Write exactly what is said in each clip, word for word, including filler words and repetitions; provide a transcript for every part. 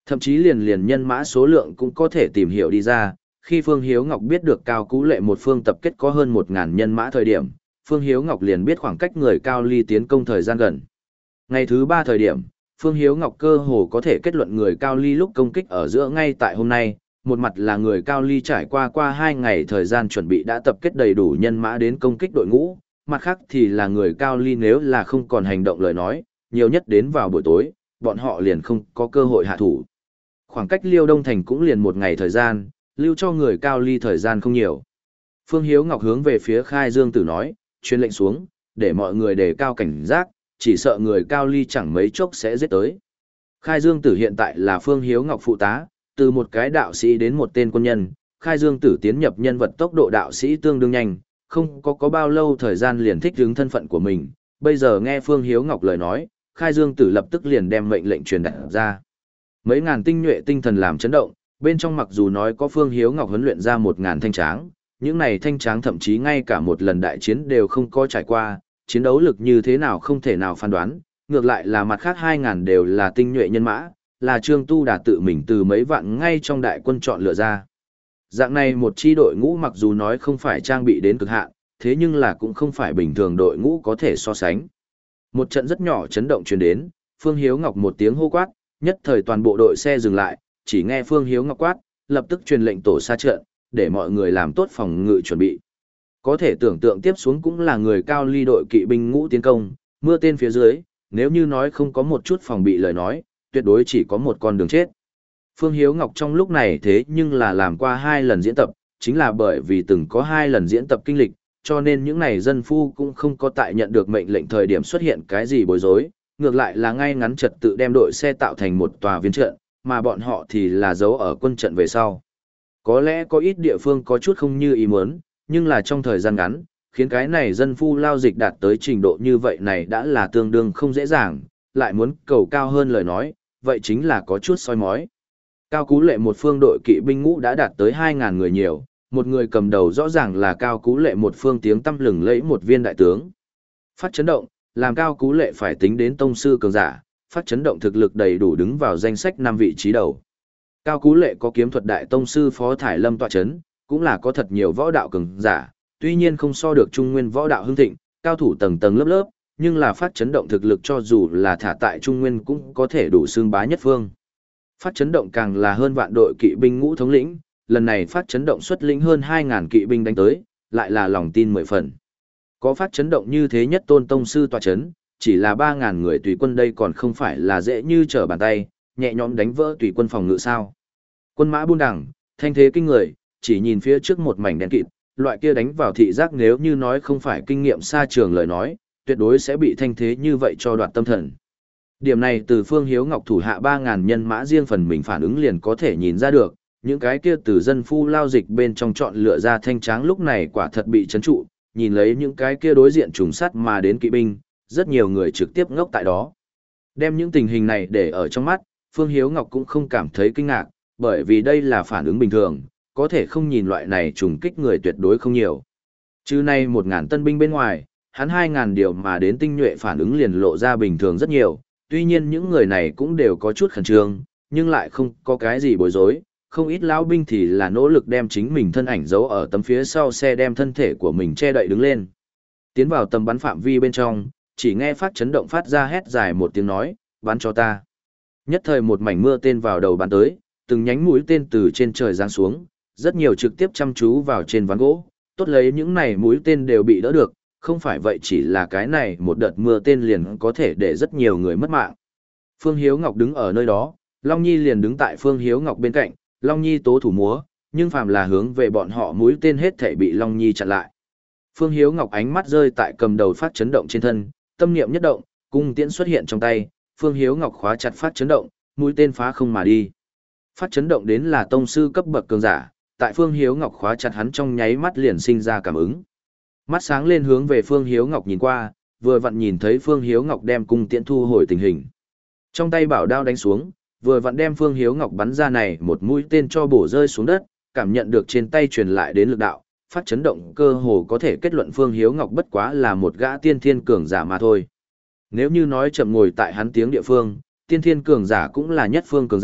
Thậm chí liền liền nhân mã số lượng cũng có thể tìm hiểu đi ra, khi Phương Hiếu Ngọc biết được Cao Cú Lệ một phương tập kết có hơn một ngàn nhân mã thời điểm, Phương Hiếu Ngọc liền biết khoảng cách người Cao Ly tiến công thời gian gần. Ngày thứ ba thời điểm, Phương Hiếu Ngọc cơ hồ có thể kết luận người Cao Ly lúc công kích ở giữa ngay tại hôm nay, một mặt là người Cao Ly trải qua qua hai ngày thời gian chuẩn bị đã tập kết đầy đủ nhân mã đến công kích đội ngũ, mặt khác thì là người Cao Ly nếu là không còn hành động lời nói, nhiều nhất đến vào buổi tối, bọn họ liền không có cơ hội hạ thủ. Khoảng cách Liêu Đông Thành cũng liền một ngày thời gian, lưu cho người Cao Ly thời gian không nhiều. Phương Hiếu Ngọc hướng về phía Khai Dương Tử nói, truyền lệnh xuống, để mọi người đề cao cảnh giác, chỉ sợ người Cao Ly chẳng mấy chốc sẽ giết tới. Khai Dương Tử hiện tại là Phương Hiếu Ngọc phụ tá, từ một cái đạo sĩ đến một tên quân nhân, Khai Dương Tử tiến nhập nhân vật tốc độ đạo sĩ tương đương nhanh, không có có bao lâu thời gian liền thích ứng thân phận của mình, bây giờ nghe Phương Hiếu Ngọc lời nói, Khai Dương Tử lập tức liền đem mệnh lệnh truyền đạt ra. Mấy ngàn tinh nhuệ tinh thần làm chấn động, bên trong mặc dù nói có Phương Hiếu Ngọc huấn luyện ra một ngàn thanh tráng, những này thanh tráng thậm chí ngay cả một lần đại chiến đều không có trải qua, chiến đấu lực như thế nào không thể nào phán đoán, ngược lại là mặt khác hai ngàn đều là tinh nhuệ nhân mã, là Trương Tu Đà tự mình từ mấy vạn ngay trong đại quân chọn lựa ra. Dạng này một chi đội ngũ mặc dù nói không phải trang bị đến cực hạn, thế nhưng là cũng không phải bình thường đội ngũ có thể so sánh. Một trận rất nhỏ chấn động truyền đến, Phương Hiếu Ngọc một tiếng hô quát, nhất thời toàn bộ đội xe dừng lại, chỉ nghe Phương Hiếu Ngọc quát, lập tức truyền lệnh tổ xa trận, để mọi người làm tốt phòng ngự chuẩn bị. Có thể tưởng tượng tiếp xuống cũng là người Cao Ly đội kỵ binh ngũ tiến công, mưa tên phía dưới, nếu như nói không có một chút phòng bị lời nói, tuyệt đối chỉ có một con đường chết. Phương Hiếu Ngọc trong lúc này thế nhưng là làm qua hai lần diễn tập, chính là bởi vì từng có hai lần diễn tập kinh lịch, cho nên những này dân phu cũng không có tại nhận được mệnh lệnh thời điểm xuất hiện cái gì bối rối, ngược lại là ngay ngắn trật tự đem đội xe tạo thành một tòa viên trận, mà bọn họ thì là giấu ở quân trận về sau. Có lẽ có ít địa phương có chút không như ý muốn, nhưng là trong thời gian ngắn, khiến cái này dân phu lao dịch đạt tới trình độ như vậy này đã là tương đương không dễ dàng, lại muốn cầu cao hơn lời nói, vậy chính là có chút soi mói. Cao Cú Lệ một phương đội kỵ binh ngũ đã đạt tới hai ngàn người nhiều, một người cầm đầu rõ ràng là Cao Cú Lệ một phương tiếng tăm lừng lẫy một viên đại tướng. Phát chấn động, làm Cao Cú Lệ phải tính đến tông sư cường giả, phát chấn động thực lực đầy đủ đứng vào danh sách năm vị trí đầu. Cao Cú Lệ có kiếm thuật đại tông sư Phó Thải Lâm tọa chấn, cũng là có thật nhiều võ đạo cường giả, tuy nhiên không so được Trung Nguyên võ đạo hưng thịnh, cao thủ tầng tầng lớp lớp, nhưng là phát chấn động thực lực cho dù là thả tại Trung Nguyên cũng có thể đủ xương bá nhất phương. Phát chấn động càng là hơn vạn đội kỵ binh ngũ thống lĩnh, lần này phát chấn động xuất lĩnh hơn hai ngàn kỵ binh đánh tới, lại là lòng tin mười phần. Có phát chấn động như thế nhất tôn tông sư tọa chấn, chỉ là ba ngàn người tùy quân đây còn không phải là dễ như trở bàn tay, nhẹ nhõm đánh vỡ tùy quân phòng ngự sao. Quân mã buôn đẳng, thanh thế kinh người, chỉ nhìn phía trước một mảnh đen kịt, loại kia đánh vào thị giác nếu như nói không phải kinh nghiệm xa trường lời nói, tuyệt đối sẽ bị thanh thế như vậy cho đoạt tâm thần. Điểm này từ Phương Hiếu Ngọc thủ hạ ba ngàn nhân mã riêng phần mình phản ứng liền có thể nhìn ra được, những cái kia từ dân phu lao dịch bên trong chọn lựa ra thanh tráng lúc này quả thật bị chấn trụ, nhìn lấy những cái kia đối diện trùng sắt mà đến kỵ binh, rất nhiều người trực tiếp ngốc tại đó. Đem những tình hình này để ở trong mắt, Phương Hiếu Ngọc cũng không cảm thấy kinh ngạc, bởi vì đây là phản ứng bình thường, có thể không nhìn loại này trùng kích người tuyệt đối không nhiều. Chứ nay một ngàn tân binh bên ngoài, hắn hai ngàn điều mà đến tinh nhuệ phản ứng liền lộ ra bình thường rất nhiều, tuy nhiên những người này cũng đều có chút khẩn trương, nhưng lại không có cái gì bối rối, không ít lão binh thì là nỗ lực đem chính mình thân ảnh giấu ở tấm phía sau xe đem thân thể của mình che đậy đứng lên. Tiến vào tầm bắn phạm vi bên trong, chỉ nghe phát chấn động phát ra hét dài một tiếng nói, bắn cho ta. Nhất thời một mảnh mưa tên vào đầu bắn tới, từng nhánh mũi tên từ trên trời giáng xuống, rất nhiều trực tiếp chăm chú vào trên ván gỗ, tốt lấy những này mũi tên đều bị đỡ được, không phải vậy chỉ là cái này một đợt mưa tên liền có thể để rất nhiều người mất mạng. Phương Hiếu Ngọc đứng ở nơi đó, Long Nhi liền đứng tại Phương Hiếu Ngọc bên cạnh, Long Nhi tố thủ múa, nhưng phàm là hướng về bọn họ mũi tên hết thể bị Long Nhi chặn lại. Phương Hiếu Ngọc ánh mắt rơi tại cầm đầu phát chấn động trên thân, tâm niệm nhất động, cung tiễn xuất hiện trong tay, Phương Hiếu Ngọc khóa chặt phát chấn động, mũi tên phá không mà đi. Phát chấn động đến là tông sư cấp bậc cường giả, tại Phương Hiếu Ngọc khóa chặt hắn trong nháy mắt liền sinh ra cảm ứng. Mắt sáng lên hướng về Phương Hiếu Ngọc nhìn qua, vừa vặn nhìn thấy Phương Hiếu Ngọc đem cung tiễn thu hồi tình hình. Trong tay bảo đao đánh xuống, vừa vặn đem Phương Hiếu Ngọc bắn ra này một mũi tên cho bổ rơi xuống đất, cảm nhận được trên tay truyền lại đến lực đạo, phát chấn động cơ hồ có thể kết luận Phương Hiếu Ngọc bất quá là một gã tiên thiên cường giả mà thôi. Nếu như nói chậm ngồi tại hắn tiếng địa phương, tiên thiên cường giả cũng là nhất phương cường giả,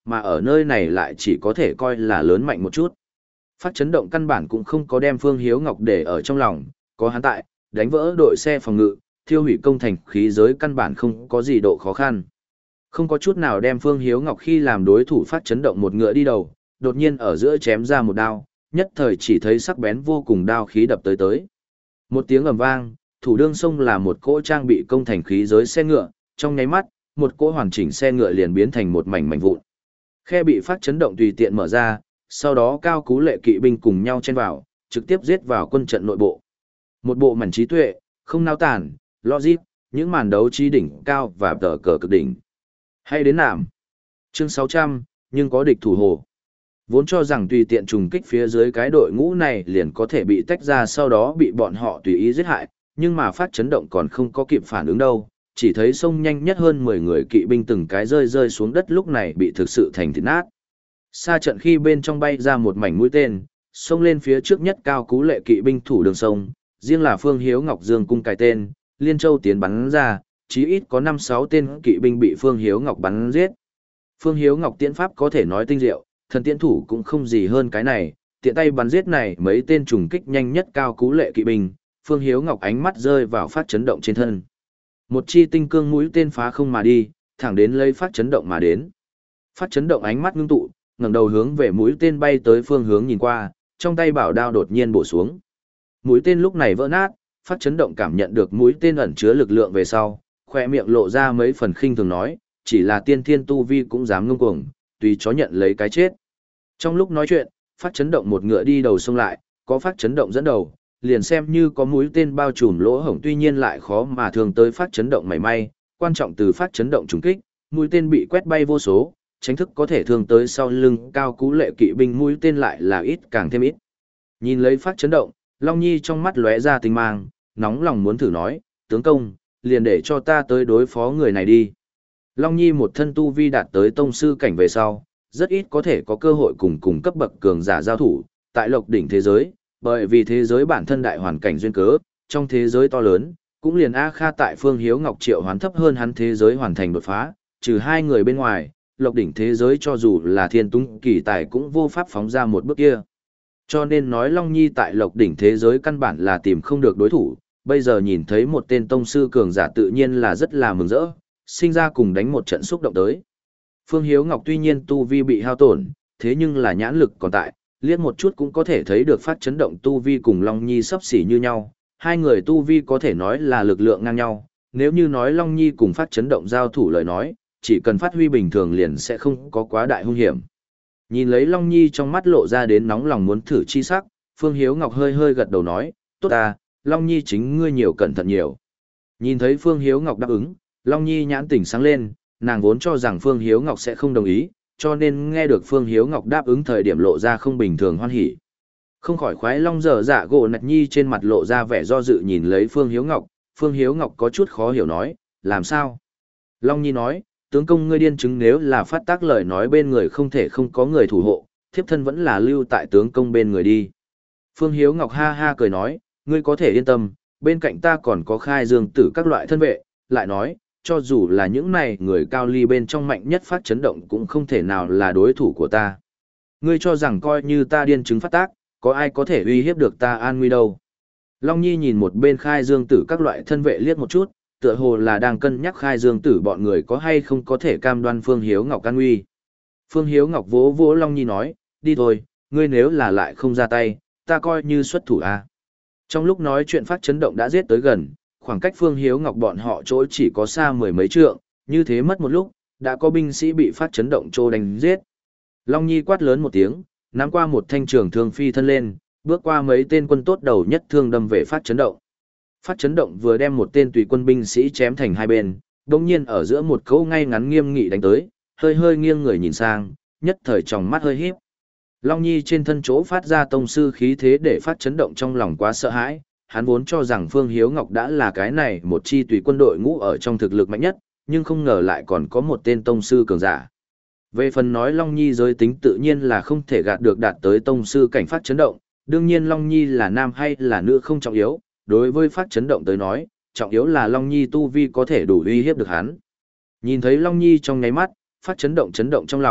mà ở nơi này lại chỉ có thể coi là lớn mạnh một chút. Phát chấn động căn bản cũng không có đem Phương Hiếu Ngọc để ở trong lòng, có hắn tại, đánh vỡ đội xe phòng ngự, thiêu hủy công thành khí giới căn bản không có gì độ khó khăn. Không có chút nào đem Phương Hiếu Ngọc khi làm đối thủ phát chấn động một ngựa đi đầu, đột nhiên ở giữa chém ra một đao, nhất thời chỉ thấy sắc bén vô cùng đao khí đập tới tới. Một tiếng ầm vang, thủ đương sông là một cỗ trang bị công thành khí giới xe ngựa, trong nháy mắt, một cỗ hoàn chỉnh xe ngựa liền biến thành một mảnh mảnh vụn. Khe bị phát chấn động tùy tiện mở ra, sau đó cao cú lệ kỵ binh cùng nhau chen vào, trực tiếp giết vào quân trận nội bộ. Một bộ mảnh trí tuệ, không nao tản, logic, những màn đấu trí đỉnh cao và tờ cờ cực đỉnh. Hay đến nạm. Chương sáu trăm, nhưng có địch thủ hồ. Vốn cho rằng tùy tiện trùng kích phía dưới cái đội ngũ này liền có thể bị tách ra sau đó bị bọn họ tùy ý giết hại, nhưng mà phát chấn động còn không có kịp phản ứng đâu, chỉ thấy sông nhanh nhất hơn mười người kỵ binh từng cái rơi rơi xuống đất lúc này bị thực sự thành thịt nát. Xa trận khi bên trong bay ra một mảnh mũi tên, xông lên phía trước nhất cao cú lệ kỵ binh thủ đường sông, riêng là Phương Hiếu Ngọc dương cung cài tên, liên châu tiến bắn ra, chí ít có năm sáu tên kỵ binh bị Phương Hiếu Ngọc bắn giết. Phương Hiếu Ngọc tiễn pháp có thể nói tinh diệu, thần tiễn thủ cũng không gì hơn cái này, tiện tay bắn giết này mấy tên trùng kích nhanh nhất cao cú lệ kỵ binh, Phương Hiếu Ngọc ánh mắt rơi vào phát chấn động trên thân. Một chi tinh cương mũi tên phá không mà đi, thẳng đến lấy phát chấn động mà đến. Phát chấn động ánh mắt ngưng tụ, ngẩng đầu hướng về mũi tên bay tới phương hướng nhìn qua, trong tay bảo đao đột nhiên bổ xuống. Mũi tên lúc này vỡ nát, phát chấn động cảm nhận được mũi tên ẩn chứa lực lượng về sau, khoe miệng lộ ra mấy phần khinh thường nói, chỉ là tiên thiên tu vi cũng dám ngông cuồng, tùy chó nhận lấy cái chết. Trong lúc nói chuyện, phát chấn động một ngựa đi đầu xông lại, có phát chấn động dẫn đầu, liền xem như có mũi tên bao trùm lỗ hổng tuy nhiên lại khó mà thường tới phát chấn động mảy may, quan trọng từ phát chấn động trùng kích, mũi tên bị quét bay vô số, tránh thức có thể thường tới sau lưng cao cú lệ kỵ binh mũi tên lại là ít càng thêm ít. Nhìn lấy phát chấn động, Long Nhi trong mắt lóe ra tinh mang, nóng lòng muốn thử nói, tướng công, liền để cho ta tới đối phó người này đi. Long Nhi một thân tu vi đạt tới tông sư cảnh về sau, rất ít có thể có cơ hội cùng cùng cấp bậc cường giả giao thủ, tại lộc đỉnh thế giới, bởi vì thế giới bản thân đại hoàn cảnh duyên cớ, trong thế giới to lớn, cũng liền A Kha tại Phương Hiếu Ngọc triệu hoán thấp hơn hắn thế giới hoàn thành đột phá, trừ hai người bên ngoài, lộc đỉnh thế giới cho dù là thiên tung kỳ tài cũng vô pháp phóng ra một bước kia. Cho nên nói Long Nhi tại lộc đỉnh thế giới căn bản là tìm không được đối thủ, bây giờ nhìn thấy một tên tông sư cường giả tự nhiên là rất là mừng rỡ, sinh ra cùng đánh một trận xúc động tới. Phương Hiếu Ngọc tuy nhiên tu vi bị hao tổn, thế nhưng là nhãn lực còn tại, liếc một chút cũng có thể thấy được phát chấn động tu vi cùng Long Nhi sắp xỉ như nhau, hai người tu vi có thể nói là lực lượng ngang nhau, nếu như nói Long Nhi cùng phát chấn động giao thủ lời nói, chỉ cần phát huy bình thường liền sẽ không có quá đại hung hiểm. Nhìn lấy Long Nhi trong mắt lộ ra đến nóng lòng muốn thử chi sắc, Phương Hiếu Ngọc hơi hơi gật đầu nói, tốt à, Long Nhi chính ngươi nhiều cẩn thận nhiều. Nhìn thấy Phương Hiếu Ngọc đáp ứng, Long Nhi nhãn tỉnh sáng lên, nàng vốn cho rằng Phương Hiếu Ngọc sẽ không đồng ý, cho nên nghe được Phương Hiếu Ngọc đáp ứng thời điểm lộ ra không bình thường hoan hỉ. Không khỏi khoái Long dở dạ gỗ nạch nhi trên mặt lộ ra vẻ do dự nhìn lấy Phương Hiếu Ngọc, Phương Hiếu Ngọc có chút khó hiểu nói, làm sao? Long Nhi nói, tướng công ngươi điên chứng nếu là phát tác lời nói bên người không thể không có người thủ hộ, thiếp thân vẫn là lưu tại tướng công bên người đi. Phương Hiếu Ngọc ha ha cười nói, ngươi có thể yên tâm, bên cạnh ta còn có khai dương tử các loại thân vệ, lại nói, cho dù là những này người cao ly bên trong mạnh nhất phát chấn động cũng không thể nào là đối thủ của ta. Ngươi cho rằng coi như ta điên chứng phát tác, có ai có thể uy hiếp được ta an nguy đâu. Long Nhi nhìn một bên khai dương tử các loại thân vệ liếc một chút, tựa hồ là đang cân nhắc khai dương tử bọn người có hay không có thể cam đoan Phương Hiếu Ngọc an nguy. Phương Hiếu Ngọc vỗ vỗ Long Nhi nói, đi thôi, ngươi nếu là lại không ra tay, ta coi như xuất thủ a. Trong lúc nói chuyện phát chấn động đã giết tới gần, khoảng cách Phương Hiếu Ngọc bọn họ chỗ chỉ có xa mười mấy trượng, như thế mất một lúc, đã có binh sĩ bị phát chấn động trô đánh giết. Long Nhi quát lớn một tiếng, nắm qua một thanh trường thương phi thân lên, bước qua mấy tên quân tốt đầu nhất thương đâm về phát chấn động. Phát chấn động vừa đem một tên tùy quân binh sĩ chém thành hai bên, đồng nhiên ở giữa một câu ngay ngắn nghiêm nghị đánh tới, hơi hơi nghiêng người nhìn sang, nhất thời tròng mắt hơi híp. Long Nhi trên thân chỗ phát ra tông sư khí thế để phát chấn động trong lòng quá sợ hãi, hắn vốn cho rằng Phương Hiếu Ngọc đã là cái này một chi tùy quân đội ngũ ở trong thực lực mạnh nhất, nhưng không ngờ lại còn có một tên tông sư cường giả. Về phần nói Long Nhi giới tính tự nhiên là không thể gạt được đạt tới tông sư cảnh phát chấn động, đương nhiên Long Nhi là nam hay là nữ không trọng yếu, đối với phát chấn động tới nói, trọng yếu là Long Nhi tu vi có thể đủ uy hiếp được hắn. Nhìn thấy Long Nhi trong nháy mắt, phát chấn động chấn động trong lòng,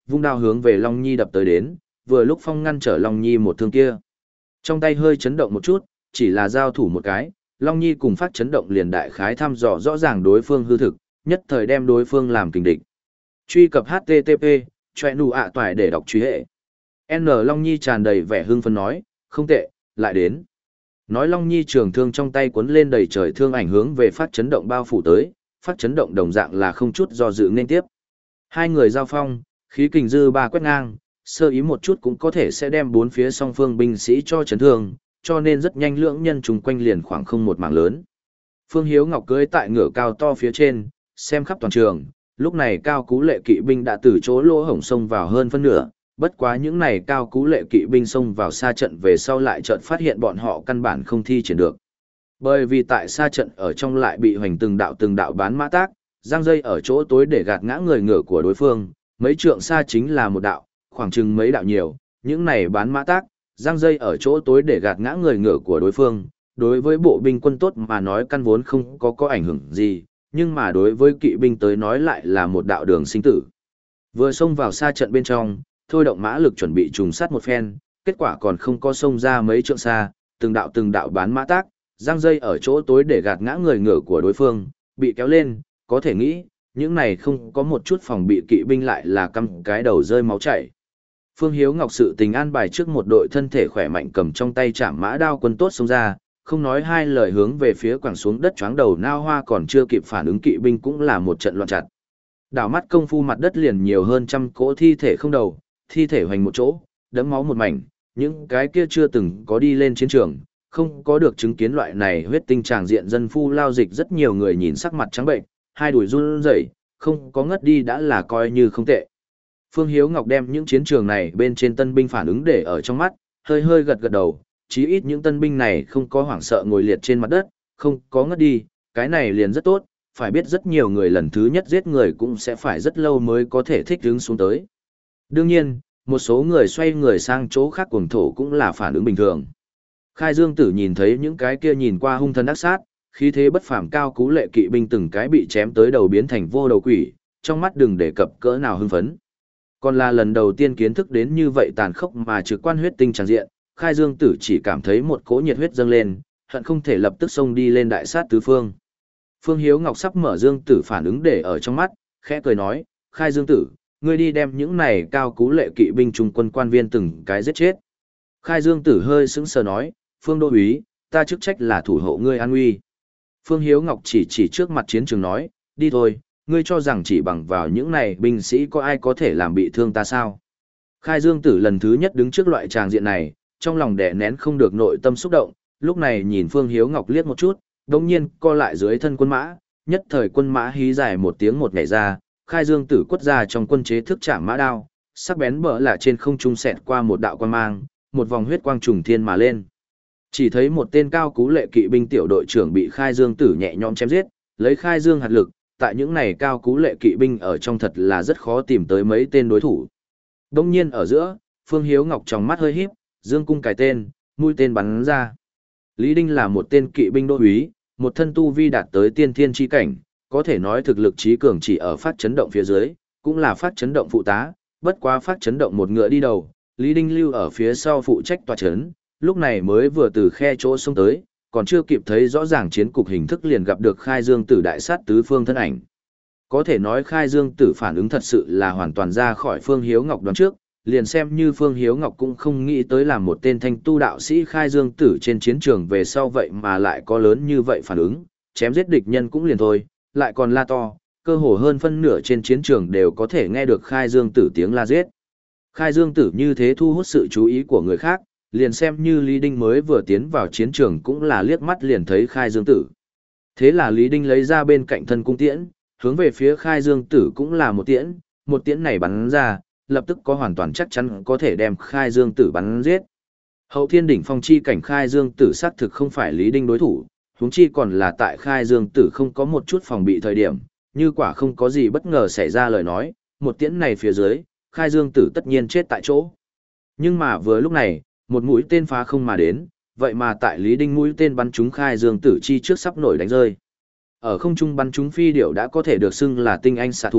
vung đao hướng về Long Nhi đập tới đến, vừa lúc phong ngăn trở Long Nhi một thương kia. Trong tay hơi chấn động một chút, chỉ là giao thủ một cái, Long Nhi cùng phát chấn động liền đại khái thăm dò rõ ràng đối phương hư thực, nhất thời đem đối phương làm kình địch. Truy cập hát tê tê pê, choe nụ ạ toại để đọc truy hệ. N Long Nhi tràn đầy vẻ hưng phấn nói, không tệ, lại đến. Nói Long Nhi trường thương trong tay cuốn lên đầy trời thương ảnh hướng về phát chấn động bao phủ tới, phát chấn động đồng dạng là không chút do dự nên tiếp. Hai người giao phong, khí kình dư ba quét ngang, sơ ý một chút cũng có thể sẽ đem bốn phía song phương binh sĩ cho chấn thương, cho nên rất nhanh lưỡng nhân trùng quanh liền khoảng không một mảng lớn. Phương Hiếu Ngọc cưỡi tại ngựa cao to phía trên, xem khắp toàn trường, lúc này cao cú lệ kỵ binh đã từ chỗ lỗ hổng xông vào hơn phân nửa, bất quá những này cao cú lệ kỵ binh xông vào xa trận về sau lại chợt phát hiện bọn họ căn bản không thi triển được. Bởi vì tại xa trận ở trong lại bị hoành từng đạo từng đạo bán mã tác, giăng dây ở chỗ tối để gạt ngã người ngựa của đối phương, mấy trượng xa chính là một đạo, khoảng chừng mấy đạo nhiều, những này bán mã tác, giăng dây ở chỗ tối để gạt ngã người ngựa của đối phương, đối với bộ binh quân tốt mà nói căn vốn không có có ảnh hưởng gì, nhưng mà đối với kỵ binh tới nói lại là một đạo đường sinh tử. Vừa xông vào xa trận bên trong, thôi động mã lực chuẩn bị trùng sát một phen, kết quả còn không có xông ra mấy trượng xa, từng đạo từng đạo bán mã tác, giăng dây ở chỗ tối để gạt ngã người ngựa của đối phương, bị kéo lên, có thể nghĩ, những này không có một chút phòng bị kỵ binh lại là căm cái đầu rơi máu chảy. Phương Hiếu Ngọc sự tình an bài trước một đội thân thể khỏe mạnh cầm trong tay chạm mã đao quân tốt xông ra, không nói hai lời hướng về phía quẳng xuống đất choáng đầu nao hoa còn chưa kịp phản ứng kỵ binh cũng là một trận loạn chặt. Đảo mắt công phu mặt đất liền nhiều hơn trăm cỗ thi thể không đầu, thi thể hoành một chỗ, đẫm máu một mảnh, những cái kia chưa từng có đi lên chiến trường, không có được chứng kiến loại này huyết tinh tràng diện dân phu lao dịch rất nhiều người nhìn sắc mặt trắng bệnh, hai đùi run rẩy, không có ngất đi đã là coi như không tệ. Phương Hiếu Ngọc đem những chiến trường này bên trên tân binh phản ứng để ở trong mắt, hơi hơi gật gật đầu, chí ít những tân binh này không có hoảng sợ ngồi liệt trên mặt đất, không có ngất đi, cái này liền rất tốt, phải biết rất nhiều người lần thứ nhất giết người cũng sẽ phải rất lâu mới có thể thích ứng xuống tới. Đương nhiên, một số người xoay người sang chỗ khác cuồng thổ cũng là phản ứng bình thường. Khai Dương Tử nhìn thấy những cái kia nhìn qua hung thần ác sát, khí thế bất phàm cao cú lệ kỵ binh từng cái bị chém tới đầu biến thành vô đầu quỷ, trong mắt đừng đề cập cỡ nào hưng phấn. Còn là lần đầu tiên kiến thức đến như vậy tàn khốc mà trực quan huyết tinh tràn diện, Khai Dương Tử chỉ cảm thấy một cỗ nhiệt huyết dâng lên, hận không thể lập tức xông đi lên đại sát tứ phương. Phương Hiếu Ngọc sắp mở Dương Tử phản ứng để ở trong mắt, khẽ cười nói, Khai Dương Tử, ngươi đi đem những này cao cú lệ kỵ binh trung quân quan viên từng cái giết chết. Khai Dương Tử hơi sững sờ nói, Phương Đô úy, ta chức trách là thủ hộ ngươi an nguy. Phương Hiếu Ngọc chỉ chỉ trước mặt chiến trường nói, đi thôi, ngươi cho rằng chỉ bằng vào những này binh sĩ có ai có thể làm bị thương ta sao? Khai Dương Tử lần thứ nhất đứng trước loại tràng diện này, trong lòng đè nén không được nội tâm xúc động, lúc này nhìn Phương Hiếu Ngọc liếc một chút, đồng nhiên co lại dưới thân quân mã, nhất thời quân mã hí dài một tiếng một nhảy ra, Khai Dương Tử quất ra trong quân chế thức chạm mã đao, sắc bén bỡ là trên không trung xẹt qua một đạo quang mang, một vòng huyết quang trùng thiên mà lên. Chỉ thấy một tên cao cú lệ kỵ binh tiểu đội trưởng bị Khai Dương Tử nhẹ nhõm chém giết, lấy Khai Dương hạt lực, tại những này cao cú lệ kỵ binh ở trong thật là rất khó tìm tới mấy tên đối thủ. Đông nhiên ở giữa, Phương Hiếu Ngọc trong mắt hơi híp, dương cung cài tên, mũi tên bắn ra. Lý Đinh là một tên kỵ binh đô úy, một thân tu vi đạt tới tiên thiên chi cảnh, có thể nói thực lực trí cường chỉ ở phát chấn động phía dưới, cũng là phát chấn động phụ tá, bất quá phát chấn động một ngựa đi đầu, Lý Đinh lưu ở phía sau phụ trách tòa chấn, lúc này mới vừa từ khe chỗ xông tới, còn chưa kịp thấy rõ ràng chiến cục hình thức liền gặp được Khai Dương Tử đại sát tứ phương thân ảnh. Có thể nói Khai Dương Tử phản ứng thật sự là hoàn toàn ra khỏi Phương Hiếu Ngọc đoán trước, liền xem như Phương Hiếu Ngọc cũng không nghĩ tới làm một tên thanh tu đạo sĩ Khai Dương Tử trên chiến trường về sau vậy mà lại có lớn như vậy phản ứng, chém giết địch nhân cũng liền thôi, lại còn la to, cơ hồ hơn phân nửa trên chiến trường đều có thể nghe được Khai Dương Tử tiếng la giết. Khai Dương Tử như thế thu hút sự chú ý của người khác, liền xem như Lý Đinh mới vừa tiến vào chiến trường cũng là liếc mắt liền thấy Khai Dương Tử. Thế là Lý Đinh lấy ra bên cạnh thân cung tiễn, hướng về phía Khai Dương Tử cũng là một tiễn, một tiễn này bắn ra, lập tức có hoàn toàn chắc chắn có thể đem Khai Dương Tử bắn giết. Hậu Thiên đỉnh phong chi cảnh Khai Dương Tử xác thực không phải Lý Đinh đối thủ, huống chi còn là tại Khai Dương Tử không có một chút phòng bị thời điểm, như quả không có gì bất ngờ xảy ra lời nói, một tiễn này phía dưới, Khai Dương Tử tất nhiên chết tại chỗ. Nhưng mà vừa lúc này, một mũi tên phá không mà đến, vậy mà tại Lý Đinh mũi tên bắn trúng Khai Dương Tử chi trước sắp nổi đánh rơi. Ở không trung bắn trúng phi điểu đã có thể được xưng là tinh anh xạ thủ,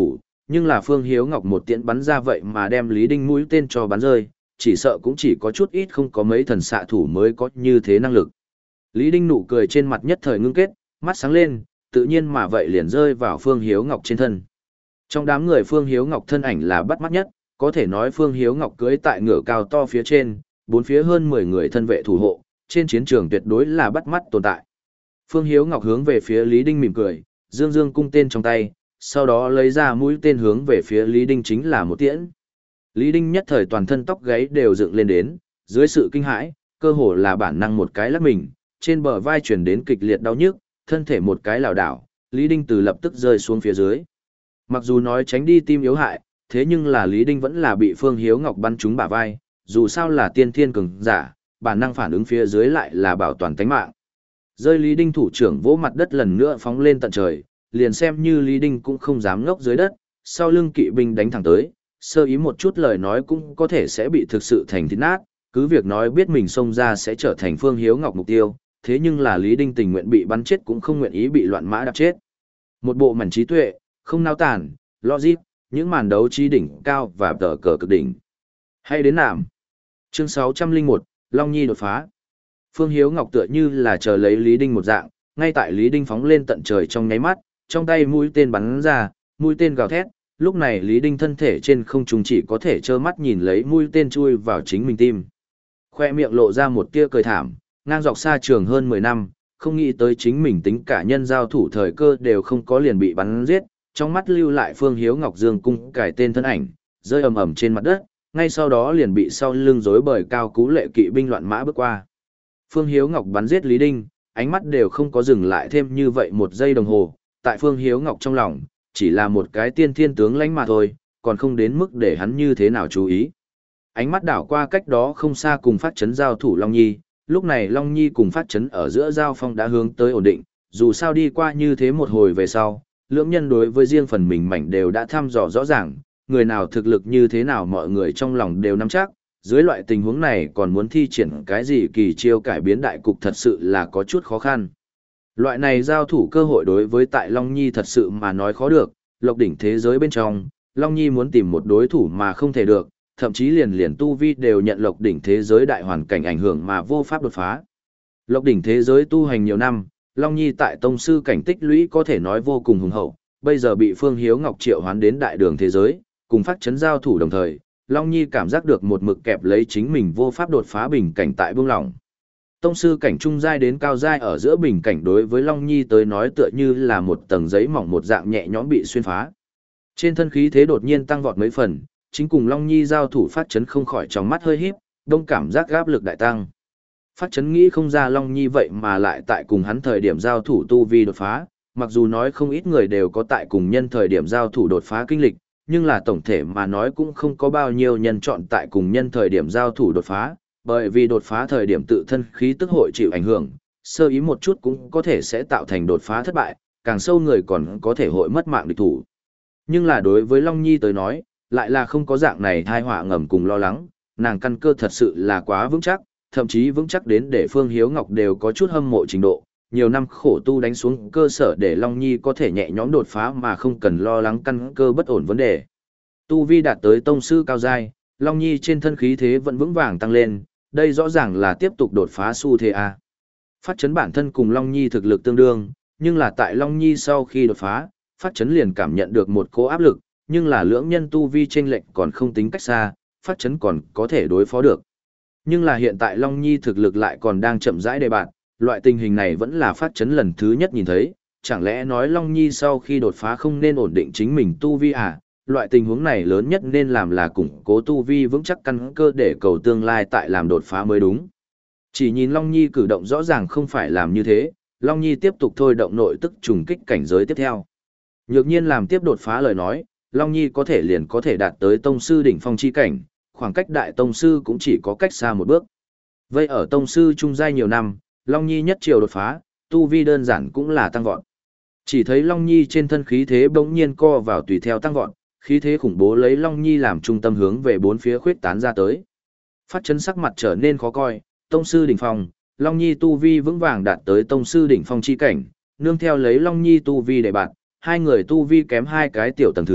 nhưng là Phương Hiếu Ngọc một tiễn bắn ra vậy mà đem Lý Đinh mũi tên cho bắn rơi, chỉ sợ cũng chỉ có chút ít không có mấy thần xạ thủ mới có như thế năng lực. Lý Đinh nụ cười trên mặt nhất thời ngưng kết, mắt sáng lên, tự nhiên mà vậy liền rơi vào Phương Hiếu Ngọc trên thân. Trong đám người Phương Hiếu Ngọc thân ảnh là bắt mắt nhất, có thể nói Phương Hiếu Ngọc cưỡi tại ngựa cao to phía trên, bốn phía hơn mười người thân vệ thủ hộ, trên chiến trường tuyệt đối là bắt mắt tồn tại. Phương Hiếu Ngọc hướng về phía Lý Đinh mỉm cười, dương dương cung tên trong tay, sau đó lấy ra mũi tên hướng về phía Lý Đinh chính là một tiễn. Lý Đinh nhất thời toàn thân tóc gáy đều dựng lên đến, dưới sự kinh hãi, cơ hồ là bản năng một cái lắc mình, trên bờ vai chuyển đến kịch liệt đau nhức, thân thể một cái lảo đảo, Lý Đinh từ lập tức rơi xuống phía dưới. Mặc dù nói tránh đi tim yếu hại, thế nhưng là Lý Đinh vẫn là bị Phương Hiếu Ngọc bắn trúng bả vai, dù sao là tiên thiên cường giả, bản năng phản ứng phía dưới lại là bảo toàn tánh mạng. Rơi Lý Đinh thủ trưởng vỗ mặt đất lần nữa phóng lên tận trời, liền xem như Lý Đinh cũng không dám ngốc dưới đất, sau lưng kỵ binh đánh thẳng tới, sơ ý một chút lời nói cũng có thể sẽ bị thực sự thành thịt nát, cứ việc nói biết mình xông ra sẽ trở thành Phương Hiếu Ngọc mục tiêu, thế nhưng là Lý Đinh tình nguyện bị bắn chết cũng không nguyện ý bị loạn mã đạp chết. Một bộ mảnh trí tuệ, không nao tản, logic, những màn đấu trí đỉnh cao và tờ cờ cực đỉnh. Hay đến nạm. Chương sáu trăm lẻ một, Long Nhi đột phá. Phương Hiếu Ngọc tựa như là chờ lấy Lý Đinh một dạng, ngay tại Lý Đinh phóng lên tận trời trong nháy mắt, trong tay mũi tên bắn ra, mũi tên gào thét, lúc này Lý Đinh thân thể trên không trung chỉ có thể trơ mắt nhìn lấy mũi tên chui vào chính mình tim. Khoe miệng lộ ra một tia cười thảm, ngang dọc xa trường hơn mười năm, không nghĩ tới chính mình tính cả nhân giao thủ thời cơ đều không có liền bị bắn giết, trong mắt lưu lại Phương Hiếu Ngọc dương cung cải tên thân ảnh, rơi ầm ầm trên mặt đất, ngay sau đó liền bị sau lưng rối bời cao cú lệ kỵ binh loạn mã bước qua. Phương Hiếu Ngọc bắn giết Lý Đinh, ánh mắt đều không có dừng lại thêm như vậy một giây đồng hồ, tại Phương Hiếu Ngọc trong lòng, chỉ là một cái tiên thiên tướng lãnh mà thôi, còn không đến mức để hắn như thế nào chú ý. Ánh mắt đảo qua cách đó không xa cùng phát chấn giao thủ Long Nhi, lúc này Long Nhi cùng phát chấn ở giữa giao phong đã hướng tới ổn định, dù sao đi qua như thế một hồi về sau, lưỡng nhân đối với riêng phần mình mảnh đều đã thăm dò rõ ràng, người nào thực lực như thế nào mọi người trong lòng đều nắm chắc, dưới loại tình huống này còn muốn thi triển cái gì kỳ chiêu cải biến đại cục thật sự là có chút khó khăn. Loại này giao thủ cơ hội đối với tại Long Nhi thật sự mà nói khó được, lộc đỉnh thế giới bên trong, Long Nhi muốn tìm một đối thủ mà không thể được, thậm chí liền liền tu vi đều nhận lộc đỉnh thế giới đại hoàn cảnh ảnh hưởng mà vô pháp đột phá. Lộc đỉnh thế giới tu hành nhiều năm, Long Nhi tại tông sư cảnh tích lũy có thể nói vô cùng hùng hậu, bây giờ bị Phương Hiếu Ngọc triệu hoán đến đại đường thế giới, cùng phát chấn giao thủ đồng thời, Long Nhi cảm giác được một mực kẹp lấy chính mình vô pháp đột phá bình cảnh tại buông lỏng. Tông sư cảnh trung giai đến cao giai ở giữa bình cảnh đối với Long Nhi tới nói tựa như là một tầng giấy mỏng một dạng nhẹ nhõm bị xuyên phá. Trên thân khí thế đột nhiên tăng vọt mấy phần, chính cùng Long Nhi giao thủ phát chấn không khỏi trong mắt hơi híp, đông cảm giác áp lực đại tăng. Phát chấn nghĩ không ra Long Nhi vậy mà lại tại cùng hắn thời điểm giao thủ tu vi đột phá, mặc dù nói không ít người đều có tại cùng nhân thời điểm giao thủ đột phá kinh lịch, nhưng là tổng thể mà nói cũng không có bao nhiêu nhân chọn tại cùng nhân thời điểm giao thủ đột phá, bởi vì đột phá thời điểm tự thân khí tức hội chịu ảnh hưởng, sơ ý một chút cũng có thể sẽ tạo thành đột phá thất bại, càng sâu người còn có thể hội mất mạng địch thủ. Nhưng là đối với Long Nhi tới nói, lại là không có dạng này thai họa ngầm cùng lo lắng, nàng căn cơ thật sự là quá vững chắc, thậm chí vững chắc đến để Phương Hiếu Ngọc đều có chút hâm mộ trình độ, nhiều năm khổ tu đánh xuống cơ sở để Long Nhi có thể nhẹ nhõm đột phá mà không cần lo lắng căn cơ bất ổn vấn đề. Tu vi đạt tới tông sư cao giai, Long Nhi trên thân khí thế vẫn vững vàng tăng lên, đây rõ ràng là tiếp tục đột phá xu thế a. Phát chấn bản thân cùng Long Nhi thực lực tương đương, nhưng là tại Long Nhi sau khi đột phá, Phát chấn liền cảm nhận được một cỗ áp lực, nhưng là lưỡng nhân tu vi chênh lệch còn không tính cách xa, Phát chấn còn có thể đối phó được. Nhưng là hiện tại Long Nhi thực lực lại còn đang chậm rãi đề bạt, loại tình hình này vẫn là Phát chấn lần thứ nhất nhìn thấy, chẳng lẽ nói Long Nhi sau khi đột phá không nên ổn định chính mình tu vi à? Loại tình huống này lớn nhất nên làm là củng cố tu vi vững chắc căn cơ để cầu tương lai tại làm đột phá mới đúng. Chỉ nhìn Long Nhi cử động rõ ràng không phải làm như thế, Long Nhi tiếp tục thôi động nội tức trùng kích cảnh giới tiếp theo. Nhược nhiên làm tiếp đột phá lời nói, Long Nhi có thể liền có thể đạt tới tông sư đỉnh phong chi cảnh, khoảng cách đại tông sư cũng chỉ có cách xa một bước. Vậy ở tông sư trung giai nhiều năm, Long Nhi nhất chiều đột phá, tu vi đơn giản cũng là tăng vọt. Chỉ thấy Long Nhi trên thân khí thế bỗng nhiên co vào tùy theo tăng vọt, khí thế khủng bố lấy Long Nhi làm trung tâm hướng về bốn phía khuyết tán ra tới. Phát chấn sắc mặt trở nên khó coi, tông sư đỉnh phong, Long Nhi tu vi vững vàng đạt tới tông sư đỉnh phong chi cảnh, nương theo lấy Long Nhi tu vi để bạn, hai người tu vi kém hai cái tiểu tầng thứ,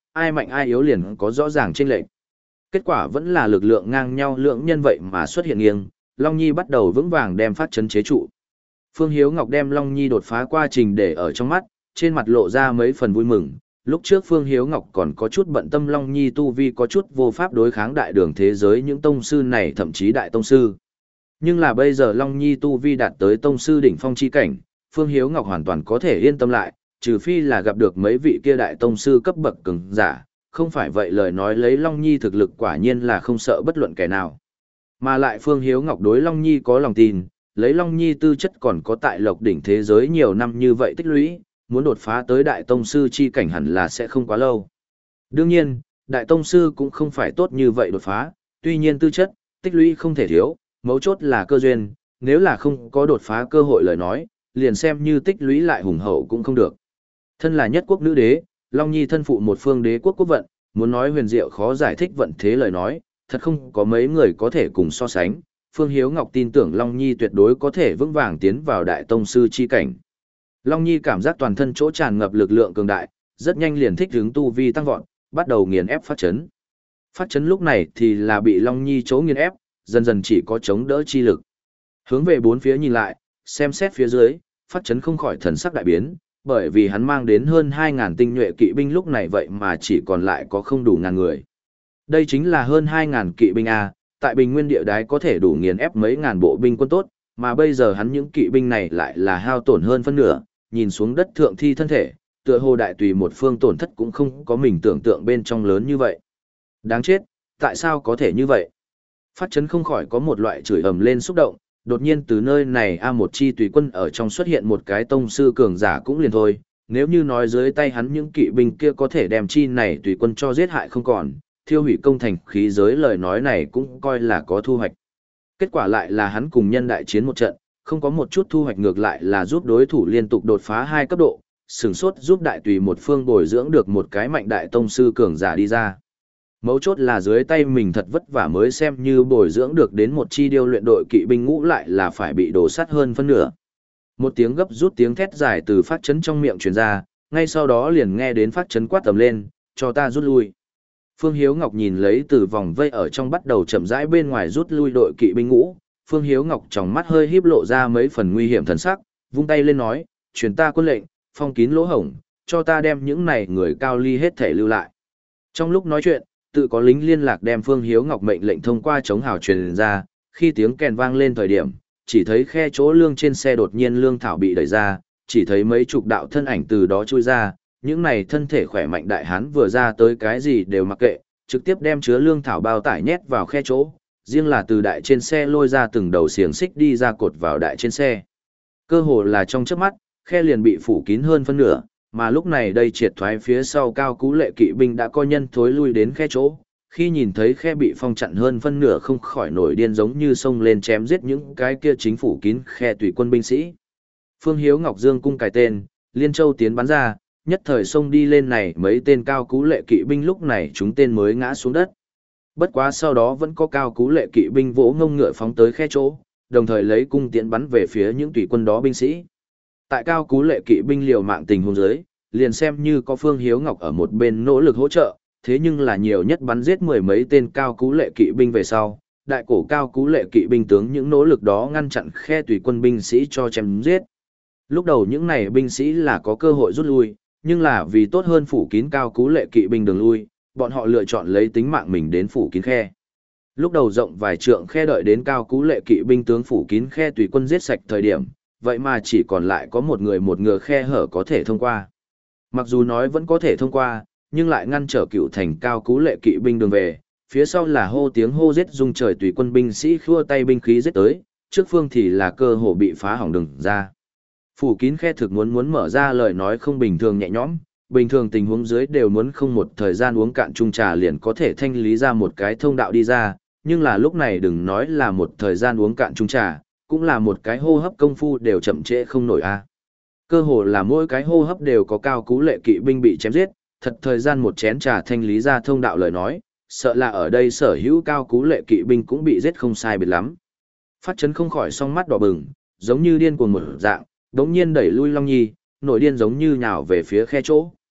ai mạnh ai yếu liền có rõ ràng chênh lệch. Kết quả vẫn là lực lượng ngang nhau lượng nhân vậy mà xuất hiện nghiêng, Long Nhi bắt đầu vững vàng đem phát chấn chế trụ. Phương Hiếu Ngọc đem Long Nhi đột phá quá trình để ở trong mắt, trên mặt lộ ra mấy phần vui mừng. Lúc trước Phương Hiếu Ngọc còn có chút bận tâm Long Nhi tu vi có chút vô pháp đối kháng đại đường thế giới những tông sư này thậm chí đại tông sư. Nhưng là bây giờ Long Nhi tu vi đạt tới tông sư đỉnh phong chi cảnh, Phương Hiếu Ngọc hoàn toàn có thể yên tâm lại, trừ phi là gặp được mấy vị kia đại tông sư cấp bậc cường giả, không phải vậy lời nói lấy Long Nhi thực lực quả nhiên là không sợ bất luận kẻ nào. Mà lại Phương Hiếu Ngọc đối Long Nhi có lòng tin, lấy Long Nhi tư chất còn có tại lộc đỉnh thế giới nhiều năm như vậy tích lũy, muốn đột phá tới đại tông sư chi cảnh hẳn là sẽ không quá lâu. Đương nhiên, đại tông sư cũng không phải tốt như vậy đột phá, tuy nhiên tư chất, tích lũy không thể thiếu, mấu chốt là cơ duyên, nếu là không có đột phá cơ hội lời nói, liền xem như tích lũy lại hùng hậu cũng không được. Thân là nhất quốc nữ đế, Long Nhi thân phụ một phương đế quốc quốc vận, muốn nói huyền diệu khó giải thích vận thế lời nói, thật không có mấy người có thể cùng so sánh. Phương Hiếu Ngọc tin tưởng Long Nhi tuyệt đối có thể vững vàng tiến vào đại tông sư chi cảnh. Long Nhi cảm giác toàn thân chỗ tràn ngập lực lượng cường đại, rất nhanh liền thích ứng tu vi tăng vọt, bắt đầu nghiền ép phát chấn. Phát chấn lúc này thì là bị Long Nhi chỗ nghiền ép, dần dần chỉ có chống đỡ chi lực. Hướng về bốn phía nhìn lại, xem xét phía dưới, phát chấn không khỏi thần sắc đại biến, bởi vì hắn mang đến hơn hai ngàn tinh nhuệ kỵ binh lúc này vậy mà chỉ còn lại có không đủ ngàn người. Đây chính là hơn hai ngàn kỵ binh A, tại bình nguyên địa đái có thể đủ nghiền ép mấy ngàn bộ binh quân tốt, mà bây giờ hắn những kỵ binh này lại là hao tổn hơn phân nửa, nhìn xuống đất thượng thi thân thể, tựa hồ đại tùy một phương tổn thất cũng không có mình tưởng tượng bên trong lớn như vậy. Đáng chết, tại sao có thể như vậy? Phát chấn không khỏi có một loại chửi ầm lên xúc động, đột nhiên từ nơi này a một chi tùy quân ở trong xuất hiện một cái tông sư cường giả cũng liền thôi, nếu như nói dưới tay hắn những kỵ binh kia có thể đem chi này tùy quân cho giết hại không còn, thiêu hủy công thành khí giới lời nói này cũng coi là có thu hoạch. Kết quả lại là hắn cùng nhân đại chiến một trận, không có một chút thu hoạch, ngược lại là giúp đối thủ liên tục đột phá hai cấp độ, sừng sốt giúp đại tùy một phương bồi dưỡng được một cái mạnh đại tông sư cường giả đi ra. Mấu chốt là dưới tay mình thật vất vả mới xem như bồi dưỡng được đến một chi điêu luyện đội kỵ binh ngũ lại là phải bị đổ sắt hơn phân nửa. Một tiếng gấp rút tiếng thét dài từ phát chấn trong miệng truyền ra, ngay sau đó liền nghe đến phát chấn quát tầm lên, cho ta rút lui. Phương Hiếu Ngọc nhìn lấy từ vòng vây ở trong bắt đầu chậm rãi bên ngoài rút lui đội kỵ binh ngũ, Phương Hiếu Ngọc trong mắt hơi híp lộ ra mấy phần nguy hiểm thần sắc, vung tay lên nói, truyền ta quân lệnh, phong kín lỗ hổng, cho ta đem những này người cao ly hết thể lưu lại. Trong lúc nói chuyện, tự có lính liên lạc đem Phương Hiếu Ngọc mệnh lệnh thông qua chống hào truyền ra, khi tiếng kèn vang lên thời điểm, chỉ thấy khe chỗ lương trên xe đột nhiên lương thảo bị đẩy ra, chỉ thấy mấy chục đạo thân ảnh từ đó chui ra, những này thân thể khỏe mạnh đại hán vừa ra tới cái gì đều mặc kệ, trực tiếp đem chứa lương thảo bao tải nhét vào khe chỗ, riêng là từ đại trên xe lôi ra từng đầu xiềng xích đi ra cột vào đại trên xe. Cơ hồ là trong chớp mắt, khe liền bị phủ kín hơn phân nửa, mà lúc này đây triệt thoái phía sau cao cú lệ kỵ binh đã coi nhân thối lui đến khe chỗ, khi nhìn thấy khe bị phong chặn hơn phân nửa không khỏi nổi điên giống như xông lên chém giết những cái kia chính phủ kín khe tùy quân binh sĩ. Phương Hiếu Ngọc Dương cung cài tên, Liên Châu tiến bắn ra, nhất thời xông đi lên này mấy tên cao cú lệ kỵ binh lúc này chúng tên mới ngã xuống đất. Bất quá sau đó vẫn có cao cú lệ kỵ binh vỗ ngông ngựa phóng tới khe chỗ, đồng thời lấy cung tiễn bắn về phía những tùy quân đó binh sĩ. Tại cao cú lệ kỵ binh liều mạng tình huống dưới, liền xem như có Phương Hiếu Ngọc ở một bên nỗ lực hỗ trợ, thế nhưng là nhiều nhất bắn giết mười mấy tên cao cú lệ kỵ binh về sau, đại cổ cao cú lệ kỵ binh tướng những nỗ lực đó ngăn chặn khe tùy quân binh sĩ cho chém giết. Lúc đầu những này binh sĩ là có cơ hội rút lui, nhưng là vì tốt hơn phủ kín cao cú lệ kỵ binh đường lui, bọn họ lựa chọn lấy tính mạng mình đến phủ kín khe. Lúc đầu rộng vài trượng khe đợi đến cao cú lệ kỵ binh tướng phủ kín khe tùy quân giết sạch thời điểm, vậy mà chỉ còn lại có một người một ngựa khe hở có thể thông qua. Mặc dù nói vẫn có thể thông qua, nhưng lại ngăn trở cựu thành cao cú lệ kỵ binh đường về, phía sau là hô tiếng hô giết rung trời tùy quân binh sĩ khua tay binh khí giết tới, trước phương thì là cơ hồ bị phá hỏng đường ra. Phủ kín khe thực muốn muốn mở ra lời nói không bình thường nhẹ nhõm, bình thường tình huống dưới đều muốn không một thời gian uống cạn chung trà liền có thể thanh lý ra một cái thông đạo đi ra, nhưng là lúc này đừng nói là một thời gian uống cạn chung trà, cũng là một cái hô hấp công phu đều chậm trễ không nổi a. Cơ hồ là mỗi cái hô hấp đều có cao cú lệ kỵ binh bị chém giết, thật thời gian một chén trà thanh lý ra thông đạo lời nói, sợ là ở đây sở hữu cao cú lệ kỵ binh cũng bị giết không sai biệt lắm. Phát chấn không khỏi song mắt đỏ bừng, giống như điên cuồng một dạng, đống nhiên đẩy lui Long Nhi, nổi điên giống như nhào về phía khe chỗ.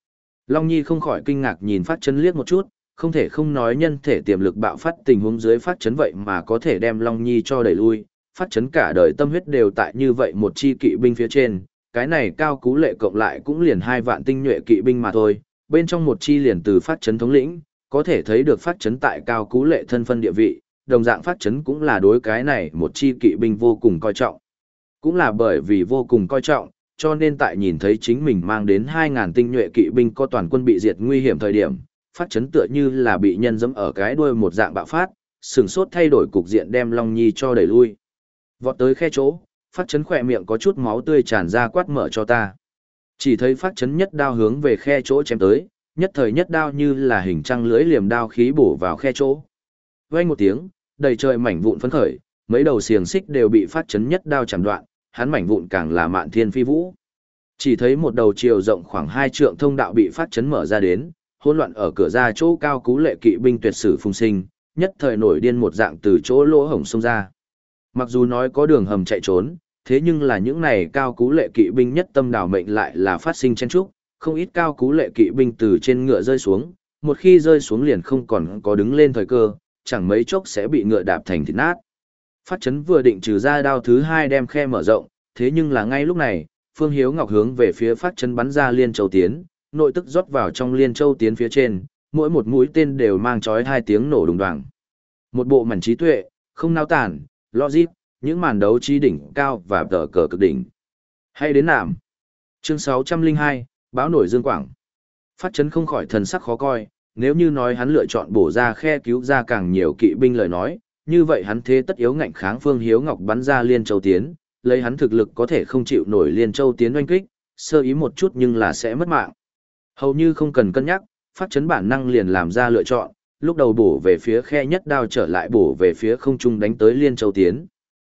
Long Nhi không khỏi kinh ngạc nhìn phát chấn liếc một chút, không thể không nói nhân thể tiềm lực bạo phát tình huống dưới phát chấn vậy mà có thể đem Long Nhi cho đẩy lui, phát chấn cả đời tâm huyết đều tại như vậy một chi kỵ binh phía trên, cái này cao cú lệ cộng lại cũng liền hai vạn tinh nhuệ kỵ binh mà thôi, bên trong một chi liền từ phát chấn thống lĩnh, có thể thấy được phát chấn tại cao cú lệ thân phân địa vị, đồng dạng phát chấn cũng là đối cái này một chi kỵ binh vô cùng coi trọng. Cũng là bởi vì vô cùng coi trọng, cho nên tại nhìn thấy chính mình mang đến hai ngàn tinh nhuệ kỵ binh có toàn quân bị diệt nguy hiểm thời điểm, phát chấn tựa như là bị nhân dẫm ở cái đuôi một dạng bạo phát, sừng sốt thay đổi cục diện đem Long Nhi cho đẩy lui. Vọt tới khe chỗ, phát chấn khỏe miệng có chút máu tươi tràn ra quát mở cho ta. Chỉ thấy phát chấn nhất đao hướng về khe chỗ chém tới, nhất thời nhất đao như là hình trăng lưỡi liềm đao khí bổ vào khe chỗ. Vang một tiếng, đầy trời mảnh vụn phấn khởi, mấy đầu xiềng xích đều bị phát chấn nhất đao chạm đoạn, hắn mảnh vụn càng là mạn thiên phi vũ. Chỉ thấy một đầu chiều rộng khoảng hai trượng thông đạo bị phát chấn mở ra đến, hỗn loạn ở cửa ra chỗ cao cú lệ kỵ binh tuyệt sử phùng sinh, nhất thời nổi điên một dạng từ chỗ lỗ hổng xông ra. Mặc dù nói có đường hầm chạy trốn, thế nhưng là những này cao cú lệ kỵ binh nhất tâm đảo mệnh lại là phát sinh chen trúc, không ít cao cú lệ kỵ binh từ trên ngựa rơi xuống, một khi rơi xuống liền không còn có đứng lên thời cơ, chẳng mấy chốc sẽ bị ngựa đạp thành thịt nát. Phát chấn vừa định trừ ra đao thứ hai đem khe mở rộng, thế nhưng là ngay lúc này, Phương Hiếu Ngọc hướng về phía phát chấn bắn ra liên châu tiến, nội tức rót vào trong liên châu tiến phía trên, mỗi một mũi tên đều mang chói hai tiếng nổ đùng đoàng. Một bộ mảnh trí tuệ, không nao tản, logic, những màn đấu trí đỉnh cao và tờ cờ cực đỉnh. Hay đến nạm. Chương sáu trăm lẻ hai, báo nổi Dương Quảng. Phát chấn không khỏi thần sắc khó coi, nếu như nói hắn lựa chọn bổ ra khe cứu ra càng nhiều kỵ binh lời nói, như vậy hắn thế tất yếu ngạnh kháng Phương Hiếu Ngọc bắn ra liên châu tiến, lấy hắn thực lực có thể không chịu nổi liên châu tiến oanh kích, sơ ý một chút nhưng là sẽ mất mạng. Hầu như không cần cân nhắc, phát chấn bản năng liền làm ra lựa chọn, lúc đầu bổ về phía khe nhất đao trở lại bổ về phía không trung đánh tới liên châu tiến.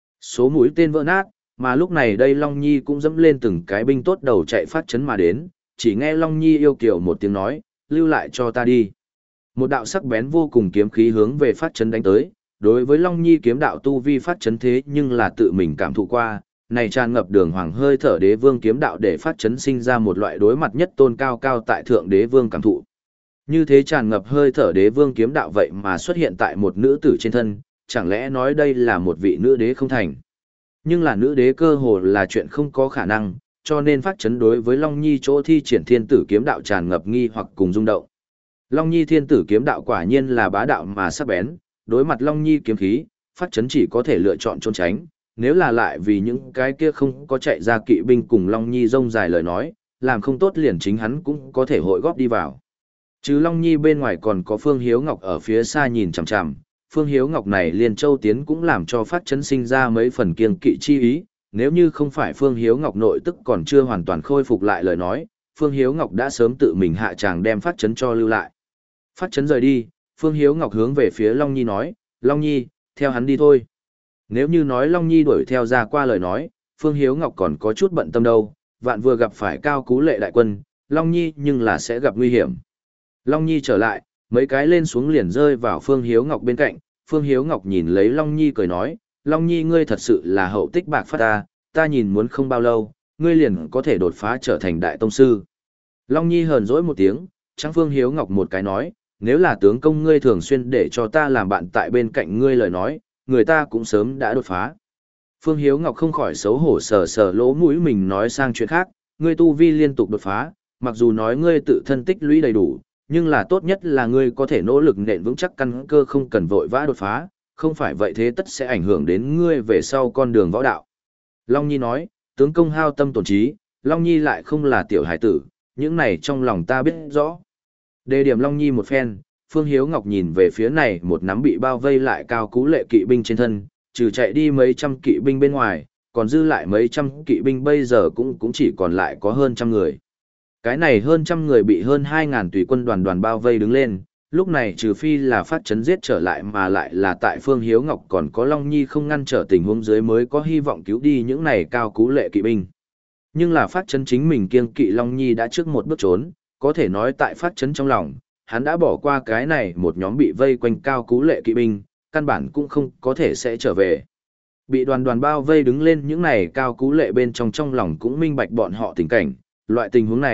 Số mũi tên vỡ nát, mà lúc này đây Long Nhi cũng dẫm lên từng cái binh tốt đầu chạy phát chấn mà đến, chỉ nghe Long Nhi yêu kiều một tiếng nói, lưu lại cho ta đi. Một đạo sắc bén vô cùng kiếm khí hướng về phát chấn đánh tới, đối với Long Nhi kiếm đạo tu vi phát chấn thế nhưng là tự mình cảm thụ qua, này tràn ngập đường hoàng hơi thở đế vương kiếm đạo để phát chấn sinh ra một loại đối mặt nhất tôn cao cao tại thượng đế vương cảm thụ. Như thế tràn ngập hơi thở đế vương kiếm đạo vậy mà xuất hiện tại một nữ tử trên thân, chẳng lẽ nói đây là một vị nữ đế không thành. Nhưng là nữ đế cơ hồ là chuyện không có khả năng, cho nên phát chấn đối với Long Nhi chỗ thi triển thiên tử kiếm đạo tràn ngập nghi hoặc cùng rung động. Long Nhi thiên tử kiếm đạo quả nhiên là bá đạo mà sắc bén, đối mặt Long Nhi kiếm khí, phát chấn chỉ có thể lựa chọn trốn tránh, nếu là lại vì những cái kia không có chạy ra kỵ binh cùng Long Nhi rông dài lời nói, làm không tốt liền chính hắn cũng có thể hội góp đi vào. Chứ Long Nhi bên ngoài còn có Phương Hiếu Ngọc ở phía xa nhìn chằm chằm, Phương Hiếu Ngọc này liên châu tiến cũng làm cho phát chấn sinh ra mấy phần kiêng kỵ chi ý, nếu như không phải Phương Hiếu Ngọc nội tức còn chưa hoàn toàn khôi phục lại lời nói, Phương Hiếu Ngọc đã sớm tự mình hạ tràng đem phát chấn cho lưu lại. Phát chấn rời đi, Phương Hiếu Ngọc hướng về phía Long Nhi nói, Long Nhi, theo hắn đi thôi. Nếu như nói Long Nhi đuổi theo ra qua lời nói, Phương Hiếu Ngọc còn có chút bận tâm đâu, vạn vừa gặp phải cao cú lệ đại quân, Long Nhi nhưng là sẽ gặp nguy hiểm. Long Nhi trở lại, mấy cái lên xuống liền rơi vào Phương Hiếu Ngọc bên cạnh, Phương Hiếu Ngọc nhìn lấy Long Nhi cười nói, Long Nhi ngươi thật sự là hậu tích bạc phát ta, ta nhìn muốn không bao lâu, ngươi liền có thể đột phá trở thành đại tông sư. Long Nhi hờn dỗi một tiếng, trắng Phương Hiếu Ngọc một cái nói, nếu là tướng công ngươi thường xuyên để cho ta làm bạn tại bên cạnh ngươi lời nói, người ta cũng sớm đã đột phá. Phương Hiếu Ngọc không khỏi xấu hổ sờ sờ lỗ mũi mình nói sang chuyện khác, ngươi tu vi liên tục đột phá, mặc dù nói ngươi tự thân tích lũy đầy đủ, nhưng là tốt nhất là ngươi có thể nỗ lực nện vững chắc căn cơ không cần vội vã đột phá, không phải vậy thế tất sẽ ảnh hưởng đến ngươi về sau con đường võ đạo. Long Nhi nói, tướng công hao tâm tổn trí, Long Nhi lại không là tiểu hải tử, những này trong lòng ta biết rõ. Đề điểm Long Nhi một phen, Phương Hiếu Ngọc nhìn về phía này một nắm bị bao vây lại cao cú lệ kỵ binh trên thân, trừ chạy đi mấy trăm kỵ binh bên ngoài, còn dư lại mấy trăm kỵ binh bây giờ cũng cũng chỉ còn lại có hơn trăm người. Cái này hơn trăm người bị hơn hai ngàn tùy quân đoàn đoàn bao vây đứng lên, lúc này trừ phi là phát chấn giết trở lại mà lại là tại Phương Hiếu Ngọc còn có Long Nhi không ngăn trở tình huống dưới mới có hy vọng cứu đi những này cao cú lệ kỵ binh. Nhưng là phát chấn chính mình kiêng kỵ Long Nhi đã trước một bước trốn, có thể nói tại phát chấn trong lòng, hắn đã bỏ qua cái này một nhóm bị vây quanh cao cú lệ kỵ binh, căn bản cũng không có thể sẽ trở về. Bị đoàn đoàn bao vây đứng lên những này cao cú lệ bên trong trong lòng cũng minh bạch bọn họ tình cảnh, loại tình huống này,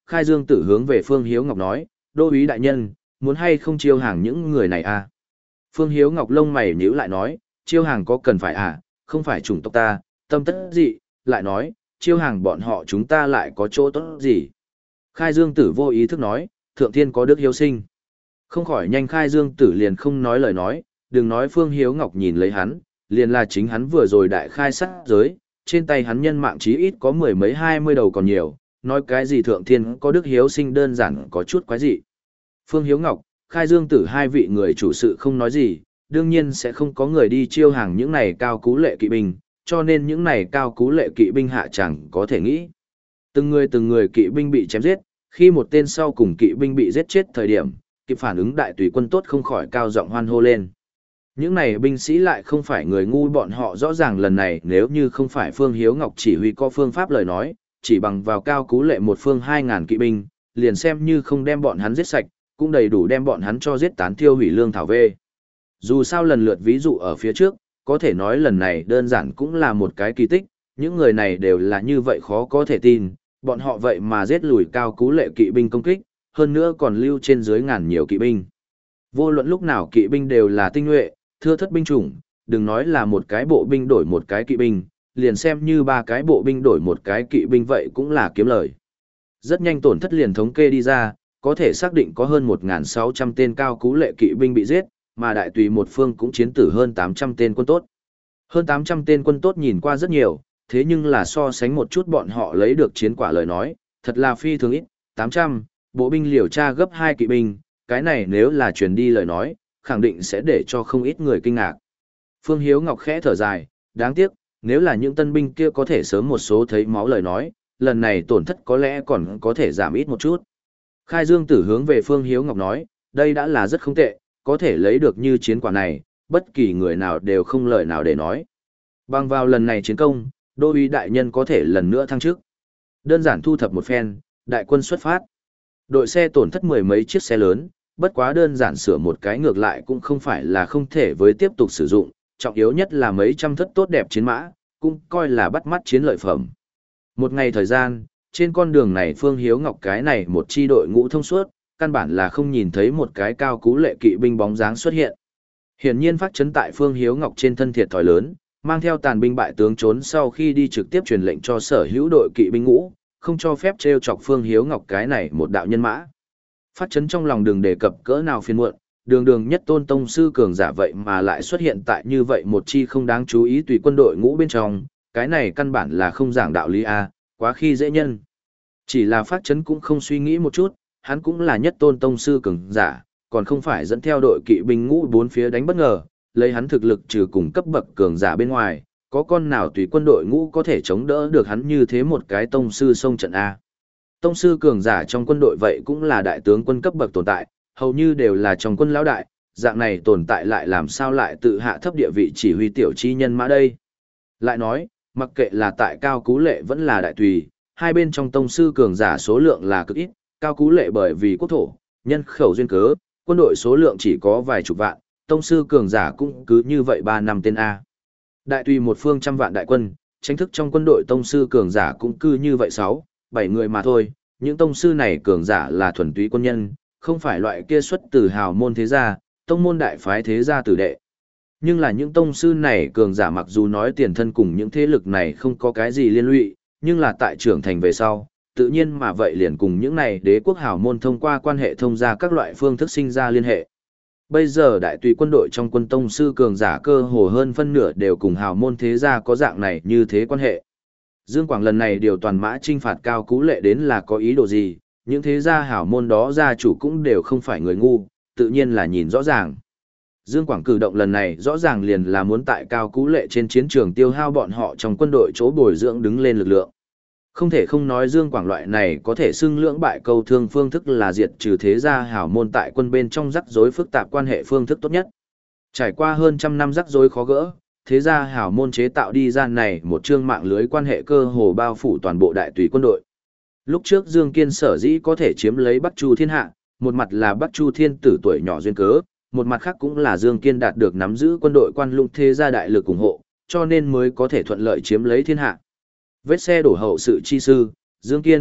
Khai Dương Tử hướng về Phương Hiếu Ngọc nói, đô úy đại nhân, muốn hay không chiêu hàng những người này à? Phương Hiếu Ngọc lông mày nhíu lại nói, chiêu hàng có cần phải à, không phải chủng tộc ta, tâm tất dị, lại nói, chiêu hàng bọn họ chúng ta lại có chỗ tốt gì? Khai Dương Tử vô ý thức nói, thượng thiên có đức hiếu sinh. Không khỏi nhanh Khai Dương Tử liền không nói lời nói, đừng nói Phương Hiếu Ngọc nhìn lấy hắn, liền là chính hắn vừa rồi đại khai sát giới, trên tay hắn nhân mạng chí ít có mười mấy hai mươi đầu còn nhiều, nói cái gì thượng thiên có đức hiếu sinh đơn giản có chút quái dị. Phương Hiếu Ngọc, Khai Dương Tử hai vị người chủ sự không nói gì, đương nhiên sẽ không có người đi chiêu hàng những này cao cú lệ kỵ binh, cho nên những này cao cú lệ kỵ binh hạ chẳng có thể nghĩ. Từng người từng người kỵ binh bị chém giết, khi một tên sau cùng kỵ binh bị giết chết thời điểm, kịp phản ứng đại tùy quân tốt không khỏi cao giọng hoan hô lên. Những này binh sĩ lại không phải người ngu, bọn họ rõ ràng lần này nếu như không phải Phương Hiếu Ngọc chỉ huy có phương pháp lời nói, chỉ bằng vào cao cú lệ một phương hai ngàn kỵ binh, liền xem như không đem bọn hắn giết sạch, cũng đầy đủ đem bọn hắn cho giết tán tiêu hủy lương thảo vê. Dù sao lần lượt ví dụ ở phía trước, có thể nói lần này đơn giản cũng là một cái kỳ tích, những người này đều là như vậy khó có thể tin, bọn họ vậy mà giết lùi cao cú lệ kỵ binh công kích, hơn nữa còn lưu trên dưới ngàn nhiều kỵ binh. Vô luận lúc nào kỵ binh đều là tinh nhuệ, thưa thất binh chủng, đừng nói là một cái bộ binh đổi một cái kỵ binh, liền xem như ba cái bộ binh đổi một cái kỵ binh vậy cũng là kiếm lời. Rất nhanh tổn thất liền thống kê đi ra, có thể xác định có hơn một nghìn sáu trăm tên cao cú lệ kỵ binh bị giết, mà đại tùy một phương cũng chiến tử hơn tám trăm tên quân tốt. Hơn tám trăm tên quân tốt nhìn qua rất nhiều, thế nhưng là so sánh một chút bọn họ lấy được chiến quả lời nói, thật là phi thường ít, tám trăm, bộ binh liều tra gấp hai kỵ binh, cái này nếu là truyền đi lời nói, khẳng định sẽ để cho không ít người kinh ngạc. Phương Hiếu Ngọc khẽ thở dài, đáng tiếc, nếu là những tân binh kia có thể sớm một số thấy máu lời nói, lần này tổn thất có lẽ còn có thể giảm ít một chút. Khai Dương Tử hướng về Phương Hiếu Ngọc nói, đây đã là rất không tệ, có thể lấy được như chiến quả này, bất kỳ người nào đều không lời nào để nói. Bằng vào lần này chiến công, đô úy đại nhân có thể lần nữa thăng chức. Đơn giản thu thập một phen, đại quân xuất phát. Đội xe tổn thất mười mấy chiếc xe lớn, bất quá đơn giản sửa một cái ngược lại cũng không phải là không thể với tiếp tục sử dụng, trọng yếu nhất là mấy trăm thất tốt đẹp chiến mã, cũng coi là bắt mắt chiến lợi phẩm. Một ngày thời gian, trên con đường này Phương Hiếu Ngọc cái này một chi đội ngũ thông suốt, căn bản là không nhìn thấy một cái cao cú lệ kỵ binh bóng dáng xuất hiện. Hiển nhiên phát chấn tại Phương Hiếu Ngọc trên thân thiệt thòi lớn, mang theo tàn binh bại tướng trốn sau khi đi trực tiếp truyền lệnh cho sở hữu đội kỵ binh ngũ, không cho phép trêu chọc Phương Hiếu Ngọc cái này một đạo nhân mã. Phát chấn trong lòng đường đề cập cỡ nào phiền muộn, đường đường nhất tôn tông sư cường giả vậy mà lại xuất hiện tại như vậy một chi không đáng chú ý tùy quân đội ngũ bên trong, cái này căn bản là không giảng đạo lý a, quá khi dễ nhân. Chỉ là phát chấn cũng không suy nghĩ một chút, hắn cũng là nhất tôn tông sư cường giả, còn không phải dẫn theo đội kỵ binh ngũ bốn phía đánh bất ngờ, lấy hắn thực lực trừ cùng cấp bậc cường giả bên ngoài, có con nào tùy quân đội ngũ có thể chống đỡ được hắn như thế một cái tông sư sông trận A. Tông sư cường giả trong quân đội vậy cũng là đại tướng quân cấp bậc tồn tại, hầu như đều là trong quân lão đại, dạng này tồn tại lại làm sao lại tự hạ thấp địa vị chỉ huy tiểu chi nhân mã đây. Lại nói, mặc kệ là tại Cao Cú Lệ vẫn là đại tùy, hai bên trong tông sư cường giả số lượng là cực ít, Cao Cú Lệ bởi vì quốc thổ, nhân khẩu duyên cớ, quân đội số lượng chỉ có vài chục vạn, tông sư cường giả cũng cứ như vậy ba năm tên A. Đại tùy một phương trăm vạn đại quân, tranh thức trong quân đội tông sư cường giả cũng cứ như vậy sáu, bảy người mà thôi, những tông sư này cường giả là thuần túy quân nhân, không phải loại kia xuất từ hào môn thế gia, tông môn đại phái thế gia tử đệ. Nhưng là những tông sư này cường giả mặc dù nói tiền thân cùng những thế lực này không có cái gì liên lụy, nhưng là tại trưởng thành về sau, tự nhiên mà vậy liền cùng những này đế quốc hào môn thông qua quan hệ thông gia các loại phương thức sinh ra liên hệ. Bây giờ đại tùy quân đội trong quân tông sư cường giả cơ hồ hơn phân nửa đều cùng hào môn thế gia có dạng này như thế quan hệ. Dương Quảng lần này điều toàn mã trinh phạt Cao Cú Lệ đến là có ý đồ gì, những thế gia hảo môn đó gia chủ cũng đều không phải người ngu, tự nhiên là nhìn rõ ràng. Dương Quảng cử động lần này rõ ràng liền là muốn tại Cao Cú Lệ trên chiến trường tiêu hao bọn họ trong quân đội chỗ bồi dưỡng đứng lên lực lượng. Không thể không nói Dương Quảng loại này có thể xưng lưỡng bại câu thương phương thức là diệt trừ thế gia hảo môn tại quân bên trong rắc rối phức tạp quan hệ phương thức tốt nhất. Trải qua hơn trăm năm rắc rối khó gỡ, thế gia hảo môn chế tạo đi ra này một chương mạng lưới quan hệ cơ hồ bao phủ toàn bộ đại tùy quân đội. Lúc trước Dương Kiên sở dĩ có thể chiếm lấy Bắc Chu thiên hạ, một mặt là Bắc Chu thiên tử tuổi nhỏ duyên cớ, một mặt khác cũng là Dương Kiên đạt được nắm giữ quân đội quan lũng thế gia đại lực ủng hộ, cho nên mới có thể thuận lợi chiếm lấy thiên hạ. Vết xe đổ hậu sự chi sư, Dương Kiên,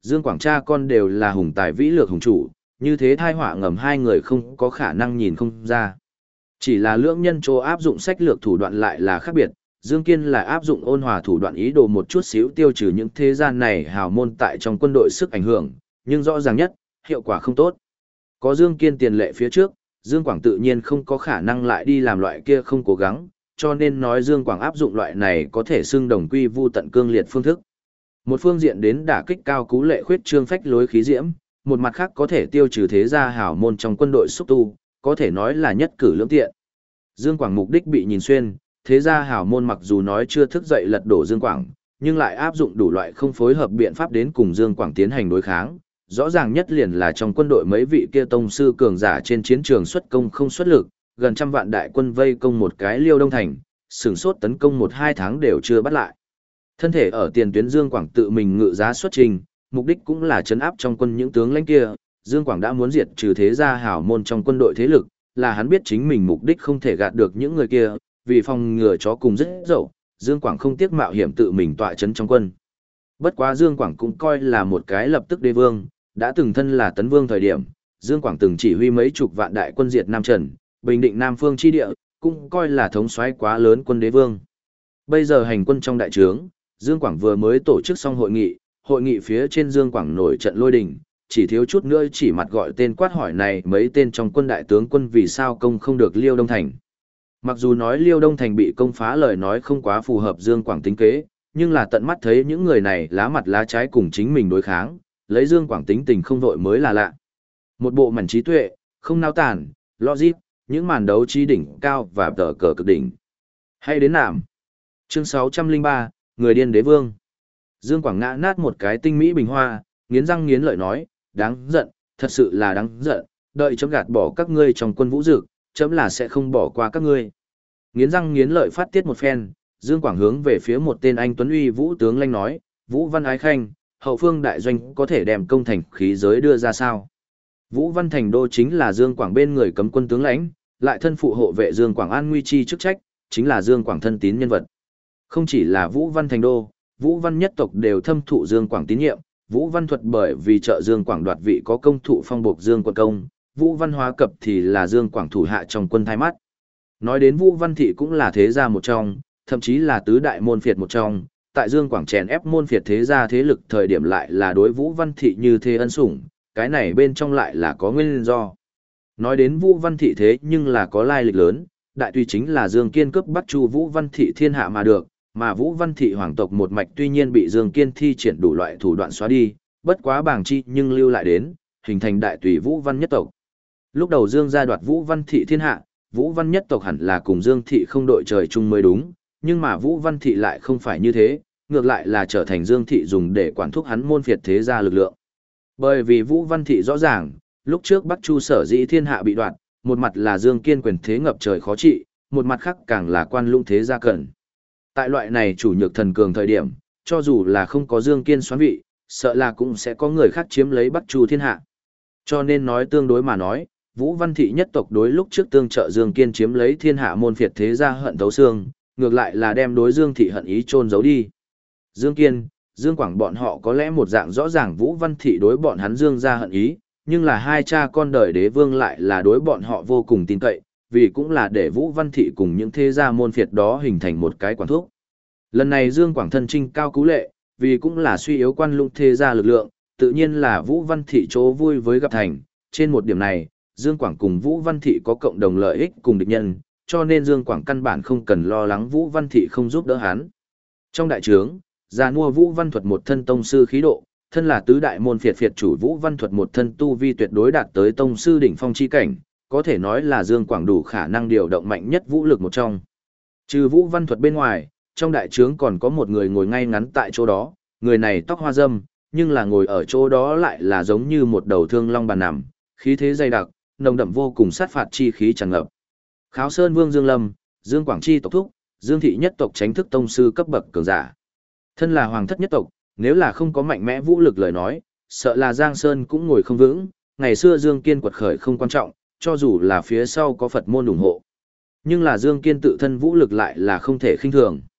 Dương Quảng cha con đều là hùng tài vĩ lược hùng chủ, như thế thai họa ngầm hai người không có khả năng nhìn không ra. Chỉ là lưỡng nhân chỗ áp dụng sách lược thủ đoạn lại là khác biệt, Dương Kiên là áp dụng ôn hòa thủ đoạn ý đồ một chút xíu tiêu trừ những thế gian này hào môn tại trong quân đội sức ảnh hưởng, nhưng rõ ràng nhất, hiệu quả không tốt. Có Dương Kiên tiền lệ phía trước, Dương Quảng tự nhiên không có khả năng lại đi làm loại kia không cố gắng, cho nên nói Dương Quảng áp dụng loại này có thể xưng đồng quy vu tận cương liệt phương thức. Một phương diện đến đả kích cao cú lệ khuyết trương phách lối khí diễm, một mặt khác có thể tiêu trừ thế gia hảo môn trong quân đội xúc tu, có thể nói là nhất cử lưỡng tiện. Dương Quảng mục đích bị nhìn xuyên, thế gia hảo môn mặc dù nói chưa thức dậy lật đổ Dương Quảng, nhưng lại áp dụng đủ loại không phối hợp biện pháp đến cùng Dương Quảng tiến hành đối kháng. Rõ ràng nhất liền là trong quân đội mấy vị kia tông sư cường giả trên chiến trường xuất công không xuất lực, gần trăm vạn đại quân vây công một cái Liêu Đông Thành, sửng sốt tấn công một hai tháng đều chưa bắt lại. Thân thể ở tiền tuyến Dương Quảng tự mình ngự giá xuất trình, mục đích cũng là chấn áp trong quân những tướng lãnh kia, Dương Quảng đã muốn diệt trừ thế gia hảo môn trong quân đội thế lực, là hắn biết chính mình mục đích không thể gạt được những người kia, vì phòng ngừa chó cùng rất dậu, Dương Quảng không tiếc mạo hiểm tự mình tọa chấn trong quân. Bất quá Dương Quảng cũng coi là một cái lập tức đế vương, đã từng thân là tấn vương thời điểm, Dương Quảng từng chỉ huy mấy chục vạn đại quân diệt Nam Trần, bình định Nam Phương chi địa, cũng coi là thống soái quá lớn quân đế vương. Bây giờ hành quân trong đại trướng, Dương Quảng vừa mới tổ chức xong hội nghị, hội nghị phía trên Dương Quảng nổi trận lôi đình, chỉ thiếu chút nữa chỉ mặt gọi tên quát hỏi này mấy tên trong quân đại tướng quân vì sao công không được Liêu Đông Thành. Mặc dù nói Liêu Đông Thành bị công phá lời nói không quá phù hợp Dương Quảng tính kế, nhưng là tận mắt thấy những người này lá mặt lá trái cùng chính mình đối kháng, lấy Dương Quảng tính tình không vội mới là lạ. Một bộ mảnh trí tuệ, không nao tản, logic, những màn đấu trí đỉnh cao và tờ cờ cực đỉnh. Hay đến nạm. Chương sáu trăm lẻ ba, Người điên đế vương. Dương Quảng ngã nát một cái tinh mỹ bình hoa, nghiến răng nghiến lợi nói, đáng giận, thật sự là đáng giận, đợi chấm gạt bỏ các ngươi trong quân vũ dực, chấm là sẽ không bỏ qua các ngươi. Nghiến răng nghiến lợi phát tiết một phen, Dương Quảng hướng về phía một tên anh tuấn uy vũ tướng lãnh nói, Vũ Văn Ái Khanh, hậu phương đại doanh có thể đem công thành khí giới đưa ra sao? Vũ Văn Thành Đô chính là Dương Quảng bên người cấm quân tướng lãnh, lại thân phụ hộ vệ Dương Quảng an nguy chi chức trách, chính là Dương Quảng thân tín nhân vật. Không chỉ là Vũ Văn Thành Đô, Vũ Văn nhất tộc đều thâm thụ Dương Quảng tín nhiệm, Vũ Văn Thuật bởi vì trợ Dương Quảng đoạt vị có công thụ phong bộc Dương quận công, Vũ Văn Hóa Cập thì là Dương Quảng thủ hạ trong quân thái mắt. Nói đến Vũ Văn Thị cũng là thế gia một trong, thậm chí là tứ đại môn phiệt một trong, tại Dương Quảng chèn ép môn phiệt thế gia thế lực thời điểm lại là đối Vũ Văn Thị như thế ân sủng, cái này bên trong lại là có nguyên do. Nói đến Vũ Văn Thị thế nhưng là có lai lịch lớn, đại tùy chính là Dương Kiên cướp Bắc Chu Vũ Văn Thị thiên hạ mà được, mà Vũ Văn Thị hoàng tộc một mạch tuy nhiên bị Dương Kiên thi triển đủ loại thủ đoạn xóa đi, bất quá bảng chi nhưng lưu lại đến, hình thành đại tùy Vũ Văn nhất tộc. Lúc đầu Dương gia đoạt Vũ Văn Thị thiên hạ, Vũ Văn nhất tộc hẳn là cùng Dương Thị không đội trời chung mới đúng, nhưng mà Vũ Văn Thị lại không phải như thế, ngược lại là trở thành Dương Thị dùng để quản thúc hắn môn phiệt thế gia lực lượng. Bởi vì Vũ Văn Thị rõ ràng, lúc trước Bắc Chu sở dĩ thiên hạ bị đoạt, một mặt là Dương Kiên quyền thế ngập trời khó trị, một mặt khác càng là quan lũng thế gia cẩn. Tại loại này chủ nhược thần cường thời điểm, cho dù là không có Dương Kiên xoán vị, sợ là cũng sẽ có người khác chiếm lấy Bắc Chu thiên hạ. Cho nên nói tương đối mà nói, Vũ Văn Thị nhất tộc đối lúc trước tương trợ Dương Kiên chiếm lấy thiên hạ môn phiệt thế gia hận thấu xương, ngược lại là đem đối Dương Thị hận ý chôn giấu đi. Dương Kiên, Dương Quảng bọn họ có lẽ một dạng rõ ràng Vũ Văn Thị đối bọn hắn Dương gia hận ý, nhưng là hai cha con đời đế vương lại là đối bọn họ vô cùng tin cậy, vì cũng là để Vũ Văn Thị cùng những thế gia môn phiệt đó hình thành một cái quản thúc. Lần này Dương Quảng thân trinh cao cú lệ, vì cũng là suy yếu quan lũng thế gia lực lượng, tự nhiên là Vũ Văn Thị chỗ vui với gặp thành, trên một điểm này, Dương Quảng cùng Vũ Văn Thị có cộng đồng lợi ích cùng địch nhân, cho nên Dương Quảng căn bản không cần lo lắng Vũ Văn Thị không giúp đỡ hắn. Trong đại trướng, già mua Vũ Văn Thuật một thân tông sư khí độ, thân là tứ đại môn phiệt phiệt chủ Vũ Văn Thuật một thân tu vi tuyệt đối đạt tới tông sư đỉnh phong chi cảnh, có thể nói là Dương Quảng đủ khả năng điều động mạnh nhất vũ lực một trong. Trừ Vũ Văn Thuật bên ngoài, trong đại trướng còn có một người ngồi ngay ngắn tại chỗ đó, người này tóc hoa râm, nhưng là ngồi ở chỗ đó lại là giống như một đầu thương long bàn nằm, khí thế dày đặc, nồng đậm vô cùng sát phạt chi khí tràn ngập. Kháo Sơn Vương Dương Lâm, Dương Quảng chi tộc thúc, Dương thị nhất tộc tránh thức tông sư cấp bậc cường giả. Thân là hoàng thất nhất tộc, nếu là không có mạnh mẽ vũ lực lời nói, sợ là Giang Sơn cũng ngồi không vững, ngày xưa Dương Kiên quật khởi không quan trọng, cho dù là phía sau có Phật môn ủng hộ. Nhưng là Dương Kiên tự thân vũ lực lại là không thể khinh thường.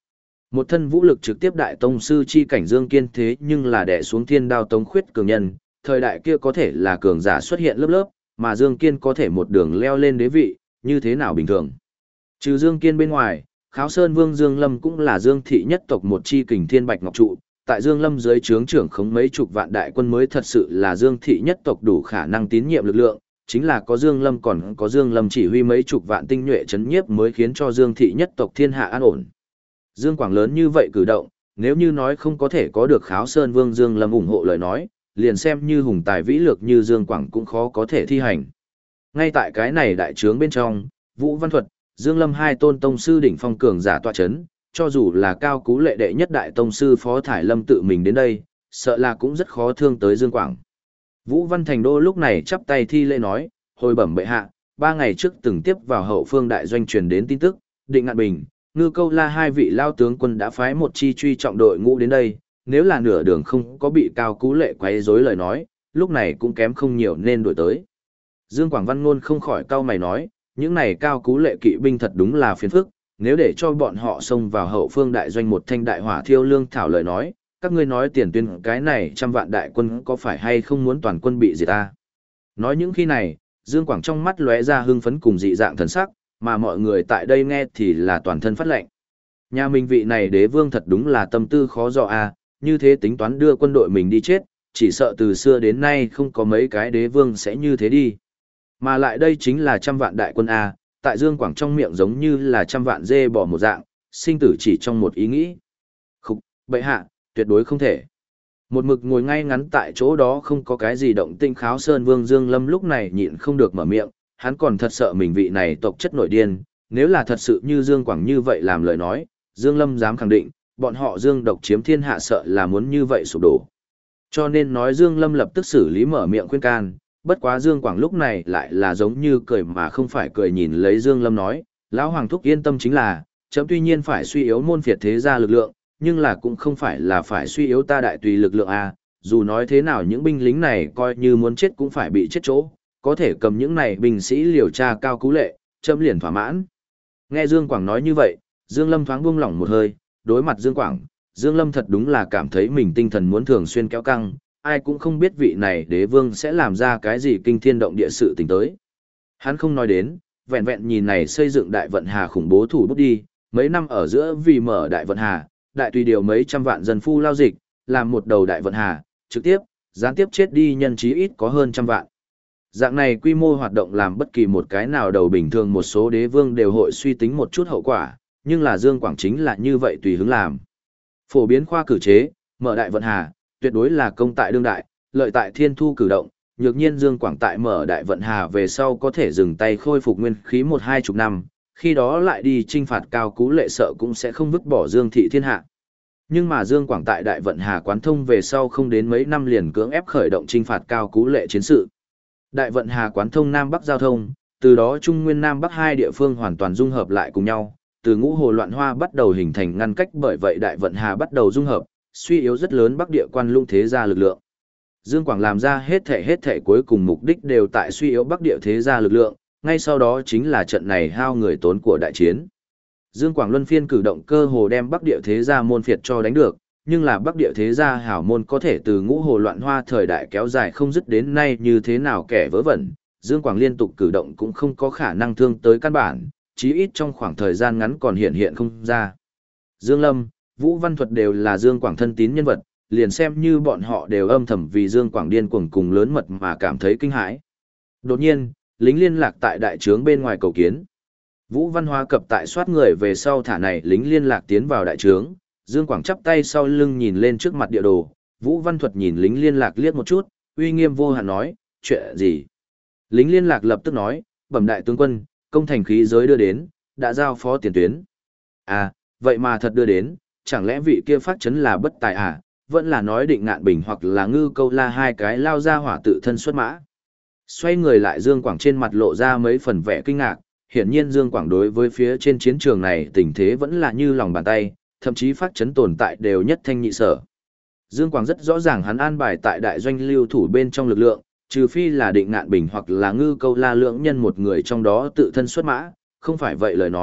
Một thân vũ lực trực tiếp đại tông sư chi cảnh Dương Kiên thế nhưng là đè xuống thiên đao tống khuyết cường nhân, thời đại kia có thể là cường giả xuất hiện lớp lớp, mà Dương Kiên có thể một đường leo lên đế vị, như thế nào bình thường. Trừ Dương Kiên bên ngoài, Kháo Sơn Vương Dương Lâm cũng là Dương thị nhất tộc một chi kình thiên bạch ngọc trụ, tại Dương Lâm dưới trướng trưởng khống mấy chục vạn đại quân mới thật sự là Dương thị nhất tộc đủ khả năng tín nhiệm lực lượng, chính là có Dương Lâm còn có Dương Lâm chỉ huy mấy chục vạn tinh nhuệ chấn nhiếp mới khiến cho Dương thị nhất tộc thiên hạ an ổn. Dương Quảng lớn như vậy cử động, nếu như nói không có thể có được Kháo Sơn Vương Dương Lâm ủng hộ lời nói, liền xem như hùng tài vĩ lược như Dương Quảng cũng khó có thể thi hành. Ngay tại cái này đại trướng bên trong, Vũ Văn Thuật, Dương Lâm hai tôn tông sư đỉnh phong cường giả tọa chấn, cho dù là cao cú lệ đệ nhất đại tông sư Phó Thải Lâm tự mình đến đây, sợ là cũng rất khó thương tới Dương Quảng. Vũ Văn Thành Đô lúc này chắp tay thi lễ nói, hồi bẩm bệ hạ, ba ngày trước từng tiếp vào hậu phương đại doanh truyền đến tin tức, Định Ngạn Bình, Ngư Câu La hai vị lao tướng quân đã phái một chi truy trọng đội ngũ đến đây, nếu là nửa đường không có bị cao cú lệ quấy rối lời nói, lúc này cũng kém không nhiều nên đổi tới. Dương Quảng Văn Ngôn không khỏi cau mày nói, những này cao cú lệ kỵ binh thật đúng là phiền phức, nếu để cho bọn họ xông vào hậu phương đại doanh một thanh đại hỏa thiêu lương thảo lời nói, các ngươi nói tiền tuyên cái này trăm vạn đại quân có phải hay không muốn toàn quân bị diệt ta. Nói những khi này, Dương Quảng trong mắt lóe ra hưng phấn cùng dị dạng thần sắc, mà mọi người tại đây nghe thì là toàn thân phát lệnh. Nhà mình vị này đế vương thật đúng là tâm tư khó dò a, như thế tính toán đưa quân đội mình đi chết, chỉ sợ từ xưa đến nay không có mấy cái đế vương sẽ như thế đi. Mà lại đây chính là trăm vạn đại quân a, tại Dương Quảng trong miệng giống như là trăm vạn dê bỏ một dạng, sinh tử chỉ trong một ý nghĩ. Khục, bệ hạ, tuyệt đối không thể. Một mực ngồi ngay ngắn tại chỗ đó không có cái gì động tinh Kháo Sơn Vương Dương Lâm lúc này nhịn không được mở miệng, hắn còn thật sợ mình vị này tộc chất nội điên, nếu là thật sự như Dương Quảng như vậy làm lời nói, Dương Lâm dám khẳng định, bọn họ Dương độc chiếm thiên hạ sợ là muốn như vậy sụp đổ. Cho nên nói Dương Lâm lập tức xử lý mở miệng khuyên can, bất quá Dương Quảng lúc này lại là giống như cười mà không phải cười nhìn lấy Dương Lâm nói, lão hoàng thúc yên tâm chính là, chấm tuy nhiên phải suy yếu môn phiệt thế gia lực lượng, nhưng là cũng không phải là phải suy yếu ta đại tùy lực lượng a, dù nói thế nào những binh lính này coi như muốn chết cũng phải bị chết chỗ, có thể cầm những này binh sĩ liều tra cao cú lệ, chấm liền thỏa mãn. Nghe Dương Quảng nói như vậy, Dương Lâm thoáng buông lỏng một hơi, đối mặt Dương Quảng, Dương Lâm thật đúng là cảm thấy mình tinh thần muốn thường xuyên kéo căng, ai cũng không biết vị này đế vương sẽ làm ra cái gì kinh thiên động địa sự tình tới. Hắn không nói đến, vẹn vẹn nhìn này xây dựng đại vận hà khủng bố thủ bút đi, mấy năm ở giữa vì mở đại vận hà, đại tùy điều mấy trăm vạn dân phu lao dịch, làm một đầu đại vận hà, trực tiếp, gián tiếp chết đi nhân chí ít có hơn trăm vạn. Dạng này quy mô hoạt động làm bất kỳ một cái nào đầu bình thường một số đế vương đều hội suy tính một chút hậu quả, nhưng là Dương Quảng chính là như vậy tùy hứng làm. Phổ biến khoa cử chế, mở đại vận hà, tuyệt đối là công tại đương đại, lợi tại thiên thu cử động, nhược nhiên Dương Quảng tại mở đại vận hà về sau có thể dừng tay khôi phục nguyên khí một hai chục năm, khi đó lại đi trinh phạt cao cú lệ sợ cũng sẽ không vứt bỏ Dương thị thiên hạ. Nhưng mà Dương Quảng tại đại vận hà quán thông về sau không đến mấy năm liền cưỡng ép khởi động trinh phạt cao cú lệ chiến sự. Đại vận hà quán thông Nam Bắc giao thông, từ đó Trung Nguyên Nam Bắc hai địa phương hoàn toàn dung hợp lại cùng nhau, từ ngũ hồ loạn hoa bắt đầu hình thành ngăn cách, bởi vậy đại vận hà bắt đầu dung hợp, suy yếu rất lớn Bắc địa quan lũng thế gia lực lượng. Dương Quảng làm ra hết thể hết thể cuối cùng mục đích đều tại suy yếu Bắc địa thế gia lực lượng, ngay sau đó chính là trận này hao người tốn của đại chiến. Dương Quảng luân phiên cử động cơ hồ đem Bắc địa thế gia môn phiệt cho đánh được, nhưng là Bắc địa thế gia hảo môn có thể từ ngũ hồ loạn hoa thời đại kéo dài không dứt đến nay như thế nào kẻ vớ vẩn, Dương Quảng liên tục cử động cũng không có khả năng thương tới căn bản, chí ít trong khoảng thời gian ngắn còn hiện hiện không ra. Dương Lâm, Vũ Văn Thuật đều là Dương Quảng thân tín nhân vật, liền xem như bọn họ đều âm thầm vì Dương Quảng điên cuồng cùng lớn mật mà cảm thấy kinh hãi. Đột nhiên, lính liên lạc tại đại trướng bên ngoài cầu kiến. Vũ Văn Hóa cập tại soát người về sau thả này lính liên lạc tiến vào đại trướng, Dương Quảng chắp tay sau lưng nhìn lên trước mặt địa đồ, Vũ Văn Thuật nhìn lính liên lạc liếc một chút, uy nghiêm vô hạn nói, chuyện gì? Lính liên lạc lập tức nói, bẩm đại tướng quân, công thành khí giới đưa đến, đã giao phó tiền tuyến. À, vậy mà thật đưa đến, chẳng lẽ vị kia phát chấn là bất tài à, vẫn là nói Định Ngạn Bình hoặc là Ngư Câu La hai cái lao ra hỏa tự thân xuất mã. Xoay người lại Dương Quảng trên mặt lộ ra mấy phần vẻ kinh ngạc, hiển nhiên Dương Quảng đối với phía trên chiến trường này tình thế vẫn là như lòng bàn tay, thậm chí phát chấn tồn tại đều nhất thanh nhị sở. Dương Quảng rất rõ ràng hắn an bài tại đại doanh lưu thủ bên trong lực lượng, trừ phi là Định Ngạn Bình hoặc là Ngư Câu La lưỡng nhân một người trong đó tự thân xuất mã, không phải vậy lời nói,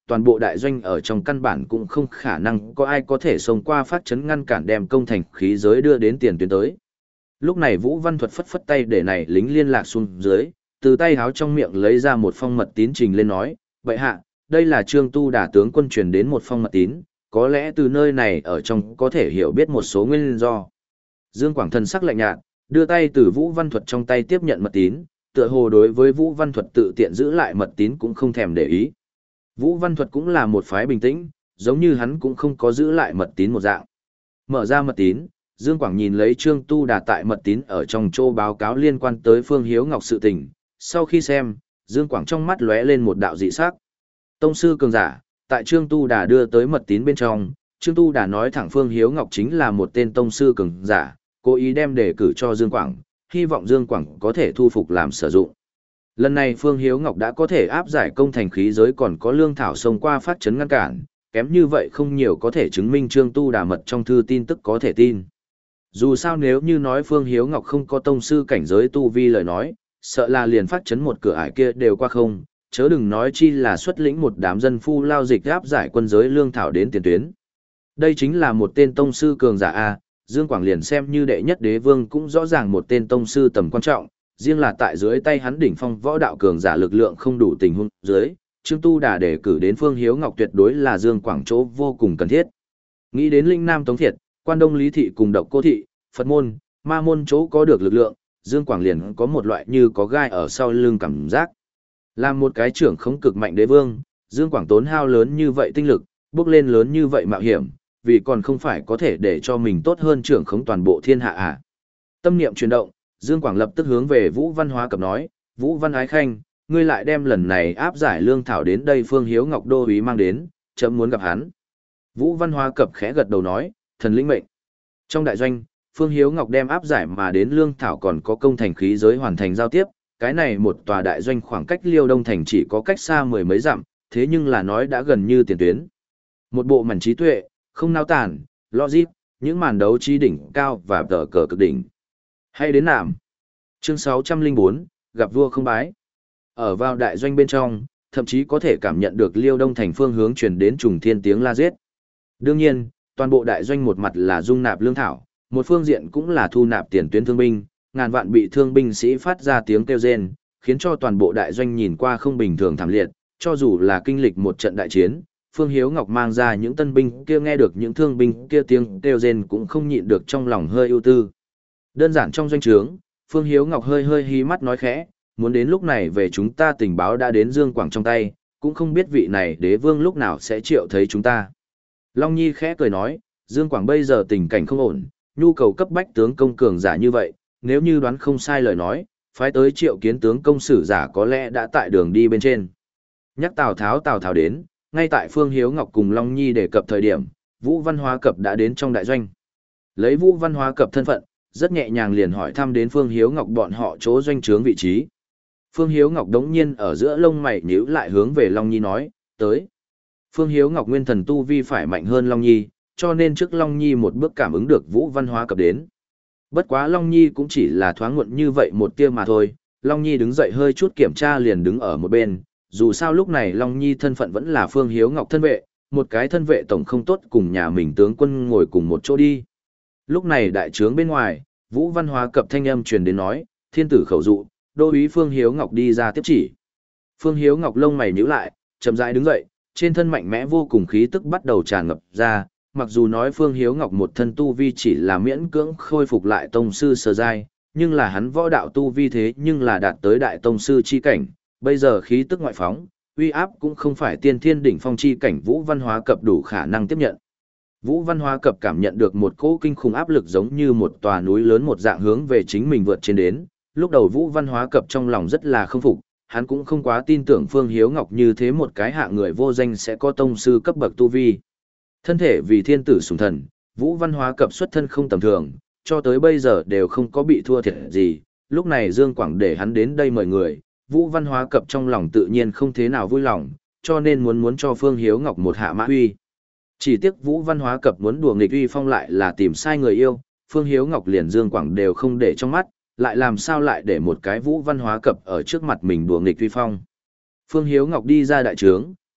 toàn bộ đại doanh ở trong căn bản cũng không khả năng có ai có thể xông qua phát chấn ngăn cản đem công thành khí giới đưa đến tiền tuyến tới. Lúc này Vũ Văn Thuật phất phất tay để này lính liên lạc xuống dưới, từ tay háo trong miệng lấy ra một phong mật tín trình lên nói, vậy hạ, đây là Trương Tu Đà tướng quân truyền đến một phong mật tín, có lẽ từ nơi này ở trong có thể hiểu biết một số nguyên do. Dương Quảng thần sắc lạnh nhạt, đưa tay từ Vũ Văn Thuật trong tay tiếp nhận mật tín, tựa hồ đối với Vũ Văn Thuật tự tiện giữ lại mật tín cũng không thèm để ý. Vũ Văn Thuật cũng là một phái bình tĩnh, giống như hắn cũng không có giữ lại mật tín một dạng. Mở ra mật tín, Dương Quảng nhìn lấy Trương Tu Đà tại mật tín ở trong chỗ báo cáo liên quan tới Phương Hiếu Ngọc sự tình, sau khi xem, Dương Quảng trong mắt lóe lên một đạo dị sắc. Tông sư cường giả, tại Trương Tu Đà đưa tới mật tín bên trong, Trương Tu Đà nói thẳng Phương Hiếu Ngọc chính là một tên tông sư cường giả, cố ý đem đề cử cho Dương Quảng, hy vọng Dương Quảng có thể thu phục làm sử dụng. Lần này Phương Hiếu Ngọc đã có thể áp giải công thành khí giới còn có lương thảo xông qua phát chấn ngăn cản, kém như vậy không nhiều có thể chứng minh Trương Tu Đà mật trong thư tin tức có thể tin. Dù sao nếu như nói Phương Hiếu Ngọc không có tông sư cảnh giới tu vi lời nói, sợ là liền phát chấn một cửa ải kia đều qua không, chớ đừng nói chi là xuất lĩnh một đám dân phu lao dịch áp giải quân giới lương thảo đến tiền tuyến. Đây chính là một tên tông sư cường giả A, Dương Quảng liền xem như đệ nhất đế vương cũng rõ ràng một tên tông sư tầm quan trọng, riêng là tại dưới tay hắn đỉnh phong võ đạo cường giả lực lượng không đủ tình huống dưới, Trương Tu Đà đề cử đến Phương Hiếu Ngọc tuyệt đối là Dương Quảng chỗ vô cùng cần thiết. Nghĩ đến Linh Nam Tống Thiệt, Quan Đông Lý Thị cùng Độc Cô Thị, Phật môn, Ma môn chỗ có được lực lượng, Dương Quảng liền có một loại như có gai ở sau lưng cảm giác. Làm một cái trưởng không cực mạnh đế vương, Dương Quảng tốn hao lớn như vậy tinh lực, bước lên lớn như vậy mạo hiểm, vì còn không phải có thể để cho mình tốt hơn trưởng khống toàn bộ thiên hạ à. Tâm niệm chuyển động, Dương Quảng lập tức hướng về Vũ Văn Hóa Cập nói, Vũ Văn Ái Khanh, ngươi lại đem lần này áp giải lương thảo đến đây Phương Hiếu Ngọc đô úy mang đến, chấm muốn gặp hắn. Vũ Văn Hóa Cập khẽ gật đầu nói, thần lĩnh mệnh. Trong đại doanh, Phương Hiếu Ngọc đem áp giải mà đến lương thảo còn có công thành khí giới hoàn thành giao tiếp, cái này một tòa đại doanh khoảng cách Liêu Đông thành chỉ có cách xa mười mấy dặm, thế nhưng là nói đã gần như tiền tuyến. Một bộ mảnh trí tuệ, không nao tản, logic, những màn đấu trí đỉnh cao và tờ cờ cực đỉnh. Hay đến nạm. Chương sáu trăm lẻ bốn, gặp vua không bái. Ở vào đại doanh bên trong, thậm chí có thể cảm nhận được Liêu Đông thành phương hướng truyền đến trùng thiên tiếng la giết. Đương nhiên, toàn bộ đại doanh một mặt là dung nạp lương thảo, một phương diện cũng là thu nạp tiền tuyến thương binh, ngàn vạn bị thương binh sĩ phát ra tiếng kêu rên, khiến cho toàn bộ đại doanh nhìn qua không bình thường thảm liệt, cho dù là kinh lịch một trận đại chiến, Phương Hiếu Ngọc mang ra những tân binh kia nghe được những thương binh kia tiếng kêu rên cũng không nhịn được trong lòng hơi ưu tư. Đơn giản trong doanh trướng, Phương Hiếu Ngọc hơi hơi hí mắt nói khẽ, muốn đến lúc này về chúng ta tình báo đã đến Dương Quảng trong tay, cũng không biết vị này đế vương lúc nào sẽ triệu thấy chúng ta. Long Nhi khẽ cười nói, Dương Quảng bây giờ tình cảnh không ổn, nhu cầu cấp bách tướng công cường giả như vậy, nếu như đoán không sai lời nói, phái tới triệu kiến tướng công sử giả có lẽ đã tại đường đi bên trên. Nhắc Tào Tháo Tào Tháo đến, ngay tại Phương Hiếu Ngọc cùng Long Nhi đề cập thời điểm, Vũ Văn Hóa Cập đã đến trong đại doanh. Lấy Vũ Văn Hóa Cập thân phận, rất nhẹ nhàng liền hỏi thăm đến Phương Hiếu Ngọc bọn họ chỗ doanh trướng vị trí. Phương Hiếu Ngọc đống nhiên ở giữa lông mày nhíu lại hướng về Long Nhi nói, tới. Phương Hiếu Ngọc nguyên thần tu vi phải mạnh hơn Long Nhi, cho nên trước Long Nhi một bước cảm ứng được Vũ Văn Hóa Cập đến. Bất quá Long Nhi cũng chỉ là thoáng muộn như vậy một tia mà thôi, Long Nhi đứng dậy hơi chút kiểm tra liền đứng ở một bên, dù sao lúc này Long Nhi thân phận vẫn là Phương Hiếu Ngọc thân vệ, một cái thân vệ tổng không tốt cùng nhà mình tướng quân ngồi cùng một chỗ đi. Lúc này đại trướng bên ngoài, Vũ Văn Hóa Cập thanh âm truyền đến nói, thiên tử khẩu dụ, đô úy Phương Hiếu Ngọc đi ra tiếp chỉ. Phương Hiếu Ngọc lông mày nhíu lại, chậm rãi đứng dậy, trên thân mạnh mẽ vô cùng khí tức bắt đầu tràn ngập ra, mặc dù nói Phương Hiếu Ngọc một thân tu vi chỉ là miễn cưỡng khôi phục lại tông sư sơ giai, nhưng là hắn võ đạo tu vi thế nhưng là đạt tới đại tông sư chi cảnh, bây giờ khí tức ngoại phóng, uy áp cũng không phải tiên thiên đỉnh phong chi cảnh Vũ Văn Hóa Cập đủ khả năng tiếp nhận. Vũ Văn Hóa Cập cảm nhận được một cỗ kinh khủng áp lực giống như một tòa núi lớn một dạng hướng về chính mình vượt trên đến, lúc đầu Vũ Văn Hóa Cập trong lòng rất là không phục, hắn cũng không quá tin tưởng Phương Hiếu Ngọc như thế một cái hạ người vô danh sẽ có tông sư cấp bậc tu vi. Thân thể vì thiên tử sủng thần, Vũ Văn Hóa Cập xuất thân không tầm thường, cho tới bây giờ đều không có bị thua thiệt gì, lúc này Dương Quảng để hắn đến đây mời người, Vũ Văn Hóa Cập trong lòng tự nhiên không thế nào vui lòng, cho nên muốn muốn cho Phương Hiếu Ngọc một hạ mã uy. Chỉ tiếc Vũ Văn Hóa Cập muốn đùa nghịch uy phong lại là tìm sai người yêu, Phương Hiếu Ngọc liền Dương Quảng đều không để trong mắt, lại làm sao lại để một cái Vũ Văn Hóa Cập ở trước mặt mình đùa nghịch uy phong. Phương Hiếu Ngọc đi ra đại trướng,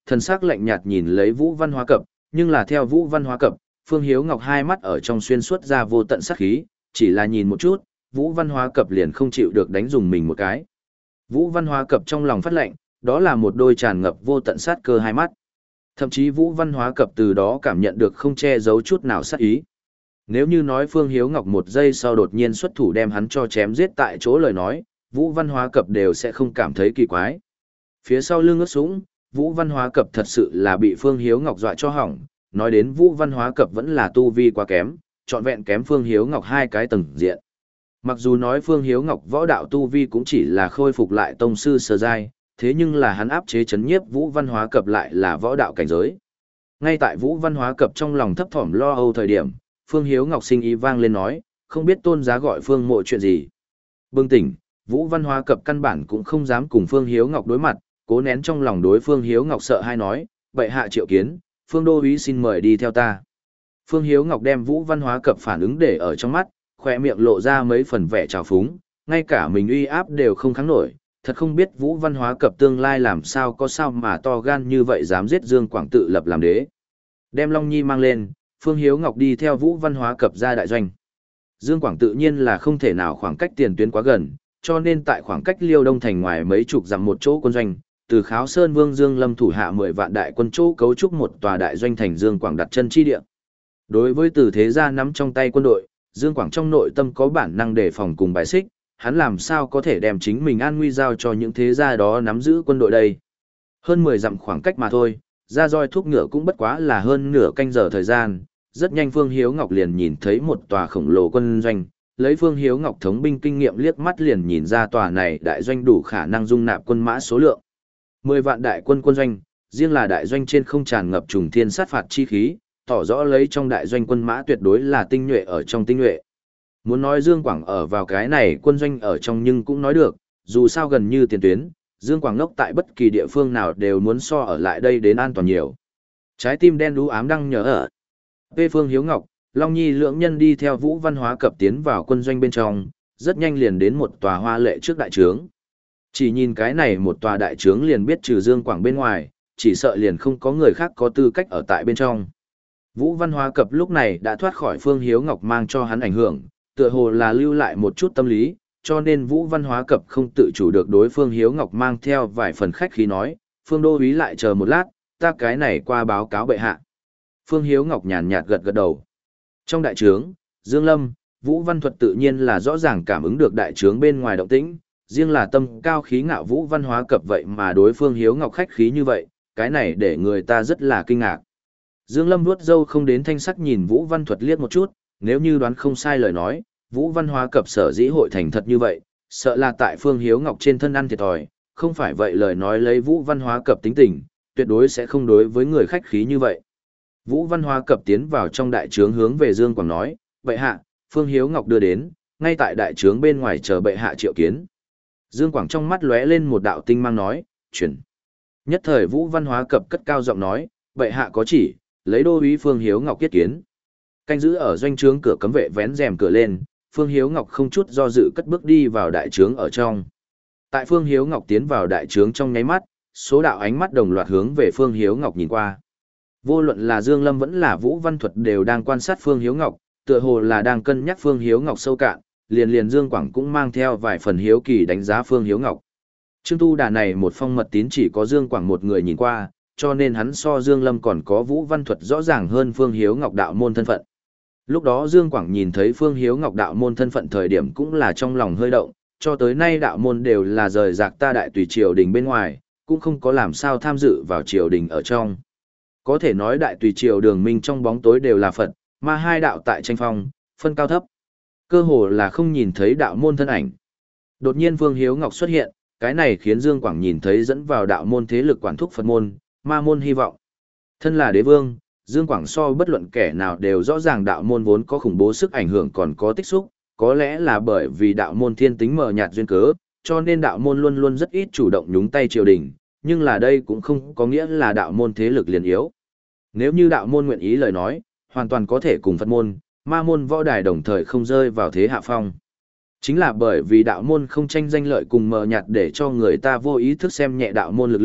thần sắc lạnh nhạt nhìn lấy Vũ Văn Hóa Cập, nhưng là theo Vũ Văn Hóa Cập, Phương Hiếu Ngọc hai mắt ở trong xuyên suốt ra vô tận sát khí, chỉ là nhìn một chút, Vũ Văn Hóa Cập liền không chịu được đánh dùng mình một cái. Vũ Văn Hóa Cập trong lòng phát lạnh, đó là một đôi tràn ngập vô tận sát cơ hai mắt. Thậm chí Vũ Văn Hóa Cập từ đó cảm nhận được không che giấu chút nào sát ý. Nếu như nói Phương Hiếu Ngọc một giây sau đột nhiên xuất thủ đem hắn cho chém giết tại chỗ lời nói, Vũ Văn Hóa Cập đều sẽ không cảm thấy kỳ quái. Phía sau lưng ướt sũng, Vũ Văn Hóa Cập thật sự là bị Phương Hiếu Ngọc dọa cho hỏng, nói đến Vũ Văn Hóa Cập vẫn là tu vi quá kém, trọn vẹn kém Phương Hiếu Ngọc hai cái tầng diện. Mặc dù nói Phương Hiếu Ngọc võ đạo tu vi cũng chỉ là khôi phục lại tông sư sơ giai, thế nhưng là hắn áp chế chấn nhiếp Vũ Văn Hóa Cập lại là võ đạo cảnh giới. Ngay tại Vũ Văn Hóa Cập trong lòng thấp thỏm lo âu thời điểm, Phương Hiếu Ngọc sinh ý vang lên nói, không biết tôn giá gọi Phương Mộ chuyện gì. Bừng tỉnh, Vũ Văn Hóa Cập căn bản cũng không dám cùng Phương Hiếu Ngọc đối mặt, cố nén trong lòng đối Phương Hiếu Ngọc sợ hai nói, bệ hạ triệu kiến, Phương Đô úy xin mời đi theo ta. Phương Hiếu Ngọc đem Vũ Văn Hóa Cập phản ứng để ở trong mắt, khỏe miệng lộ ra mấy phần vẻ trào phúng, ngay cả mình uy áp đều không kháng nổi, thật không biết Vũ Văn Hóa Cập tương lai làm sao có sao mà to gan như vậy dám giết Dương Quảng tự lập làm đế. Đem Long Nhi mang lên, Phương Hiếu Ngọc đi theo Vũ Văn Hóa Cập ra đại doanh. Dương Quảng tự nhiên là không thể nào khoảng cách tiền tuyến quá gần, cho nên tại khoảng cách Liêu Đông thành ngoài mấy chục dặm một chỗ quân doanh, từ Kháo Sơn Vương Dương Lâm thủ hạ mười vạn đại quân chỗ cấu trúc một tòa đại doanh thành Dương Quảng đặt chân chi địa. Đối với Từ Thế Gia nắm trong tay quân đội, Dương Quảng trong nội tâm có bản năng đề phòng cùng bài xích, hắn làm sao có thể đem chính mình an nguy giao cho những thế gia đó nắm giữ quân đội đây. Hơn mười dặm khoảng cách mà thôi, ra roi thuốc ngựa cũng bất quá là hơn nửa canh giờ thời gian, rất nhanh Phương Hiếu Ngọc liền nhìn thấy một tòa khổng lồ quân doanh, lấy Phương Hiếu Ngọc thống binh kinh nghiệm liếc mắt liền nhìn ra tòa này đại doanh đủ khả năng dung nạp quân mã số lượng. Mười vạn đại quân quân doanh, riêng là đại doanh trên không tràn ngập trùng thiên sát phạt chi khí, tỏ rõ lấy trong đại doanh quân mã tuyệt đối là tinh nhuệ ở trong tinh nhuệ. Muốn nói Dương Quảng ở vào cái này quân doanh ở trong nhưng cũng nói được, dù sao gần như tiền tuyến, Dương Quảng ngốc tại bất kỳ địa phương nào đều muốn so ở lại đây đến an toàn nhiều. Trái tim đen đú ám đang nhớ ở. P. Phương Hiếu Ngọc, Long Nhi lưỡng nhân đi theo Vũ Văn Hóa Cập tiến vào quân doanh bên trong, rất nhanh liền đến một tòa hoa lệ trước đại trướng. Chỉ nhìn cái này một tòa đại trướng liền biết trừ Dương Quảng bên ngoài, chỉ sợ liền không có người khác có tư cách ở tại bên trong. Vũ Văn Hóa Cập lúc này đã thoát khỏi Phương Hiếu Ngọc mang cho hắn ảnh hưởng, tựa hồ là lưu lại một chút tâm lý, cho nên Vũ Văn Hóa Cập không tự chủ được đối Phương Hiếu Ngọc mang theo vài phần khách khí nói, Phương Đô úy lại chờ một lát, ta cái này qua báo cáo bệ hạ. Phương Hiếu Ngọc nhàn nhạt gật gật đầu. Trong đại trướng, Dương Lâm, Vũ Văn Thuật tự nhiên là rõ ràng cảm ứng được đại trướng bên ngoài động tĩnh, riêng là tâm cao khí ngạo Vũ Văn Hóa Cập vậy mà đối Phương Hiếu Ngọc khách khí như vậy, cái này để người ta rất là kinh ngạc. Dương Lâm vuốt râu không đến thanh sắc nhìn Vũ Văn Thuật liếc một chút, nếu như đoán không sai lời nói, Vũ Văn Hóa Cập sở dĩ hội thành thật như vậy, sợ là tại Phương Hiếu Ngọc trên thân ăn thiệt thòi, không phải vậy lời nói lấy Vũ Văn Hóa Cập tính tình, tuyệt đối sẽ không đối với người khách khí như vậy. Vũ Văn Hóa Cập tiến vào trong đại trướng hướng về Dương Quảng nói, bệ hạ, Phương Hiếu Ngọc đưa đến, ngay tại đại trướng bên ngoài chờ bệ hạ triệu kiến. Dương Quảng trong mắt lóe lên một đạo tinh mang nói, chuyển. Nhất thời Vũ Văn Hóa Cập cất cao giọng nói, bệ hạ có chỉ, lấy đô úy Phương Hiếu Ngọc kết kiến. Canh giữ ở doanh trướng cửa cấm vệ vén rèm cửa lên, Phương Hiếu Ngọc không chút do dự cất bước đi vào đại trướng ở trong. Tại Phương Hiếu Ngọc tiến vào đại trướng trong nháy mắt, số đạo ánh mắt đồng loạt hướng về Phương Hiếu Ngọc nhìn qua. Vô luận là Dương Lâm vẫn là Vũ Văn Thuật đều đang quan sát Phương Hiếu Ngọc, tựa hồ là đang cân nhắc Phương Hiếu Ngọc sâu cạn, liền liền Dương Quảng cũng mang theo vài phần hiếu kỳ đánh giá Phương Hiếu Ngọc. Trương Tu Đà này một phong mật tín chỉ có Dương Quảng một người nhìn qua, cho nên hắn so Dương Lâm còn có Vũ Văn Thuật rõ ràng hơn Phương Hiếu Ngọc đạo môn thân phận. Lúc đó Dương Quảng nhìn thấy Phương Hiếu Ngọc đạo môn thân phận thời điểm cũng là trong lòng hơi động, cho tới nay đạo môn đều là rời rạc ta đại tùy triều đình bên ngoài, cũng không có làm sao tham dự vào triều đình ở trong. Có thể nói đại tùy triều đường minh trong bóng tối đều là Phật, mà hai đạo tại tranh phong, phân cao thấp. Cơ hồ là không nhìn thấy đạo môn thân ảnh. Đột nhiên Phương Hiếu Ngọc xuất hiện, cái này khiến Dương Quảng nhìn thấy dẫn vào đạo môn thế lực quản thúc Phật môn, ma môn hy vọng. Thân là đế vương, Dương Quảng so bất luận kẻ nào đều rõ ràng đạo môn vốn có khủng bố sức ảnh hưởng còn có tích xúc, có lẽ là bởi vì đạo môn thiên tính mờ nhạt duyên cớ, cho nên đạo môn luôn luôn rất ít chủ động nhúng tay triều đình, nhưng là đây cũng không có nghĩa là đạo môn thế lực liền yếu. Nếu như đạo môn nguyện ý lời nói, hoàn toàn có thể cùng Phật môn, ma môn võ đài đồng thời không rơi vào thế hạ phong. Chính là bởi vì đạo môn không tranh danh lợi cùng mờ nhạt để cho người ta vô ý thức xem nhẹ đạo môn lực lượng,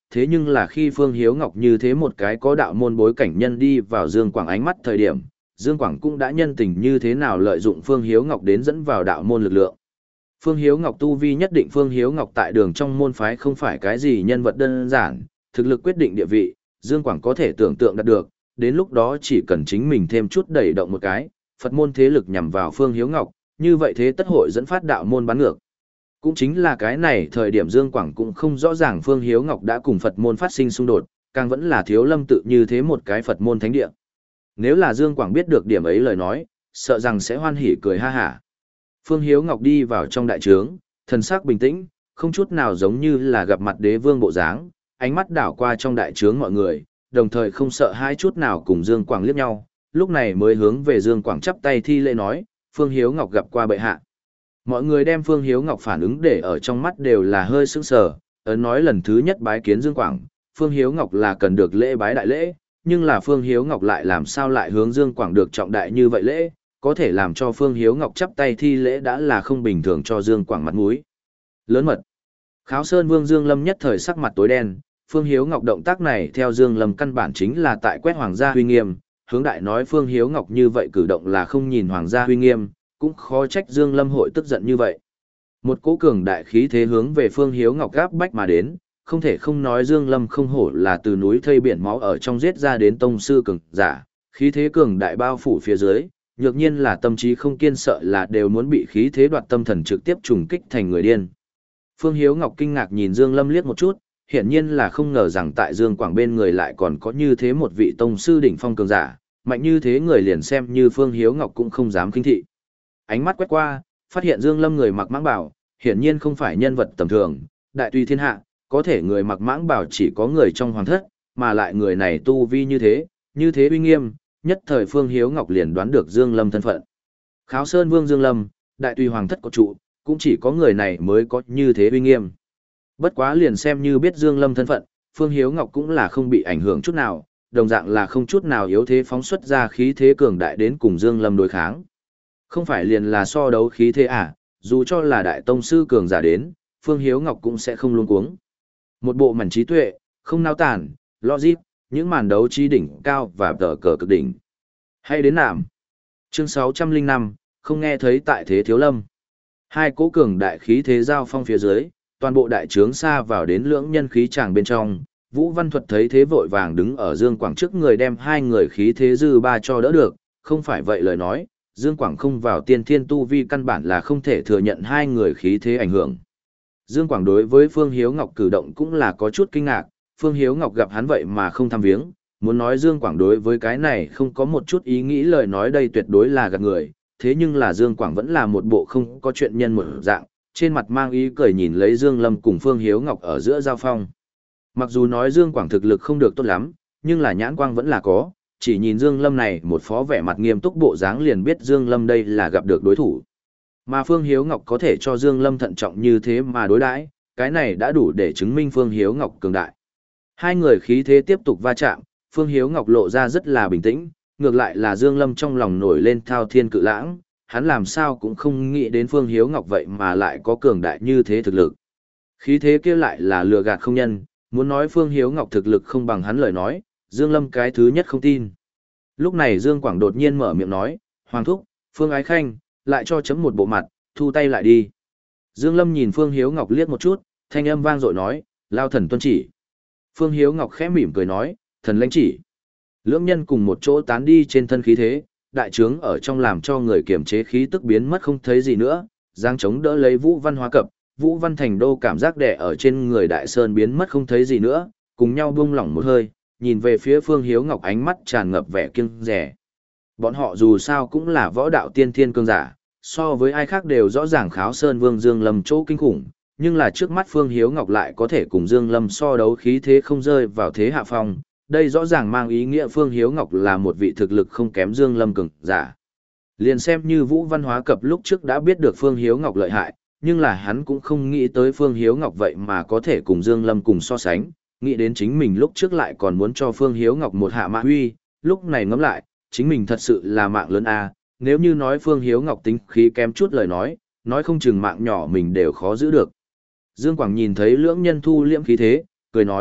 thế nhưng là khi Phương Hiếu Ngọc như thế một cái có đạo môn bối cảnh nhân đi vào Dương Quảng ánh mắt thời điểm, Dương Quảng cũng đã nhân tình như thế nào lợi dụng Phương Hiếu Ngọc đến dẫn vào đạo môn lực lượng. Phương Hiếu Ngọc tu vi nhất định Phương Hiếu Ngọc tại đường trong môn phái không phải cái gì nhân vật đơn giản, thực lực quyết định địa vị, Dương Quảng có thể tưởng tượng đạt được, đến lúc đó chỉ cần chính mình thêm chút đẩy động một cái, Phật môn thế lực nhằm vào Phương Hiếu Ngọc, như vậy thế tất hội dẫn phát đạo môn bắn ngược. Cũng chính là cái này thời điểm Dương Quảng cũng không rõ ràng Phương Hiếu Ngọc đã cùng Phật môn phát sinh xung đột, càng vẫn là thiếu lâm tự như thế một cái Phật môn thánh địa. Nếu là Dương Quảng biết được điểm ấy lời nói, sợ rằng sẽ hoan hỉ cười ha hả. Phương Hiếu Ngọc đi vào trong đại trướng, thần sắc bình tĩnh, không chút nào giống như là gặp mặt đế vương bộ dáng, ánh mắt đảo qua trong đại trướng mọi người, đồng thời không sợ hai chút nào cùng Dương Quảng liếc nhau, lúc này mới hướng về Dương Quảng chắp tay thi lễ nói, Phương Hiếu Ngọc gặp qua bệ hạ. Mọi người đem Phương Hiếu Ngọc phản ứng để ở trong mắt đều là hơi sững sờ, ấn nói lần thứ nhất bái kiến Dương Quảng, Phương Hiếu Ngọc là cần được lễ bái đại lễ, nhưng là Phương Hiếu Ngọc lại làm sao lại hướng Dương Quảng được trọng đại như vậy lễ, có thể làm cho Phương Hiếu Ngọc chắp tay thi lễ đã là không bình thường cho Dương Quảng mặt mũi. Lớn mật. Kháo Sơn Vương Dương Lâm nhất thời sắc mặt tối đen, Phương Hiếu Ngọc động tác này theo Dương Lâm căn bản chính là tại quét hoàng gia uy nghiêm, hướng đại nói Phương Hiếu Ngọc như vậy cử động là không nhìn hoàng gia uy nghiêm, cũng khó trách Dương Lâm hội tức giận như vậy. Một cỗ cường đại khí thế hướng về Phương Hiếu Ngọc gáp bách mà đến, không thể không nói Dương Lâm không hổ là từ núi thây biển máu ở trong giết ra đến tông sư cường giả, khí thế cường đại bao phủ phía dưới, nhược nhiên là tâm trí không kiên sợ là đều muốn bị khí thế đoạt tâm thần trực tiếp trùng kích thành người điên. Phương Hiếu Ngọc kinh ngạc nhìn Dương Lâm liếc một chút, hiển nhiên là không ngờ rằng tại Dương Quảng bên người lại còn có như thế một vị tông sư đỉnh phong cường giả, mạnh như thế người liền xem như Phương Hiếu Ngọc cũng không dám kinh thị. Ánh mắt quét qua, phát hiện Dương Lâm người mặc mãng bào, hiển nhiên không phải nhân vật tầm thường, đại tùy thiên hạ, có thể người mặc mãng bào chỉ có người trong hoàng thất, mà lại người này tu vi như thế, như thế uy nghiêm, nhất thời Phương Hiếu Ngọc liền đoán được Dương Lâm thân phận. Kháo Sơn Vương Dương Lâm, đại tùy hoàng thất có trụ, cũng chỉ có người này mới có như thế uy nghiêm. Bất quá liền xem như biết Dương Lâm thân phận, Phương Hiếu Ngọc cũng là không bị ảnh hưởng chút nào, đồng dạng là không chút nào yếu thế phóng xuất ra khí thế cường đại đến cùng Dương Lâm đối kháng. Không phải liền là so đấu khí thế à, dù cho là đại tông sư cường giả đến, Phương Hiếu Ngọc cũng sẽ không luống cuống. Một bộ mảnh trí tuệ, không nao tản, logic, những màn đấu trí đỉnh cao và tờ cờ cực đỉnh. Hay đến nạm. Chương sáu trăm linh năm, không nghe thấy tại thế thiếu lâm. Hai cố cường đại khí thế giao phong phía dưới, toàn bộ đại trướng xa vào đến lưỡng nhân khí tràng bên trong. Vũ Văn Thuật thấy thế vội vàng đứng ở Dương Quảng trước người đem hai người khí thế dư ba cho đỡ được, không phải vậy lời nói, Dương Quảng không vào tiên thiên tu vi căn bản là không thể thừa nhận hai người khí thế ảnh hưởng. Dương Quảng đối với Phương Hiếu Ngọc cử động cũng là có chút kinh ngạc, Phương Hiếu Ngọc gặp hắn vậy mà không thăm viếng, muốn nói Dương Quảng đối với cái này không có một chút ý nghĩ lời nói đây tuyệt đối là gạt người, thế nhưng là Dương Quảng vẫn là một bộ không có chuyện nhân một dạng, trên mặt mang ý cười nhìn lấy Dương Lâm cùng Phương Hiếu Ngọc ở giữa giao phong. Mặc dù nói Dương Quảng thực lực không được tốt lắm, nhưng là nhãn quang vẫn là có, chỉ nhìn Dương Lâm này một phó vẻ mặt nghiêm túc bộ dáng liền biết Dương Lâm đây là gặp được đối thủ. Mà Phương Hiếu Ngọc có thể cho Dương Lâm thận trọng như thế mà đối đãi, cái này đã đủ để chứng minh Phương Hiếu Ngọc cường đại. Hai người khí thế tiếp tục va chạm, Phương Hiếu Ngọc lộ ra rất là bình tĩnh, ngược lại là Dương Lâm trong lòng nổi lên thao thiên cự lãng, hắn làm sao cũng không nghĩ đến Phương Hiếu Ngọc vậy mà lại có cường đại như thế thực lực. Khí thế kia lại là lừa gạt không nhân, muốn nói Phương Hiếu Ngọc thực lực không bằng hắn lời nói, Dương Lâm cái thứ nhất không tin. Lúc này Dương Quảng đột nhiên mở miệng nói, Hoàng Thúc, Phương Ái Khanh, lại cho chấm một bộ mặt, thu tay lại đi. Dương Lâm nhìn Phương Hiếu Ngọc liếc một chút, thanh âm vang dội nói, lao thần tuân chỉ. Phương Hiếu Ngọc khẽ mỉm cười nói, thần lãnh chỉ. Lưỡng nhân cùng một chỗ tán đi trên thân khí thế, đại trướng ở trong làm cho người kiềm chế khí tức biến mất không thấy gì nữa, giang chống đỡ lấy Vũ Văn Hóa Cập, Vũ Văn Thành Đô cảm giác đè ở trên người Đại Sơn biến mất không thấy gì nữa, cùng nhau buông lỏng một hơi, nhìn về phía Phương Hiếu Ngọc ánh mắt tràn ngập vẻ kiêng dè. Bọn họ dù sao cũng là võ đạo tiên thiên cương giả, so với ai khác đều rõ ràng Kháo Sơn Vương Dương Lâm chỗ kinh khủng, nhưng là trước mắt Phương Hiếu Ngọc lại có thể cùng Dương Lâm so đấu khí thế không rơi vào thế hạ phong, đây rõ ràng mang ý nghĩa Phương Hiếu Ngọc là một vị thực lực không kém Dương Lâm cường giả. Liền xem như Vũ Văn Hóa Cập lúc trước đã biết được Phương Hiếu Ngọc lợi hại, nhưng là hắn cũng không nghĩ tới Phương Hiếu Ngọc vậy mà có thể cùng Dương Lâm cùng so sánh, nghĩ đến chính mình lúc trước lại còn muốn cho Phương Hiếu Ngọc một hạ mạ huy, lúc này ngẫm lại, chính mình thật sự là mạng lớn a, nếu như nói Phương Hiếu Ngọc tính khí kém chút lời nói, nói không chừng mạng nhỏ mình đều khó giữ được. Dương Quảng nhìn thấy lưỡng nhân thu liễm khí thế, cười nói,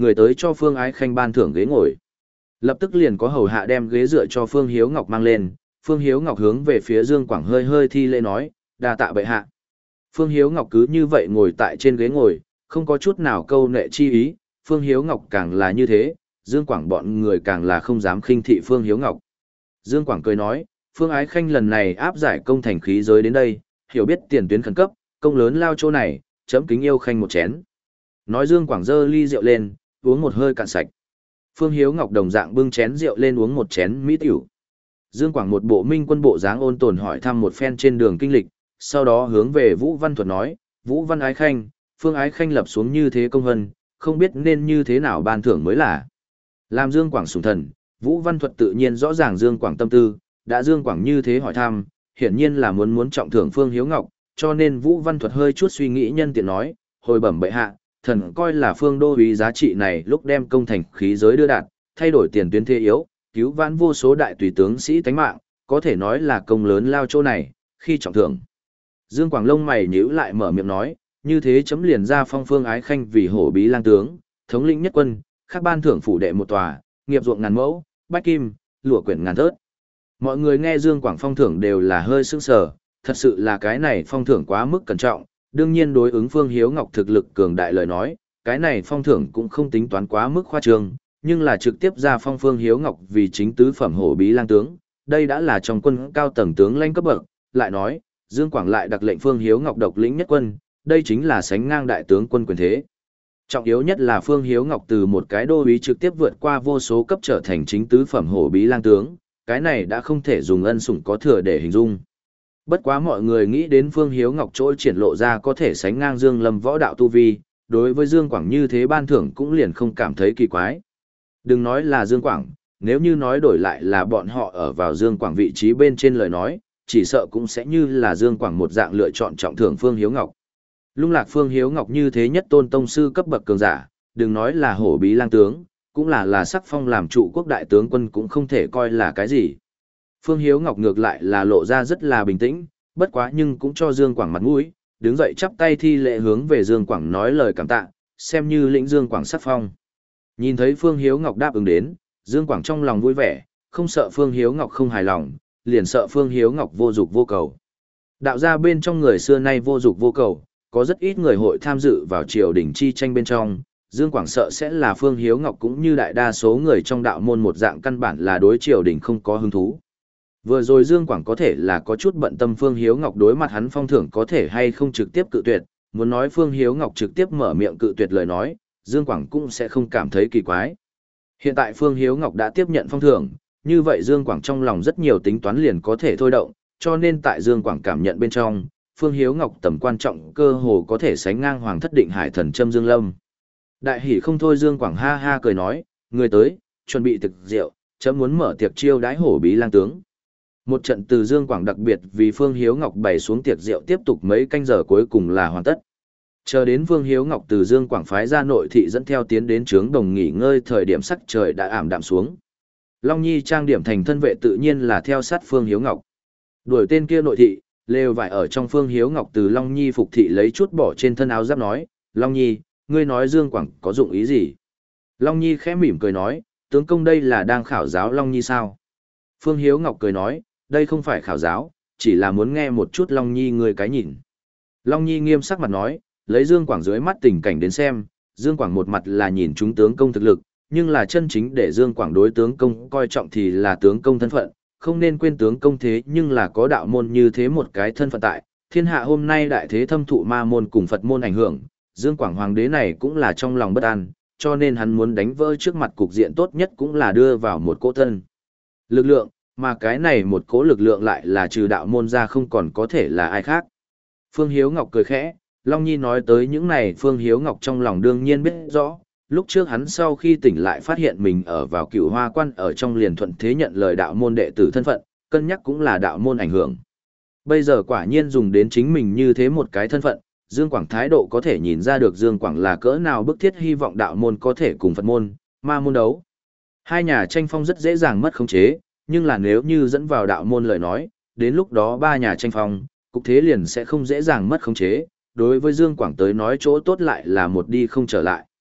người tới cho Phương Ái Khanh ban thưởng ghế ngồi. Lập tức liền có hầu hạ đem ghế dựa cho Phương Hiếu Ngọc mang lên, Phương Hiếu Ngọc hướng về phía Dương Quảng hơi hơi thi lễ nói, đa tạ bệ hạ. Phương Hiếu Ngọc cứ như vậy ngồi tại trên ghế ngồi, không có chút nào câu nệ chi ý, Phương Hiếu Ngọc càng là như thế, Dương Quảng bọn người càng là không dám khinh thị Phương Hiếu Ngọc. Dương Quảng cười nói, Phương Ái Khanh lần này áp giải công thành khí giới đến đây, hiểu biết tiền tuyến khẩn cấp, công lớn lao chỗ này, chấm kính yêu Khanh một chén. Nói Dương Quảng dơ ly rượu lên, uống một hơi cạn sạch. Phương Hiếu Ngọc đồng dạng bưng chén rượu lên uống một chén mỹ tiểu. Dương Quảng một bộ minh quân bộ dáng ôn tồn hỏi thăm một phen trên đường kinh lịch, sau đó hướng về Vũ Văn Thuật nói, Vũ Văn Ái Khanh, Phương Ái Khanh lập xuống như thế công hân, không biết nên như thế nào ban thưởng mới là. Làm Dương Quảng sủng thần, Vũ Văn Thuật tự nhiên rõ ràng Dương Quảng tâm tư, đã Dương Quảng như thế hỏi thăm, hiển nhiên là muốn muốn trọng thưởng Phương Hiếu Ngọc, cho nên Vũ Văn Thuật hơi chút suy nghĩ nhân tiện nói, hồi bẩm bệ hạ, thần coi là Phương đô úy giá trị này lúc đem công thành khí giới đưa đạt, thay đổi tiền tuyến thế yếu, cứu vãn vô số đại tùy tướng sĩ tánh mạng, có thể nói là công lớn lao chỗ này, khi trọng thưởng. Dương Quảng lông mày nhíu lại mở miệng nói, như thế chấm liền ra phong Phương Ái Khanh vì hổ bí lang tướng, thống lĩnh nhất quân, khác ban thưởng phủ đệ một tòa, nghiệp ruộng ngàn mẫu, bách kim, lụa quyển ngàn thớt. Mọi người nghe Dương Quảng phong thưởng đều là hơi sững sờ, thật sự là cái này phong thưởng quá mức cẩn trọng, đương nhiên đối ứng Phương Hiếu Ngọc thực lực cường đại lời nói, cái này phong thưởng cũng không tính toán quá mức khoa trương, nhưng là trực tiếp ra phong Phương Hiếu Ngọc vì chính tứ phẩm hổ bí lang tướng, đây đã là trong quân cao tầng tướng lãnh cấp bậc, lại nói, Dương Quảng lại đặc lệnh Phương Hiếu Ngọc độc lĩnh nhất quân, đây chính là sánh ngang đại tướng quân quyền thế. Trọng yếu nhất là Phương Hiếu Ngọc từ một cái đô úy trực tiếp vượt qua vô số cấp trở thành chính tứ phẩm hổ bí lang tướng, cái này đã không thể dùng ân sủng có thừa để hình dung. Bất quá mọi người nghĩ đến Phương Hiếu Ngọc trỗi triển lộ ra có thể sánh ngang Dương Lâm võ đạo tu vi, đối với Dương Quảng như thế ban thưởng cũng liền không cảm thấy kỳ quái. Đừng nói là Dương Quảng, nếu như nói đổi lại là bọn họ ở vào Dương Quảng vị trí bên trên lời nói, chỉ sợ cũng sẽ như là Dương Quảng một dạng lựa chọn trọng thưởng Phương Hiếu Ngọc. Lung lạc Phương Hiếu Ngọc như thế nhất tôn tông sư cấp bậc cường giả, đừng nói là hổ bí lang tướng, cũng là là sắc phong làm trụ quốc đại tướng quân cũng không thể coi là cái gì. Phương Hiếu Ngọc ngược lại là lộ ra rất là bình tĩnh, bất quá nhưng cũng cho Dương Quảng mặt mũi, đứng dậy chắp tay thi lễ hướng về Dương Quảng nói lời cảm tạ, xem như lĩnh Dương Quảng sắc phong. Nhìn thấy Phương Hiếu Ngọc đáp ứng đến, Dương Quảng trong lòng vui vẻ, không sợ Phương Hiếu Ngọc không hài lòng, liền sợ Phương Hiếu Ngọc vô dục vô cầu. Đạo gia bên trong người xưa nay vô dục vô cầu, có rất ít người hội tham dự vào triều đình chi tranh bên trong, Dương Quảng sợ sẽ là Phương Hiếu Ngọc cũng như đại đa số người trong đạo môn một dạng căn bản là đối triều đình không có hứng thú. Vừa rồi Dương Quảng có thể là có chút bận tâm Phương Hiếu Ngọc đối mặt hắn phong thưởng có thể hay không trực tiếp cự tuyệt, muốn nói Phương Hiếu Ngọc trực tiếp mở miệng cự tuyệt lời nói, Dương Quảng cũng sẽ không cảm thấy kỳ quái. Hiện tại Phương Hiếu Ngọc đã tiếp nhận phong thưởng, như vậy Dương Quảng trong lòng rất nhiều tính toán liền có thể thôi động, cho nên tại Dương Quảng cảm nhận bên trong, Phương Hiếu Ngọc tầm quan trọng cơ hồ có thể sánh ngang Hoàng thất Định Hải thần châm Dương Lâm. Đại hỉ không thôi Dương Quảng ha ha cười nói, người tới, chuẩn bị thực rượu, chấm muốn mở tiệc chiêu đãi hổ bí lang tướng. Một trận từ Dương Quảng đặc biệt vì Phương Hiếu Ngọc bày xuống tiệc rượu tiếp tục mấy canh giờ cuối cùng là hoàn tất. Chờ đến Phương Hiếu Ngọc từ Dương Quảng phái ra nội thị dẫn theo tiến đến trướng đồng nghỉ ngơi thời điểm sắc trời đã ảm đạm xuống. Long Nhi trang điểm thành thân vệ tự nhiên là theo sát Phương Hiếu Ngọc. Đuổi tên kia nội thị, lều vải ở trong Phương Hiếu Ngọc từ Long Nhi phục thị lấy chút bỏ trên thân áo giáp nói, Long Nhi, ngươi nói Dương Quảng có dụng ý gì? Long Nhi khẽ mỉm cười nói, tướng công đây là đang khảo giáo Long Nhi sao? Phương Hiếu Ngọc cười nói, đây không phải khảo giáo, chỉ là muốn nghe một chút Long Nhi ngươi cái nhìn. Long Nhi nghiêm sắc mặt nói, lấy Dương Quảng dưới mắt tình cảnh đến xem, Dương Quảng một mặt là nhìn chúng tướng công thực lực, nhưng là chân chính để Dương Quảng đối tướng công coi trọng thì là tướng công thân phận, không nên quên tướng công thế nhưng là có đạo môn như thế một cái thân phận tại, thiên hạ hôm nay đại thế thâm thụ ma môn cùng Phật môn ảnh hưởng, Dương Quảng hoàng đế này cũng là trong lòng bất an, cho nên hắn muốn đánh vỡ trước mặt cục diện tốt nhất cũng là đưa vào một cỗ thân lực lượng, mà cái này một cỗ lực lượng lại là trừ đạo môn ra không còn có thể là ai khác. Phương Hiếu Ngọc cười khẽ, Long Nhi nói tới những này Phương Hiếu Ngọc trong lòng đương nhiên biết rõ, lúc trước hắn sau khi tỉnh lại phát hiện mình ở vào Cửu Hoa Quan ở trong liền thuận thế nhận lời đạo môn đệ tử thân phận, cân nhắc cũng là đạo môn ảnh hưởng. Bây giờ quả nhiên dùng đến chính mình như thế một cái thân phận, Dương Quảng thái độ có thể nhìn ra được Dương Quảng là cỡ nào bức thiết hy vọng đạo môn có thể cùng Phật môn, ma môn đấu. Hai nhà tranh phong rất dễ dàng mất khống chế, nhưng là nếu như dẫn vào đạo môn lời nói, đến lúc đó ba nhà tranh phong, cục thế liền sẽ không dễ dàng mất khống chế, đối với Dương Quảng tới nói chỗ tốt lại là một đi không trở lại.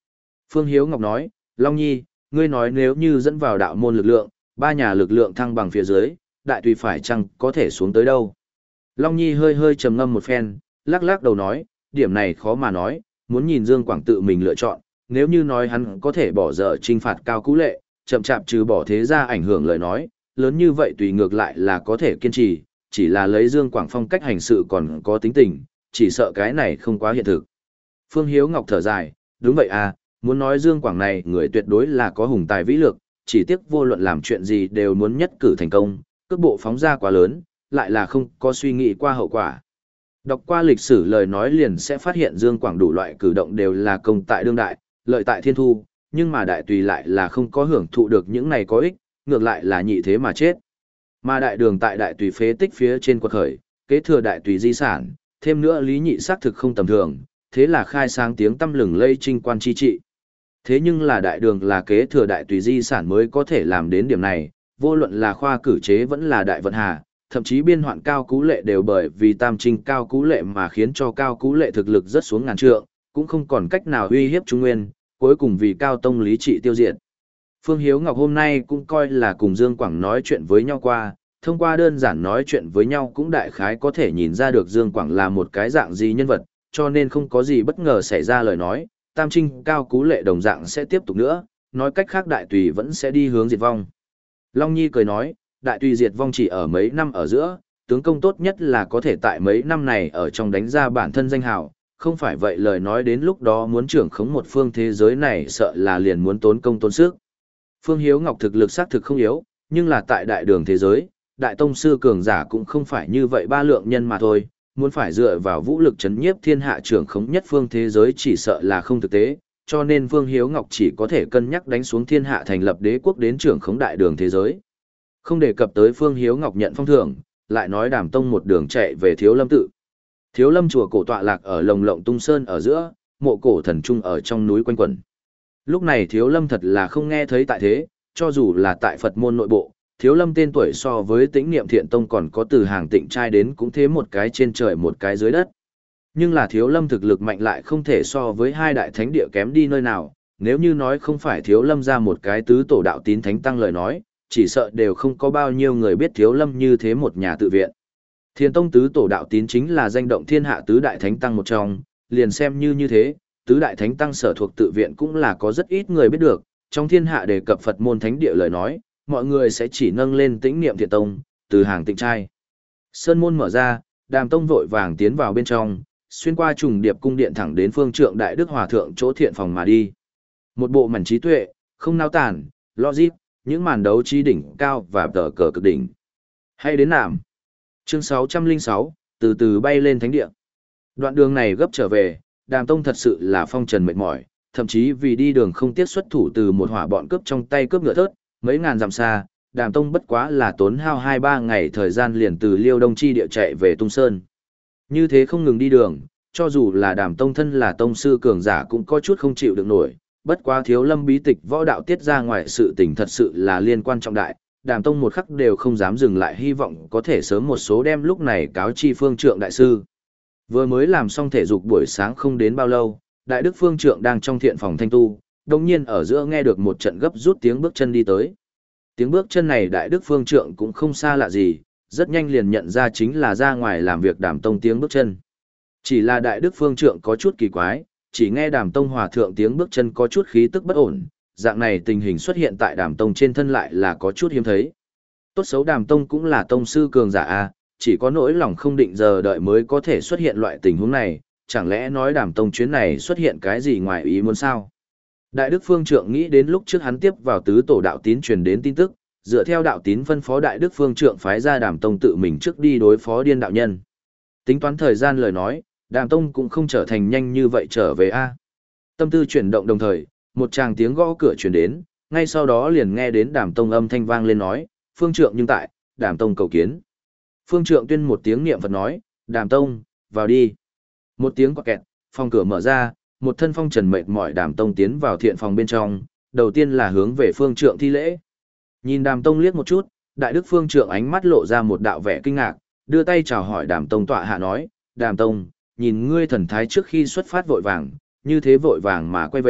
Phương Hiếu Ngọc nói, Long Nhi, ngươi nói nếu như dẫn vào đạo môn lực lượng, ba nhà lực lượng thăng bằng phía dưới, đại tùy phải chăng có thể xuống tới đâu? Long Nhi hơi hơi trầm ngâm một phen, lắc lắc đầu nói, điểm này khó mà nói, muốn nhìn Dương Quảng tự mình lựa chọn, nếu như nói hắn có thể bỏ dở trinh phạt Cao Cú Lệ, chậm chạp trừ bỏ thế ra ảnh hưởng lời nói, lớn như vậy tùy ngược lại là có thể kiên trì, chỉ là lấy Dương Quảng phong cách hành sự còn có tính tình, chỉ sợ cái này không quá hiện thực. Phương Hiếu Ngọc thở dài, đúng vậy à, muốn nói Dương Quảng này người tuyệt đối là có hùng tài vĩ lược, chỉ tiếc vô luận làm chuyện gì đều muốn nhất cử thành công, cước bộ phóng ra quá lớn, lại là không có suy nghĩ qua hậu quả. Đọc qua lịch sử lời nói liền sẽ phát hiện Dương Quảng đủ loại cử động đều là công tại đương đại, lợi tại thiên thu, nhưng mà đại tùy lại là không có hưởng thụ được những này có ích, ngược lại là nhị thế mà chết. Mà đại đường tại đại tùy phế tích phía trên quật khởi, kế thừa đại tùy di sản, thêm nữa lý nhị xác thực không tầm thường, thế là khai sáng tiếng tăm lừng lây trinh quan chi trị. Thế nhưng là đại đường là kế thừa đại tùy di sản mới có thể làm đến điểm này, vô luận là khoa cử chế vẫn là đại vận hà, thậm chí biên hoạn Cao Cú Lệ đều bởi vì tam trinh Cao Cú Lệ mà khiến cho Cao Cú Lệ thực lực rất xuống ngàn trượng, cũng không còn cách nào uy hiếp Trung Nguyên, cuối cùng vì Cao Tông lý trị tiêu diệt. Phương Hiếu Ngọc hôm nay cũng coi là cùng Dương Quảng nói chuyện với nhau qua, thông qua đơn giản nói chuyện với nhau cũng đại khái có thể nhìn ra được Dương Quảng là một cái dạng gì nhân vật, cho nên không có gì bất ngờ xảy ra lời nói, tam trinh Cao Cú Lệ đồng dạng sẽ tiếp tục nữa, nói cách khác đại tùy vẫn sẽ đi hướng diệt vong. Long Nhi cười nói, đại tùy diệt vong chỉ ở mấy năm ở giữa, tướng công tốt nhất là có thể tại mấy năm này ở trong đánh ra bản thân danh hào, không phải vậy lời nói đến lúc đó muốn trưởng khống một phương thế giới này sợ là liền muốn tốn công tốn sức. Phương Hiếu Ngọc thực lực xác thực không yếu, nhưng là tại đại đường thế giới, đại tông sư cường giả cũng không phải như vậy ba lượng nhân mà thôi, muốn phải dựa vào vũ lực chấn nhiếp thiên hạ trưởng khống nhất phương thế giới chỉ sợ là không thực tế, cho nên Phương Hiếu Ngọc chỉ có thể cân nhắc đánh xuống thiên hạ thành lập đế quốc đến trưởng khống đại đường thế giới. Không đề cập tới Phương Hiếu Ngọc nhận phong thưởng, lại nói Đàm Tông một đường chạy về Thiếu Lâm tự. Thiếu Lâm chùa cổ tọa lạc ở Lồng Lộng Tung Sơn ở giữa, mộ cổ thần trung ở trong núi quanh quẩn. Lúc này Thiếu Lâm thật là không nghe thấy tại thế, cho dù là tại Phật môn nội bộ, Thiếu Lâm tên tuổi so với Tĩnh Niệm Thiện Tông còn có từ hàng Tịnh trai đến cũng thế một cái trên trời một cái dưới đất. Nhưng là Thiếu Lâm thực lực mạnh lại không thể so với hai đại thánh địa kém đi nơi nào, nếu như nói không phải Thiếu Lâm ra một cái tứ tổ đạo tín thánh tăng lời nói, chỉ sợ đều không có bao nhiêu người biết Thiếu Lâm như thế một nhà tự viện. Thiền Tông tứ tổ đạo tín chính là danh động thiên hạ tứ đại thánh tăng một trong, liền xem như như thế, tứ đại thánh tăng sở thuộc tự viện cũng là có rất ít người biết được, trong thiên hạ đề cập Phật môn thánh địa lời nói, mọi người sẽ chỉ nâng lên Tĩnh Niệm Thiện Tông, từ hàng Tịnh trai. Sơn môn mở ra, Đàm Tông vội vàng tiến vào bên trong, xuyên qua trùng điệp cung điện thẳng đến phương trượng đại đức hòa thượng chỗ thiện phòng mà đi. Một bộ mảnh trí tuệ, không nao tản, logic, những màn đấu trí đỉnh cao và tờ cờ cực đỉnh. Hay đến nạm. Chương sáu trăm lẻ sáu, từ từ bay lên thánh địa. Đoạn đường này gấp trở về, Đàm Tông thật sự là phong trần mệt mỏi, thậm chí vì đi đường không tiếc xuất thủ từ một hỏa bọn cướp trong tay cướp ngựa thớt, mấy ngàn dặm xa, Đàm Tông bất quá là tốn hao hai ba ngày thời gian liền từ Liêu Đông chi địa chạy về Tung Sơn. Như thế không ngừng đi đường, cho dù là Đàm Tông thân là tông sư cường giả cũng có chút không chịu được nổi, bất quá Thiếu Lâm bí tịch võ đạo tiết ra ngoài sự tình thật sự là liên quan trọng đại, Đàm Tông một khắc đều không dám dừng lại hy vọng có thể sớm một số đem lúc này cáo chi phương trượng đại sư. Vừa mới làm xong thể dục buổi sáng không đến bao lâu, đại đức phương trượng đang trong thiện phòng thanh tu, đồng nhiên ở giữa nghe được một trận gấp rút tiếng bước chân đi tới. Tiếng bước chân này đại đức phương trượng cũng không xa lạ gì, rất nhanh liền nhận ra chính là ra ngoài làm việc Đàm Tông tiếng bước chân. Chỉ là đại đức phương trượng có chút kỳ quái, chỉ nghe Đàm Tông hòa thượng tiếng bước chân có chút khí tức bất ổn, dạng này tình hình xuất hiện tại Đàm Tông trên thân lại là có chút hiếm thấy. Tốt xấu Đàm Tông cũng là tông sư cường giả a, chỉ có nỗi lòng không định giờ đợi mới có thể xuất hiện loại tình huống này, chẳng lẽ nói Đàm Tông chuyến này xuất hiện cái gì ngoài ý muốn sao? Đại đức phương trượng nghĩ đến lúc trước hắn tiếp vào tứ tổ đạo tín truyền đến tin tức, dựa theo đạo tín phân phó đại đức phương trượng phái ra Đàm Tông tự mình trước đi đối phó điên đạo nhân. Tính toán thời gian lời nói, Đàm Tông cũng không trở thành nhanh như vậy trở về a. Tâm tư chuyển động đồng thời, một tràng tiếng gõ cửa truyền đến, ngay sau đó liền nghe đến Đàm Tông âm thanh vang lên nói, phương trượng nhưng tại, Đàm Tông cầu kiến. Phương trượng tuyên một tiếng niệm Phật nói, Đàm Tông, vào đi. Một tiếng quạt kẹt, phòng cửa mở ra, một thân phong trần mệt mỏi Đàm Tông tiến vào thiện phòng bên trong, đầu tiên là hướng về phương trượng thi lễ. Nhìn Đàm Tông liếc một chút, đại đức phương trượng ánh mắt lộ ra một đạo vẻ kinh ngạc, đưa tay chào hỏi Đàm Tông tọa hạ nói, Đàm Tông, nhìn ngươi thần thái trước khi xuất phát vội vàng, như thế vội vàng mà quay về,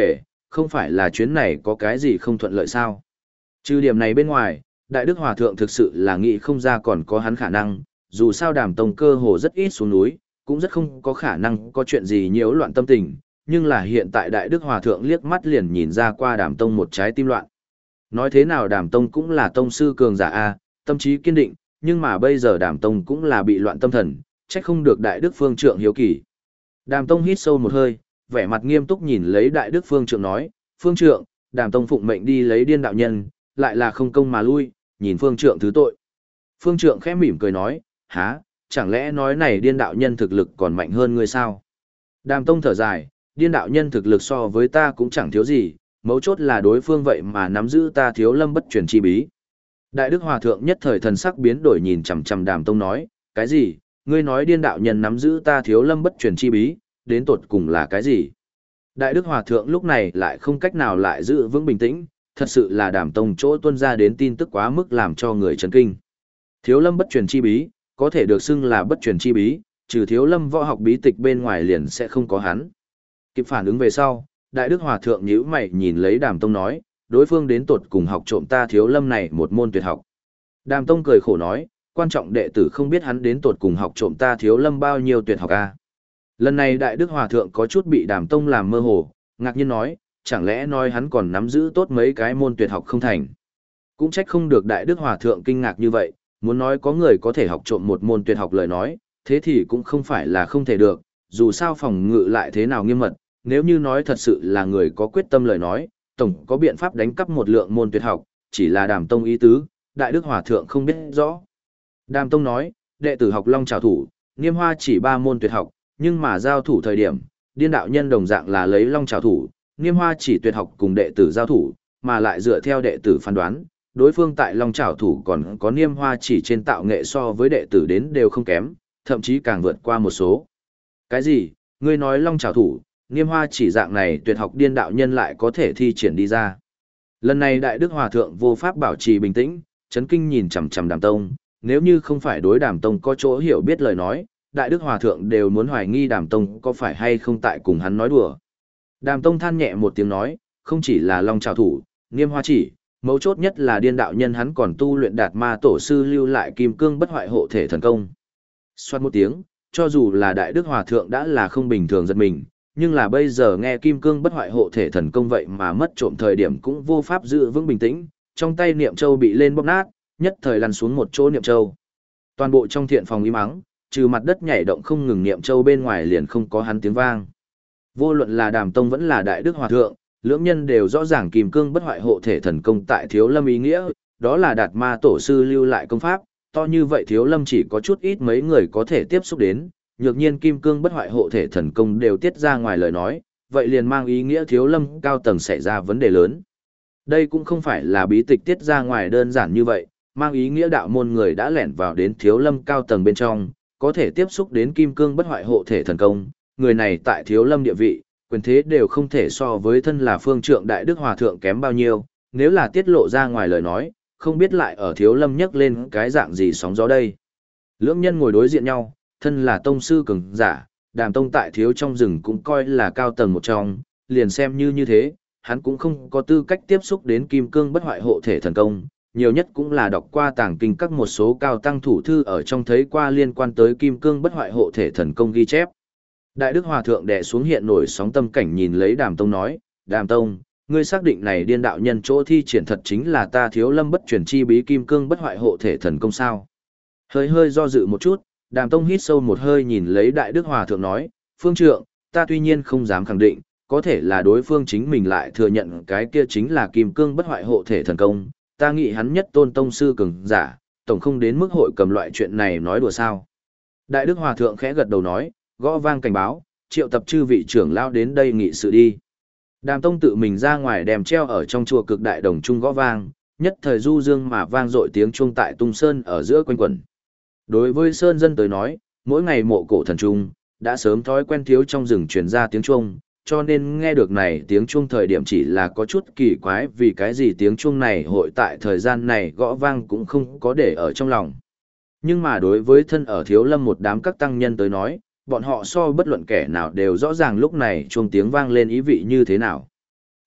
không phải là chuyến này có cái gì không thuận lợi sao? Trừ điểm này bên ngoài, Đại Đức Hòa Thượng thực sự là nghĩ không ra còn có hắn khả năng, dù sao Đàm Tông cơ hồ rất ít xuống núi, cũng rất không có khả năng có chuyện gì nhiễu loạn tâm tình, nhưng là hiện tại Đại Đức Hòa Thượng liếc mắt liền nhìn ra qua Đàm Tông một trái tim loạn. Nói thế nào Đàm Tông cũng là tông sư cường giả A, tâm trí kiên định, nhưng mà bây giờ Đàm Tông cũng là bị loạn tâm thần, trách không được Đại Đức Phương Trượng hiếu kỳ. Đàm Tông hít sâu một hơi, vẻ mặt nghiêm túc nhìn lấy Đại Đức Phương Trượng nói, Phương Trượng, Đàm Tông phụng mệnh đi lấy điên đạo nhân, lại là không công mà lui, nhìn Phương Trượng thứ tội. Phương Trượng khẽ mỉm cười nói, há, chẳng lẽ nói này điên đạo nhân thực lực còn mạnh hơn ngươi sao? Đàm Tông thở dài, điên đạo nhân thực lực so với ta cũng chẳng thiếu gì, mấu chốt là đối phương vậy mà nắm giữ ta thiếu lâm bất truyền chi bí. Đại Đức Hòa Thượng nhất thời thần sắc biến đổi nhìn chằm chằm Đàm Tông nói, cái gì, ngươi nói điên đạo nhân nắm giữ ta thiếu lâm bất truyền chi bí, đến tột cùng là cái gì? Đại Đức Hòa Thượng lúc này lại không cách nào lại giữ vững bình tĩnh, thật sự là Đàm Tông chỗ tuân ra đến tin tức quá mức làm cho người chấn kinh. Thiếu lâm bất truyền chi bí, có thể được xưng là bất truyền chi bí, trừ thiếu lâm võ học bí tịch bên ngoài liền sẽ không có hắn. Kịp phản ứng về sau, Đại Đức Hòa Thượng nhíu mày nhìn lấy Đàm Tông nói, đối phương đến tột cùng học trộm ta thiếu lâm này một môn tuyệt học. Đàm Tông cười khổ nói, quan trọng đệ tử không biết hắn đến tột cùng học trộm ta thiếu lâm bao nhiêu tuyệt học a. Lần này Đại Đức Hòa Thượng có chút bị Đàm Tông làm mơ hồ, ngạc nhiên nói, chẳng lẽ nói hắn còn nắm giữ tốt mấy cái môn tuyệt học không thành. Cũng trách không được Đại Đức Hòa Thượng kinh ngạc như vậy, muốn nói có người có thể học trộm một môn tuyệt học lời nói, thế thì cũng không phải là không thể được, dù sao phòng ngự lại thế nào nghiêm mật, nếu như nói thật sự là người có quyết tâm lời nói, tổng có biện pháp đánh cắp một lượng môn tuyệt học, chỉ là Đàm Tông ý tứ, Đại Đức Hòa Thượng không biết rõ. Đàm Tông nói, đệ tử học Long Trảo Thủ, Niêm Hoa chỉ ba môn tuyệt học, nhưng mà giao thủ thời điểm, điên đạo nhân đồng dạng là lấy Long Trảo Thủ, Niêm Hoa chỉ tuyệt học cùng đệ tử giao thủ, mà lại dựa theo đệ tử phán đoán, đối phương tại Long Trảo Thủ còn có Niêm Hoa chỉ trên tạo nghệ so với đệ tử đến đều không kém, thậm chí càng vượt qua một số. Cái gì? Ngươi nói Long Trảo Thủ, Niêm Hoa chỉ dạng này tuyệt học điên đạo nhân lại có thể thi triển đi ra. Lần này Đại Đức Hòa Thượng vô pháp bảo trì bình tĩnh, chấn kinh nhìn chằm chằm Đàm Tông, nếu như không phải đối Đàm Tông có chỗ hiểu biết lời nói, Đại Đức Hòa Thượng đều muốn hoài nghi Đàm Tông có phải hay không tại cùng hắn nói đùa. Đàm Tông than nhẹ một tiếng nói, không chỉ là Long Trảo Thủ, Niêm Hoa chỉ, mấu chốt nhất là điên đạo nhân hắn còn tu luyện Đạt Ma tổ sư lưu lại kim cương bất hoại hộ thể thần công. Xoát một tiếng, cho dù là Đại Đức Hòa Thượng đã là không bình thường giật mình, nhưng là bây giờ nghe kim cương bất hoại hộ thể thần công vậy mà mất trộm thời điểm cũng vô pháp giữ vững bình tĩnh, trong tay niệm châu bị lên bóp nát, nhất thời lăn xuống một chỗ niệm châu. Toàn bộ trong thiện phòng im ắng, trừ mặt đất nhảy động không ngừng niệm châu bên ngoài liền không có hắn tiếng vang. Vô luận là Đàm Tông vẫn là Đại Đức Hòa Thượng, lưỡng nhân đều rõ ràng kim cương bất hoại hộ thể thần công tại Thiếu Lâm ý nghĩa, đó là Đạt Ma tổ sư lưu lại công pháp, to như vậy Thiếu Lâm chỉ có chút ít mấy người có thể tiếp xúc đến, nhược nhiên kim cương bất hoại hộ thể thần công đều tiết ra ngoài lời nói, vậy liền mang ý nghĩa Thiếu Lâm cao tầng xảy ra vấn đề lớn. Đây cũng không phải là bí tịch tiết ra ngoài đơn giản như vậy, mang ý nghĩa đạo môn người đã lẻn vào đến Thiếu Lâm cao tầng bên trong, có thể tiếp xúc đến kim cương bất hoại hộ thể thần công, người này tại Thiếu Lâm địa vị, quyền thế đều không thể so với thân là phương trượng Đại Đức Hòa Thượng kém bao nhiêu, nếu là tiết lộ ra ngoài lời nói, không biết lại ở Thiếu Lâm nhấc lên cái dạng gì sóng gió đây. Lưỡng nhân ngồi đối diện nhau, thân là tông sư cường giả, Đàm Tông tại Thiếu trong rừng cũng coi là cao tầng một trong, liền xem như như thế, hắn cũng không có tư cách tiếp xúc đến kim cương bất hoại hộ thể thần công, nhiều nhất cũng là đọc qua tàng kinh các một số cao tăng thủ thư ở trong thấy qua liên quan tới kim cương bất hoại hộ thể thần công ghi chép. Đại Đức Hòa Thượng đè xuống hiện nổi sóng tâm cảnh nhìn lấy Đàm Tông nói, Đàm Tông, ngươi xác định này điên đạo nhân chỗ thi triển thật chính là ta Thiếu Lâm bất truyền chi bí kim cương bất hoại hộ thể thần công sao? Hơi hơi do dự một chút, Đàm Tông hít sâu một hơi nhìn lấy Đại Đức Hòa Thượng nói, phương trượng, ta tuy nhiên không dám khẳng định, có thể là đối phương chính mình lại thừa nhận cái kia chính là kim cương bất hoại hộ thể thần công, ta nghĩ hắn nhất tôn tông sư cường giả, tổng không đến mức hội cầm loại chuyện này nói đùa sao. Đại Đức Hòa Thượng khẽ gật đầu nói, gõ vang cảnh báo, triệu tập chư vị trưởng lao đến đây nghị sự đi. Đàm Tông tự mình ra ngoài đem treo ở trong chùa cực đại đồng trung gõ vang, nhất thời du dương mà vang dội tiếng chuông tại Tung Sơn ở giữa quanh quẩn. Đối với Sơn dân tới nói, mỗi ngày mộ cổ thần trung, đã sớm thói quen thiếu trong rừng truyền ra tiếng chuông, cho nên nghe được này tiếng chuông thời điểm chỉ là có chút kỳ quái vì cái gì tiếng chuông này hội tại thời gian này gõ vang cũng không có để ở trong lòng. Nhưng mà đối với thân ở Thiếu Lâm một đám các tăng nhân tới nói, bọn họ so bất luận kẻ nào đều rõ ràng lúc này chuông tiếng vang lên ý vị như thế nào.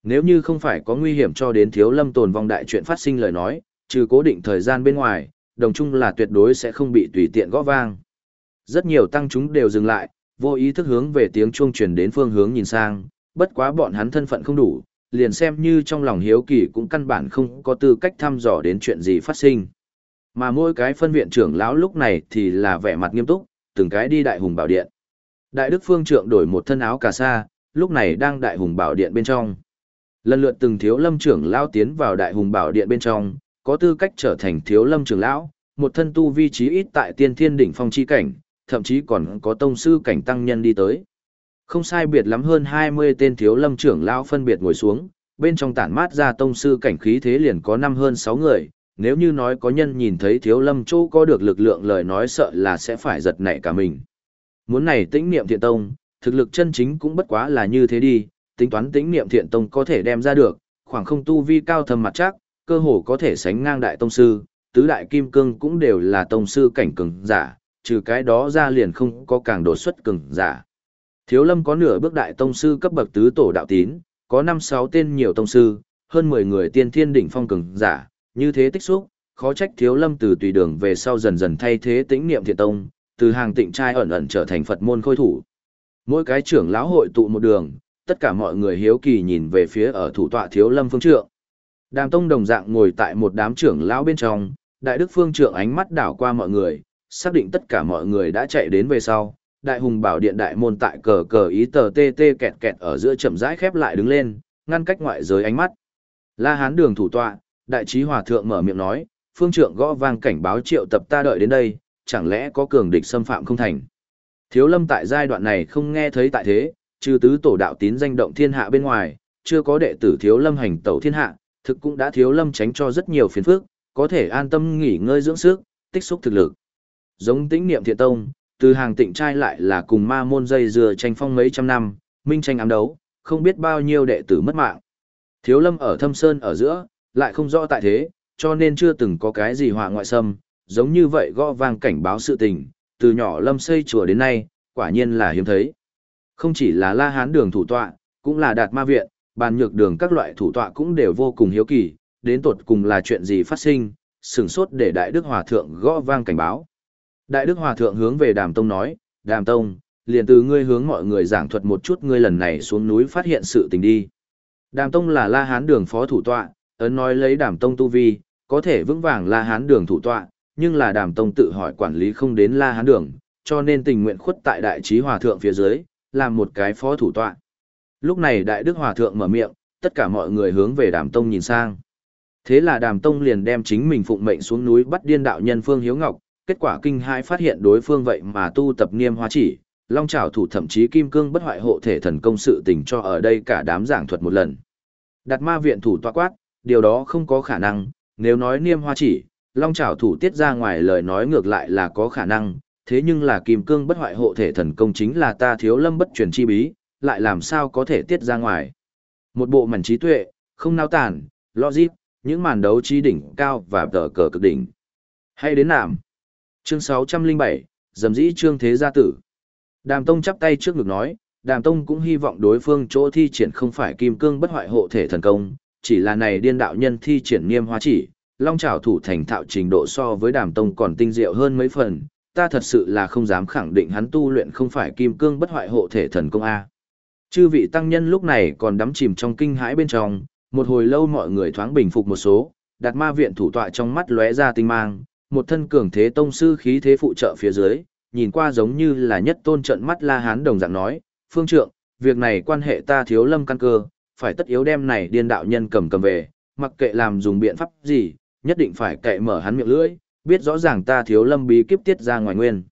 Nếu như không phải có nguy hiểm cho đến Thiếu Lâm tồn vong đại chuyện phát sinh lời nói, trừ cố định thời gian bên ngoài, đồng chung là tuyệt đối sẽ không bị tùy tiện gõ vang. Rất nhiều tăng chúng đều dừng lại, vô ý thức hướng về tiếng chuông truyền đến phương hướng nhìn sang, bất quá bọn hắn thân phận không đủ, liền xem như trong lòng hiếu kỳ cũng căn bản không có tư cách thăm dò đến chuyện gì phát sinh. Mà mỗi cái phân viện trưởng lão lúc này thì là vẻ mặt nghiêm túc, từng cái đi Đại Hùng Bảo Điện. Đại Đức Phương Trượng đổi một thân áo cà sa, lúc này đang Đại Hùng Bảo Điện bên trong. Lần lượt từng Thiếu Lâm trưởng lão tiến vào Đại Hùng Bảo Điện bên trong, có tư cách trở thành Thiếu Lâm trưởng lão, một thân tu vi trí ít tại Tiên Thiên đỉnh phong chi cảnh, thậm chí còn có tông sư cảnh tăng nhân đi tới. Không sai biệt lắm hơn hai mươi tên Thiếu Lâm trưởng lão phân biệt ngồi xuống, bên trong tản mát ra tông sư cảnh khí thế liền có năm hơn sáu người, nếu như nói có nhân nhìn thấy Thiếu Lâm chỗ có được lực lượng lời nói sợ là sẽ phải giật nảy cả mình. Muốn này Tĩnh Niệm Thiện Tông, thực lực chân chính cũng bất quá là như thế đi, tính toán Tĩnh Niệm Thiện Tông có thể đem ra được, khoảng không tu vi cao thâm mặt chắc, cơ hồ có thể sánh ngang đại tông sư, tứ đại kim cương cũng đều là tông sư cảnh cường giả, trừ cái đó ra liền không có càng đột xuất cường giả. Thiếu Lâm có nửa bước đại tông sư cấp bậc tứ tổ đạo tín, có năm sáu tên nhiều tông sư, hơn mười người tiên thiên đỉnh phong cường giả, như thế tích xúc, khó trách Thiếu Lâm từ tùy đường về sau dần dần thay thế Tĩnh Niệm Thiện Tông, từ hàng tịnh trai ẩn ẩn trở thành Phật môn khôi thủ. Mỗi cái trưởng lão hội tụ một đường, tất cả mọi người hiếu kỳ nhìn về phía ở thủ tọa Thiếu Lâm Phương Trượng. Đàm Tông đồng dạng ngồi tại một đám trưởng lão bên trong, Đại Đức Phương Trượng ánh mắt đảo qua mọi người, xác định tất cả mọi người đã chạy đến về sau. Đại Hùng Bảo Điện đại môn tại cờ cờ ý tờ tê tê kẹt kẹt ở giữa chậm rãi khép lại đứng lên, ngăn cách ngoại giới ánh mắt. La Hán Đường thủ tọa, Đại Trí Hòa Thượng mở miệng nói, Phương Trượng gõ vang cảnh báo triệu tập ta đợi đến đây, chẳng lẽ có cường địch xâm phạm không thành. Thiếu Lâm tại giai đoạn này không nghe thấy tại thế, trừ tứ tổ đạo tín danh động thiên hạ bên ngoài, chưa có đệ tử Thiếu Lâm hành tẩu thiên hạ, thực cũng đã Thiếu Lâm tránh cho rất nhiều phiền phức, có thể an tâm nghỉ ngơi dưỡng sức, tích xúc thực lực. Giống Tĩnh Niệm Thiện Tông, từ hàng tịnh trai lại là cùng ma môn dây dừa tranh phong mấy trăm năm, minh tranh ám đấu, không biết bao nhiêu đệ tử mất mạng. Thiếu Lâm ở thâm sơn ở giữa, lại không rõ tại thế, cho nên chưa từng có cái gì họa ngoại xâm, giống như vậy gõ vang cảnh báo sự tình, từ nhỏ Lâm xây chùa đến nay, quả nhiên là hiếm thấy. Không chỉ là La Hán Đường thủ tọa, cũng là Đạt Ma Viện, Bàn Nhược Đường các loại thủ tọa cũng đều vô cùng hiếu kỳ, đến tột cùng là chuyện gì phát sinh, sửng sốt để Đại Đức Hòa Thượng gõ vang cảnh báo. Đại Đức Hòa Thượng hướng về Đàm Tông nói, Đàm Tông, liền từ ngươi hướng mọi người giảng thuật một chút ngươi lần này xuống núi phát hiện sự tình đi. Đàm Tông là La Hán Đường phó thủ tọa, ấn nói lấy Đàm Tông tu vi, có thể vững vàng La Hán Đường thủ tọa, nhưng là Đàm Tông tự hỏi quản lý không đến La Hán Đường, cho nên tình nguyện khuất tại Đại Trí Hòa Thượng phía dưới, làm một cái phó thủ tọa. Lúc này Đại Đức Hòa Thượng mở miệng, tất cả mọi người hướng về Đàm Tông nhìn sang. Thế là Đàm Tông liền đem chính mình phụng mệnh xuống núi bắt điên đạo nhân Phương Hiếu Ngọc, kết quả kinh hãi phát hiện đối phương vậy mà tu tập Niêm Hoa Chỉ, Long Trảo Thủ thậm chí Kim Cương Bất Hoại hộ thể thần công sự tình cho ở đây cả đám giảng thuật một lần. Đạt Ma Viện thủ tọa quát, điều đó không có khả năng, nếu nói Niêm Hoa Chỉ, Long Trảo Thủ tiết ra ngoài lời nói ngược lại là có khả năng, thế nhưng là Kim Cương Bất Hoại hộ thể thần công chính là ta Thiếu Lâm bất truyền chi bí, lại làm sao có thể tiết ra ngoài. Một bộ mảnh trí tuệ, không nao tản, logic, những màn đấu trí đỉnh cao và tờ cờ cực đỉnh. Hay đến nạm. Chương sáu trăm lẻ bảy, dầm dĩ Trương Thế Gia Tử. Đàm Tông chắp tay trước ngực nói, Đàm Tông cũng hy vọng đối phương chỗ thi triển không phải Kim Cương Bất Hoại hộ thể thần công, chỉ là này điên đạo nhân thi triển Niêm Hoa Chỉ, Long Trảo Thủ thành thạo trình độ so với Đàm Tông còn tinh diệu hơn mấy phần, ta thật sự là không dám khẳng định hắn tu luyện không phải Kim Cương Bất Hoại hộ thể thần công a. Chư vị tăng nhân lúc này còn đắm chìm trong kinh hãi bên trong, một hồi lâu mọi người thoáng bình phục một số, Đạt Ma Viện thủ tọa trong mắt lóe ra tinh mang, một thân cường thế tông sư khí thế phụ trợ phía dưới, nhìn qua giống như là nhất tôn trận mắt La Hán đồng dạng nói, Phương Trượng, việc này quan hệ ta Thiếu Lâm căn cơ, phải tất yếu đem này điên đạo nhân cầm cầm về, mặc kệ làm dùng biện pháp gì, nhất định phải cậy mở hắn miệng lưỡi, biết rõ ràng ta Thiếu Lâm bí kíp tiết ra ngoài nguyên.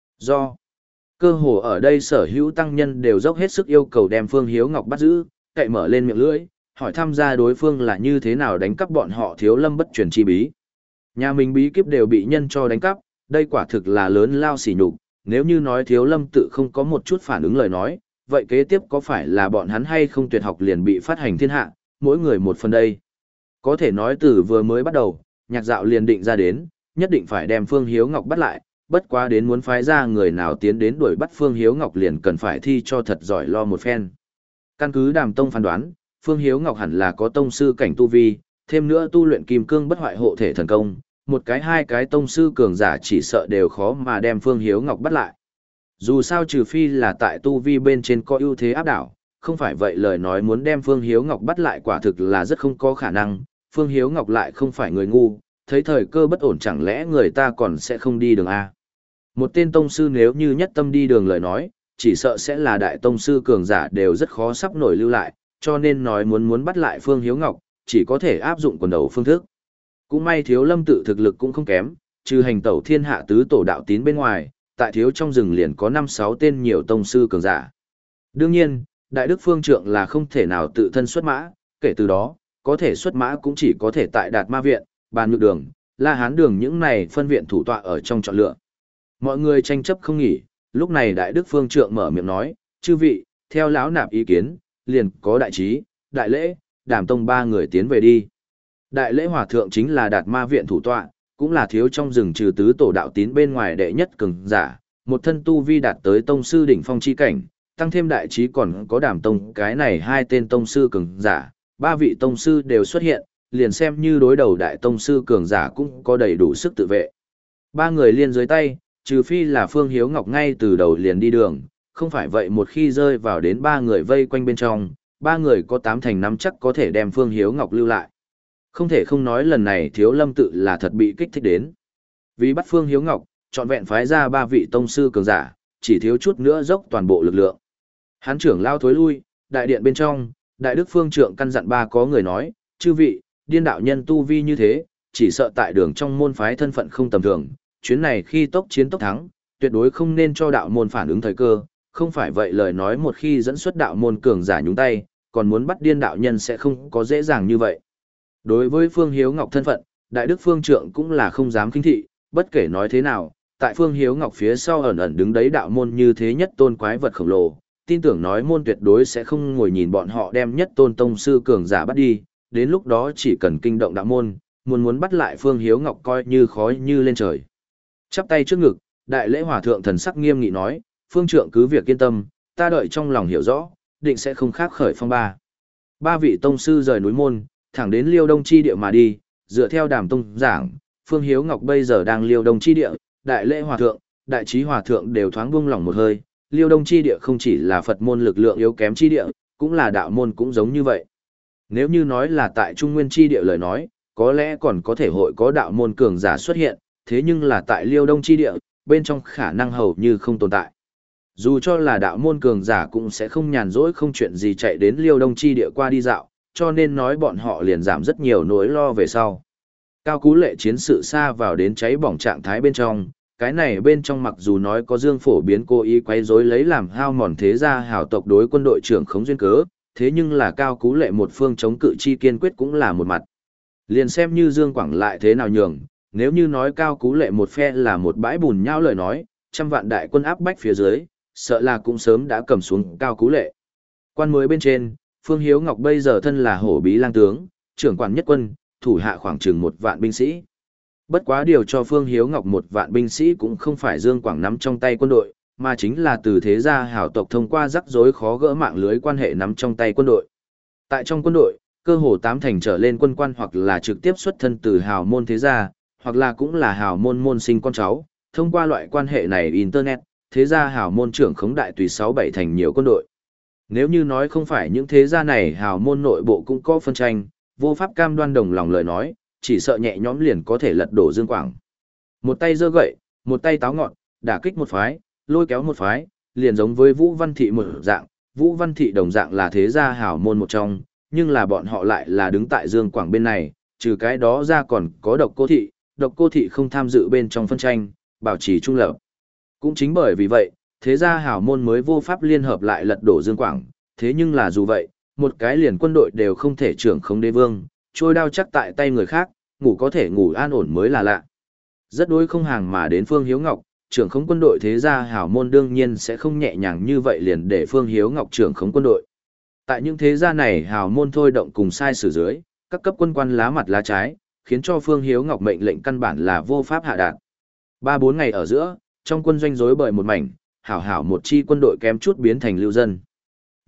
Do cơ hồ ở đây sở hữu tăng nhân đều dốc hết sức yêu cầu đem Phương Hiếu Ngọc bắt giữ, cậy mở lên miệng lưỡi, hỏi thăm ra đối phương là như thế nào đánh cắp bọn họ Thiếu Lâm bất truyền chi bí. Nhà mình bí kíp đều bị nhân cho đánh cắp, đây quả thực là lớn lao sỉ nhục, nếu như nói Thiếu Lâm tự không có một chút phản ứng lời nói, vậy kế tiếp có phải là bọn hắn hay không tuyệt học liền bị phát hành thiên hạ, mỗi người một phần đây. Có thể nói từ vừa mới bắt đầu, Nhạc Dạo liền định ra đến, nhất định phải đem Phương Hiếu Ngọc bắt lại, bất quá đến muốn phái ra người nào tiến đến đuổi bắt Phương Hiếu Ngọc liền cần phải thi cho thật giỏi lo một phen. Căn cứ Đàm Tông phán đoán, Phương Hiếu Ngọc hẳn là có tông sư cảnh tu vi, thêm nữa tu luyện kim cương bất hoại hộ thể thần công, một cái hai cái tông sư cường giả chỉ sợ đều khó mà đem Phương Hiếu Ngọc bắt lại. Dù sao trừ phi là tại tu vi bên trên có ưu thế áp đảo, không phải vậy lời nói muốn đem Phương Hiếu Ngọc bắt lại quả thực là rất không có khả năng, Phương Hiếu Ngọc lại không phải người ngu, thấy thời cơ bất ổn chẳng lẽ người ta còn sẽ không đi đường A. Một tên tông sư nếu như nhất tâm đi đường lời nói, chỉ sợ sẽ là đại tông sư cường giả đều rất khó sắp nổi lưu lại, cho nên nói muốn muốn bắt lại Phương Hiếu Ngọc, chỉ có thể áp dụng quần đầu phương thức. Cũng may Thiếu Lâm tự thực lực cũng không kém, trừ hành tẩu thiên hạ tứ tổ đạo tín bên ngoài, tại thiếu trong rừng liền có năm sáu tên nhiều tông sư cường giả. Đương nhiên, Đại Đức Phương Trượng là không thể nào tự thân xuất mã, kể từ đó, có thể xuất mã cũng chỉ có thể tại Đạt Ma Viện, Bàn Nhược Đường, La Hán Đường những này phân viện thủ tọa ở trong chọn lựa. Mọi người tranh chấp không nghỉ, lúc này Đại Đức Phương Trượng mở miệng nói, chư vị, theo lão nạp ý kiến, liền có đại trí, đại lễ, đàm tông ba người tiến về đi. Đại lễ hòa thượng chính là Đạt Ma Viện thủ tọa, cũng là thiếu trong rừng trừ tứ tổ đạo tín bên ngoài đệ nhất cường giả, một thân tu vi đạt tới tông sư đỉnh phong chi cảnh, tăng thêm đại trí còn có đàm tông cái này hai tên tông sư cường giả, ba vị tông sư đều xuất hiện, liền xem như đối đầu đại tông sư cường giả cũng có đầy đủ sức tự vệ. Ba người liên dưới tay, trừ phi là Phương Hiếu Ngọc ngay từ đầu liền đi đường, không phải vậy một khi rơi vào đến ba người vây quanh bên trong, ba người có tám thành nắm chắc có thể đem Phương Hiếu Ngọc lưu lại. Không thể không nói lần này Thiếu Lâm tự là thật bị kích thích đến. Vì bắt Phương Hiếu Ngọc, trọn vẹn phái ra ba vị tông sư cường giả, chỉ thiếu chút nữa dốc toàn bộ lực lượng. Hán trưởng lao thối lui, đại điện bên trong, Đại Đức Phương Trượng căn dặn ba có người nói, chư vị, điên đạo nhân tu vi như thế, chỉ sợ tại đường trong môn phái thân phận không tầm thường, chuyến này khi tốc chiến tốc thắng, tuyệt đối không nên cho đạo môn phản ứng thời cơ, không phải vậy lời nói một khi dẫn xuất đạo môn cường giả nhúng tay, còn muốn bắt điên đạo nhân sẽ không có dễ dàng như vậy. Đối với Phương Hiếu Ngọc thân phận, Đại Đức Phương Trượng cũng là không dám khinh thị, bất kể nói thế nào, tại Phương Hiếu Ngọc phía sau ẩn ẩn đứng đấy đạo môn như thế nhất tôn quái vật khổng lồ, tin tưởng nói môn tuyệt đối sẽ không ngồi nhìn bọn họ đem nhất tôn tông sư cường giả bắt đi, đến lúc đó chỉ cần kinh động đạo môn, muốn muốn bắt lại Phương Hiếu Ngọc coi như khói như lên trời. Chắp tay trước ngực, Đại lễ hòa thượng thần sắc nghiêm nghị nói, Phương Trượng cứ việc yên tâm, ta đợi trong lòng hiểu rõ, định sẽ không khác khởi phong ba. Ba vị tông sư rời núi môn, thẳng đến Liêu Đông chi địa mà đi, dựa theo Đàm tông giảng, Phương Hiếu Ngọc bây giờ đang Liêu Đông chi địa, Đại lễ hòa thượng, Đại trí hòa thượng đều thoáng buông lỏng một hơi, Liêu Đông chi địa không chỉ là Phật môn lực lượng yếu kém chi địa, cũng là đạo môn cũng giống như vậy. Nếu như nói là tại Trung Nguyên chi địa lời nói, có lẽ còn có thể hội có đạo môn cường giả xuất hiện, thế nhưng là tại Liêu Đông chi địa, bên trong khả năng hầu như không tồn tại. Dù cho là đạo môn cường giả cũng sẽ không nhàn rỗi không chuyện gì chạy đến Liêu Đông chi địa qua đi dạo, cho nên nói bọn họ liền giảm rất nhiều nỗi lo về sau. Cao Cú Lệ chiến sự xa vào đến cháy bỏng trạng thái bên trong, cái này bên trong mặc dù nói có Dương Phổ biến cố ý quấy rối lấy làm hao mòn thế gia hảo tộc đối quân đội trưởng khống duyên cớ, thế nhưng là Cao Cú Lệ một phương chống cự chi kiên quyết cũng là một mặt. Liền xem như Dương Quảng lại thế nào nhường, nếu như nói Cao Cú Lệ một phe là một bãi bùn nhau lời nói, trăm vạn đại quân áp bách phía dưới, sợ là cũng sớm đã cầm xuống Cao Cú Lệ. Quan mới bên trên, Phương Hiếu Ngọc bây giờ thân là hổ bí lang tướng, trưởng quản nhất quân, thủ hạ khoảng chừng một vạn binh sĩ. Bất quá điều cho Phương Hiếu Ngọc một vạn binh sĩ cũng không phải Dương Quảng nắm trong tay quân đội, mà chính là từ thế gia hảo tộc thông qua rắc rối khó gỡ mạng lưới quan hệ nắm trong tay quân đội. Tại trong quân đội, cơ hồ tám thành trở lên quân quan hoặc là trực tiếp xuất thân từ hào môn thế gia, hoặc là cũng là hào môn môn sinh con cháu, thông qua loại quan hệ này internet, thế gia hào môn trưởng khống đại tùy sáu bảy thành nhiều quân đội. Nếu như nói không phải những thế gia này hào môn nội bộ cũng có phân tranh, vô pháp cam đoan đồng lòng lời nói, chỉ sợ nhẹ nhõm liền có thể lật đổ Dương Quảng. Một tay giơ gậy, một tay táo ngọn, đả kích một phái, lôi kéo một phái, liền giống với Vũ Văn Thị một dạng, Vũ Văn Thị đồng dạng là thế gia hào môn một trong, nhưng là bọn họ lại là đứng tại Dương Quảng bên này, trừ cái đó ra còn có Độc Cô Thị, Độc Cô Thị không tham dự bên trong phân tranh, bảo trì trung lập. Cũng chính bởi vì vậy, thế gia hào môn mới vô pháp liên hợp lại lật đổ Dương Quảng, thế nhưng là dù vậy, một cái liền quân đội đều không thể trưởng khống đế vương, trôi đao chắc tại tay người khác, ngủ có thể ngủ an ổn mới là lạ. Rất đối không hàng mà đến Phương Hiếu Ngọc, trưởng khống quân đội thế gia hào môn đương nhiên sẽ không nhẹ nhàng như vậy liền để Phương Hiếu Ngọc trưởng khống quân đội. Tại những thế gia này hào môn thôi động cùng sai sử dưới, các cấp quân quan lá mặt lá trái, khiến cho Phương Hiếu Ngọc mệnh lệnh căn bản là vô pháp hạ đạt. Ba bốn ngày ở giữa, trong quân doanh rối bời một mảnh, hảo hảo một chi quân đội kém chút biến thành lưu dân.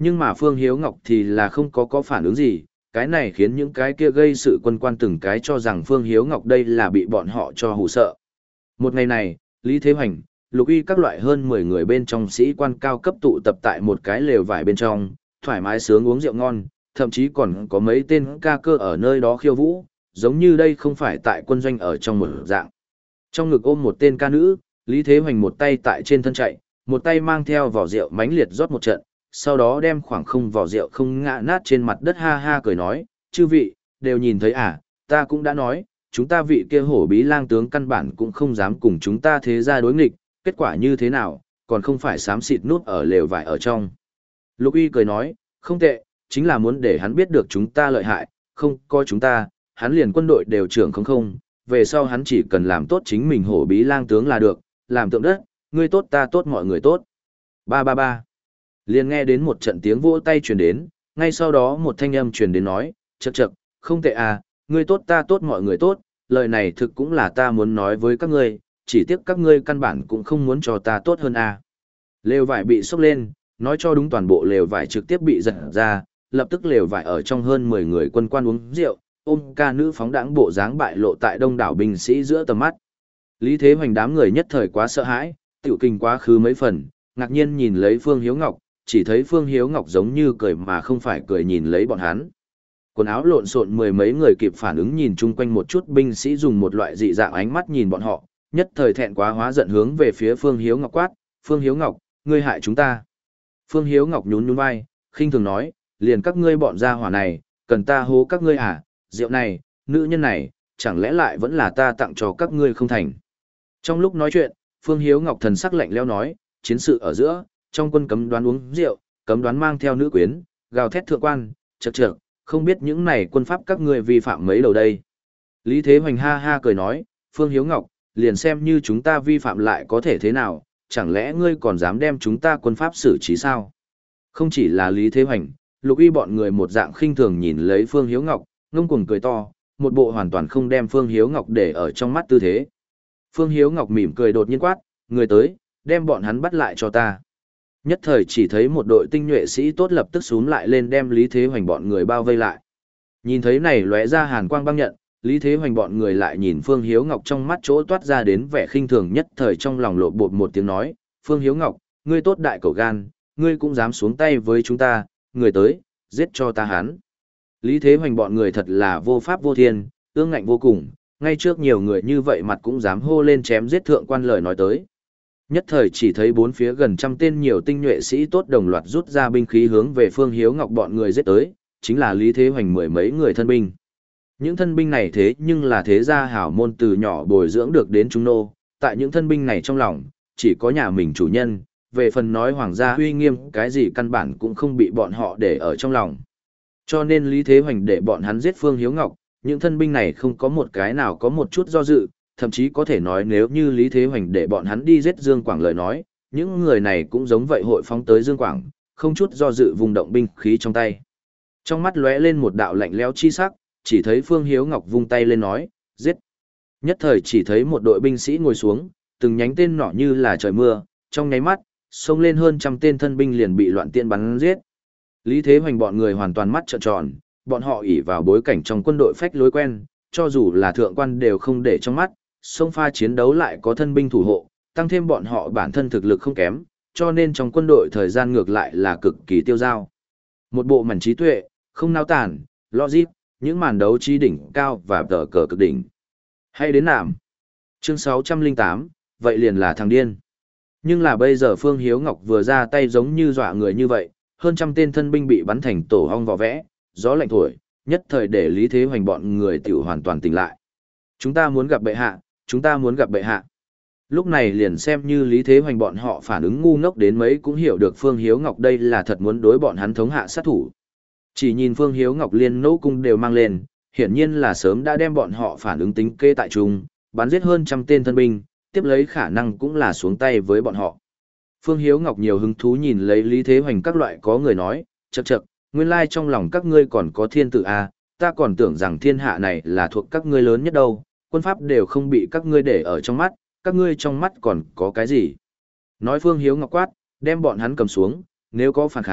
Nhưng mà Phương Hiếu Ngọc thì là không có có phản ứng gì, cái này khiến những cái kia gây sự quân quan từng cái cho rằng Phương Hiếu Ngọc đây là bị bọn họ cho hù sợ. Một ngày này, Lý Thế Hoành, Lục Uy các loại hơn mười người bên trong sĩ quan cao cấp tụ tập tại một cái lều vải bên trong, thoải mái sướng uống rượu ngon, thậm chí còn có mấy tên ca cơ ở nơi đó khiêu vũ, giống như đây không phải tại quân doanh ở trong một dạng. Trong ngực ôm một tên ca nữ, Lý Thế Hoành một tay tại trên thân chạy, một tay mang theo vỏ rượu mánh liệt rót một trận, sau đó đem khoảng không vỏ rượu không ngã nát trên mặt đất ha ha cười nói, chư vị, đều nhìn thấy à, ta cũng đã nói, chúng ta vị kia hổ bí lang tướng căn bản cũng không dám cùng chúng ta thế ra đối nghịch, kết quả như thế nào, còn không phải xám xịt nút ở lều vải ở trong. Lục Uy cười nói, không tệ, chính là muốn để hắn biết được chúng ta lợi hại, không coi chúng ta, hắn liền quân đội đều trưởng không không, về sau hắn chỉ cần làm tốt chính mình hổ bí lang tướng là được, làm tượng đất, ngươi tốt ta tốt mọi người tốt. Ba ba ba. Liền nghe đến một trận tiếng vỗ tay truyền đến, ngay sau đó một thanh âm truyền đến nói, chậc chậc, không tệ à, ngươi tốt ta tốt mọi người tốt, lời này thực cũng là ta muốn nói với các ngươi, chỉ tiếc các ngươi căn bản cũng không muốn cho ta tốt hơn à. Lều vải bị sốc lên, nói cho đúng toàn bộ lều vải trực tiếp bị giật ra, lập tức lều vải ở trong hơn mười người quân quan uống rượu, ôm ca nữ phóng đãng bộ dáng bại lộ tại đông đảo binh sĩ giữa tầm mắt. Lý Thế Hoành đám người nhất thời quá sợ hãi, tiểu kinh quá khứ mấy phần, ngạc nhiên nhìn lấy Phương Hiếu Ngọc, chỉ thấy Phương Hiếu Ngọc giống như cười mà không phải cười nhìn lấy bọn hắn. Quần áo lộn xộn mười mấy người kịp phản ứng nhìn chung quanh một chút binh sĩ dùng một loại dị dạng ánh mắt nhìn bọn họ, nhất thời thẹn quá hóa giận hướng về phía Phương Hiếu Ngọc quát, Phương Hiếu Ngọc, ngươi hại chúng ta. Phương Hiếu Ngọc nhún nhún vai, khinh thường nói, liền các ngươi bọn gia hỏa này, cần ta hố các ngươi à, rượu này, nữ nhân này, chẳng lẽ lại vẫn là ta tặng cho các ngươi không thành. Trong lúc nói chuyện, Phương Hiếu Ngọc thần sắc lạnh lẽo nói, chiến sự ở giữa, trong quân cấm đoán uống rượu, cấm đoán mang theo nữ quyến, gào thét thượng quan, chậc chậc, không biết những này quân pháp các ngươi vi phạm mấy đầu đây. Lý Thế Hoành ha ha cười nói, Phương Hiếu Ngọc, liền xem như chúng ta vi phạm lại có thể thế nào, chẳng lẽ ngươi còn dám đem chúng ta quân pháp xử trí sao? Không chỉ là Lý Thế Hoành, Lục Uy bọn người một dạng khinh thường nhìn lấy Phương Hiếu Ngọc, ngông cuồng cười to, một bộ hoàn toàn không đem Phương Hiếu Ngọc để ở trong mắt tư thế. Phương Hiếu Ngọc mỉm cười đột nhiên quát, người tới, đem bọn hắn bắt lại cho ta. Nhất thời chỉ thấy một đội tinh nhuệ sĩ tốt lập tức xúm lại lên đem Lý Thế Hoành bọn người bao vây lại. Nhìn thấy này lóe ra hàn quang băng nhận, Lý Thế Hoành bọn người lại nhìn Phương Hiếu Ngọc trong mắt chỗ toát ra đến vẻ khinh thường nhất thời trong lòng lộ bột một tiếng nói, Phương Hiếu Ngọc, ngươi tốt đại cẩu gan, ngươi cũng dám xuống tay với chúng ta, người tới, giết cho ta hắn. Lý Thế Hoành bọn người thật là vô pháp vô thiên, ương ngạnh vô cùng, ngay trước nhiều người như vậy mặt cũng dám hô lên chém giết thượng quan lời nói tới. Nhất thời chỉ thấy bốn phía gần trăm tên nhiều tinh nhuệ sĩ tốt đồng loạt rút ra binh khí hướng về Phương Hiếu Ngọc bọn người giết tới, chính là Lý Thế Hoành mười mấy người thân binh. Những thân binh này thế nhưng là thế gia hảo môn từ nhỏ bồi dưỡng được đến chúng nô, tại những thân binh này trong lòng, chỉ có nhà mình chủ nhân, về phần nói hoàng gia uy nghiêm cái gì căn bản cũng không bị bọn họ để ở trong lòng. Cho nên Lý Thế Hoành để bọn hắn giết Phương Hiếu Ngọc, những thân binh này không có một cái nào có một chút do dự, thậm chí có thể nói nếu như Lý Thế Hoành để bọn hắn đi giết Dương Quảng lời nói, những người này cũng giống vậy hội phóng tới Dương Quảng, không chút do dự vùng động binh khí trong tay. Trong mắt lóe lên một đạo lạnh lẽo chi sắc, chỉ thấy Phương Hiếu Ngọc vung tay lên nói, giết. Nhất thời chỉ thấy một đội binh sĩ ngồi xuống, từng nhánh tên nỏ như là trời mưa, trong nháy mắt, xông lên hơn trăm tên thân binh liền bị loạn tiên bắn giết. Lý Thế Hoành bọn người hoàn toàn mắt trợn tròn, bọn họ ỷ vào bối cảnh trong quân đội phách lối quen, cho dù là thượng quan đều không để trong mắt, xông pha chiến đấu lại có thân binh thủ hộ, tăng thêm bọn họ bản thân thực lực không kém, cho nên trong quân đội thời gian ngược lại là cực kỳ tiêu dao. Một bộ màn trí tuệ, không nao tản, logic, những màn đấu trí đỉnh cao và tờ cờ cực đỉnh. Hay đến nạm. Chương sáu trăm lẻ tám, vậy liền là thằng điên. Nhưng là bây giờ Phương Hiếu Ngọc vừa ra tay giống như dọa người như vậy, hơn trăm tên thân binh bị bắn thành tổ hong vỏ vẽ, gió lạnh thổi, nhất thời để Lý Thế Hoành bọn người tiểu hoàn toàn tỉnh lại. Chúng ta muốn gặp bệ hạ, chúng ta muốn gặp bệ hạ. Lúc này liền xem như Lý Thế Hoành bọn họ phản ứng ngu ngốc đến mấy cũng hiểu được Phương Hiếu Ngọc đây là thật muốn đối bọn hắn thống hạ sát thủ. Chỉ nhìn Phương Hiếu Ngọc liên nỗ cung đều mang lên, hiển nhiên là sớm đã đem bọn họ phản ứng tính kê tại trung, bắn giết hơn trăm tên thân binh, tiếp lấy khả năng cũng là xuống tay với bọn họ. Phương Hiếu Ngọc nhiều hứng thú nhìn lấy Lý Thế Hoành các loại có người nói, chậc chậc, nguyên lai trong lòng các ngươi còn có thiên tử a, ta còn tưởng rằng thiên hạ này là thuộc các ngươi lớn nhất đâu, quân pháp đều không bị các ngươi để ở trong mắt, các ngươi trong mắt còn có cái gì. Nói Phương Hiếu Ngọc quát, đem bọn hắn cầm xuống, nếu có phản kháng,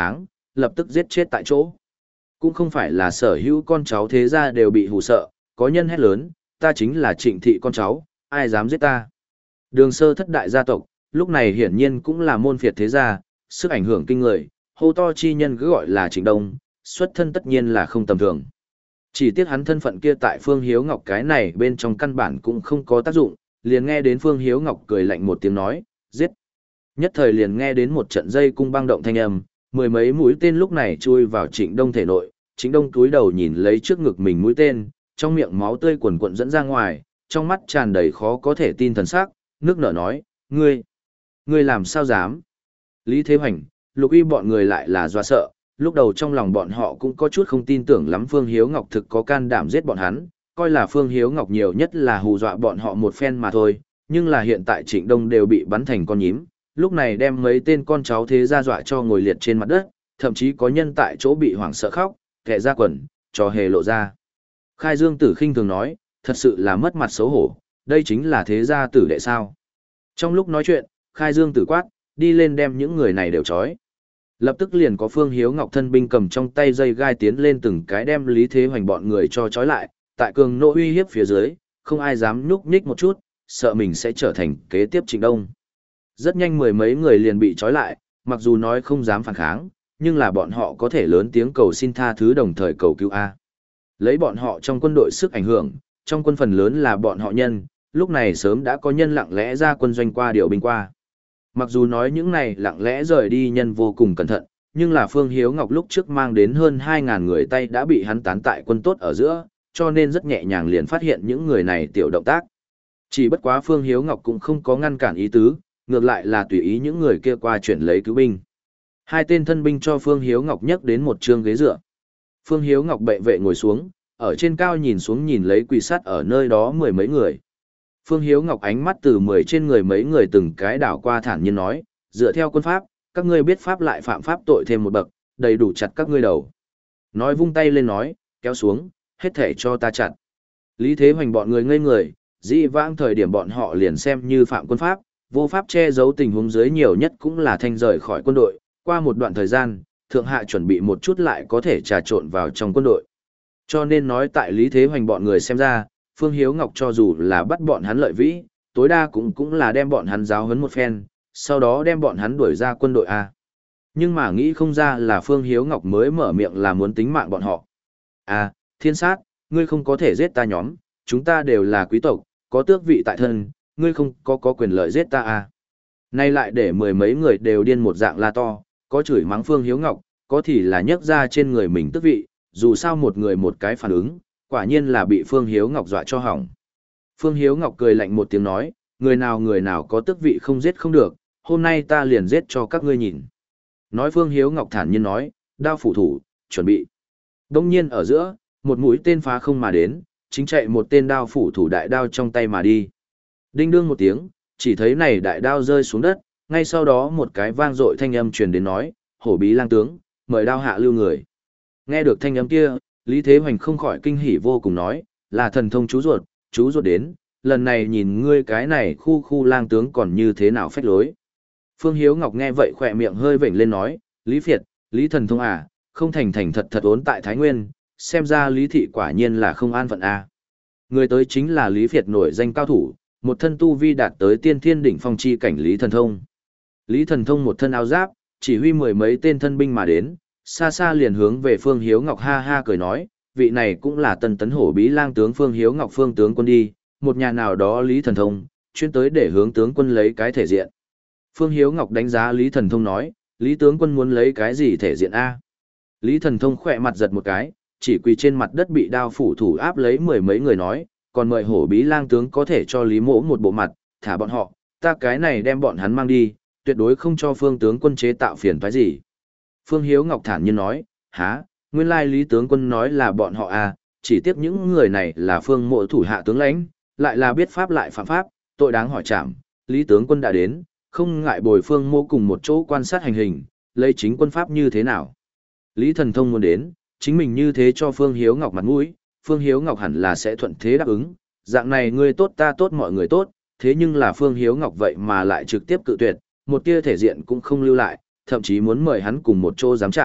lập tức giết chết tại chỗ. Cũng không phải là sở hữu con cháu thế gia đều bị hù sợ, có nhân hét lớn, ta chính là Trịnh thị con cháu, ai dám giết ta. Đường Sơ thất đại gia tộc, lúc này hiển nhiên cũng là môn phiệt thế gia, sức ảnh hưởng kinh người, hô to chi nhân cứ gọi là Trịnh Đông, xuất thân tất nhiên là không tầm thường. Chỉ tiếc hắn thân phận kia tại Phương Hiếu Ngọc cái này bên trong căn bản cũng không có tác dụng, liền nghe đến Phương Hiếu Ngọc cười lạnh một tiếng nói, giết. Nhất thời liền nghe đến một trận dây cung băng động thanh âm, mười mấy mũi tên lúc này chui vào Trịnh Đông thể nội, Trịnh Đông cúi đầu nhìn lấy trước ngực mình mũi tên, trong miệng máu tươi quần quần dẫn ra ngoài, trong mắt tràn đầy khó có thể tin thần sắc, nước nở nói, ngươi, ngươi làm sao dám? Lý Thế Hoành, Lục Uy bọn người lại là doa sợ, lúc đầu trong lòng bọn họ cũng có chút không tin tưởng lắm Phương Hiếu Ngọc thực có can đảm giết bọn hắn, coi là Phương Hiếu Ngọc nhiều nhất là hù dọa bọn họ một phen mà thôi, nhưng là hiện tại Trịnh Đông đều bị bắn thành con nhím, lúc này đem mấy tên con cháu thế gia dọa cho ngồi liệt trên mặt đất, thậm chí có nhân tại chỗ bị hoảng sợ khóc, kẻ ra quần, trò hề lộ ra. Khai Dương Tử khinh thường nói, thật sự là mất mặt xấu hổ, đây chính là thế gia tử đệ sao. Trong lúc nói chuyện, Khai Dương Tử quát, đi lên đem những người này đều trói. Lập tức liền có Phương Hiếu Ngọc thân binh cầm trong tay dây gai tiến lên từng cái đem Lý Thế Hoành bọn người cho trói lại, tại cường nộ uy hiếp phía dưới, không ai dám nhúc nhích một chút, sợ mình sẽ trở thành kế tiếp Trịnh Đông. Rất nhanh mười mấy người liền bị trói lại, mặc dù nói không dám phản kháng, nhưng là bọn họ có thể lớn tiếng cầu xin tha thứ đồng thời cầu cứu A. Lấy bọn họ trong quân đội sức ảnh hưởng, trong quân phần lớn là bọn họ nhân, lúc này sớm đã có nhân lặng lẽ ra quân doanh qua điều binh qua. Mặc dù nói những này lặng lẽ rời đi nhân vô cùng cẩn thận, nhưng là Phương Hiếu Ngọc lúc trước mang đến hơn hai ngàn người tay đã bị hắn tán tại quân tốt ở giữa, cho nên rất nhẹ nhàng liền phát hiện những người này tiểu động tác. Chỉ bất quá Phương Hiếu Ngọc cũng không có ngăn cản ý tứ, ngược lại là tùy ý những người kia qua chuyển lấy cứu binh. Hai tên thân binh cho Phương Hiếu Ngọc nhấc đến một trương ghế dựa. Phương Hiếu Ngọc bệ vệ ngồi xuống, ở trên cao nhìn xuống nhìn lấy quỳ sát ở nơi đó mười mấy người. Phương Hiếu Ngọc ánh mắt từ mười trên người mấy người từng cái đảo qua thản nhiên nói, dựa theo quân pháp, các ngươi biết pháp lại phạm pháp tội thêm một bậc, đầy đủ chặt các ngươi đầu. Nói vung tay lên nói, kéo xuống, hết thể cho ta chặt. Lý Thế Hoành bọn người ngây người, dĩ vãng thời điểm bọn họ liền xem như phạm quân pháp, vô pháp che giấu tình huống dưới nhiều nhất cũng là thanh rời khỏi quân đội, qua một đoạn thời gian, thượng hạ chuẩn bị một chút lại có thể trà trộn vào trong quân đội. Cho nên nói tại Lý Thế Hoành bọn người xem ra, Phương Hiếu Ngọc cho dù là bắt bọn hắn lợi vĩ, tối đa cũng cũng là đem bọn hắn giáo huấn một phen, sau đó đem bọn hắn đuổi ra quân đội A. Nhưng mà nghĩ không ra là Phương Hiếu Ngọc mới mở miệng là muốn tính mạng bọn họ. À, thiên sát, ngươi không có thể giết ta nhóm, chúng ta đều là quý tộc, có tước vị tại thân, ngươi không có có quyền lợi giết ta A. Nay lại để mười mấy người đều điên một dạng la to, có chửi mắng Phương Hiếu Ngọc, có thì là nhấc ra trên người mình tước vị, dù sao một người một cái phản ứng, quả nhiên là bị Phương Hiếu Ngọc dọa cho hỏng. Phương Hiếu Ngọc cười lạnh một tiếng nói, người nào người nào có tước vị không giết không được, hôm nay ta liền giết cho các ngươi nhìn. Nói Phương Hiếu Ngọc thản nhiên nói, đao phủ thủ, chuẩn bị. Đông nhiên ở giữa, một mũi tên phá không mà đến, chính chạy một tên đao phủ thủ đại đao trong tay mà đi. Đinh đương một tiếng, chỉ thấy này đại đao rơi xuống đất, ngay sau đó một cái vang dội thanh âm truyền đến nói, hổ bí lang tướng, mời đao hạ lưu người. Nghe được thanh âm kia, Lý Thế Hoành không khỏi kinh hỉ vô cùng nói, là thần thông chú ruột, chú ruột đến, lần này nhìn ngươi cái này khu khu lang tướng còn như thế nào phách lối. Phương Hiếu Ngọc nghe vậy khỏe miệng hơi vểnh lên nói, Lý Phiệt, Lý thần thông à, không thành thành thật thật ốn tại Thái Nguyên, xem ra Lý thị quả nhiên là không an phận à. Người tới chính là Lý Phiệt nổi danh cao thủ, một thân tu vi đạt tới tiên thiên đỉnh phong chi cảnh Lý thần thông. Lý thần thông một thân áo giáp, chỉ huy mười mấy tên thân binh mà đến, xa xa liền hướng về Phương Hiếu Ngọc ha ha cười nói, vị này cũng là tân tấn hổ bí lang tướng Phương Hiếu Ngọc phương tướng quân đi, một nhà nào đó Lý thần thông, chuyên tới để hướng tướng quân lấy cái thể diện. Phương Hiếu Ngọc đánh giá Lý thần thông nói, Lý tướng quân muốn lấy cái gì thể diện a? Lý thần thông khỏe mặt giật một cái, chỉ quỳ trên mặt đất bị đao phủ thủ áp lấy mười mấy người nói, còn mời hổ bí lang tướng có thể cho Lý mỗ một bộ mặt, thả bọn họ, ta cái này đem bọn hắn mang đi, tuyệt đối không cho phương tướng quân chế tạo phiền toái gì. Phương Hiếu Ngọc thản nhiên nói, há, nguyên lai Lý tướng quân nói là bọn họ à, chỉ tiếc những người này là phương mộ thủ hạ tướng lãnh, lại là biết pháp lại phạm pháp, tội đáng hỏi trảm, Lý tướng quân đã đến, không ngại bồi phương mộ cùng một chỗ quan sát hành hình, lấy chính quân pháp như thế nào. Lý thần thông muốn đến, chính mình như thế cho Phương Hiếu Ngọc mặt mũi, Phương Hiếu Ngọc hẳn là sẽ thuận thế đáp ứng, dạng này ngươi tốt ta tốt mọi người tốt, thế nhưng là Phương Hiếu Ngọc vậy mà lại trực tiếp cự tuyệt, một tia thể diện cũng không lưu lại, thậm chí muốn mời hắn cùng một chỗ giám trảm,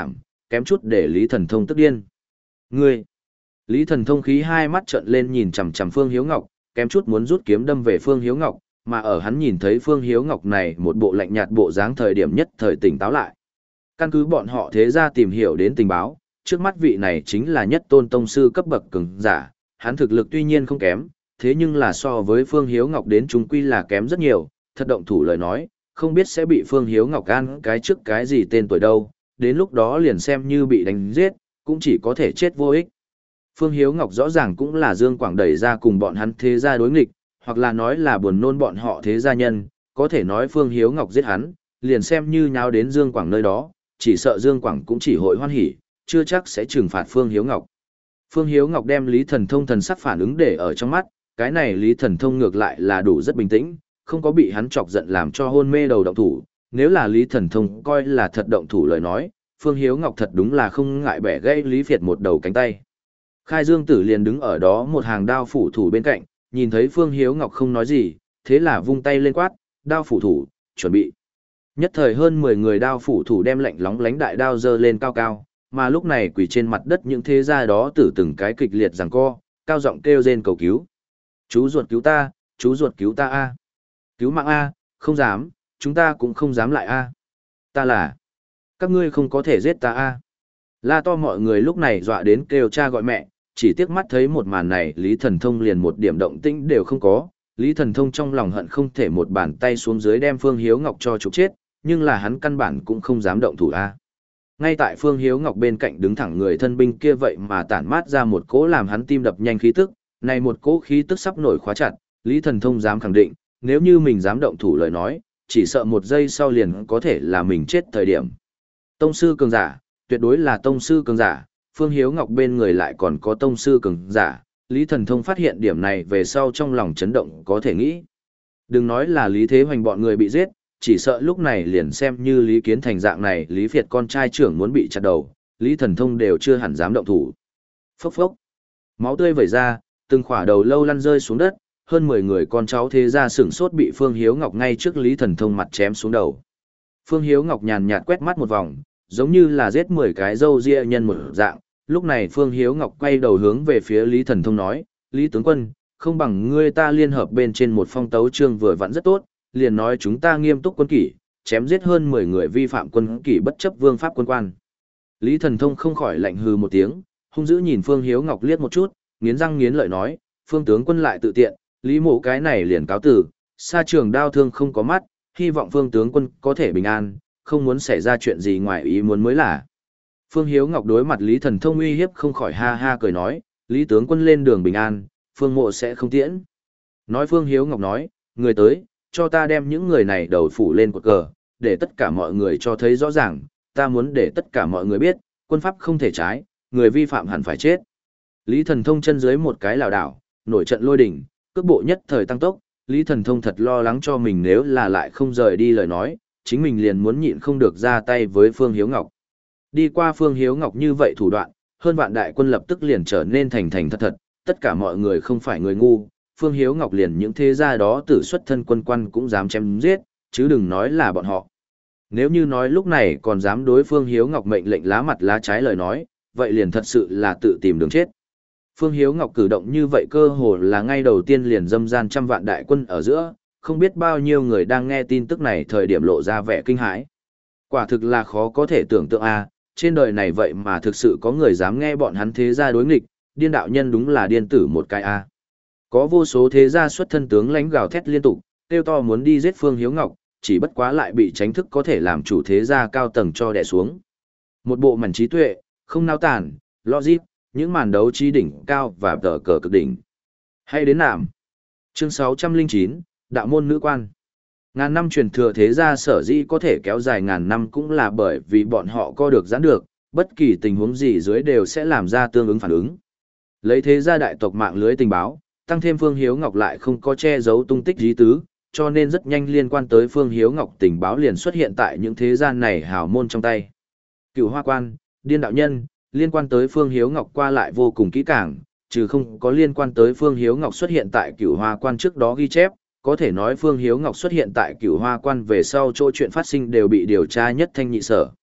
kém chút để Lý Thần Thông tức điên. Ngươi! Lý Thần Thông khí hai mắt trợn lên nhìn chằm chằm Phương Hiếu Ngọc, kém chút muốn rút kiếm đâm về Phương Hiếu Ngọc, mà ở hắn nhìn thấy Phương Hiếu Ngọc này một bộ lạnh nhạt bộ dáng thời điểm nhất thời tỉnh táo lại. Căn cứ bọn họ thế ra tìm hiểu đến tình báo, trước mắt vị này chính là nhất tôn tông sư cấp bậc cường giả, hắn thực lực tuy nhiên không kém, thế nhưng là so với Phương Hiếu Ngọc đến chúng quy là kém rất nhiều, thật động thủ lời nói, không biết sẽ bị Phương Hiếu Ngọc ăn cái trước cái gì tên tuổi đâu, đến lúc đó liền xem như bị đánh giết, cũng chỉ có thể chết vô ích. Phương Hiếu Ngọc rõ ràng cũng là Dương Quảng đẩy ra cùng bọn hắn thế gia đối nghịch, hoặc là nói là buồn nôn bọn họ thế gia nhân, có thể nói Phương Hiếu Ngọc giết hắn, liền xem như nháo đến Dương Quảng nơi đó, chỉ sợ Dương Quảng cũng chỉ hội hoan hỉ, chưa chắc sẽ trừng phạt Phương Hiếu Ngọc. Phương Hiếu Ngọc đem Lý Thần Thông thần sắc phản ứng để ở trong mắt, cái này Lý Thần Thông ngược lại là đủ rất bình tĩnh, không có bị hắn chọc giận làm cho hôn mê đầu động thủ, nếu là Lý Thần Thông coi là thật động thủ lời nói, Phương Hiếu Ngọc thật đúng là không ngại bẻ gãy Lý Việt một đầu cánh tay. Khai Dương Tử liền đứng ở đó một hàng đao phủ thủ bên cạnh, nhìn thấy Phương Hiếu Ngọc không nói gì, thế là vung tay lên quát, đao phủ thủ, chuẩn bị. Nhất thời hơn mười người đao phủ thủ đem lạnh lóng lánh đại đao giơ lên cao cao, mà lúc này quỳ trên mặt đất những thế gia đó tử từng cái kịch liệt giằng co, cao giọng kêu rên cầu cứu. Chú ruột cứu ta, chú ruột cứu ta a. Cứu mạng a, không dám, chúng ta cũng không dám lại a. Ta là, các ngươi không có thể giết ta a. La to mọi người lúc này dọa đến kêu cha gọi mẹ, chỉ tiếc mắt thấy một màn này Lý Thần Thông liền một điểm động tĩnh đều không có. Lý Thần Thông trong lòng hận không thể một bàn tay xuống dưới đem Phương Hiếu Ngọc cho trục chết, nhưng là hắn căn bản cũng không dám động thủ a. Ngay tại Phương Hiếu Ngọc bên cạnh đứng thẳng người thân binh kia vậy mà tản mát ra một cỗ làm hắn tim đập nhanh khí tức, này một cỗ khí tức sắp nổi khóa chặt, Lý Thần Thông dám khẳng định, nếu như mình dám động thủ lời nói, chỉ sợ một giây sau liền có thể là mình chết thời điểm. Tông sư cường giả, tuyệt đối là tông sư cường giả, Phương Hiếu Ngọc bên người lại còn có tông sư cường giả, Lý Thần Thông phát hiện điểm này về sau trong lòng chấn động có thể nghĩ. Đừng nói là Lý Thế Hoành bọn người bị giết, chỉ sợ lúc này liền xem như Lý Kiến Thành dạng này Lý Việt con trai trưởng muốn bị chặt đầu, Lý Thần Thông đều chưa hẳn dám động thủ. Phốc phốc. Máu tươi vẩy ra, từng khỏa đầu lâu lăn rơi xuống đất, hơn mười người con cháu thế gia sửng sốt bị Phương Hiếu Ngọc ngay trước Lý Thần Thông mặt chém xuống đầu. Phương Hiếu Ngọc nhàn nhạt quét mắt một vòng, giống như là giết mười cái râu ria nhân một dạng, lúc này Phương Hiếu Ngọc quay đầu hướng về phía Lý Thần Thông nói, Lý tướng quân, không bằng ngươi ta liên hợp bên trên một phong tấu chương vừa vặn rất tốt, liền nói chúng ta nghiêm túc quân kỷ, chém giết hơn mười người vi phạm quân kỷ bất chấp vương pháp quân quan. Lý Thần Thông không khỏi lạnh hừ một tiếng, hung dữ nhìn Phương Hiếu Ngọc liếc một chút, nghiến răng nghiến lợi nói, Phương tướng quân lại tự tiện, Lý mộ cái này liền cáo tử, xa trường đao thương không có mắt, hy vọng Phương tướng quân có thể bình an, không muốn xảy ra chuyện gì ngoài ý muốn mới là. Phương Hiếu Ngọc đối mặt Lý Thần Thông uy hiếp không khỏi ha ha cười nói, Lý tướng quân lên đường bình an, Phương mộ sẽ không tiễn. Nói Phương Hiếu Ngọc nói, người tới, cho ta đem những người này đầu phủ lên cột cờ, để tất cả mọi người cho thấy rõ ràng, ta muốn để tất cả mọi người biết, quân pháp không thể trái, người vi phạm hẳn phải chết. Lý Thần Thông chân dưới một cái lảo đảo, nổi trận lôi đỉnh, cước bộ nhất thời tăng tốc, Lý Thần Thông thật lo lắng cho mình nếu là lại không rời đi lời nói, chính mình liền muốn nhịn không được ra tay với Phương Hiếu Ngọc. Đi qua Phương Hiếu Ngọc như vậy thủ đoạn, hơn vạn đại quân lập tức liền trở nên thành thành thật thật, tất cả mọi người không phải người ngu, Phương Hiếu Ngọc liền những thế gia đó tử xuất thân quân quan cũng dám chém giết, chứ đừng nói là bọn họ. Nếu như nói lúc này còn dám đối Phương Hiếu Ngọc mệnh lệnh lá mặt lá trái lời nói, vậy liền thật sự là tự tìm đường chết. Phương Hiếu Ngọc cử động như vậy cơ hồ là ngay đầu tiên liền dâm gian trăm vạn đại quân ở giữa, không biết bao nhiêu người đang nghe tin tức này thời điểm lộ ra vẻ kinh hãi. Quả thực là khó có thể tưởng tượng a, trên đời này vậy mà thực sự có người dám nghe bọn hắn thế gia đối nghịch, điên đạo nhân đúng là điên tử một cái a. Có vô số thế gia xuất thân tướng lãnh gào thét liên tục, kêu to muốn đi giết Phương Hiếu Ngọc, chỉ bất quá lại bị tránh thức có thể làm chủ thế gia cao tầng cho đè xuống. Một bộ màn trí tuệ, không nao tản, logic, những màn đấu trí đỉnh cao và tờ cờ cực đỉnh. Hay đến nạm. Chương sáu trăm lẻ chín, Đạo môn nữ quan. Ngàn năm truyền thừa thế gia sở dĩ có thể kéo dài ngàn năm cũng là bởi vì bọn họ co được giãn được, bất kỳ tình huống gì dưới đều sẽ làm ra tương ứng phản ứng. Lấy thế gia đại tộc mạng lưới tình báo, tăng thêm Phương Hiếu Ngọc lại không có che giấu tung tích dí tứ, cho nên rất nhanh liên quan tới Phương Hiếu Ngọc tình báo liền xuất hiện tại những thế gian này hào môn trong tay. Cửu Hoa Quan, Điên đạo nhân, liên quan tới Phương Hiếu Ngọc qua lại vô cùng kỹ càng, trừ không có liên quan tới Phương Hiếu Ngọc xuất hiện tại Cửu Hoa Quan trước đó ghi chép, có thể nói Phương Hiếu Ngọc xuất hiện tại Cửu Hoa Quan về sau chỗ chuyện phát sinh đều bị điều tra nhất thanh nhị sở.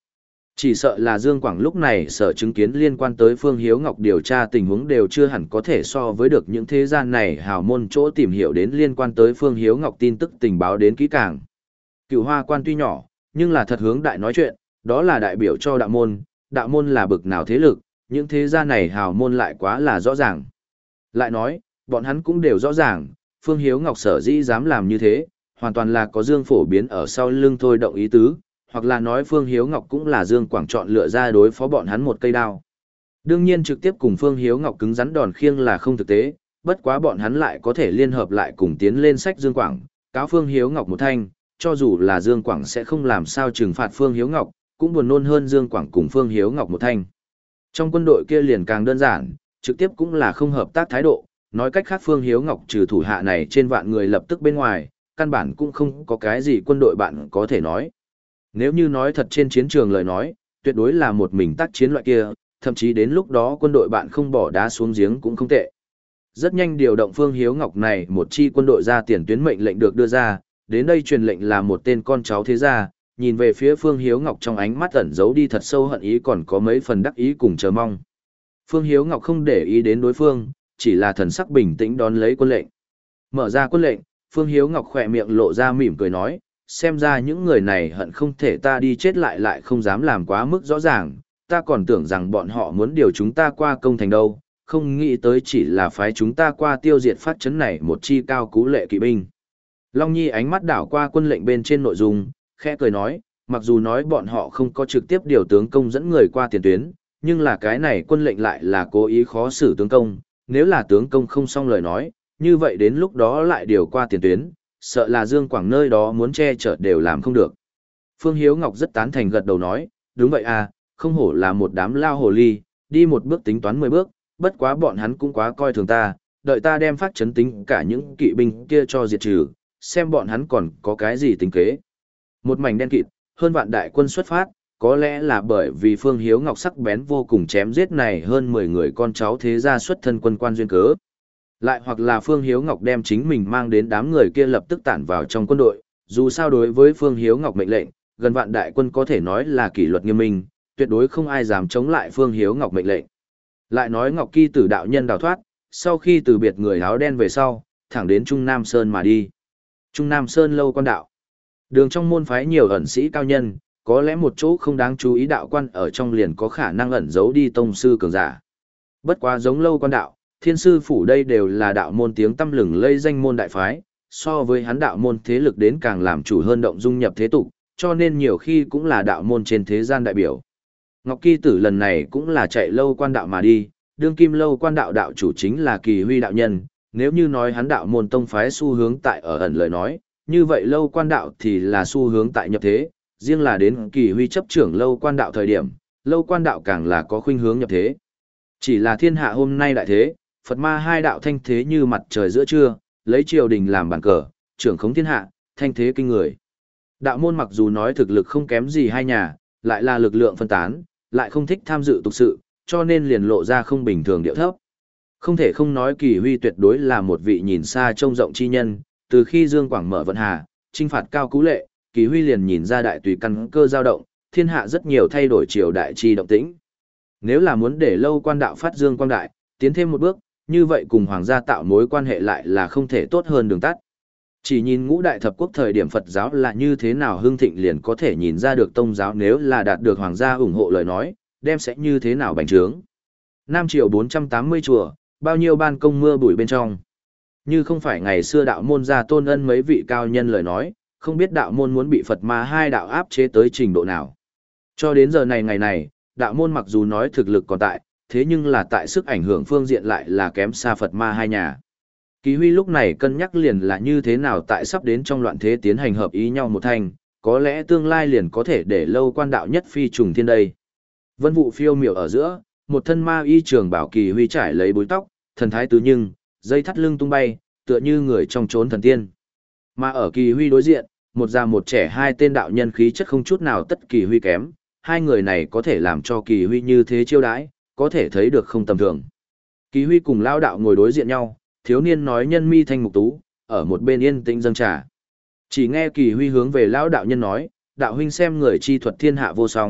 Chỉ sợ là Dương Quảng lúc này sở chứng kiến liên quan tới Phương Hiếu Ngọc điều tra tình huống đều chưa hẳn có thể so với được những thế gian này hào môn chỗ tìm hiểu đến liên quan tới Phương Hiếu Ngọc tin tức tình báo đến kỹ càng. Cựu Hoa Quan tuy nhỏ, nhưng là thật hướng đại nói chuyện, đó là đại biểu cho đạo môn, đạo môn là bực nào thế lực, những thế gia này hào môn lại quá là rõ ràng. Lại nói, bọn hắn cũng đều rõ ràng, Phương Hiếu Ngọc sở dĩ dám làm như thế, hoàn toàn là có Dương Phổ biến ở sau lưng thôi động ý tứ, hoặc là nói Phương Hiếu Ngọc cũng là Dương Quảng chọn lựa ra đối phó bọn hắn một cây đao. Đương nhiên trực tiếp cùng Phương Hiếu Ngọc cứng rắn đòn khiêng là không thực tế, bất quá bọn hắn lại có thể liên hợp lại cùng tiến lên sách Dương Quảng, cáo Phương Hiếu Ngọc một thanh, cho dù là Dương Quảng sẽ không làm sao trừng phạt Phương Hiếu Ngọc, cũng buồn nôn hơn Dương Quảng cùng Phương Hiếu Ngọc một thanh. Trong quân đội kia liền càng đơn giản, trực tiếp cũng là không hợp tác thái độ, nói cách khác Phương Hiếu Ngọc trừ thủ hạ này trên vạn người lập tức bên ngoài, căn bản cũng không có cái gì quân đội bạn có thể nói. Nếu như nói thật trên chiến trường lời nói, tuyệt đối là một mình tác chiến loại kia, thậm chí đến lúc đó quân đội bạn không bỏ đá xuống giếng cũng không tệ. Rất nhanh điều động Phương Hiếu Ngọc này một chi quân đội ra tiền tuyến mệnh lệnh được đưa ra, đến đây truyền lệnh là một tên con cháu thế gia, nhìn về phía Phương Hiếu Ngọc trong ánh mắt ẩn giấu đi thật sâu hận ý còn có mấy phần đắc ý cùng chờ mong. Phương Hiếu Ngọc không để ý đến đối phương, chỉ là thần sắc bình tĩnh đón lấy quân lệnh. Mở ra quân lệnh, Phương Hiếu Ngọc khỏe miệng lộ ra mỉm cười nói, xem ra những người này hận không thể ta đi chết lại lại không dám làm quá mức rõ ràng, ta còn tưởng rằng bọn họ muốn điều chúng ta qua công thành đâu, không nghĩ tới chỉ là phái chúng ta qua tiêu diệt phát chấn này một chi cao cú lệ kỵ binh. Long Nhi ánh mắt đảo qua quân lệnh bên trên nội dung, khẽ cười nói, mặc dù nói bọn họ không có trực tiếp điều tướng công dẫn người qua tiền tuyến, nhưng là cái này quân lệnh lại là cố ý khó xử tướng công, nếu là tướng công không xong lời nói, như vậy đến lúc đó lại điều qua tiền tuyến, sợ là Dương Quảng nơi đó muốn che chở đều làm không được. Phương Hiếu Ngọc rất tán thành gật đầu nói, đúng vậy à, không hổ là một đám lao hồ ly, đi một bước tính toán mười bước, bất quá bọn hắn cũng quá coi thường ta, đợi ta đem phát chấn tính cả những kỵ binh kia cho diệt trừ, xem bọn hắn còn có cái gì tính kế. Một mảnh đen kịt, hơn vạn đại quân xuất phát, có lẽ là bởi vì Phương Hiếu Ngọc sắc bén vô cùng chém giết này hơn mười người con cháu thế gia xuất thân quân quan duyên cớ. Lại hoặc là Phương Hiếu Ngọc đem chính mình mang đến đám người kia lập tức tản vào trong quân đội, dù sao đối với Phương Hiếu Ngọc mệnh lệnh, gần vạn đại quân có thể nói là kỷ luật nghiêm minh, tuyệt đối không ai dám chống lại Phương Hiếu Ngọc mệnh lệnh. Lại nói Ngọc Kỳ Tử đạo nhân đào thoát, sau khi từ biệt người áo đen về sau, thẳng đến Trung Nam Sơn mà đi. Trung Nam Sơn lâu quan đạo. Đường trong môn phái nhiều ẩn sĩ cao nhân, có lẽ một chỗ không đáng chú ý đạo quan ở trong liền có khả năng ẩn giấu đi tông sư cường giả. Bất quá giống lâu quan đạo, thiên sư phủ đây đều là đạo môn tiếng tăm lừng lây danh môn đại phái, so với hắn đạo môn thế lực đến càng làm chủ hơn động dung nhập thế tục, cho nên nhiều khi cũng là đạo môn trên thế gian đại biểu. Ngọc Kỳ Tử lần này cũng là chạy lâu quan đạo mà đi, đương kim lâu quan đạo đạo chủ chính là Kỳ Huy đạo nhân, nếu như nói hắn đạo môn tông phái xu hướng tại ở ẩn lời nói, như vậy lâu quan đạo thì là xu hướng tại nhập thế, riêng là đến Kỳ Huy chấp trưởng lâu quan đạo thời điểm, lâu quan đạo càng là có khuynh hướng nhập thế. Chỉ là thiên hạ hôm nay đại thế, Phật ma hai đạo thanh thế như mặt trời giữa trưa, lấy triều đình làm bàn cờ, trưởng khống thiên hạ, thanh thế kinh người. Đạo môn mặc dù nói thực lực không kém gì hai nhà, lại là lực lượng phân tán, lại không thích tham dự tục sự, cho nên liền lộ ra không bình thường điệu thấp. Không thể không nói Kỳ Huy tuyệt đối là một vị nhìn xa trông rộng chi nhân, từ khi Dương Quảng mở vận hà, trinh phạt cao cú lệ, Kỳ Huy liền nhìn ra đại tùy căn cơ dao động, thiên hạ rất nhiều thay đổi triều đại chi động tĩnh. Nếu là muốn để lâu quan đạo phát dương quang đại, tiến thêm một bước, như vậy cùng hoàng gia tạo mối quan hệ lại là không thể tốt hơn đường tắt. Chỉ nhìn ngũ đại thập quốc thời điểm Phật giáo là như thế nào hưng thịnh liền có thể nhìn ra được tông giáo nếu là đạt được hoàng gia ủng hộ lời nói, đem sẽ như thế nào bành trướng. Nam triều bốn trăm tám mươi chùa, bao nhiêu ban công mưa bụi bên trong. Như không phải ngày xưa đạo môn gia tôn ân mấy vị cao nhân lời nói, không biết đạo môn muốn bị Phật ma hai đạo áp chế tới trình độ nào. Cho đến giờ này ngày này, đạo môn mặc dù nói thực lực còn tại, thế nhưng là tại sức ảnh hưởng phương diện lại là kém xa Phật ma hai nhà. Kỳ Huy lúc này cân nhắc liền là như thế nào tại sắp đến trong loạn thế tiến hành hợp ý nhau một thành, có lẽ tương lai liền có thể để lâu quan đạo nhất phi trùng thiên đây. Vân vụ phiêu miểu ở giữa, một thân ma y trường bảo Kỳ Huy trải lấy búi tóc, thần thái tứ nhưng, dây thắt lưng tung bay, tựa như người trong chốn thần tiên. Mà ở Kỳ Huy đối diện, một già một trẻ hai tên đạo nhân khí chất không chút nào tất Kỳ Huy kém, hai người này có thể làm cho Kỳ Huy như thế chiêu đãi, có thể thấy được không tầm thường. Kỳ Huy cùng lão đạo ngồi đối diện nhau, thiếu niên nói nhân mi thanh mục tú, ở một bên yên tĩnh dâng trà. Chỉ nghe Kỳ Huy hướng về lão đạo nhân nói, đạo huynh xem người chi thuật thiên hạ vô song,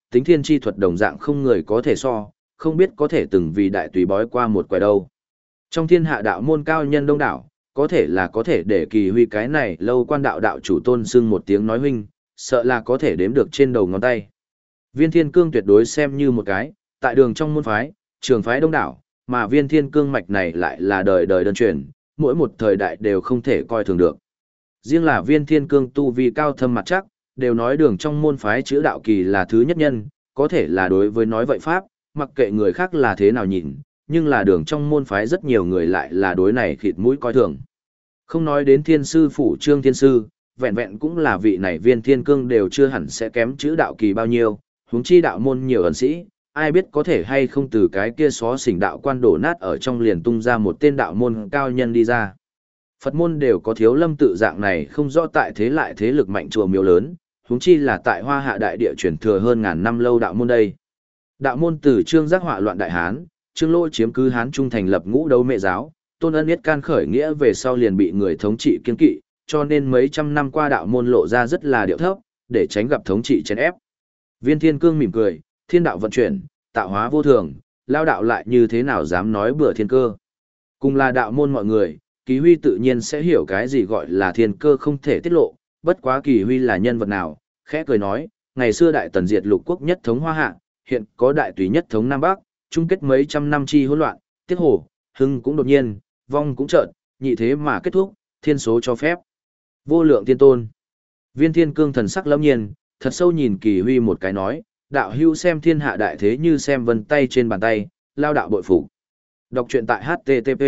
tính thiên chi thuật đồng dạng không người có thể so, không biết có thể từng vì đại tùy bói qua một quẻ đâu. Trong thiên hạ đạo môn cao nhân đông đảo, có thể là có thể để Kỳ Huy cái này lâu quan đạo đạo chủ tôn xưng một tiếng nói huynh, sợ là có thể đếm được trên đầu ngón tay. Viên Thiên Cương tuyệt đối xem như một cái, tại đường trong môn phái, trường phái đông đảo, mà Viên Thiên Cương mạch này lại là đời đời đơn truyền, mỗi một thời đại đều không thể coi thường được. Riêng là Viên Thiên Cương tu vi cao thâm mặt chắc, đều nói đường trong môn phái chữ đạo kỳ là thứ nhất nhân, có thể là đối với nói vậy pháp, mặc kệ người khác là thế nào nhìn, nhưng là đường trong môn phái rất nhiều người lại là đối này khịt mũi coi thường. Không nói đến thiên sư phủ Trương Thiên Sư, vẹn vẹn cũng là vị này Viên Thiên Cương đều chưa hẳn sẽ kém chữ đạo kỳ bao nhiêu, huống chi đạo môn nhiều ẩn sĩ, ai biết có thể hay không từ cái kia xó xỉnh đạo quan đổ nát ở trong liền tung ra một tên đạo môn cao nhân đi ra. Phật môn đều có thiếu lâm tự dạng này không rõ tại thế lại thế lực mạnh chùa miếu lớn, huống chi là tại Hoa Hạ đại địa truyền thừa hơn ngàn năm lâu đạo môn đây. Đạo môn từ Trương Giác họa loạn đại Hán, Trương Lô chiếm cứ Hán Trung thành lập ngũ đấu mẹ giáo, Tôn Ân Yết can khởi nghĩa về sau liền bị người thống trị kiên kỵ, cho nên mấy trăm năm qua đạo môn lộ ra rất là điệu thấp, để tránh gặp thống trị chèn ép. Viên Thiên Cương mỉm cười, thiên đạo vận chuyển, tạo hóa vô thường, lao đạo lại như thế nào dám nói bừa thiên cơ. Cùng là đạo môn mọi người, Kỳ Huy tự nhiên sẽ hiểu cái gì gọi là thiên cơ không thể tiết lộ, bất quá Kỳ Huy là nhân vật nào, khẽ cười nói, ngày xưa đại tần diệt lục quốc nhất thống Hoa Hạ, hiện có đại tùy nhất thống Nam Bắc, chung kết mấy trăm năm chi hỗn loạn, tiết hổ, hưng cũng đột nhiên, vong cũng chợt, nhị thế mà kết thúc, thiên số cho phép. Vô lượng tiên tôn. Viên Thiên Cương thần sắc lâm nhiên, thật sâu nhìn Kỳ Huy một cái nói, đạo hưu xem thiên hạ đại thế như xem vân tay trên bàn tay, lao đạo bội phục. Đọc truyện tại H T T P.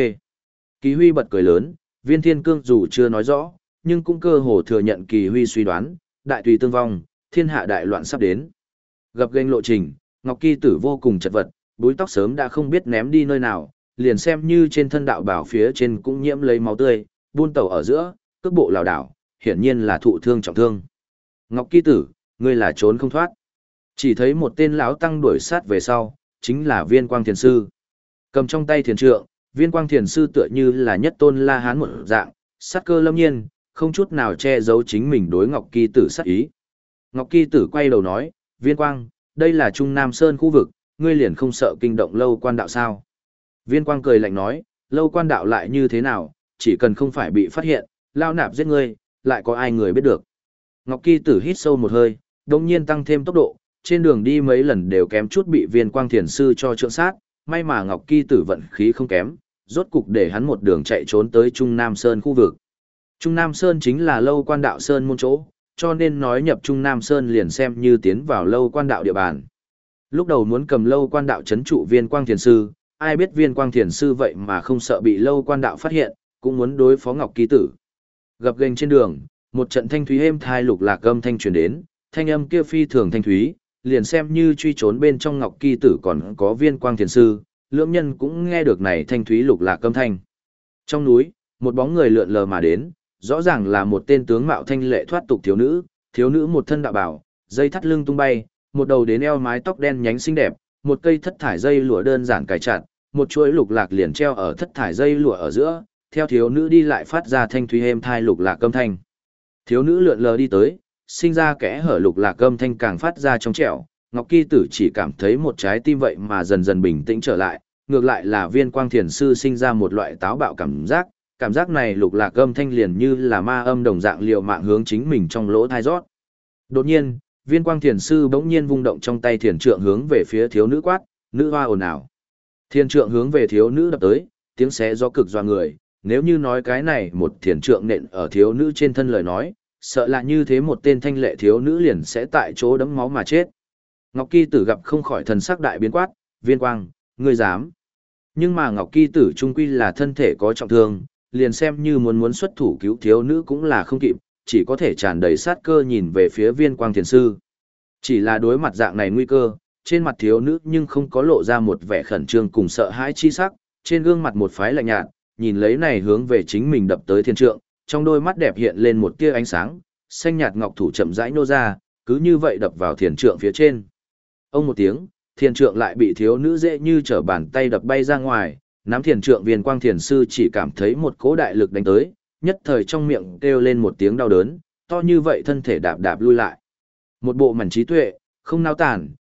Kỳ Huy bật cười lớn, Viên Thiên Cương dù chưa nói rõ, nhưng cũng cơ hồ thừa nhận Kỳ Huy suy đoán, đại tùy tương vong, thiên hạ đại loạn sắp đến. Gặp gênh lộ trình, Ngọc Kỳ Tử vô cùng chật vật, búi tóc sớm đã không biết ném đi nơi nào, liền xem như trên thân đạo bảo phía trên cũng nhiễm lấy máu tươi, buôn tẩu ở giữa, cước bộ lảo đảo, hiển nhiên là thụ thương trọng thương. Ngọc Kỳ Tử, ngươi là trốn không thoát. Chỉ thấy một tên lão tăng đuổi sát về sau, chính là Viên Quang Thiền Sư. Cầm trong tay thiền trượng, Viên Quang Thiền Sư tựa như là nhất tôn La Hán một dạng, sát cơ lâm nhiên, không chút nào che giấu chính mình đối Ngọc Kỳ Tử sát ý. Ngọc Kỳ Tử quay đầu nói, Viên Quang, đây là Trung Nam Sơn khu vực, ngươi liền không sợ kinh động lâu quan đạo sao? Viên Quang cười lạnh nói, lâu quan đạo lại như thế nào, chỉ cần không phải bị phát hiện, lao nạp giết ngươi, lại có ai người biết được. Ngọc Kỳ Tử hít sâu một hơi, đồng nhiên tăng thêm tốc độ, trên đường đi mấy lần đều kém chút bị Viên Quang Thiền Sư cho trượng sát, may mà Ngọc Kỳ Tử vận khí không kém, rốt cục để hắn một đường chạy trốn tới Trung Nam Sơn khu vực. Trung Nam Sơn chính là lâu quan đạo Sơn môn chỗ, cho nên nói nhập Trung Nam Sơn liền xem như tiến vào lâu quan đạo địa bàn. Lúc đầu muốn cầm lâu quan đạo chấn trụ Viên Quang Thiền Sư, ai biết Viên Quang Thiền Sư vậy mà không sợ bị lâu quan đạo phát hiện, cũng muốn đối phó Ngọc Kỳ Tử. Gặp gênh trên đường, một trận thanh thúy êm thai lục lạc âm thanh truyền đến, thanh âm kia phi thường thanh thúy, liền xem như truy trốn bên trong Ngọc Kỳ Tử còn có Viên Quang Thiền Sư, lưỡng nhân cũng nghe được này thanh thúy lục lạc âm thanh. Trong núi, một bóng người lượn lờ mà đến, rõ ràng là một tên tướng mạo thanh lệ thoát tục thiếu nữ, thiếu nữ một thân đạo bào, dây thắt lưng tung bay, một đầu đến eo mái tóc đen nhánh xinh đẹp, một cây thất thải dây lụa đơn giản cài chặt, một chuỗi lục lạc liền treo ở thất thải dây lụa ở giữa, theo thiếu nữ đi lại phát ra thanh thúy êm thai lục lạc âm thanh. Thiếu nữ lượn lờ đi tới, sinh ra kẽ hở lục lạc âm thanh càng phát ra trong trẻo, Ngọc Kỳ Tử chỉ cảm thấy một trái tim vậy mà dần dần bình tĩnh trở lại, ngược lại là Viên Quang Thiền Sư sinh ra một loại táo bạo cảm giác, cảm giác này lục lạc âm thanh liền như là ma âm đồng dạng liều mạng hướng chính mình trong lỗ thai rót. Đột nhiên, Viên Quang Thiền Sư bỗng nhiên vung động trong tay thiền trượng hướng về phía thiếu nữ quát, nữ hoa ồn ào. Thiền trượng hướng về thiếu nữ đập tới, tiếng xé gió cực doa người, nếu như nói cái này một thiền trượng nện ở thiếu nữ trên thân lời nói, sợ là như thế một tên thanh lệ thiếu nữ liền sẽ tại chỗ đẫm máu mà chết. Ngọc Kỳ Tử gặp không khỏi thần sắc đại biến quát, Viên Quang, ngươi dám. Nhưng mà Ngọc Kỳ Tử trung quy là thân thể có trọng thương, liền xem như muốn muốn xuất thủ cứu thiếu nữ cũng là không kịp, chỉ có thể tràn đầy sát cơ nhìn về phía Viên Quang Thiền Sư. Chỉ là đối mặt dạng này nguy cơ, trên mặt thiếu nữ nhưng không có lộ ra một vẻ khẩn trương cùng sợ hãi chi sắc, trên gương mặt một phái lạnh nhạt, nhìn lấy này hướng về chính mình đập tới thiên trượng, trong đôi mắt đẹp hiện lên một tia ánh sáng, xanh nhạt ngọc thủ chậm rãi nô ra, cứ như vậy đập vào thiền trượng phía trên. Ông một tiếng, thiền trượng lại bị thiếu nữ dễ như trở bàn tay đập bay ra ngoài, nắm thiền trượng Viên Quang Thiền Sư chỉ cảm thấy một cỗ đại lực đánh tới, nhất thời trong miệng kêu lên một tiếng đau đớn, to như vậy thân thể đạp đạp lui lại. Một bộ mảnh trí tuệ, không nao tản,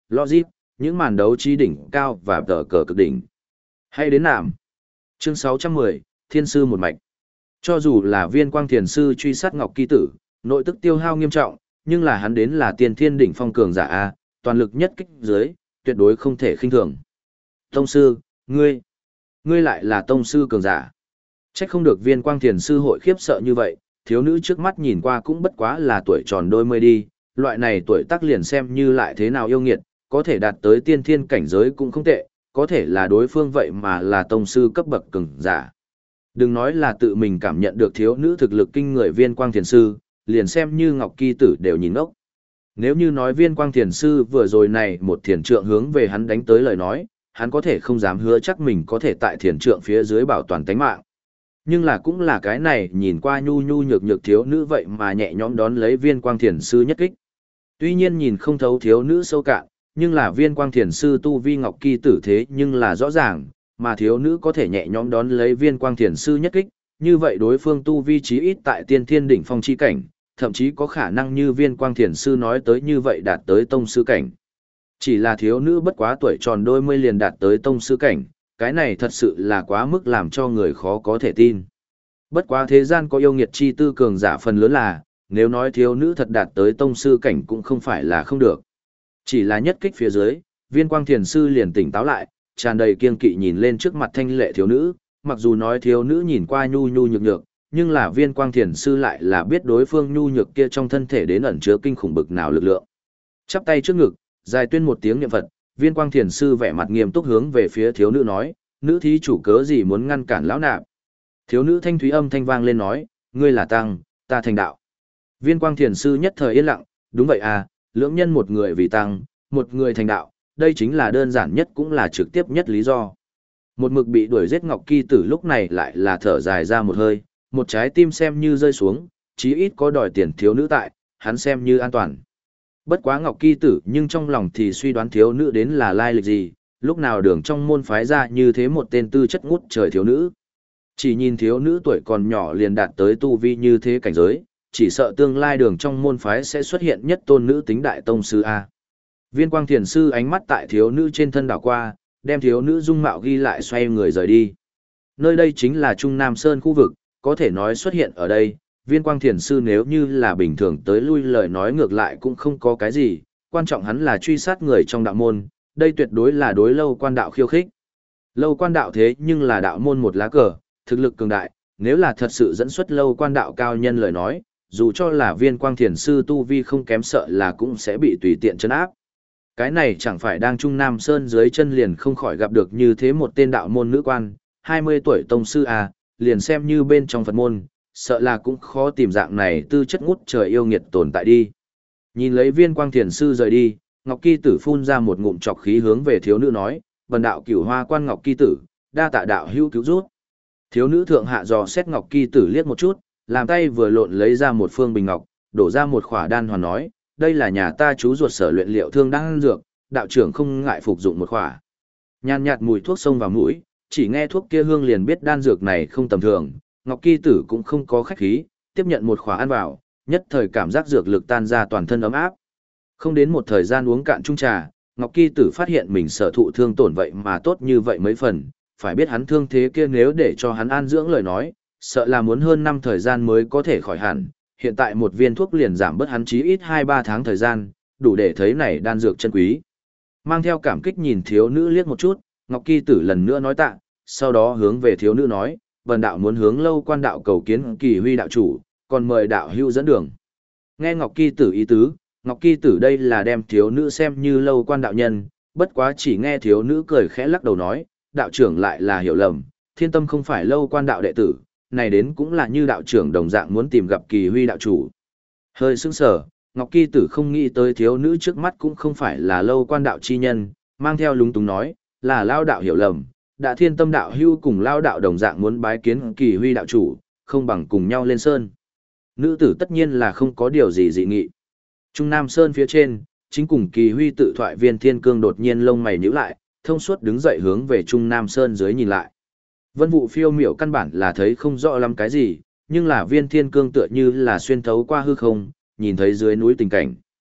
logic, những màn đấu trí đỉnh cao và tờ cờ cực đỉnh. Hay đến nạm. Chương sáu trăm mười, Thiên sư một mạch. Cho dù là Viên Quang Thiền sư truy sát Ngọc Kỳ Tử, nội tức tiêu hao nghiêm trọng, nhưng là hắn đến là tiên thiên đỉnh phong cường giả a, toàn lực nhất kích dưới, tuyệt đối không thể khinh thường. Tông sư, ngươi, ngươi lại là tông sư cường giả. Trách không được Viên Quang Thiền sư hội khiếp sợ như vậy, thiếu nữ trước mắt nhìn qua cũng bất quá là tuổi tròn đôi mươi đi, loại này tuổi tác liền xem như lại thế nào yêu nghiệt, có thể đạt tới tiên thiên cảnh giới cũng không tệ, có thể là đối phương vậy mà là tông sư cấp bậc cường giả. Đừng nói là tự mình cảm nhận được thiếu nữ thực lực kinh người Viên Quang Thiền sư, liền xem như Ngọc Kỳ Tử đều nhìn ngốc. Nếu như nói Viên Quang Thiền sư vừa rồi này một thiền trượng hướng về hắn đánh tới lời nói, hắn có thể không dám hứa chắc mình có thể tại thiền trượng phía dưới bảo toàn tánh mạng. Nhưng là cũng là cái này nhìn qua nhu nhu nhược nhược thiếu nữ vậy mà nhẹ nhõm đón lấy Viên Quang Thiền sư nhất kích. Tuy nhiên nhìn không thấu thiếu nữ sâu cạn, nhưng là Viên Quang Thiền sư tu vi Ngọc Kỳ Tử thế nhưng là rõ ràng, mà thiếu nữ có thể nhẹ nhõm đón lấy Viên Quang Thiền sư nhất kích, như vậy đối phương tu vi chí ít tại tiên thiên đỉnh phong chi cảnh, thậm chí có khả năng như Viên Quang Thiền sư nói tới như vậy đạt tới tông sư cảnh. Chỉ là thiếu nữ bất quá tuổi tròn đôi mươi liền đạt tới tông sư cảnh, cái này thật sự là quá mức làm cho người khó có thể tin. Bất quá thế gian có yêu nghiệt chi tư cường giả phần lớn là, nếu nói thiếu nữ thật đạt tới tông sư cảnh cũng không phải là không được. Chỉ là nhất kích phía dưới, Viên Quang Thiền sư liền tỉnh táo lại, tràn đầy kiên kỵ nhìn lên trước mặt thanh lệ thiếu nữ, mặc dù nói thiếu nữ nhìn qua nhu nhu nhược nhược, nhưng là Viên Quang Thiền sư lại là biết đối phương nhu nhược kia trong thân thể đến ẩn chứa kinh khủng bực nào lực lượng. Chắp tay trước ngực, dài tuyên một tiếng niệm Phật, Viên Quang Thiền sư vẻ mặt nghiêm túc hướng về phía thiếu nữ nói, nữ thí chủ cớ gì muốn ngăn cản lão nạp. Thiếu nữ thanh thúy âm thanh vang lên nói, ngươi là tăng, ta thành đạo. Viên Quang Thiền sư nhất thời yên lặng, đúng vậy à, lưỡng nhân một người vì tăng, một người thành đạo, đây chính là đơn giản nhất cũng là trực tiếp nhất lý do. Một mực bị đuổi giết Ngọc Kỳ Tử lúc này lại là thở dài ra một hơi, một trái tim xem như rơi xuống, chí ít có đòi tiền thiếu nữ tại, hắn xem như an toàn. Bất quá Ngọc Kỳ Tử nhưng trong lòng thì suy đoán thiếu nữ đến là lai lịch gì, lúc nào đường trong môn phái ra như thế một tên tư chất ngút trời thiếu nữ. Chỉ nhìn thiếu nữ tuổi còn nhỏ liền đạt tới tu vi như thế cảnh giới, chỉ sợ tương lai đường trong môn phái sẽ xuất hiện nhất tôn nữ tính đại tông sư A. Viên Quang Thiền sư ánh mắt tại thiếu nữ trên thân đảo qua, đem thiếu nữ dung mạo ghi lại xoay người rời đi. Nơi đây chính là Trung Nam Sơn khu vực, có thể nói xuất hiện ở đây, Viên Quang Thiền sư nếu như là bình thường tới lui lời nói ngược lại cũng không có cái gì, quan trọng hắn là truy sát người trong đạo môn, đây tuyệt đối là đối Lâu Quan đạo khiêu khích. Lâu Quan đạo thế nhưng là đạo môn một lá cờ, thực lực cường đại, nếu là thật sự dẫn xuất Lâu Quan đạo cao nhân lời nói, dù cho là Viên Quang Thiền sư tu vi không kém sợ là cũng sẽ bị tùy tiện trấn áp. Cái này chẳng phải đang Trung Nam Sơn dưới chân liền không khỏi gặp được như thế một tên đạo môn nữ quan, hai mươi tuổi tông sư à, liền xem như bên trong Phật môn, sợ là cũng khó tìm dạng này tư chất ngút trời yêu nghiệt tồn tại đi. Nhìn lấy Viên Quang Thiền sư rời đi, Ngọc Kỳ Tử phun ra một ngụm trọc khí hướng về thiếu nữ nói, bần đạo Cửu Hoa Quan Ngọc Kỳ Tử, đa tạ đạo hữu cứu rút. Thiếu nữ thượng hạ dò xét Ngọc Kỳ Tử liếc một chút, làm tay vừa lộn lấy ra một phương bình ngọc, đổ ra một khỏa đan hoàn nói, đây là nhà ta chú ruột sở luyện liệu thương đan dược, đạo trưởng không ngại phục dụng một khỏa. Nhàn nhạt mùi thuốc xông vào mũi, chỉ nghe thuốc kia hương liền biết đan dược này không tầm thường, Ngọc Kỳ Tử cũng không có khách khí, tiếp nhận một khỏa ăn vào, nhất thời cảm giác dược lực tan ra toàn thân ấm áp. Không đến một thời gian uống cạn chung trà, Ngọc Kỳ Tử phát hiện mình sở thụ thương tổn vậy mà tốt như vậy mấy phần, phải biết hắn thương thế kia nếu để cho hắn an dưỡng lời nói, sợ là muốn hơn năm thời gian mới có thể khỏi hẳn, hiện tại một viên thuốc liền giảm bớt hắn chí ít hai ba tháng thời gian, đủ để thấy này đan dược chân quý. Mang theo cảm kích nhìn thiếu nữ liếc một chút, Ngọc Kỳ Tử lần nữa nói tạ, sau đó hướng về thiếu nữ nói, bần đạo muốn hướng Lâu Quan đạo cầu kiến Kỳ Huy đạo chủ, còn mời đạo hữu dẫn đường. Nghe Ngọc Kỳ Tử ý tứ, Ngọc Kỳ Tử đây là đem thiếu nữ xem như Lâu Quan đạo nhân, bất quá chỉ nghe thiếu nữ cười khẽ lắc đầu nói, đạo trưởng lại là hiểu lầm, thiên tâm không phải Lâu Quan đạo đệ tử, này đến cũng là như đạo trưởng đồng dạng muốn tìm gặp Kỳ Huy đạo chủ. Hơi sững sờ, Ngọc Kỳ Tử không nghĩ tới thiếu nữ trước mắt cũng không phải là Lâu Quan đạo chi nhân, mang theo lúng túng nói, là lao đạo hiểu lầm, đã thiên tâm đạo hưu cùng lao đạo đồng dạng muốn bái kiến Kỳ Huy đạo chủ, không bằng cùng nhau lên sơn. Nữ tử tất nhiên là không có điều gì dị nghị. Trung Nam Sơn phía trên, chính cùng Kỳ Huy tự thoại Viên Thiên Cương đột nhiên lông mày nhíu lại, thông suốt đứng dậy hướng về Trung Nam Sơn dưới nhìn lại. Vân vụ phiêu miểu căn bản là thấy không rõ lắm cái gì, nhưng là Viên Thiên Cương tựa như là xuyên thấu qua hư không, nhìn thấy dưới núi tình cảnh.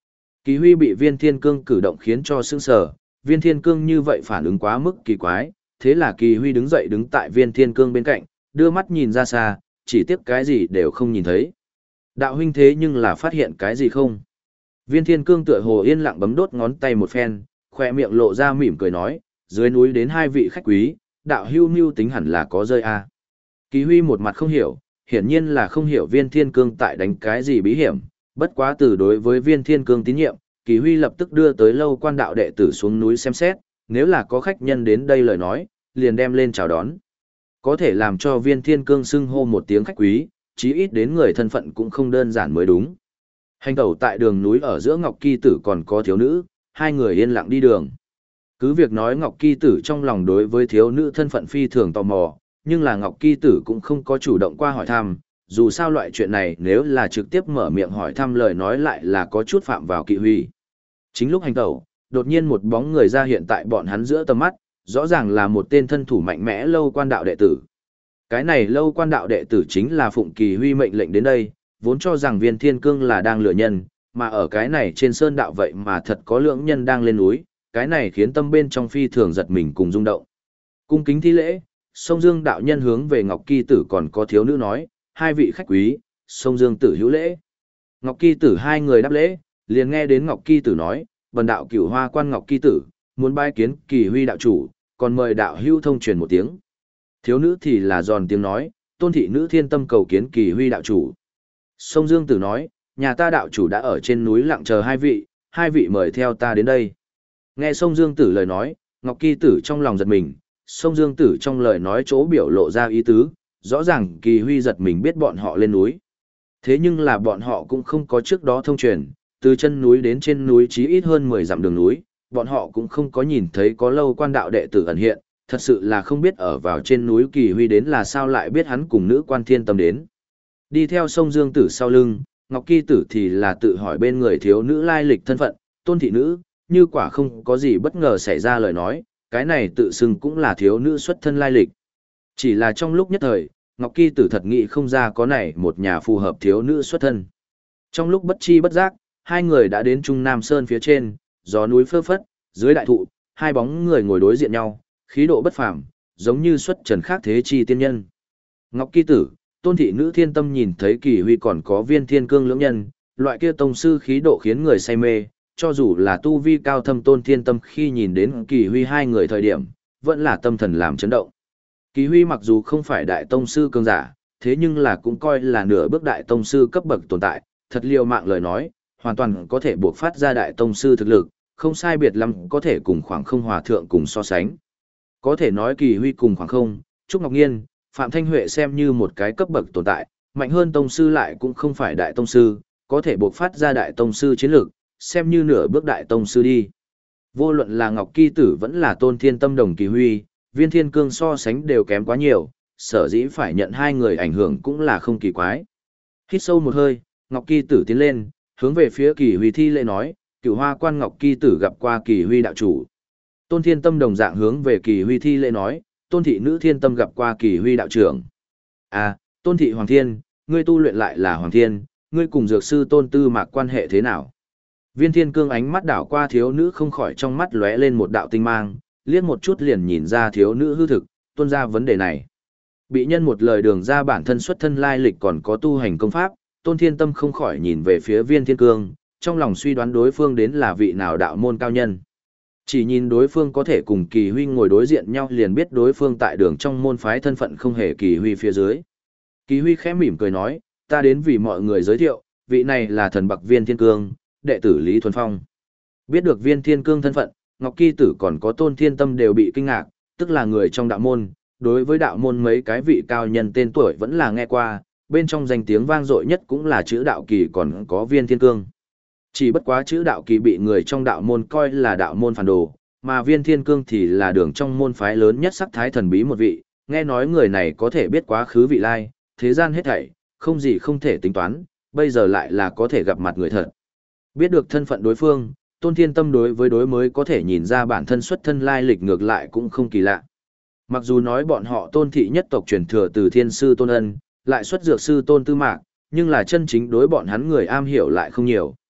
Kỳ Huy bị Viên Thiên Cương cử động khiến cho sững sờ, Viên Thiên Cương như vậy phản ứng quá mức kỳ quái, thế là Kỳ Huy đứng dậy đứng tại Viên Thiên Cương bên cạnh, đưa mắt nhìn ra xa, chỉ tiếc cái gì đều không nhìn thấy. Đạo huynh thế nhưng là phát hiện cái gì không? Viên Thiên Cương tựa hồ yên lặng bấm đốt ngón tay một phen, khoe miệng lộ ra mỉm cười nói, dưới núi đến hai vị khách quý, đạo hưu mưu tính hẳn là có rơi a. Kỳ Huy một mặt không hiểu, hiển nhiên là không hiểu Viên Thiên Cương tại đánh cái gì bí hiểm, bất quá từ đối với Viên Thiên Cương tín nhiệm, Kỳ Huy lập tức đưa tới lâu quan đạo đệ tử xuống núi xem xét, nếu là có khách nhân đến đây lời nói, liền đem lên chào đón. Có thể làm cho Viên Thiên Cương xưng hô một tiếng khách quý, chí ít đến người thân phận cũng không đơn giản mới đúng. Hành tẩu tại đường núi ở giữa Ngọc Kỳ Tử còn có thiếu nữ, hai người yên lặng đi đường. Cứ việc nói Ngọc Kỳ Tử trong lòng đối với thiếu nữ thân phận phi thường tò mò, nhưng là Ngọc Kỳ Tử cũng không có chủ động qua hỏi thăm, dù sao loại chuyện này nếu là trực tiếp mở miệng hỏi thăm lời nói lại là có chút phạm vào kỵ huy. Chính lúc hành tẩu, đột nhiên một bóng người ra hiện tại bọn hắn giữa tầm mắt, rõ ràng là một tên thân thủ mạnh mẽ lâu quan đạo đệ tử. Cái này lâu quan đạo đệ tử chính là Phụng Kỳ Huy mệnh lệnh đến đây, vốn cho rằng Viên Thiên Cương là đang lừa nhân, mà ở cái này trên sơn đạo vậy mà thật có lượng nhân đang lên núi, cái này khiến tâm bên trong phi thường giật mình cùng rung động. Cung kính thi lễ, Sông Dương đạo nhân hướng về Ngọc Kỳ Tử còn có thiếu nữ nói, hai vị khách quý, Sông Dương tử hữu lễ. Ngọc Kỳ Tử hai người đáp lễ, liền nghe đến Ngọc Kỳ Tử nói, bần đạo Cửu Hoa quan Ngọc Kỳ Tử, muốn bái kiến Kỳ Huy đạo chủ, còn mời đạo hữu thông truyền một tiếng. Thiếu nữ thì là giòn tiếng nói, tôn thị nữ thiên tâm cầu kiến Kỳ Huy đạo chủ. Sông Dương Tử nói, nhà ta đạo chủ đã ở trên núi lặng chờ hai vị, hai vị mời theo ta đến đây. Nghe Sông Dương Tử lời nói, Ngọc Kỳ Tử trong lòng giật mình, Sông Dương Tử trong lời nói chỗ biểu lộ ra ý tứ, rõ ràng Kỳ Huy giật mình biết bọn họ lên núi. Thế nhưng là bọn họ cũng không có trước đó thông truyền, từ chân núi đến trên núi chí ít hơn mười dặm đường núi, bọn họ cũng không có nhìn thấy có lâu quan đạo đệ tử ẩn hiện, thật sự là không biết ở vào trên núi Kỳ Huy đến là sao lại biết hắn cùng nữ quan thiên tâm đến. Đi theo Sông Dương Tử sau lưng, Ngọc Kỳ Tử thì là tự hỏi bên người thiếu nữ lai lịch thân phận, tôn thị nữ, như quả không có gì bất ngờ xảy ra lời nói, cái này tự xưng cũng là thiếu nữ xuất thân lai lịch. Chỉ là trong lúc nhất thời, Ngọc Kỳ Tử thật nghĩ không ra có này một nhà phù hợp thiếu nữ xuất thân. Trong lúc bất chi bất giác, hai người đã đến Trung Nam Sơn phía trên, gió núi phơ phất, dưới đại thụ, hai bóng người ngồi đối diện nhau, khí độ bất phàm, giống như xuất trần khác thế chi tiên nhân. Ngọc Kỳ Tử, tôn thị nữ thiên tâm nhìn thấy Kỳ Huy còn có Viên Thiên Cương lưỡng nhân, loại kia tông sư khí độ khiến người say mê, cho dù là tu vi cao thâm tôn thiên tâm khi nhìn đến Kỳ Huy hai người thời điểm, vẫn là tâm thần làm chấn động. Kỳ Huy mặc dù không phải đại tông sư cường giả, thế nhưng là cũng coi là nửa bước đại tông sư cấp bậc tồn tại, thật liều mạng lời nói, hoàn toàn có thể buộc phát ra đại tông sư thực lực, không sai biệt lắm có thể cùng khoảng không hòa thượng cùng so sánh. Có thể nói Kỳ Huy cùng khoảng không, Trúc Ngọc Nghiên, Phạm Thanh Huệ xem như một cái cấp bậc tồn tại, mạnh hơn tông sư lại cũng không phải đại tông sư, có thể buộc phát ra đại tông sư chiến lược, xem như nửa bước đại tông sư đi. Vô luận là Ngọc Kỳ Tử vẫn là Tôn Thiên Tâm đồng Kỳ Huy, Viên Thiên Cương so sánh đều kém quá nhiều, sở dĩ phải nhận hai người ảnh hưởng cũng là không kỳ quái. Hít sâu một hơi, Ngọc Kỳ Tử tiến lên, hướng về phía Kỳ Huy thi lễ nói, Cửu Hoa quan Ngọc Kỳ Tử gặp qua Kỳ Huy đạo chủ. Tôn Thiên Tâm đồng dạng hướng về Kỳ Huy thi lễ nói, Tôn thị nữ thiên tâm gặp qua Kỳ Huy đạo trưởng. À, Tôn thị Hoàng Thiên, ngươi tu luyện lại là Hoàng Thiên, ngươi cùng dược sư Tôn Tư Mạc quan hệ thế nào? Viên Thiên Cương ánh mắt đảo qua thiếu nữ không khỏi trong mắt lóe lên một đạo tinh mang, liếc một chút liền nhìn ra thiếu nữ hư thực, tuôn ra vấn đề này. Bị nhân một lời đường ra bản thân xuất thân lai lịch còn có tu hành công pháp, Tôn Thiên Tâm không khỏi nhìn về phía Viên Thiên Cương, trong lòng suy đoán đối phương đến là vị nào đạo môn cao nhân. Chỉ nhìn đối phương có thể cùng Kỳ Huy ngồi đối diện nhau liền biết đối phương tại đường trong môn phái thân phận không hề Kỳ Huy phía dưới. Kỳ Huy khẽ mỉm cười nói, ta đến vì mọi người giới thiệu, vị này là thần bậc Viên Thiên Cương, đệ tử Lý Thuần Phong. Biết được Viên Thiên Cương thân phận, Ngọc Kỳ Tử còn có Tôn Thiên Tâm đều bị kinh ngạc, tức là người trong đạo môn, đối với đạo môn mấy cái vị cao nhân tên tuổi vẫn là nghe qua, bên trong danh tiếng vang dội nhất cũng là chữ đạo kỳ còn có Viên Thiên Cương. Chỉ bất quá chữ đạo kỳ bị người trong đạo môn coi là đạo môn phản đồ, mà Viên Thiên Cương thì là đường trong môn phái lớn nhất sắc thái thần bí một vị, nghe nói người này có thể biết quá khứ vị lai, thế gian hết thảy, không gì không thể tính toán, bây giờ lại là có thể gặp mặt người thật. Biết được thân phận đối phương, Tôn Thiên Tâm đối với đối mới có thể nhìn ra bản thân xuất thân lai lịch ngược lại cũng không kỳ lạ. Mặc dù nói bọn họ Tôn thị nhất tộc truyền thừa từ thiên sư Tôn Ân, lại xuất dược sư Tôn Tư Mạc, nhưng là chân chính đối bọn hắn người am hiểu lại không nhiều.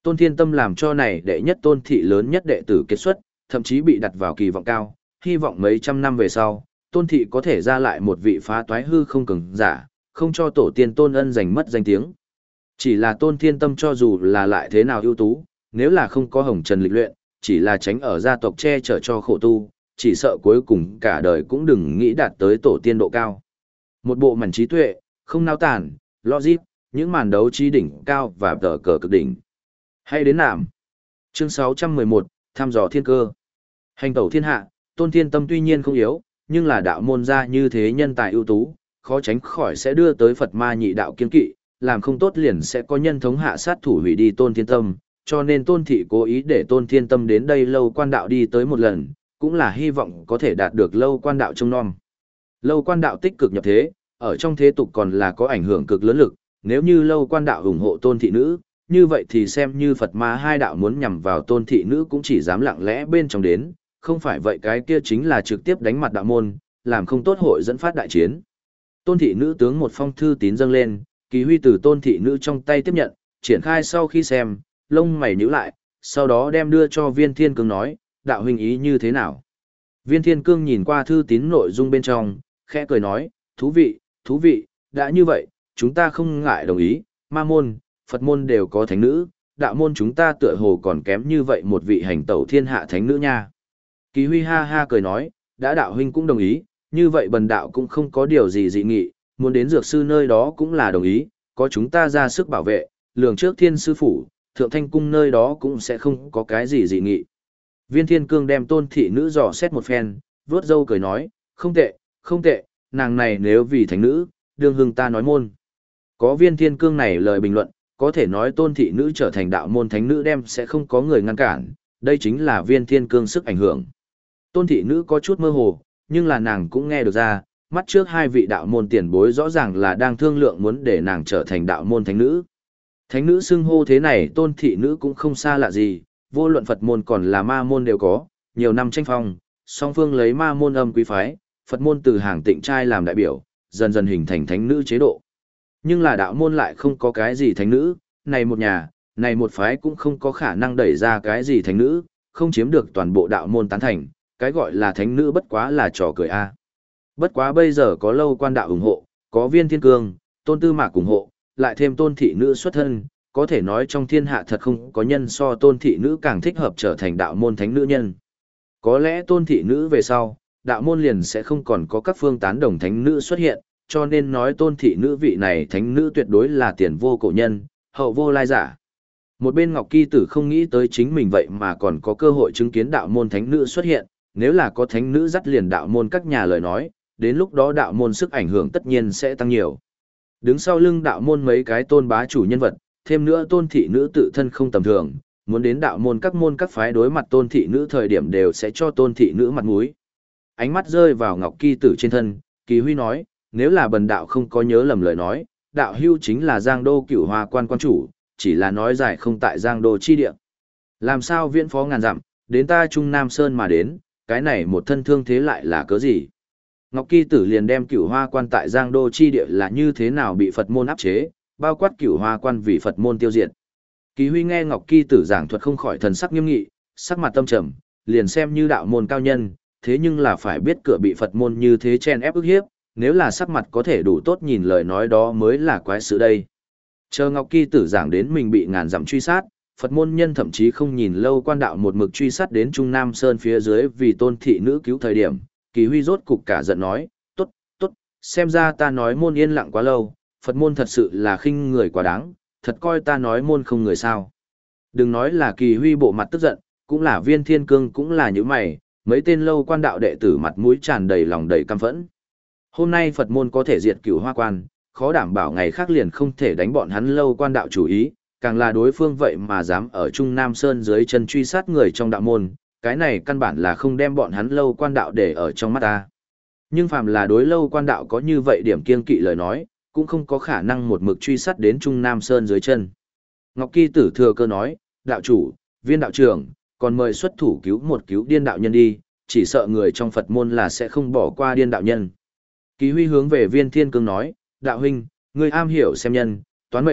Tôn Thiên Tâm làm cho này đệ nhất tôn thị lớn nhất đệ tử kết xuất, thậm chí bị đặt vào kỳ vọng cao, hy vọng mấy trăm năm về sau, tôn thị có thể ra lại một vị phá toái hư không cường giả, không cho tổ tiên tôn ân giành mất danh tiếng. Chỉ là Tôn Thiên Tâm cho dù là lại thế nào ưu tú, nếu là không có hồng trần lịch luyện, chỉ là tránh ở gia tộc che chở cho khổ tu, chỉ sợ cuối cùng cả đời cũng đừng nghĩ đạt tới tổ tiên độ cao. Một bộ mảnh trí tuệ, không nao tản, logic, những màn đấu trí đỉnh cao và tờ cờ cực đỉnh. Hay đến nạm. Chương sáu trăm mười một, thăm dò thiên cơ. Hành tẩu thiên hạ, Tôn Thiên Tâm tuy nhiên không yếu, nhưng là đạo môn gia như thế nhân tài ưu tú, khó tránh khỏi sẽ đưa tới Phật ma nhị đạo kiên kỵ, làm không tốt liền sẽ có nhân thống hạ sát thủ hủy đi Tôn Thiên Tâm, cho nên Tôn thị cố ý để Tôn Thiên Tâm đến đây Lâu Quan đạo đi tới một lần, cũng là hy vọng có thể đạt được Lâu Quan đạo trông nom. Lâu Quan đạo tích cực nhập thế, ở trong thế tục còn là có ảnh hưởng cực lớn lực, nếu như Lâu Quan đạo ủng hộ Tôn thị nữ, như vậy thì xem như Phật ma hai đạo muốn nhằm vào Tôn thị nữ cũng chỉ dám lặng lẽ bên trong đến, không phải vậy cái kia chính là trực tiếp đánh mặt đạo môn, làm không tốt hội dẫn phát đại chiến. Tôn thị nữ tướng một phong thư tín dâng lên, Kỳ Huy từ tôn thị nữ trong tay tiếp nhận, triển khai sau khi xem, lông mày nhíu lại, sau đó đem đưa cho Viên Thiên Cương nói, đạo huynh ý như thế nào? Viên Thiên Cương nhìn qua thư tín nội dung bên trong, khẽ cười nói, thú vị, thú vị, đã như vậy, chúng ta không ngại đồng ý, ma môn, Phật môn đều có thánh nữ, đạo môn chúng ta tựa hồ còn kém như vậy một vị hành tẩu thiên hạ thánh nữ nha. Kỳ Huy ha ha cười nói, đã đạo huynh cũng đồng ý, như vậy bần đạo cũng không có điều gì dị nghị, muốn đến dược sư nơi đó cũng là đồng ý, có chúng ta ra sức bảo vệ, lường trước thiên sư phủ, thượng thanh cung nơi đó cũng sẽ không có cái gì dị nghị. Viên Thiên Cương đem tôn thị nữ dò xét một phen, vuốt râu cười nói, không tệ, không tệ, nàng này nếu vì thánh nữ, đương hưng ta nói môn. Có Viên Thiên Cương này lời bình luận, có thể nói tôn thị nữ trở thành đạo môn thánh nữ đem sẽ không có người ngăn cản, đây chính là Viên Thiên Cương sức ảnh hưởng. Tôn thị nữ có chút mơ hồ, nhưng là nàng cũng nghe được ra, mắt trước hai vị đạo môn tiền bối rõ ràng là đang thương lượng muốn để nàng trở thành đạo môn thánh nữ. Thánh nữ xưng hô thế này tôn thị nữ cũng không xa lạ gì, vô luận Phật môn còn là ma môn đều có, nhiều năm tranh phong, song phương lấy ma môn âm quý phái, Phật môn từ hàng tịnh trai làm đại biểu, dần dần hình thành thánh nữ chế độ. Nhưng là đạo môn lại không có cái gì thánh nữ, này một nhà, này một phái cũng không có khả năng đẩy ra cái gì thánh nữ, không chiếm được toàn bộ đạo môn tán thành, cái gọi là thánh nữ bất quá là trò cười a. Bất quá bây giờ có Lâu Quan đạo ủng hộ, có Viên Thiên Cương, Tôn Tư Mạc ủng hộ, lại thêm tôn thị nữ xuất thân, có thể nói trong thiên hạ thật không có nhân so tôn thị nữ càng thích hợp trở thành đạo môn thánh nữ nhân. Có lẽ tôn thị nữ về sau, đạo môn liền sẽ không còn có các phương tán đồng thánh nữ xuất hiện, cho nên nói tôn thị nữ vị này thánh nữ tuyệt đối là tiền vô cổ nhân, hậu vô lai giả. Một bên Ngọc Kỳ Tử không nghĩ tới chính mình vậy mà còn có cơ hội chứng kiến đạo môn thánh nữ xuất hiện, nếu là có thánh nữ dắt liền đạo môn các nhà lời nói, đến lúc đó đạo môn sức ảnh hưởng tất nhiên sẽ tăng nhiều. Đứng sau lưng đạo môn mấy cái tôn bá chủ nhân vật, thêm nữa tôn thị nữ tự thân không tầm thường, muốn đến đạo môn các môn các phái đối mặt tôn thị nữ thời điểm đều sẽ cho tôn thị nữ mặt mũi. Ánh mắt rơi vào Ngọc Kỳ Tử trên thân, Kỳ Huy nói, nếu là bần đạo không có nhớ lầm lời nói, đạo hưu chính là Giang Đô Cửu Hoa quan quan chủ, chỉ là nói giải không tại Giang Đô chi địa. Làm sao viễn phó ngàn dặm, đến ta Trung Nam Sơn mà đến, cái này một thân thương thế lại là cớ gì? Ngọc Kỳ Tử liền đem Cửu Hoa quan tại Giang Đô chi địa là như thế nào bị Phật môn áp chế, bao quát Cửu Hoa quan vì Phật môn tiêu diệt. Kỳ Huy nghe Ngọc Kỳ Tử giảng thuật không khỏi thần sắc nghiêm nghị, sắc mặt tâm trầm, liền xem như đạo môn cao nhân, thế nhưng là phải biết cửa bị Phật môn như thế chen ép ức hiếp, nếu là sắc mặt có thể đủ tốt nhìn lời nói đó mới là quái sự đây. Chờ Ngọc Kỳ Tử giảng đến mình bị ngàn dặm truy sát, Phật môn nhân thậm chí không nhìn Lâu Quan đạo một mực truy sát đến Trung Nam Sơn phía dưới vì tôn thị nữ cứu thời điểm, Kỳ Huy rốt cục cả giận nói, tốt, tốt, xem ra ta nói môn yên lặng quá lâu, Phật môn thật sự là khinh người quá đáng, thật coi ta nói môn không người sao. Đừng nói là Kỳ Huy bộ mặt tức giận, cũng là Viên Thiên Cương cũng là như mày, mấy tên Lâu Quan đạo đệ tử mặt mũi tràn đầy lòng đầy căm phẫn. Hôm nay Phật môn có thể diệt Cửu Hoa quan, khó đảm bảo ngày khác liền không thể đánh bọn hắn Lâu Quan đạo chủ ý, càng là đối phương vậy mà dám ở Trung Nam Sơn dưới chân truy sát người trong đạo môn, cái này căn bản là không đem bọn hắn Lâu Quan đạo để ở trong mắt ta. Nhưng phàm là đối Lâu Quan đạo có như vậy điểm kiêng kỵ lời nói, cũng không có khả năng một mực truy sát đến Trung Nam Sơn dưới chân. Ngọc Kỳ Tử thừa cơ nói, đạo chủ, Viên đạo trưởng, còn mời xuất thủ cứu một cứu điên đạo nhân đi, chỉ sợ người trong Phật môn là sẽ không bỏ qua điên đạo nhân. Kỳ Huy hướng về Viên Thiên Cương nói, đạo huynh, ngươi am hiểu xem nhân, toán mệnh,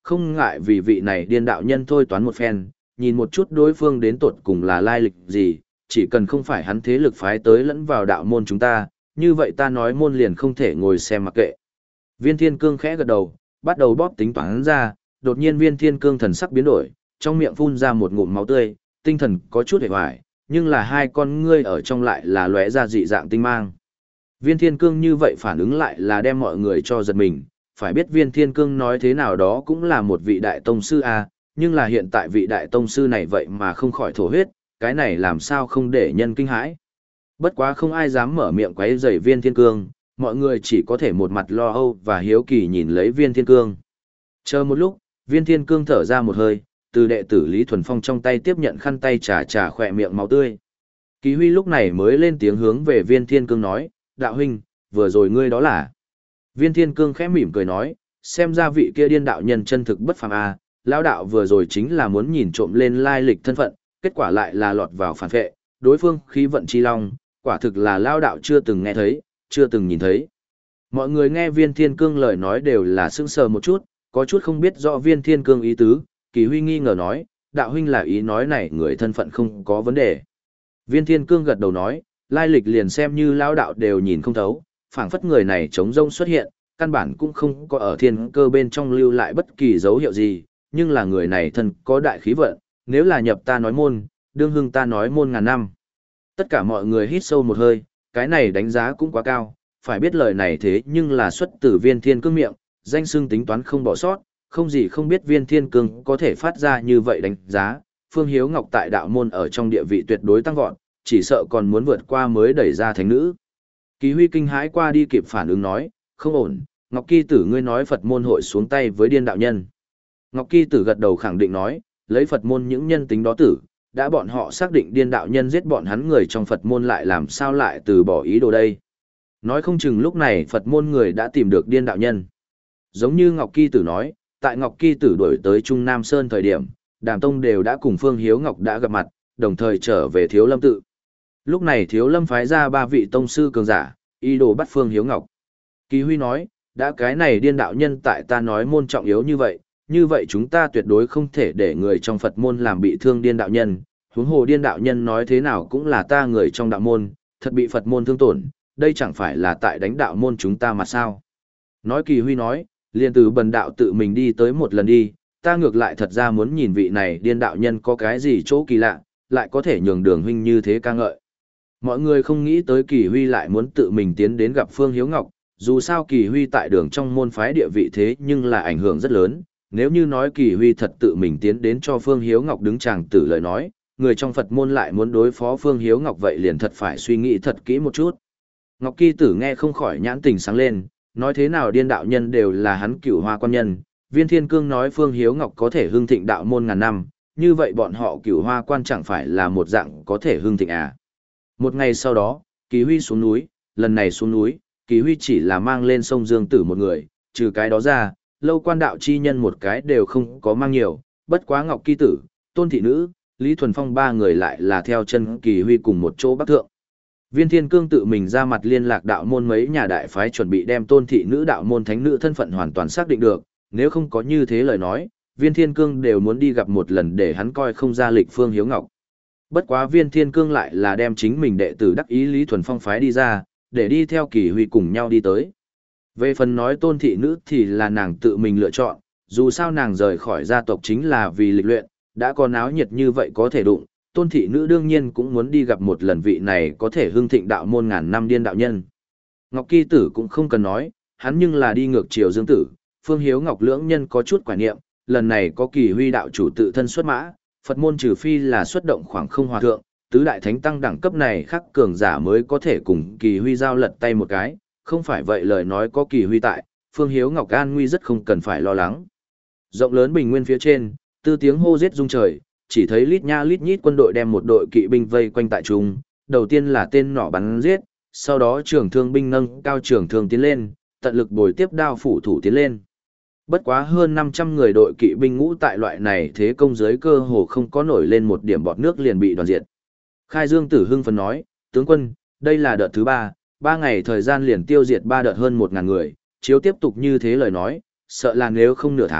không ngại vì vị này điên đạo nhân thôi toán một phen, nhìn một chút đối phương đến tột cùng là lai lịch gì, chỉ cần không phải hắn thế lực phái tới lẫn vào đạo môn chúng ta, như vậy ta nói môn liền không thể ngồi xem mặc kệ. Viên Thiên Cương khẽ gật đầu, bắt đầu bóp tính toán ra, đột nhiên Viên Thiên Cương thần sắc biến đổi, trong miệng phun ra một ngụm máu tươi, tinh thần có chút hề hoài, nhưng là hai con ngươi ở trong lại là lóe ra dị dạng tinh mang. Viên Thiên Cương như vậy phản ứng lại là đem mọi người cho giật mình, phải biết Viên Thiên Cương nói thế nào đó cũng là một vị đại tông sư a, nhưng là hiện tại vị đại tông sư này vậy mà không khỏi thổ huyết, cái này làm sao không để nhân kinh hãi. Bất quá không ai dám mở miệng quấy rầy Viên Thiên Cương, mọi người chỉ có thể một mặt lo âu và hiếu kỳ nhìn lấy Viên Thiên Cương. Chờ một lúc, Viên Thiên Cương thở ra một hơi, từ đệ tử Lý Thuần Phong trong tay tiếp nhận khăn tay trà trà khỏe miệng máu tươi. Kỳ Huy lúc này mới lên tiếng hướng về Viên Thiên Cương nói, đạo huynh, vừa rồi ngươi đó là. Viên Thiên Cương khẽ mỉm cười nói, xem ra vị kia điên đạo nhân chân thực bất phàm a, lão đạo vừa rồi chính là muốn nhìn trộm lên lai lịch thân phận, kết quả lại là lọt vào phản vệ, đối phương khí vận chi long, quả thực là lão đạo chưa từng nghe thấy, chưa từng nhìn thấy. Mọi người nghe Viên Thiên Cương lời nói đều là sững sờ một chút, có chút không biết rõ Viên Thiên Cương ý tứ, Kỳ Huy nghi ngờ nói, đạo huynh là ý nói này người thân phận không có vấn đề. Viên Thiên Cương gật đầu nói, lai lịch liền xem như lão đạo đều nhìn không thấu, phảng phất người này trống rông xuất hiện, căn bản cũng không có ở thiên cơ bên trong lưu lại bất kỳ dấu hiệu gì, nhưng là người này thân có đại khí vận, nếu là nhập ta nói môn, đương hưng ta nói môn ngàn năm. Tất cả mọi người hít sâu một hơi, cái này đánh giá cũng quá cao, phải biết lời này thế nhưng là xuất từ Viên Thiên Cương miệng, danh xưng tính toán không bỏ sót, không gì không biết Viên Thiên Cương có thể phát ra như vậy đánh giá, Phương Hiếu Ngọc tại đạo môn ở trong địa vị tuyệt đối tăng vọt, chỉ sợ còn muốn vượt qua mới đẩy ra thánh nữ. Kỳ Huy kinh hãi qua đi kịp phản ứng nói, không ổn, Ngọc Kỳ Tử ngươi nói Phật môn hội xuống tay với điên đạo nhân. Ngọc Kỳ Tử gật đầu khẳng định nói, lấy Phật môn những nhân tính đó tử, đã bọn họ xác định điên đạo nhân giết bọn hắn người trong Phật môn lại làm sao lại từ bỏ ý đồ đây. Nói không chừng lúc này Phật môn người đã tìm được điên đạo nhân. Giống như Ngọc Kỳ Tử nói, tại Ngọc Kỳ Tử đuổi tới Trung Nam Sơn thời điểm, Đàm Tông đều đã cùng Phương Hiếu Ngọc đã gặp mặt, đồng thời trở về Thiếu Lâm tự. Lúc này Thiếu Lâm phái ra ba vị tông sư cường giả, ý đồ bắt Phương Hiếu Ngọc. Kỳ Huy nói, đã cái này điên đạo nhân tại ta nói môn trọng yếu như vậy, như vậy chúng ta tuyệt đối không thể để người trong Phật môn làm bị thương điên đạo nhân. Huống hồ điên đạo nhân nói thế nào cũng là ta người trong đạo môn, thật bị Phật môn thương tổn, đây chẳng phải là tại đánh đạo môn chúng ta mà sao. Nói Kỳ Huy nói, liền từ bần đạo tự mình đi tới một lần đi, ta ngược lại thật ra muốn nhìn vị này điên đạo nhân có cái gì chỗ kỳ lạ, lại có thể nhường đường huynh như thế ca ngợi. Mọi người không nghĩ tới Kỳ Huy lại muốn tự mình tiến đến gặp Phương Hiếu Ngọc, dù sao Kỳ Huy tại đường trong môn phái địa vị thế nhưng là ảnh hưởng rất lớn, nếu như nói Kỳ Huy thật tự mình tiến đến cho Phương Hiếu Ngọc đứng chàng tử lời nói, người trong Phật môn lại muốn đối phó Phương Hiếu Ngọc vậy liền thật phải suy nghĩ thật kỹ một chút. Ngọc Kỳ Tử nghe không khỏi nhãn tình sáng lên, nói thế nào điên đạo nhân đều là hắn cửu hoa quan nhân, Viên Thiên Cương nói Phương Hiếu Ngọc có thể hưng thịnh đạo môn ngàn năm, như vậy bọn họ cửu hoa quan chẳng phải là một dạng có thể hưng thịnh à. Một ngày sau đó, Kỳ Huy xuống núi, lần này xuống núi, Kỳ Huy chỉ là mang lên sông Dương Tử một người, trừ cái đó ra, lâu quan đạo chi nhân một cái đều không có mang nhiều, bất quá Ngọc Kỳ Tử, Tôn Thị Nữ, Lý Thuần Phong ba người lại là theo chân Kỳ Huy cùng một chỗ bắc thượng. Viên Thiên Cương tự mình ra mặt liên lạc đạo môn mấy nhà đại phái chuẩn bị đem Tôn Thị Nữ đạo môn thánh nữ thân phận hoàn toàn xác định được, nếu không có như thế lời nói, Viên Thiên Cương đều muốn đi gặp một lần để hắn coi không ra lịch Phương Hiếu Ngọc. Bất quá Viên Thiên Cương lại là đem chính mình đệ tử đắc ý Lý Thuần Phong phái đi ra, để đi theo Kỳ Huy cùng nhau đi tới. Về phần nói Tôn Thị Nữ thì là nàng tự mình lựa chọn, dù sao nàng rời khỏi gia tộc chính là vì lịch luyện, đã có náo nhiệt như vậy có thể đụng, Tôn Thị Nữ đương nhiên cũng muốn đi gặp một lần vị này có thể hưng thịnh đạo môn ngàn năm điên đạo nhân. Ngọc Kỳ Tử cũng không cần nói, hắn nhưng là đi ngược chiều Dương Tử, Phương Hiếu Ngọc lưỡng nhân có chút quả niệm, lần này có Kỳ Huy đạo chủ tự thân xuất mã, Phật môn trừ phi là xuất động khoảng không hòa thượng, tứ đại thánh tăng đẳng cấp này khắc cường giả mới có thể cùng Kỳ Huy giao lật tay một cái, không phải vậy lời nói có Kỳ Huy tại, Phương Hiếu Ngọc an nguy rất không cần phải lo lắng. Rộng lớn bình nguyên phía trên, tư tiếng hô giết rung trời, chỉ thấy lít nha lít nhít quân đội đem một đội kỵ binh vây quanh tại trung, đầu tiên là tên nỏ bắn giết, sau đó trường thương binh nâng cao trường thương tiến lên, tận lực bồi tiếp đao phủ thủ tiến lên. Bất quá hơn năm trăm người đội kỵ binh ngũ tại loại này thế công giới cơ hồ không có nổi lên một điểm bọt nước liền bị đoàn diệt. Khai Dương Tử hưng phấn nói, tướng quân, đây là đợt thứ ba, ba ngày thời gian liền tiêu diệt ba đợt hơn một ngàn người, chiếu tiếp tục như thế lời nói, sợ là nếu không nửa tháng,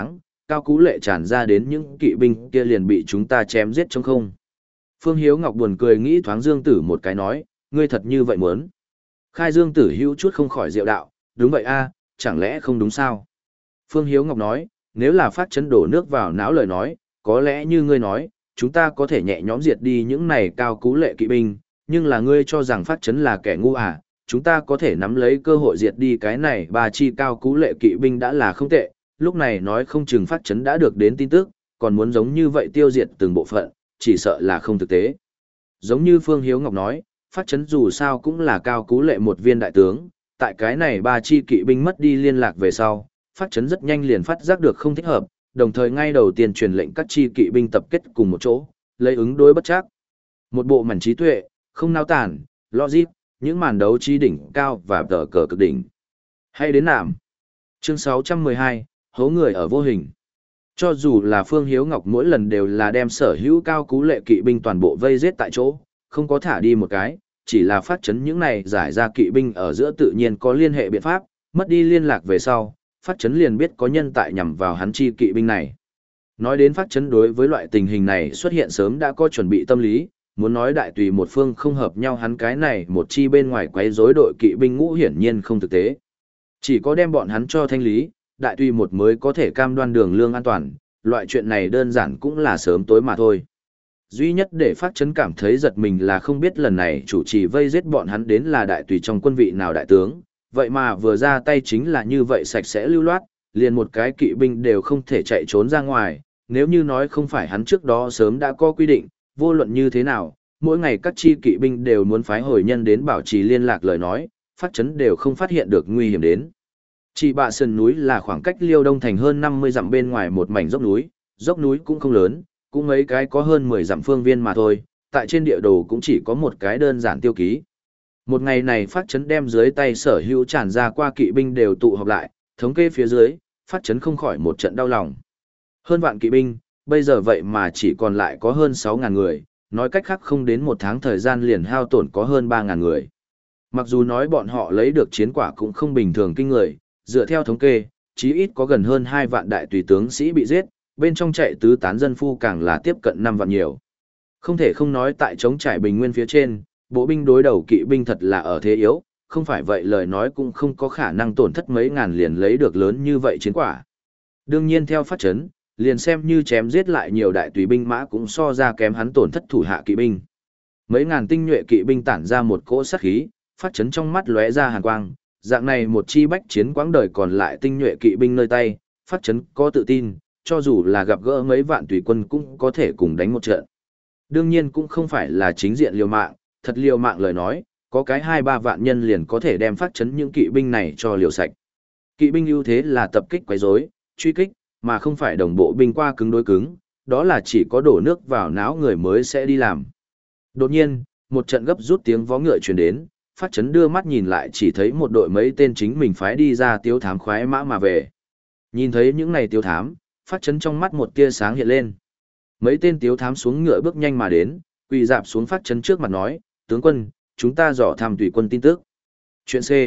cao cú lệ tràn ra đến những kỵ binh kia liền bị chúng ta chém giết trong không. Phương Hiếu Ngọc buồn cười nghĩ thoáng Dương Tử một cái nói, ngươi thật như vậy muốn. Khai Dương Tử hữu chút không khỏi diệu đạo, đúng vậy a, chẳng lẽ không đúng sao? Phương Hiếu Ngọc nói, nếu là phát chấn đổ nước vào não lời nói, có lẽ như ngươi nói, chúng ta có thể nhẹ nhõm diệt đi những này cao cú lệ kỵ binh, nhưng là ngươi cho rằng phát chấn là kẻ ngu à, chúng ta có thể nắm lấy cơ hội diệt đi cái này ba chi cao cú lệ kỵ binh đã là không tệ, lúc này nói không chừng phát chấn đã được đến tin tức, còn muốn giống như vậy tiêu diệt từng bộ phận, chỉ sợ là không thực tế. Giống như Phương Hiếu Ngọc nói, phát chấn dù sao cũng là cao cú lệ một viên đại tướng, tại cái này ba chi kỵ binh mất đi liên lạc về sau, phát chấn rất nhanh liền phát giác được không thích hợp, đồng thời ngay đầu tiên truyền lệnh các chi kỵ binh tập kết cùng một chỗ, lấy ứng đối bất trắc. Một bộ mảnh trí tuệ, không nao tản, logic, những màn đấu trí đỉnh cao và tờ cờ cực đỉnh. Hay đến nạm. Chương sáu trăm mười hai, hố người ở vô hình. Cho dù là Phương Hiếu Ngọc mỗi lần đều là đem sở hữu cao cú lệ kỵ binh toàn bộ vây giết tại chỗ, không có thả đi một cái, chỉ là phát chấn những này giải ra kỵ binh ở giữa tự nhiên có liên hệ biện pháp, mất đi liên lạc về sau, phát chấn liền biết có nhân tại nhằm vào hắn chi kỵ binh này. Nói đến phát chấn đối với loại tình hình này xuất hiện sớm đã có chuẩn bị tâm lý, muốn nói đại tùy một phương không hợp nhau hắn cái này một chi bên ngoài quấy rối đội kỵ binh ngũ hiển nhiên không thực tế. Chỉ có đem bọn hắn cho thanh lý, đại tùy một mới có thể cam đoan đường lương an toàn, loại chuyện này đơn giản cũng là sớm tối mà thôi. Duy nhất để phát chấn cảm thấy giật mình là không biết lần này chủ trì vây giết bọn hắn đến là đại tùy trong quân vị nào đại tướng, vậy mà vừa ra tay chính là như vậy sạch sẽ lưu loát, liền một cái kỵ binh đều không thể chạy trốn ra ngoài, nếu như nói không phải hắn trước đó sớm đã có quy định, vô luận như thế nào, mỗi ngày các chi kỵ binh đều muốn phái hồi nhân đến bảo trì liên lạc lời nói, phát chấn đều không phát hiện được nguy hiểm đến. Chỉ bạ sườn núi là khoảng cách Liêu Đông thành hơn năm mươi dặm bên ngoài một mảnh dốc núi, dốc núi cũng không lớn, cũng mấy cái có hơn mười dặm phương viên mà thôi, tại trên địa đồ cũng chỉ có một cái đơn giản tiêu ký. Một ngày này phát chấn đem dưới tay sở hữu tràn ra qua kỵ binh đều tụ họp lại, thống kê phía dưới, phát chấn không khỏi một trận đau lòng. Hơn vạn kỵ binh, bây giờ vậy mà chỉ còn lại có hơn sáu ngàn người, nói cách khác không đến một tháng thời gian liền hao tổn có hơn ba ngàn người. Mặc dù nói bọn họ lấy được chiến quả cũng không bình thường kinh người, dựa theo thống kê, chí ít có gần hơn hai vạn đại tùy tướng sĩ bị giết, bên trong chạy tứ tán dân phu càng là tiếp cận năm vạn nhiều. Không thể không nói tại chống trải bình nguyên phía trên, bộ binh đối đầu kỵ binh thật là ở thế yếu, không phải vậy lời nói cũng không có khả năng tổn thất mấy ngàn liền lấy được lớn như vậy chiến quả. Đương nhiên theo phát chấn, liền xem như chém giết lại nhiều đại tùy binh mã cũng so ra kém hắn tổn thất thủ hạ kỵ binh. Mấy ngàn tinh nhuệ kỵ binh tản ra một cỗ sát khí, phát chấn trong mắt lóe ra hàn quang, dạng này một chi bách chiến quãng đời còn lại tinh nhuệ kỵ binh nơi tay, phát chấn có tự tin, cho dù là gặp gỡ mấy vạn tùy quân cũng có thể cùng đánh một trận. Đương nhiên cũng không phải là chính diện liều mạng, thật liều mạng lời nói, có cái hai ba vạn nhân liền có thể đem phát chấn những kỵ binh này cho liều sạch. Kỵ binh ưu thế là tập kích quấy rối, truy kích, mà không phải đồng bộ binh qua cứng đối cứng, đó là chỉ có đổ nước vào não người mới sẽ đi làm. Đột nhiên, một trận gấp rút tiếng vó ngựa truyền đến, phát chấn đưa mắt nhìn lại chỉ thấy một đội mấy tên chính mình phái đi ra tiếu thám khoái mã mà về. Nhìn thấy những này tiếu thám, phát chấn trong mắt một tia sáng hiện lên. Mấy tên tiếu thám xuống ngựa bước nhanh mà đến, quỳ dạp xuống phát chấn trước mặt nói, tướng quân, chúng ta dò thăm tùy quân tin tức. Chuyện C.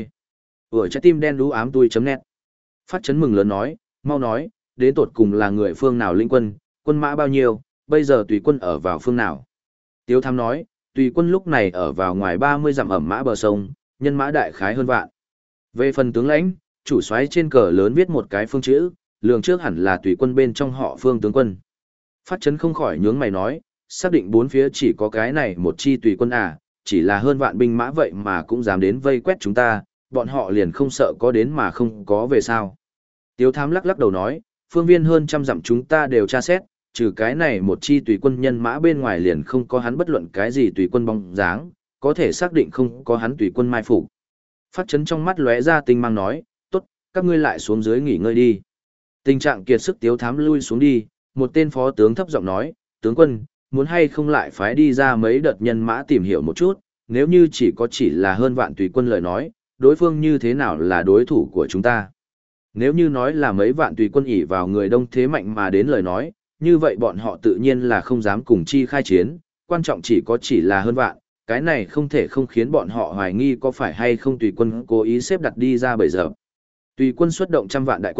Ở trái tim đen đú ám tui chấm net. Phát chấn mừng lớn nói, mau nói, đến tột cùng là người phương nào lĩnh quân, quân mã bao nhiêu, bây giờ tùy quân ở vào phương nào. Tiếu thám nói, tùy quân lúc này ở vào ngoài ba mươi dặm ẩm mã bờ sông, nhân mã đại khái hơn vạn. Về phần tướng lãnh, chủ soái trên cờ lớn viết một cái phương chữ, lường trước hẳn là tùy quân bên trong họ Phương tướng quân. Phát chấn không khỏi nhướng mày nói, xác định bốn phía chỉ có cái này một chi tùy quân à, chỉ là hơn vạn binh mã vậy mà cũng dám đến vây quét chúng ta, bọn họ liền không sợ có đến mà không có về sao. Tiếu thám lắc lắc đầu nói, phương viên hơn trăm dặm chúng ta đều tra xét, trừ cái này một chi tùy quân nhân mã bên ngoài liền không có hắn bất luận cái gì tùy quân bóng dáng, có thể xác định không có hắn tùy quân mai phục. Phát chấn trong mắt lóe ra tinh mang nói, tốt, các ngươi lại xuống dưới nghỉ ngơi đi. Tình trạng kiệt sức tiếu thám lui xuống đi, một tên phó tướng thấp giọng nói, tướng quân, muốn hay không lại phái đi ra mấy đợt nhân mã tìm hiểu một chút, nếu như chỉ có chỉ là hơn vạn tùy quân lời nói, đối phương như thế nào là đối thủ của chúng ta. Nếu như nói là mấy vạn tùy quân ỷ vào người đông thế mạnh mà đến lời nói, như vậy bọn họ tự nhiên là không dám cùng chi khai chiến, quan trọng chỉ có chỉ là hơn vạn, cái này không thể không khiến bọn họ hoài nghi có phải hay không tùy quân cố ý xếp đặt đi ra bầy giờ. Tùy quân xuất động trăm vạn đại quân,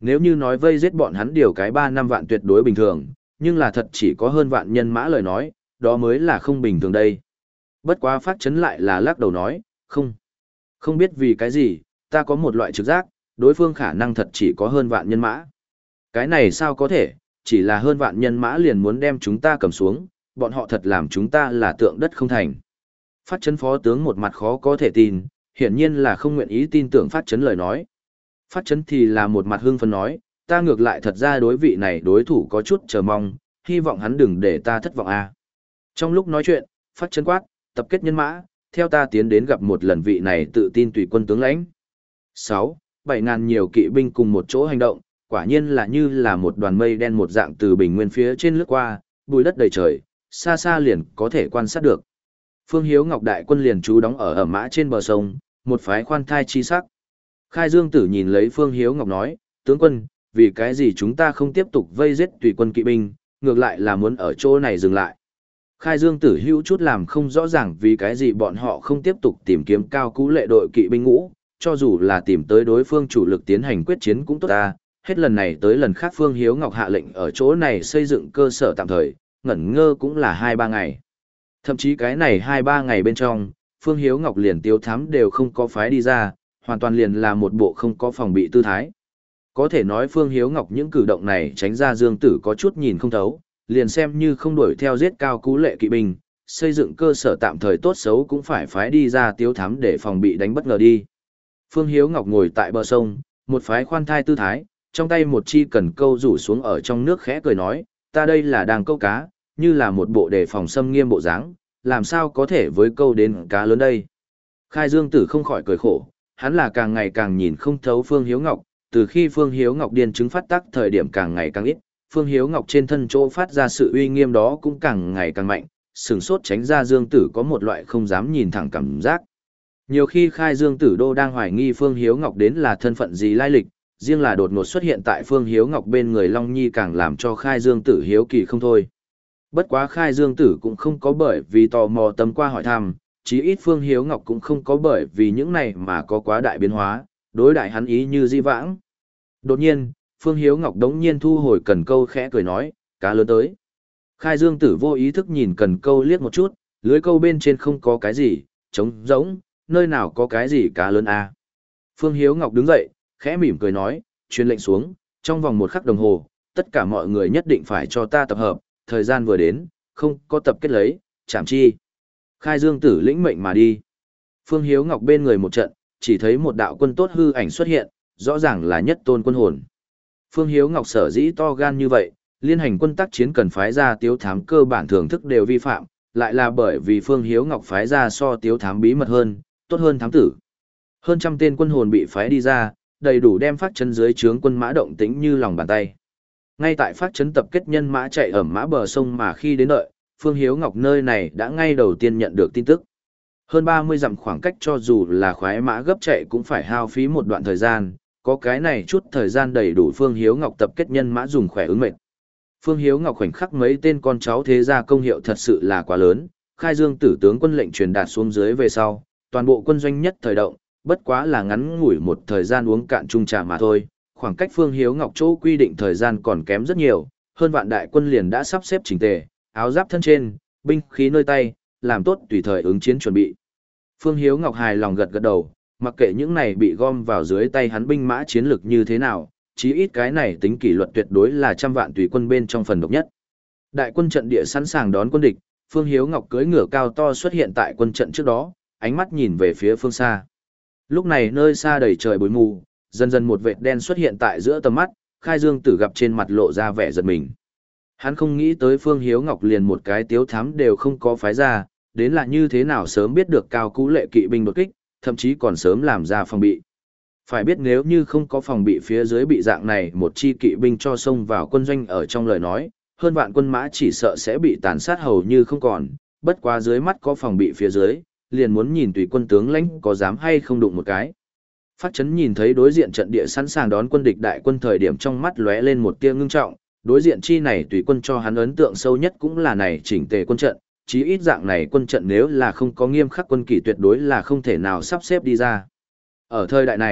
Nếu như nói vây giết bọn hắn điều cái ba năm vạn tuyệt đối bình thường, nhưng là thật chỉ có hơn vạn nhân mã lời nói, đó mới là không bình thường đây. Bất quá phát chấn lại là lắc đầu nói, không. Không biết vì cái gì, ta có một loại trực giác, đối phương khả năng thật chỉ có hơn vạn nhân mã. Cái này sao có thể, chỉ là hơn vạn nhân mã liền muốn đem chúng ta cầm xuống, bọn họ thật làm chúng ta là tượng đất không thành. Phát chấn phó tướng một mặt khó có thể tin, hiển nhiên là không nguyện ý tin tưởng phát chấn lời nói. Phát chấn thì là một mặt hưng phấn nói, ta ngược lại thật ra đối vị này đối thủ có chút chờ mong, hy vọng hắn đừng để ta thất vọng a. Trong lúc nói chuyện, phát chấn quát, tập kết nhân mã, theo ta tiến đến gặp một lần vị này tự tin tùy quân tướng lãnh. sáu, bảy ngàn nhiều kỵ binh cùng một chỗ hành động, quả nhiên là như là một đoàn mây đen một dạng từ bình nguyên phía trên lướt qua, bụi đất đầy trời, xa xa liền có thể quan sát được. Phương Hiếu Ngọc đại quân liền trú đóng ở ở mã trên bờ sông, một phái khoan thai chi sắc. Khai Dương Tử nhìn lấy Phương Hiếu Ngọc nói, tướng quân, vì cái gì chúng ta không tiếp tục vây giết tùy quân kỵ binh, ngược lại là muốn ở chỗ này dừng lại. Khai Dương Tử hữu chút làm không rõ ràng vì cái gì bọn họ không tiếp tục tìm kiếm cao cú lệ đội kỵ binh ngũ, cho dù là tìm tới đối phương chủ lực tiến hành quyết chiến cũng tốt ta, hết lần này tới lần khác Phương Hiếu Ngọc hạ lệnh ở chỗ này xây dựng cơ sở tạm thời, ngẩn ngơ cũng là hai ba ngày. Thậm chí cái này hai ba ngày bên trong, Phương Hiếu Ngọc liền tiêu thám đều không có phái đi ra, hoàn toàn liền là một bộ không có phòng bị tư thái. Có thể nói Phương Hiếu Ngọc những cử động này tránh ra Dương Tử có chút nhìn không thấu, liền xem như không đuổi theo giết cao cú lệ kỵ binh, xây dựng cơ sở tạm thời tốt xấu cũng phải phái đi ra tiêu thám để phòng bị đánh bất ngờ đi. Phương Hiếu Ngọc ngồi tại bờ sông, một phái khoan thai tư thái, trong tay một chi cần câu rủ xuống ở trong nước khẽ cười nói, ta đây là đang câu cá, như là một bộ đề phòng xâm nghiêm bộ dáng, làm sao có thể với câu đến cá lớn đây. Khai Dương Tử không khỏi cười khổ, hắn là càng ngày càng nhìn không thấu Phương Hiếu Ngọc, từ khi Phương Hiếu Ngọc điên chứng phát tác thời điểm càng ngày càng ít, Phương Hiếu Ngọc trên thân chỗ phát ra sự uy nghiêm đó cũng càng ngày càng mạnh, sừng sốt tránh ra Dương Tử có một loại không dám nhìn thẳng cảm giác. Nhiều khi Khai Dương Tử đô đang hoài nghi Phương Hiếu Ngọc đến là thân phận gì lai lịch, riêng là đột ngột xuất hiện tại Phương Hiếu Ngọc bên người Long Nhi càng làm cho Khai Dương Tử hiếu kỳ không thôi. Bất quá Khai Dương Tử cũng không có bởi vì tò mò tâm qua hỏi thăm, chí ít Phương Hiếu Ngọc cũng không có bởi vì những này mà có quá đại biến hóa, đối đại hắn ý như di vãng. Đột nhiên, Phương Hiếu Ngọc đống nhiên thu hồi cần câu khẽ cười nói, cá lớn tới. Khai Dương Tử vô ý thức nhìn cần câu liếc một chút, lưới câu bên trên không có cái gì, trống rỗng, nơi nào có cái gì cá lớn à. Phương Hiếu Ngọc đứng dậy, khẽ mỉm cười nói, truyền lệnh xuống, trong vòng một khắc đồng hồ, tất cả mọi người nhất định phải cho ta tập hợp, thời gian vừa đến, không có tập kết lấy, chạm chi. Khai Dương Tử lĩnh mệnh mà đi. Phương Hiếu Ngọc bên người một trận, chỉ thấy một đạo quân tốt hư ảnh xuất hiện, rõ ràng là nhất tôn quân hồn. Phương Hiếu Ngọc sở dĩ to gan như vậy, liên hành quân tác chiến cần phái ra tiếu thám cơ bản thưởng thức đều vi phạm, lại là bởi vì Phương Hiếu Ngọc phái ra so tiếu thám bí mật hơn, tốt hơn thám tử. Hơn trăm tên quân hồn bị phái đi ra, đầy đủ đem phát chấn dưới trướng quân mã động tĩnh như lòng bàn tay. Ngay tại phát chấn tập kết nhân mã chạy ở mã bờ sông mà khi đến đợi, Phương Hiếu Ngọc nơi này đã ngay đầu tiên nhận được tin tức. Hơn ba mươi dặm khoảng cách cho dù là khoái mã gấp chạy cũng phải hao phí một đoạn thời gian, có cái này chút thời gian đầy đủ Phương Hiếu Ngọc tập kết nhân mã dùng khỏe ứng mệt. Phương Hiếu Ngọc khoảnh khắc mấy tên con cháu thế gia công hiệu thật sự là quá lớn, Khai Dương Tử tướng quân lệnh truyền đạt xuống dưới về sau, toàn bộ quân doanh nhất thời động, bất quá là ngắn ngủi một thời gian uống cạn chung trà mà thôi, khoảng cách Phương Hiếu Ngọc chỗ quy định thời gian còn kém rất nhiều, hơn vạn đại quân liền đã sắp xếp chỉnh tề, áo giáp thân trên, binh khí nơi tay, làm tốt tùy thời ứng chiến chuẩn bị. Phương Hiếu Ngọc hài lòng gật gật đầu, mặc kệ những này bị gom vào dưới tay hắn binh mã chiến lực như thế nào, chí ít cái này tính kỷ luật tuyệt đối là trăm vạn tùy quân bên trong phần độc nhất. Đại quân trận địa sẵn sàng đón quân địch, Phương Hiếu Ngọc cưỡi ngựa cao to xuất hiện tại quân trận trước đó, ánh mắt nhìn về phía phương xa. Lúc này nơi xa đầy trời bụi mù, dần dần một vệt đen xuất hiện tại giữa tầm mắt, Khai Dương Tử gặp trên mặt lộ ra vẻ giật mình. Hắn không nghĩ tới Phương Hiếu Ngọc liền một cái tiếu thám đều không có phái ra, đến là như thế nào sớm biết được cao cú lệ kỵ binh đột kích, thậm chí còn sớm làm ra phòng bị. Phải biết nếu như không có phòng bị phía dưới bị dạng này một chi kỵ binh cho xông vào quân doanh ở trong lời nói, hơn vạn quân mã chỉ sợ sẽ bị tàn sát hầu như không còn, bất quá dưới mắt có phòng bị phía dưới, liền muốn nhìn tùy quân tướng lãnh có dám hay không đụng một cái. Phát chấn nhìn thấy đối diện trận địa sẵn sàng đón quân địch đại quân thời điểm trong mắt lóe lên một tia ngưng trọng, đối diện chi này tùy quân cho hắn ấn tượng sâu nhất cũng là này chỉnh tề quân trận, chí ít dạng này quân trận nếu là không có nghiêm khắc quân kỷ tuyệt đối là không thể nào sắp xếp đi ra. Ở thời đại này,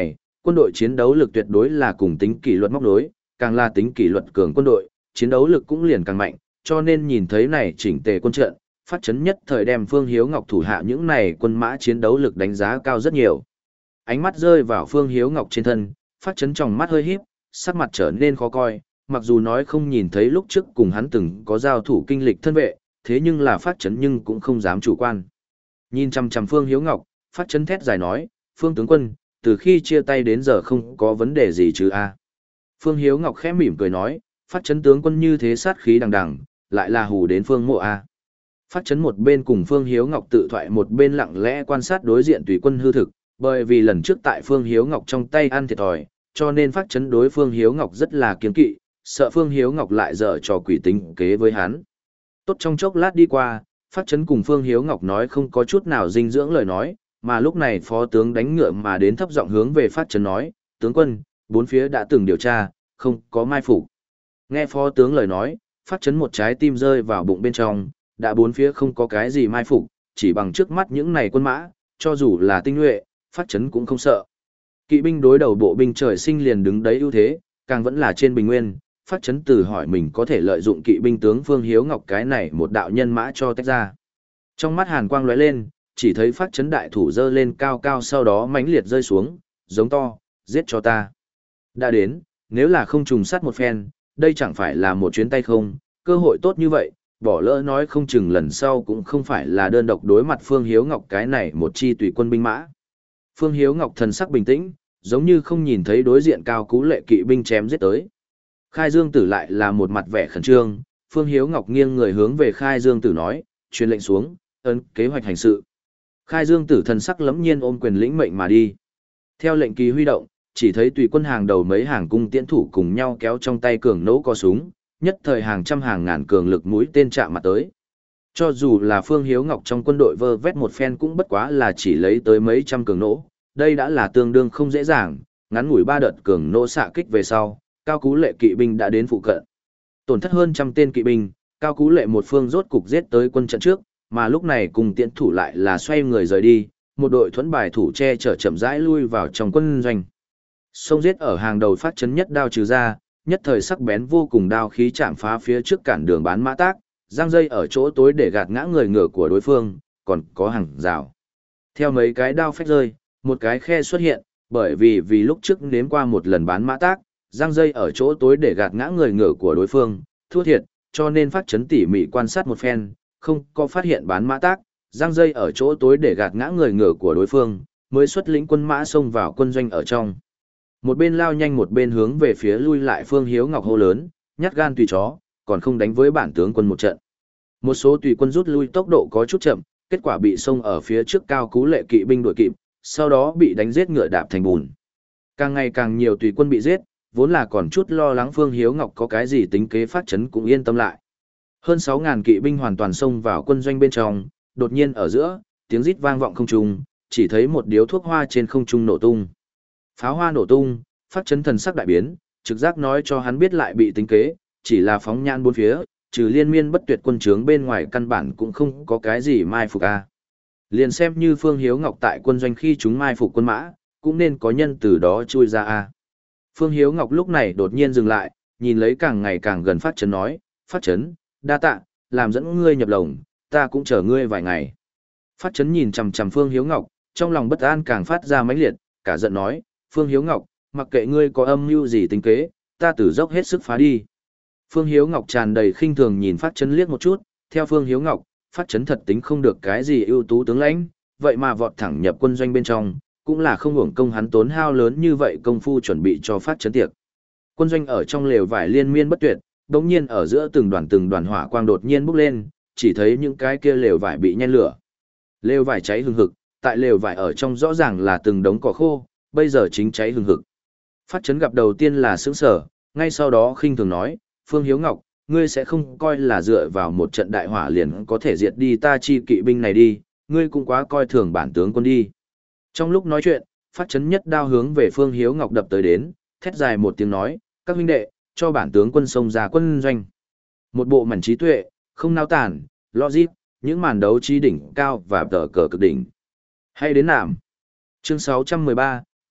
quân đội chiến đấu lực tuyệt đối là cùng tính kỷ luật móc đối, càng là tính kỷ luật cường quân đội, chiến đấu lực cũng liền càng mạnh, cho nên nhìn thấy này chỉnh tề quân trận, Phát Chấn nhất thời đem Phương Hiếu Ngọc thủ hạ những này quân mã chiến đấu lực đánh giá cao rất nhiều. Ánh mắt rơi vào Phương Hiếu Ngọc trên thân, Phát Chấn trong mắt hơi híp, sắc mặt trở nên khó coi, mặc dù nói không nhìn thấy lúc trước cùng hắn từng có giao thủ kinh lịch thân vệ, thế nhưng là Phát Chấn nhưng cũng không dám chủ quan. Nhìn chằm chằm Phương Hiếu Ngọc, Phát Chấn thét dài nói, Phương tướng quân, từ khi chia tay đến giờ không có vấn đề gì chứ a? Phương Hiếu Ngọc khẽ mỉm cười nói, Phát Chấn tướng quân như thế sát khí đằng đằng, lại là hù đến Phương Mộ a. Phát Chấn một bên cùng Phương Hiếu Ngọc tự thoại một bên lặng lẽ quan sát đối diện tùy quân hư thực, bởi vì lần trước tại Phương Hiếu Ngọc trong tay ăn thiệt thòi, cho nên Phát Chấn đối Phương Hiếu Ngọc rất là kiêng kỵ, sợ Phương Hiếu Ngọc lại dở trò quỷ tính kế với hắn. Tốt trong chốc lát đi qua, Phát Chấn cùng Phương Hiếu Ngọc nói không có chút nào dinh dưỡng lời nói, mà lúc này phó tướng đánh ngựa mà đến thấp giọng hướng về Phát Chấn nói, tướng quân, bốn phía đã từng điều tra, không có mai phục. Nghe phó tướng lời nói, Phát Chấn một trái tim rơi vào bụng bên trong, đã bốn phía không có cái gì mai phục, chỉ bằng trước mắt những này quân mã, cho dù là tinh nhuệ, Phát Chấn cũng không sợ. Kỵ binh đối đầu bộ binh trời sinh liền đứng đấy ưu thế, càng vẫn là trên bình nguyên, Phát Chấn từ hỏi mình có thể lợi dụng kỵ binh tướng Phương Hiếu Ngọc cái này một đạo nhân mã cho tách ra. Trong mắt hàn quang lóe lên, chỉ thấy Phát Chấn đại thủ giơ lên cao cao sau đó mãnh liệt rơi xuống, giống to, giết cho ta. Đã đến, nếu là không trùng sát một phen, đây chẳng phải là một chuyến tay không, cơ hội tốt như vậy, bỏ lỡ nói không chừng lần sau cũng không phải là đơn độc đối mặt Phương Hiếu Ngọc cái này một chi tùy quân binh mã. Phương Hiếu Ngọc thần sắc bình tĩnh, giống như không nhìn thấy đối diện cao cú lệ kỵ binh chém giết tới. Khai Dương Tử lại là một mặt vẻ khẩn trương, Phương Hiếu Ngọc nghiêng người hướng về Khai Dương Tử nói, truyền lệnh xuống, ấn kế hoạch hành sự. Khai Dương Tử thần sắc lẫm nhiên ôm quyền lĩnh mệnh mà đi. Theo lệnh kỳ huy động, chỉ thấy tùy quân hàng đầu mấy hàng cung tiễn thủ cùng nhau kéo trong tay cường nỗ co súng, nhất thời hàng trăm hàng ngàn cường lực mũi tên chạm mặt tới. Cho dù là Phương Hiếu Ngọc trong quân đội vơ vét một phen cũng bất quá là chỉ lấy tới mấy trăm cường nỗ, đây đã là tương đương không dễ dàng, ngắn ngủi ba đợt cường nỗ xạ kích về sau, Cao Cú Lệ kỵ binh đã đến phụ cận. Tổn thất hơn trăm tên kỵ binh, Cao Cú Lệ một phương rốt cục giết tới quân trận trước, mà lúc này cùng tiễn thủ lại là xoay người rời đi, một đội thuẫn bài thủ che chở chậm rãi lui vào trong quân doanh. Xông giết ở hàng đầu Phát Chấn nhất đao trừ ra, nhất thời sắc bén vô cùng đao khí chạm phá phía trước cản đường bán mã tác, giang dây ở chỗ tối để gạt ngã người ngựa của đối phương, còn có hàng rào. Theo mấy cái đao phách rơi, một cái khe xuất hiện, bởi vì vì lúc trước nếm qua một lần bán mã tác, giang dây ở chỗ tối để gạt ngã người ngựa của đối phương, thua thiệt, cho nên Phát Chấn tỉ mỉ quan sát một phen, không có phát hiện bán mã tác, giang dây ở chỗ tối để gạt ngã người ngựa của đối phương, mới xuất lĩnh quân mã xông vào quân doanh ở trong. Một bên lao nhanh một bên hướng về phía lui lại Phương Hiếu Ngọc hô lớn, nhát gan tùy chó, còn không đánh với bản tướng quân một trận. Một số tùy quân rút lui tốc độ có chút chậm, kết quả bị xông ở phía trước Cao Cú Lệ kỵ binh đuổi kịp, sau đó bị đánh giết ngựa đạp thành bùn. Càng ngày càng nhiều tùy quân bị giết, vốn là còn chút lo lắng Phương Hiếu Ngọc có cái gì tính kế Phát Chấn cũng yên tâm lại. Hơn sáu ngàn kỵ binh hoàn toàn xông vào quân doanh bên trong, đột nhiên ở giữa, tiếng rít vang vọng không trung, chỉ thấy một điếu thuốc hoa trên không trung nổ tung. Pháo hoa nổ tung, Phát Chấn thần sắc đại biến, trực giác nói cho hắn biết lại bị tính kế, chỉ là phóng nhãn bốn phía, trừ liên miên bất tuyệt quân trướng bên ngoài căn bản cũng không có cái gì mai phục a. Liền xem như Phương Hiếu Ngọc tại quân doanh khi chúng mai phục quân mã, cũng nên có nhân từ đó chui ra a. Phương Hiếu Ngọc lúc này đột nhiên dừng lại, nhìn lấy càng ngày càng gần Phát Chấn nói, Phát Chấn, đa tạ, làm dẫn ngươi nhập lồng, ta cũng chờ ngươi vài ngày. Phát Chấn nhìn chằm chằm Phương Hiếu Ngọc, trong lòng bất an càng phát ra mãnh liệt, cả giận nói, Phương Hiếu Ngọc, mặc kệ ngươi có âm mưu gì tính kế, ta tử dốc hết sức phá đi. Phương Hiếu Ngọc tràn đầy khinh thường nhìn Phát Chấn liếc một chút, theo Phương Hiếu Ngọc, Phát Chấn thật tính không được cái gì ưu tú tướng lãnh, vậy mà vọt thẳng nhập quân doanh bên trong, cũng là không hưởng công hắn tốn hao lớn như vậy công phu chuẩn bị cho Phát Chấn tiệc. Quân doanh ở trong lều vải liên miên bất tuyệt, đột nhiên ở giữa từng đoàn từng đoàn hỏa quang đột nhiên bốc lên, chỉ thấy những cái kia lều vải bị nhen lửa. Lều vải cháy hừng hực, tại lều vải ở trong rõ ràng là từng đống cỏ khô, bây giờ chính cháy hừng hực. Phát Chấn gặp đầu tiên là sững sờ, ngay sau đó khinh thường nói, Phương Hiếu Ngọc, ngươi sẽ không coi là dựa vào một trận đại hỏa liền có thể diệt đi ta chi kỵ binh này đi, ngươi cũng quá coi thường bản tướng quân đi. Trong lúc nói chuyện, Phát Chấn nhất đao hướng về Phương Hiếu Ngọc đập tới đến, thét dài một tiếng nói, các huynh đệ, cho bản tướng quân xông ra quân doanh. Một bộ mảnh trí tuệ, không nao tản, logic, những màn đấu trí đỉnh cao và tờ cờ cực đỉnh. Hay đến nạm. Chương sáu trăm mười ba,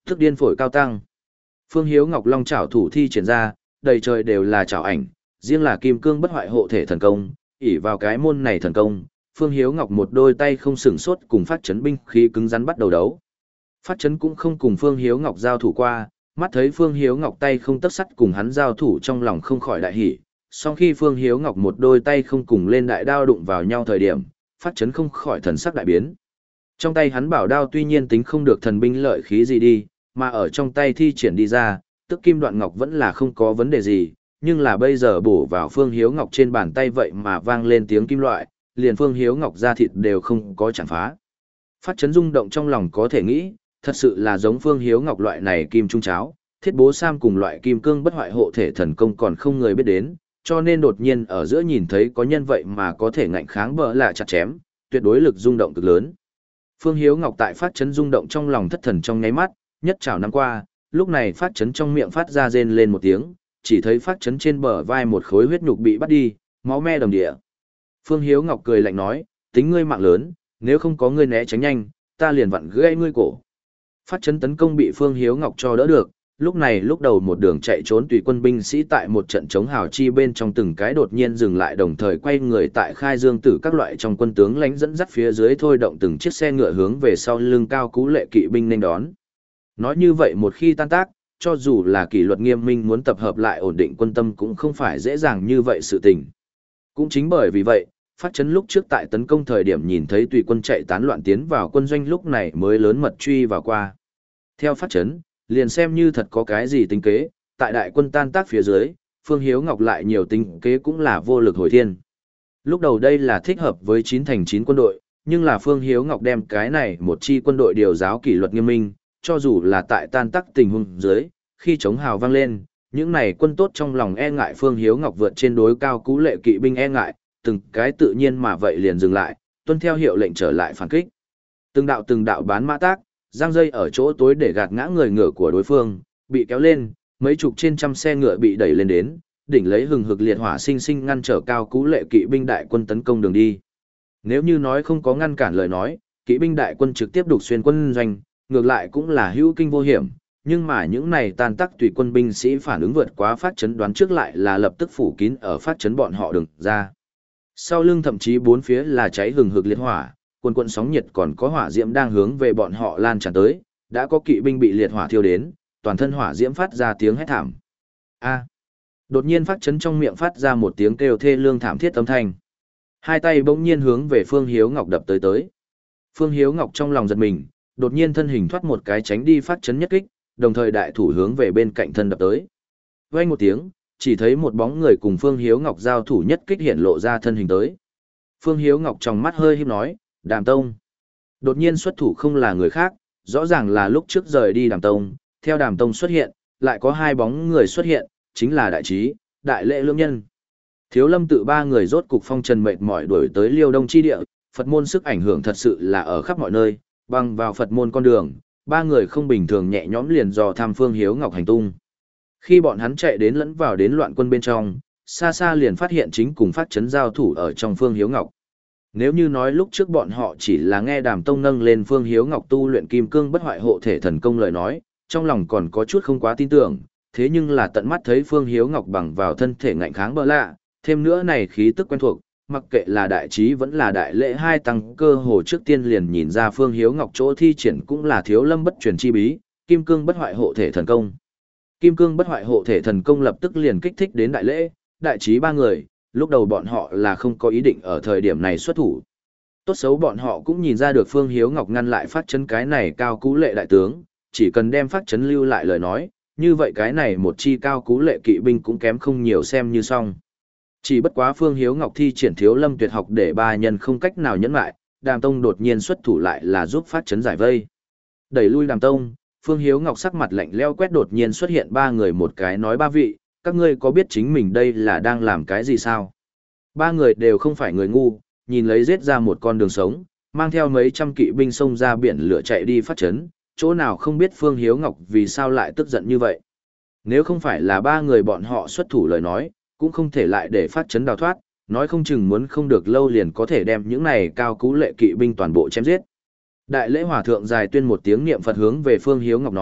Thức điên phổi cao tăng. Phương Hiếu Ngọc long chảo thủ thi triển ra, đầy trời đều là chảo ảnh, riêng là kim cương bất hoại hộ thể thần công, ỷ vào cái môn này thần công, Phương Hiếu Ngọc một đôi tay không sừng sốt cùng phát chấn binh khí cứng rắn bắt đầu đấu. Phát chấn cũng không cùng Phương Hiếu Ngọc giao thủ qua, mắt thấy Phương Hiếu Ngọc tay không tấc sắt cùng hắn giao thủ trong lòng không khỏi đại hỉ. Sau khi Phương Hiếu Ngọc một đôi tay không cùng lên đại đao đụng vào nhau thời điểm, phát chấn không khỏi thần sắc đại biến. Trong tay hắn bảo đao tuy nhiên tính không được thần binh lợi khí gì đi, mà ở trong tay thi triển đi ra, tức kim đoạn ngọc vẫn là không có vấn đề gì, nhưng là bây giờ bổ vào Phương Hiếu Ngọc trên bàn tay vậy mà vang lên tiếng kim loại, liền Phương Hiếu Ngọc da thịt đều không có chẳng phá. Phát chấn rung động trong lòng có thể nghĩ, thật sự là giống Phương Hiếu Ngọc loại này kim trung cháo, thiết bố sam cùng loại kim cương bất hoại hộ thể thần công còn không người biết đến, cho nên đột nhiên ở giữa nhìn thấy có nhân vậy mà có thể ngạnh kháng bỡ lạ chặt chém, tuyệt đối lực rung động cực lớn. Phương Hiếu Ngọc tại phát chấn rung động trong lòng thất thần trong nháy mắt, nhất trảo năm qua, lúc này phát chấn trong miệng phát ra rên lên một tiếng, chỉ thấy phát chấn trên bờ vai một khối huyết nhục bị bắt đi, máu me đầm địa. Phương Hiếu Ngọc cười lạnh nói, tính ngươi mạng lớn, nếu không có ngươi né tránh nhanh, ta liền vặn gãy ngươi cổ. Phát chấn tấn công bị Phương Hiếu Ngọc cho đỡ được, lúc này lúc đầu một đường chạy trốn tùy quân binh sĩ tại một trận chống hào chi bên trong từng cái đột nhiên dừng lại đồng thời quay người tại khai dương tử các loại trong quân tướng lánh dẫn dắt phía dưới thôi động từng chiếc xe ngựa hướng về sau lưng cao cú lệ kỵ binh nên đón. Nói như vậy một khi tan tác, cho dù là kỷ luật nghiêm minh muốn tập hợp lại ổn định quân tâm cũng không phải dễ dàng như vậy sự tình. Cũng chính bởi vì vậy, phát chấn lúc trước tại tấn công thời điểm nhìn thấy tùy quân chạy tán loạn tiến vào quân doanh lúc này mới lớn mật truy vào qua. Theo phát chấn, liền xem như thật có cái gì tính kế, tại đại quân tan tác phía dưới, Phương Hiếu Ngọc lại nhiều tính kế cũng là vô lực hồi thiên. Lúc đầu đây là thích hợp với chín thành chín quân đội, nhưng là Phương Hiếu Ngọc đem cái này một chi quân đội điều giáo kỷ luật nghiêm minh, cho dù là tại tan tác tình huống dưới, khi chống hào vang lên, những này quân tốt trong lòng e ngại Phương Hiếu Ngọc vượt trên đối cao cú lệ kỵ binh e ngại, từng cái tự nhiên mà vậy liền dừng lại, tuân theo hiệu lệnh trở lại phản kích. Từng đạo từng đạo bán mã tác, giăng dây ở chỗ tối để gạt ngã người ngựa của đối phương, bị kéo lên, mấy chục trên trăm xe ngựa bị đẩy lên đến, đỉnh lấy hừng hực liệt hỏa sinh sinh ngăn trở cao cú lệ kỵ binh đại quân tấn công đường đi. Nếu như nói không có ngăn cản lời nói, kỵ binh đại quân trực tiếp đục xuyên quân doanh, ngược lại cũng là hữu kinh vô hiểm, nhưng mà những này tan tác tùy quân binh sĩ phản ứng vượt quá phát chấn đoán trước lại là lập tức phủ kín ở phát chấn bọn họ đường ra. Sau lưng thậm chí bốn phía là cháy hừng hực liệt hỏa, quần quần sóng nhiệt còn có hỏa diễm đang hướng về bọn họ lan tràn tới, đã có kỵ binh bị liệt hỏa thiêu đến, toàn thân hỏa diễm phát ra tiếng hét thảm. A! Đột nhiên phát chấn trong miệng phát ra một tiếng kêu thê lương thảm thiết âm thanh. Hai tay bỗng nhiên hướng về Phương Hiếu Ngọc đập tới tới. Phương Hiếu Ngọc trong lòng giật mình, đột nhiên thân hình thoát một cái tránh đi phát chấn nhất kích, đồng thời đại thủ hướng về bên cạnh thân đập tới. Vang một tiếng, chỉ thấy một bóng người cùng Phương Hiếu Ngọc giao thủ nhất kích hiện lộ ra thân hình tới. Phương Hiếu Ngọc trong mắt hơi híp nói, Đàm Tông. Đột nhiên xuất thủ không là người khác, rõ ràng là lúc trước rời đi Đàm Tông, theo Đàm Tông xuất hiện, lại có hai bóng người xuất hiện, chính là Đại Trí, Đại Lễ Lưỡng Nhân. Thiếu Lâm tự ba người rốt cục phong trần mệt mỏi đuổi tới Liêu Đông chi địa, Phật môn sức ảnh hưởng thật sự là ở khắp mọi nơi, băng vào Phật môn con đường, ba người không bình thường nhẹ nhõm liền dò thăm Phương Hiếu Ngọc hành tung. Khi bọn hắn chạy đến lẫn vào đến loạn quân bên trong, xa xa liền phát hiện chính cùng phát chấn giao thủ ở trong Phương Hiếu Ngọc. Nếu như nói lúc trước bọn họ chỉ là nghe Đàm Tông nâng lên Phương Hiếu Ngọc tu luyện kim cương bất hoại hộ thể thần công lời nói, trong lòng còn có chút không quá tin tưởng, thế nhưng là tận mắt thấy Phương Hiếu Ngọc bằng vào thân thể ngạnh kháng bỡ lạ, thêm nữa này khí tức quen thuộc, mặc kệ là Đại Trí vẫn là Đại Lễ hai tăng cơ hồ trước tiên liền nhìn ra Phương Hiếu Ngọc chỗ thi triển cũng là Thiếu Lâm bất truyền chi bí, kim cương bất hoại hộ thể thần công. Kim cương bất hoại hộ thể thần công lập tức liền kích thích đến Đại Lễ, Đại Trí ba người, lúc đầu bọn họ là không có ý định ở thời điểm này xuất thủ. Tốt xấu bọn họ cũng nhìn ra được Phương Hiếu Ngọc ngăn lại phát chấn cái này cao cú lệ đại tướng, chỉ cần đem phát chấn lưu lại lời nói, như vậy cái này một chi cao cú lệ kỵ binh cũng kém không nhiều xem như xong. Chỉ bất quá Phương Hiếu Ngọc thi triển Thiếu Lâm tuyệt học để ba nhân không cách nào nhẫn lại, Đàm Tông đột nhiên xuất thủ lại là giúp phát chấn giải vây. Đẩy lui Đàm Tông, Phương Hiếu Ngọc sắc mặt lạnh lẽo quét đột nhiên xuất hiện ba người một cái nói ba vị, các ngươi có biết chính mình đây là đang làm cái gì sao? Ba người đều không phải người ngu, nhìn lấy giết ra một con đường sống, mang theo mấy trăm kỵ binh xông ra biển lửa chạy đi phát chấn, chỗ nào không biết Phương Hiếu Ngọc vì sao lại tức giận như vậy. Nếu không phải là ba người bọn họ xuất thủ lời nói, cũng không thể lại để phát chấn đào thoát, nói không chừng muốn không được lâu liền có thể đem những này cao cú lệ kỵ binh toàn bộ chém giết. Đại Lễ Hòa thượng dài tuyên một tiếng niệm Phật hướng về Phương Hiếu Ngọc nói,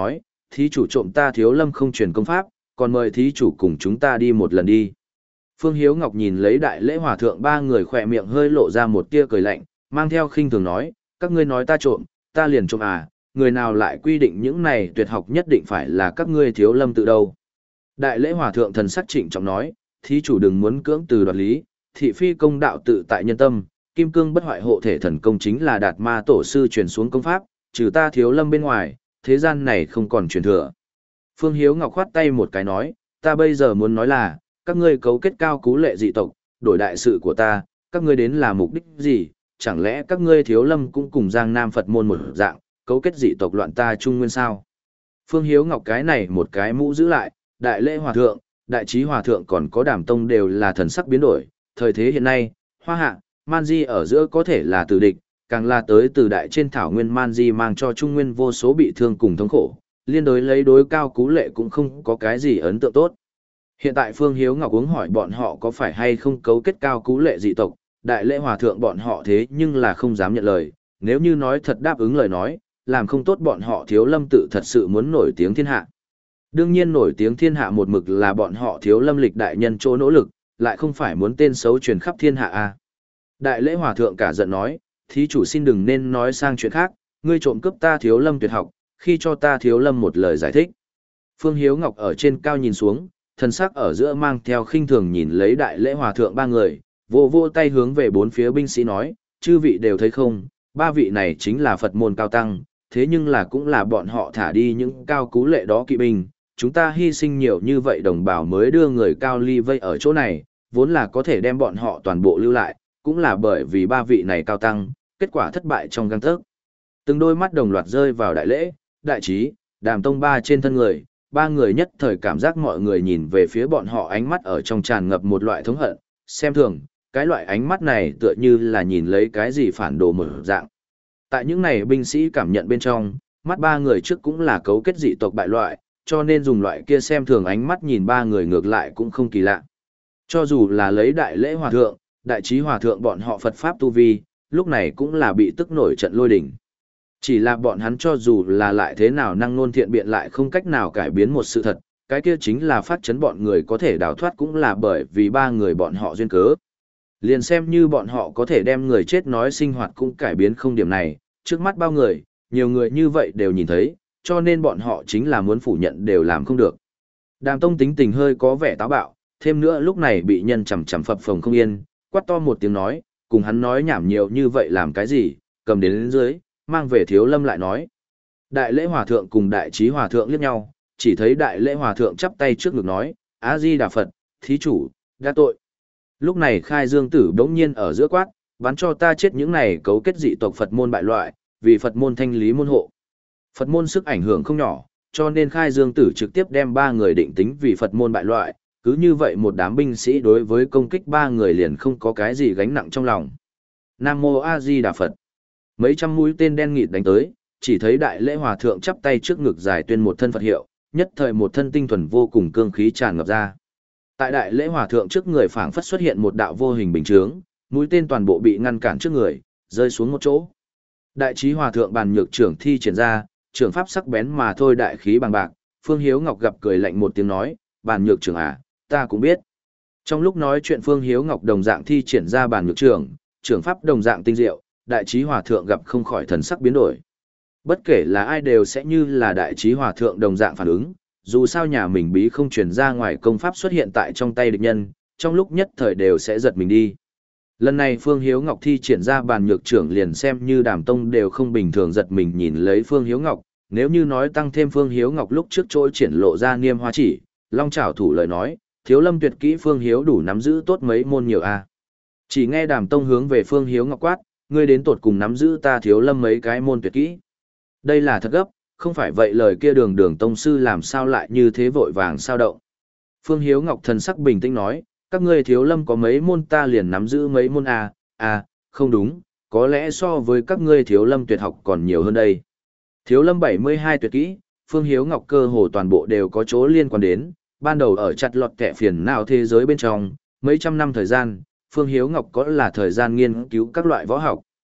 thí chủ trộm ta Thiếu Lâm không truyền công pháp, còn mời thí chủ cùng chúng ta đi một lần đi. Phương Hiếu Ngọc nhìn lấy đại lễ hòa thượng ba người khỏe miệng hơi lộ ra một tia cười lạnh, mang theo khinh thường nói, các ngươi nói ta trộm, ta liền trộm à, người nào lại quy định những này tuyệt học nhất định phải là các ngươi Thiếu Lâm tự đâu. Đại lễ hòa thượng thần sắc trịnh trọng nói, thí chủ đừng muốn cưỡng từ đoạt lý, thị phi công đạo tự tại nhân tâm, kim cương bất hoại hộ thể thần công chính là đạt ma tổ sư truyền xuống công pháp, trừ ta Thiếu Lâm bên ngoài, thế gian này không còn truyền thừa. Phương Hiếu Ngọc khoát tay một cái nói, ta bây giờ muốn nói là, các ngươi cấu kết cao cú lệ dị tộc, đổi đại sự của ta, các ngươi đến là mục đích gì, chẳng lẽ các ngươi Thiếu Lâm cũng cùng Giang Nam Phật môn một dạng, cấu kết dị tộc loạn ta trung nguyên sao? Phương Hiếu Ngọc cái này một cái mũ giữ lại, đại lễ hòa thượng, đại trí hòa thượng còn có Đàm Tông đều là thần sắc biến đổi, thời thế hiện nay, Hoa Hạ, Man Di ở giữa có thể là tử địch, càng là tới từ đại trên thảo nguyên Man Di mang cho trung nguyên vô số bị thương cùng thống khổ, liên đối lấy đối cao cú lệ cũng không có cái gì ấn tượng tốt. Hiện tại Phương Hiếu Ngọc uống hỏi bọn họ có phải hay không cấu kết cao cú lệ dị tộc, đại lễ hòa thượng bọn họ thế nhưng là không dám nhận lời, nếu như nói thật đáp ứng lời nói, làm không tốt bọn họ Thiếu Lâm tự thật sự muốn nổi tiếng thiên hạ. Đương nhiên nổi tiếng thiên hạ một mực là bọn họ Thiếu Lâm lịch đại nhân chỗ nỗ lực, lại không phải muốn tên xấu truyền khắp thiên hạ a. Đại lễ hòa thượng cả giận nói, thí chủ xin đừng nên nói sang chuyện khác, ngươi trộm cướp ta Thiếu Lâm tuyệt học, khi cho ta Thiếu Lâm một lời giải thích. Phương Hiếu Ngọc ở trên cao nhìn xuống, thần sắc ở giữa mang theo khinh thường nhìn lấy đại lễ hòa thượng ba người, vô vô tay hướng về bốn phía binh sĩ nói, chư vị đều thấy không, ba vị này chính là Phật môn cao tăng, thế nhưng là cũng là bọn họ thả đi những cao cú lệ đó kỵ binh, chúng ta hy sinh nhiều như vậy đồng bào mới đưa người cao ly vây ở chỗ này, vốn là có thể đem bọn họ toàn bộ lưu lại, cũng là bởi vì ba vị này cao tăng, kết quả thất bại trong gang tấc. Từng đôi mắt đồng loạt rơi vào đại lễ, đại trí, Đàm Tông ba trên thân người, ba người nhất thời cảm giác mọi người nhìn về phía bọn họ ánh mắt ở trong tràn ngập một loại thống hận, xem thường, cái loại ánh mắt này tựa như là nhìn lấy cái gì phản đồ mở dạng. Tại những này binh sĩ cảm nhận bên trong, mắt ba người trước cũng là cấu kết dị tộc bại loại, cho nên dùng loại kia xem thường ánh mắt nhìn ba người ngược lại cũng không kỳ lạ. Cho dù là lấy đại lễ hòa thượng, đại trí hòa thượng bọn họ Phật Pháp tu vi, lúc này cũng là bị tức nổi trận lôi đỉnh. Chỉ là bọn hắn cho dù là lại thế nào năng nôn thiện biện lại không cách nào cải biến một sự thật, cái kia chính là phát chấn bọn người có thể đào thoát cũng là bởi vì ba người bọn họ duyên cớ. Liền xem như bọn họ có thể đem người chết nói sinh hoạt cũng cải biến không điểm này, trước mắt bao người, nhiều người như vậy đều nhìn thấy, cho nên bọn họ chính là muốn phủ nhận đều làm không được. Đàm Tông tính tình hơi có vẻ táo bạo, thêm nữa lúc này bị nhân chầm chầm phập phồng không yên, quát to một tiếng nói, cùng hắn nói nhảm nhiều như vậy làm cái gì, cầm đến, đến dưới, mang về Thiếu Lâm lại nói. Đại lễ hòa thượng cùng đại trí hòa thượng liếc nhau, chỉ thấy đại lễ hòa thượng chắp tay trước ngực nói, A-di-đà Phật, thí chủ, đã tội. Lúc này Khai Dương Tử bỗng nhiên ở giữa quát, bắn cho ta chết những này cấu kết dị tộc Phật môn bại loại, vì Phật môn thanh lý môn hộ. Phật môn sức ảnh hưởng không nhỏ, cho nên Khai Dương Tử trực tiếp đem ba người định tính vì Phật môn bại loại, cứ như vậy một đám binh sĩ đối với công kích ba người liền không có cái gì gánh nặng trong lòng. Nam Mô A Di Đà Phật. Mấy trăm mũi tên đen nghịt đánh tới, chỉ thấy đại lễ hòa thượng chắp tay trước ngực dài tuyên một thân Phật hiệu, nhất thời một thân tinh thuần vô cùng cương khí tràn ngập ra. Tại đại lễ hòa thượng trước người phảng phất xuất hiện một đạo vô hình bình chướng, mũi tên toàn bộ bị ngăn cản trước người, rơi xuống một chỗ. Đại trí hòa thượng bàn nhược trưởng thi triển ra, trưởng pháp sắc bén mà thôi đại khí bằng bạc, Phương Hiếu Ngọc gặp cười lạnh một tiếng nói, bàn nhược trưởng à, ta cũng biết. Trong lúc nói chuyện Phương Hiếu Ngọc đồng dạng thi triển ra bàn nhược trưởng, trưởng pháp đồng dạng tinh diệu, đại trí hòa thượng gặp không khỏi thần sắc biến đổi. Bất kể là ai đều sẽ như là đại trí hòa thượng đồng dạng phản ứng, dù sao nhà mình bí không truyền ra ngoài công pháp xuất hiện tại trong tay địch nhân, trong lúc nhất thời đều sẽ giật mình đi. Lần này Phương Hiếu Ngọc thi triển ra bàn nhược trưởng liền xem như Đàm Tông đều không bình thường giật mình nhìn lấy Phương Hiếu Ngọc, nếu như nói tăng thêm Phương Hiếu Ngọc lúc trước chỗ triển lộ ra niêm hoa chỉ, long trảo thủ lời nói, Thiếu Lâm tuyệt kỹ Phương Hiếu đủ nắm giữ tốt mấy môn nhiều a. Chỉ nghe Đàm Tông hướng về Phương Hiếu Ngọc quát, ngươi đến tột cùng nắm giữ ta Thiếu Lâm mấy cái môn tuyệt kỹ. Đây là thật gấp, không phải vậy lời kia đường đường tông sư làm sao lại như thế vội vàng sao động. Phương Hiếu Ngọc thần sắc bình tĩnh nói, các ngươi Thiếu Lâm có mấy môn ta liền nắm giữ mấy môn a, à, không đúng, có lẽ so với các ngươi Thiếu Lâm tuyệt học còn nhiều hơn đây. Thiếu Lâm bảy mươi hai tuyệt kỹ, Phương Hiếu Ngọc cơ hồ toàn bộ đều có chỗ liên quan đến, ban đầu ở chặt lọt kẻ phiền não thế giới bên trong, mấy trăm năm thời gian, Phương Hiếu Ngọc có là thời gian nghiên cứu các loại võ học.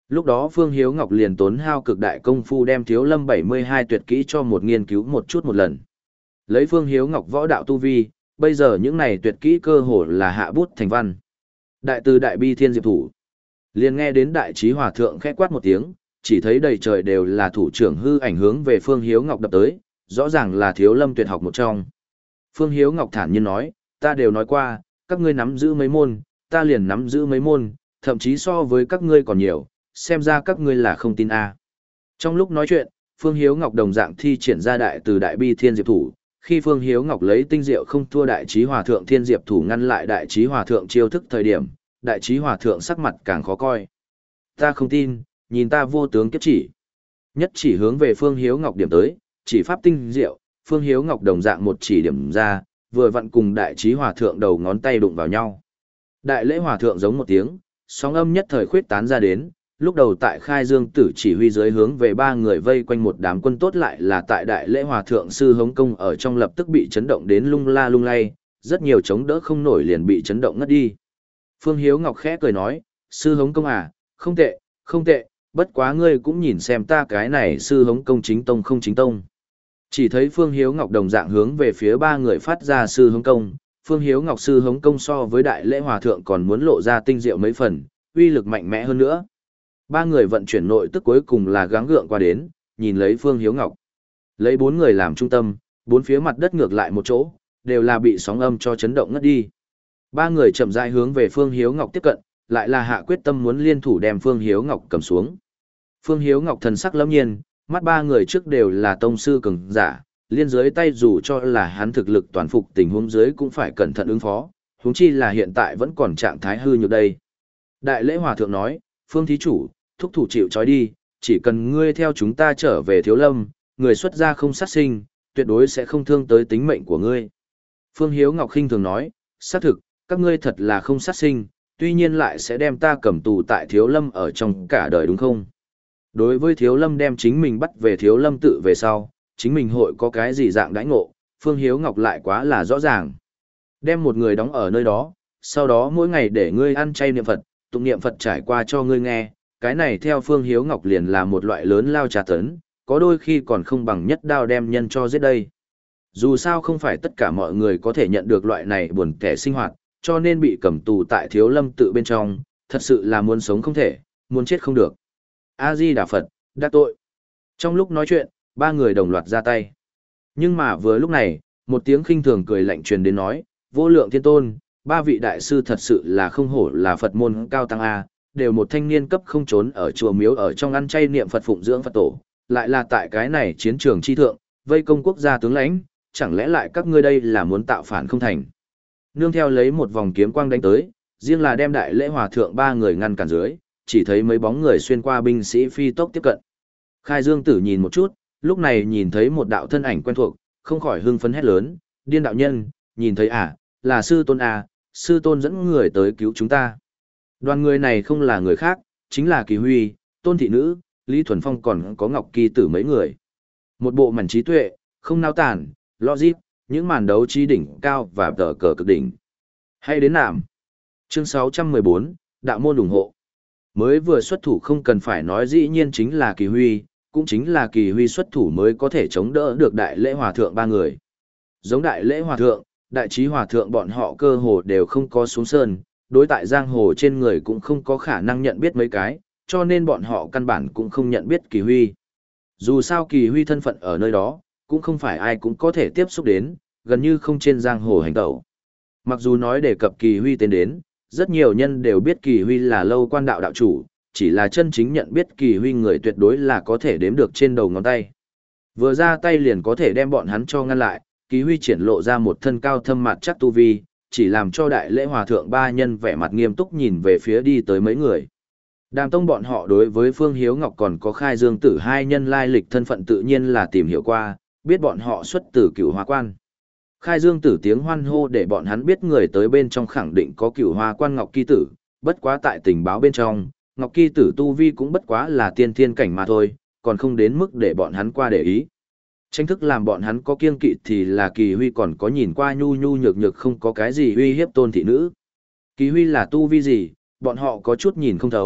Lúc đó Phương Hiếu Ngọc liền tốn hao cực đại công phu đem Thiếu Lâm bảy mươi hai tuyệt kỹ cho một nghiên cứu một chút một lần. Lấy Phương Hiếu Ngọc võ đạo tu vi, bây giờ những này tuyệt kỹ cơ hồ là hạ bút thành văn. Đại từ đại bi thiên diệp thủ. Liền nghe đến đại trí hòa thượng khẽ quát một tiếng, chỉ thấy đầy trời đều là thủ trưởng hư ảnh hướng về Phương Hiếu Ngọc đập tới, rõ ràng là Thiếu Lâm tuyệt học một trong. Phương Hiếu Ngọc thản nhiên nói, ta đều nói qua, các ngươi nắm giữ mấy môn, ta liền nắm giữ mấy môn, thậm chí so với các ngươi còn nhiều, xem ra các ngươi là không tin a. Trong lúc nói chuyện, Phương Hiếu Ngọc đồng dạng thi triển ra đại từ đại bi thiên diệp thủ, khi Phương Hiếu Ngọc lấy tinh diệu không thua đại trí hòa thượng thiên diệp thủ ngăn lại đại trí hòa thượng chiêu thức thời điểm, đại trí hòa thượng sắc mặt càng khó coi. Ta không tin, nhìn ta vô tướng kiếp chỉ. Nhất chỉ hướng về Phương Hiếu Ngọc điểm tới, chỉ pháp tinh diệu, Phương Hiếu Ngọc đồng dạng một chỉ điểm ra, vừa vặn cùng đại trí hòa thượng đầu ngón tay đụng vào nhau. Đại lễ hòa thượng giống một tiếng, sóng âm nhất thời khuyết tán ra đến, lúc đầu tại Khai Dương Tử chỉ huy dưới hướng về ba người vây quanh một đám quân tốt lại là tại đại lễ hòa thượng sư hống công ở trong lập tức bị chấn động đến lung la lung lay, rất nhiều chống đỡ không nổi liền bị chấn động ngất đi. Phương Hiếu Ngọc khẽ cười nói, sư hống công à, không tệ, không tệ, bất quá ngươi cũng nhìn xem ta cái này sư hống công chính tông không chính tông. Chỉ thấy Phương Hiếu Ngọc đồng dạng hướng về phía ba người phát ra sư hống công, Phương Hiếu Ngọc sư hống công so với đại lễ hòa thượng còn muốn lộ ra tinh diệu mấy phần, uy lực mạnh mẽ hơn nữa. Ba người vận chuyển nội tức cuối cùng là gắng gượng qua đến, nhìn lấy Phương Hiếu Ngọc. Lấy bốn người làm trung tâm, bốn phía mặt đất ngược lại một chỗ, đều là bị sóng âm cho chấn động ngất đi. Ba người chậm rãi hướng về Phương Hiếu Ngọc tiếp cận, lại là hạ quyết tâm muốn liên thủ đem Phương Hiếu Ngọc cầm xuống. Phương Hiếu Ngọc thần sắc lâm nhiên, mắt ba người trước đều là tông sư cường giả, liên dưới tay dù cho là hắn thực lực toàn phục tình huống dưới cũng phải cẩn thận ứng phó, huống chi là hiện tại vẫn còn trạng thái hư nhược đây. Đại lễ hòa thượng nói, Phương thí chủ, thúc thủ chịu trói đi, chỉ cần ngươi theo chúng ta trở về Thiếu Lâm, người xuất gia không sát sinh, tuyệt đối sẽ không thương tới tính mệnh của ngươi. Phương Hiếu Ngọc khinh thường nói, xác thực, các ngươi thật là không sát sinh, tuy nhiên lại sẽ đem ta cầm tù tại Thiếu Lâm ở trong cả đời đúng không? Đối với Thiếu Lâm đem chính mình bắt về Thiếu Lâm tự về sau, chính mình hội có cái gì dạng đãi ngộ, Phương Hiếu Ngọc lại quá là rõ ràng. Đem một người đóng ở nơi đó, sau đó mỗi ngày để ngươi ăn chay niệm Phật, tụng niệm Phật trải qua cho ngươi nghe, cái này theo Phương Hiếu Ngọc liền là một loại lớn lao trà tấn, có đôi khi còn không bằng nhất đao đem nhân cho giết đây. Dù sao không phải tất cả mọi người có thể nhận được loại này buồn kẻ sinh hoạt, cho nên bị cầm tù tại Thiếu Lâm tự bên trong, thật sự là muốn sống không thể, muốn chết không được. A-di-đà Phật, đắc tội. Trong lúc nói chuyện, ba người đồng loạt ra tay. Nhưng mà vừa lúc này, một tiếng khinh thường cười lạnh truyền đến nói, vô lượng thiên tôn, ba vị đại sư thật sự là không hổ là Phật môn cao tăng A, đều một thanh niên cấp không trốn ở chùa miếu ở trong ăn chay niệm Phật phụng dưỡng Phật tổ, lại là tại cái này chiến trường chi thượng, vây công quốc gia tướng lãnh, chẳng lẽ lại các ngươi đây là muốn tạo phản không thành. Nương theo lấy một vòng kiếm quang đánh tới, riêng là đem đại lễ hòa thượng ba người ngăn cản dưới, chỉ thấy mấy bóng người xuyên qua binh sĩ phi tốc tiếp cận. Khai Dương Tử nhìn một chút, lúc này nhìn thấy một đạo thân ảnh quen thuộc, không khỏi hưng phấn hét lớn, điên đạo nhân, nhìn thấy à, là sư tôn à, sư tôn dẫn người tới cứu chúng ta. Đoàn người này không là người khác, chính là Kỳ Huy, Tôn Thị Nữ, Lý Thuần Phong còn có Ngọc Kỳ Tử mấy người. Một bộ màn trí tuệ, không nao tản, logic, những màn đấu trí đỉnh cao và tờ cờ cực đỉnh. Hay đến nạm. Chương sáu trăm mười bốn, Đạo môn ủng hộ. Mới vừa xuất thủ không cần phải nói dĩ nhiên chính là Kỳ Huy, cũng chính là Kỳ Huy xuất thủ mới có thể chống đỡ được đại lễ hòa thượng ba người. Giống đại lễ hòa thượng, đại trí hòa thượng bọn họ cơ hồ đều không có xuống sơn, đối tại giang hồ trên người cũng không có khả năng nhận biết mấy cái, cho nên bọn họ căn bản cũng không nhận biết Kỳ Huy. Dù sao Kỳ Huy thân phận ở nơi đó, cũng không phải ai cũng có thể tiếp xúc đến, gần như không trên giang hồ hành tẩu. Mặc dù nói đề cập Kỳ Huy tên đến, rất nhiều nhân đều biết Kỳ Huy là Lâu Quan đạo đạo chủ, chỉ là chân chính nhận biết Kỳ Huy người tuyệt đối là có thể đếm được trên đầu ngón tay. Vừa ra tay liền có thể đem bọn hắn cho ngăn lại, Kỳ Huy triển lộ ra một thân cao thâm mặt chắc tu vi, chỉ làm cho đại lễ hòa thượng ba nhân vẻ mặt nghiêm túc nhìn về phía đi tới mấy người. Đàm tông bọn họ đối với Phương Hiếu Ngọc còn có Khai Dương Tử hai nhân lai lịch thân phận tự nhiên là tìm hiểu qua, biết bọn họ xuất từ Cửu Hoa Quan. Khai Dương Tử tiếng hoan hô để bọn hắn biết người tới bên trong khẳng định có Cửu Hoa Quan Ngọc Kỳ Tử, bất quá tại tình báo bên trong, Ngọc Kỳ Tử tu vi cũng bất quá là tiên thiên cảnh mà thôi, còn không đến mức để bọn hắn qua để ý. Tranh thức làm bọn hắn có kiêng kỵ thì là Kỳ Huy còn có nhìn qua nhu nhu nhược nhược không có cái gì uy hiếp Tôn Thị Nữ. Kỳ Huy là tu vi gì, bọn họ có chút nhìn không thấu,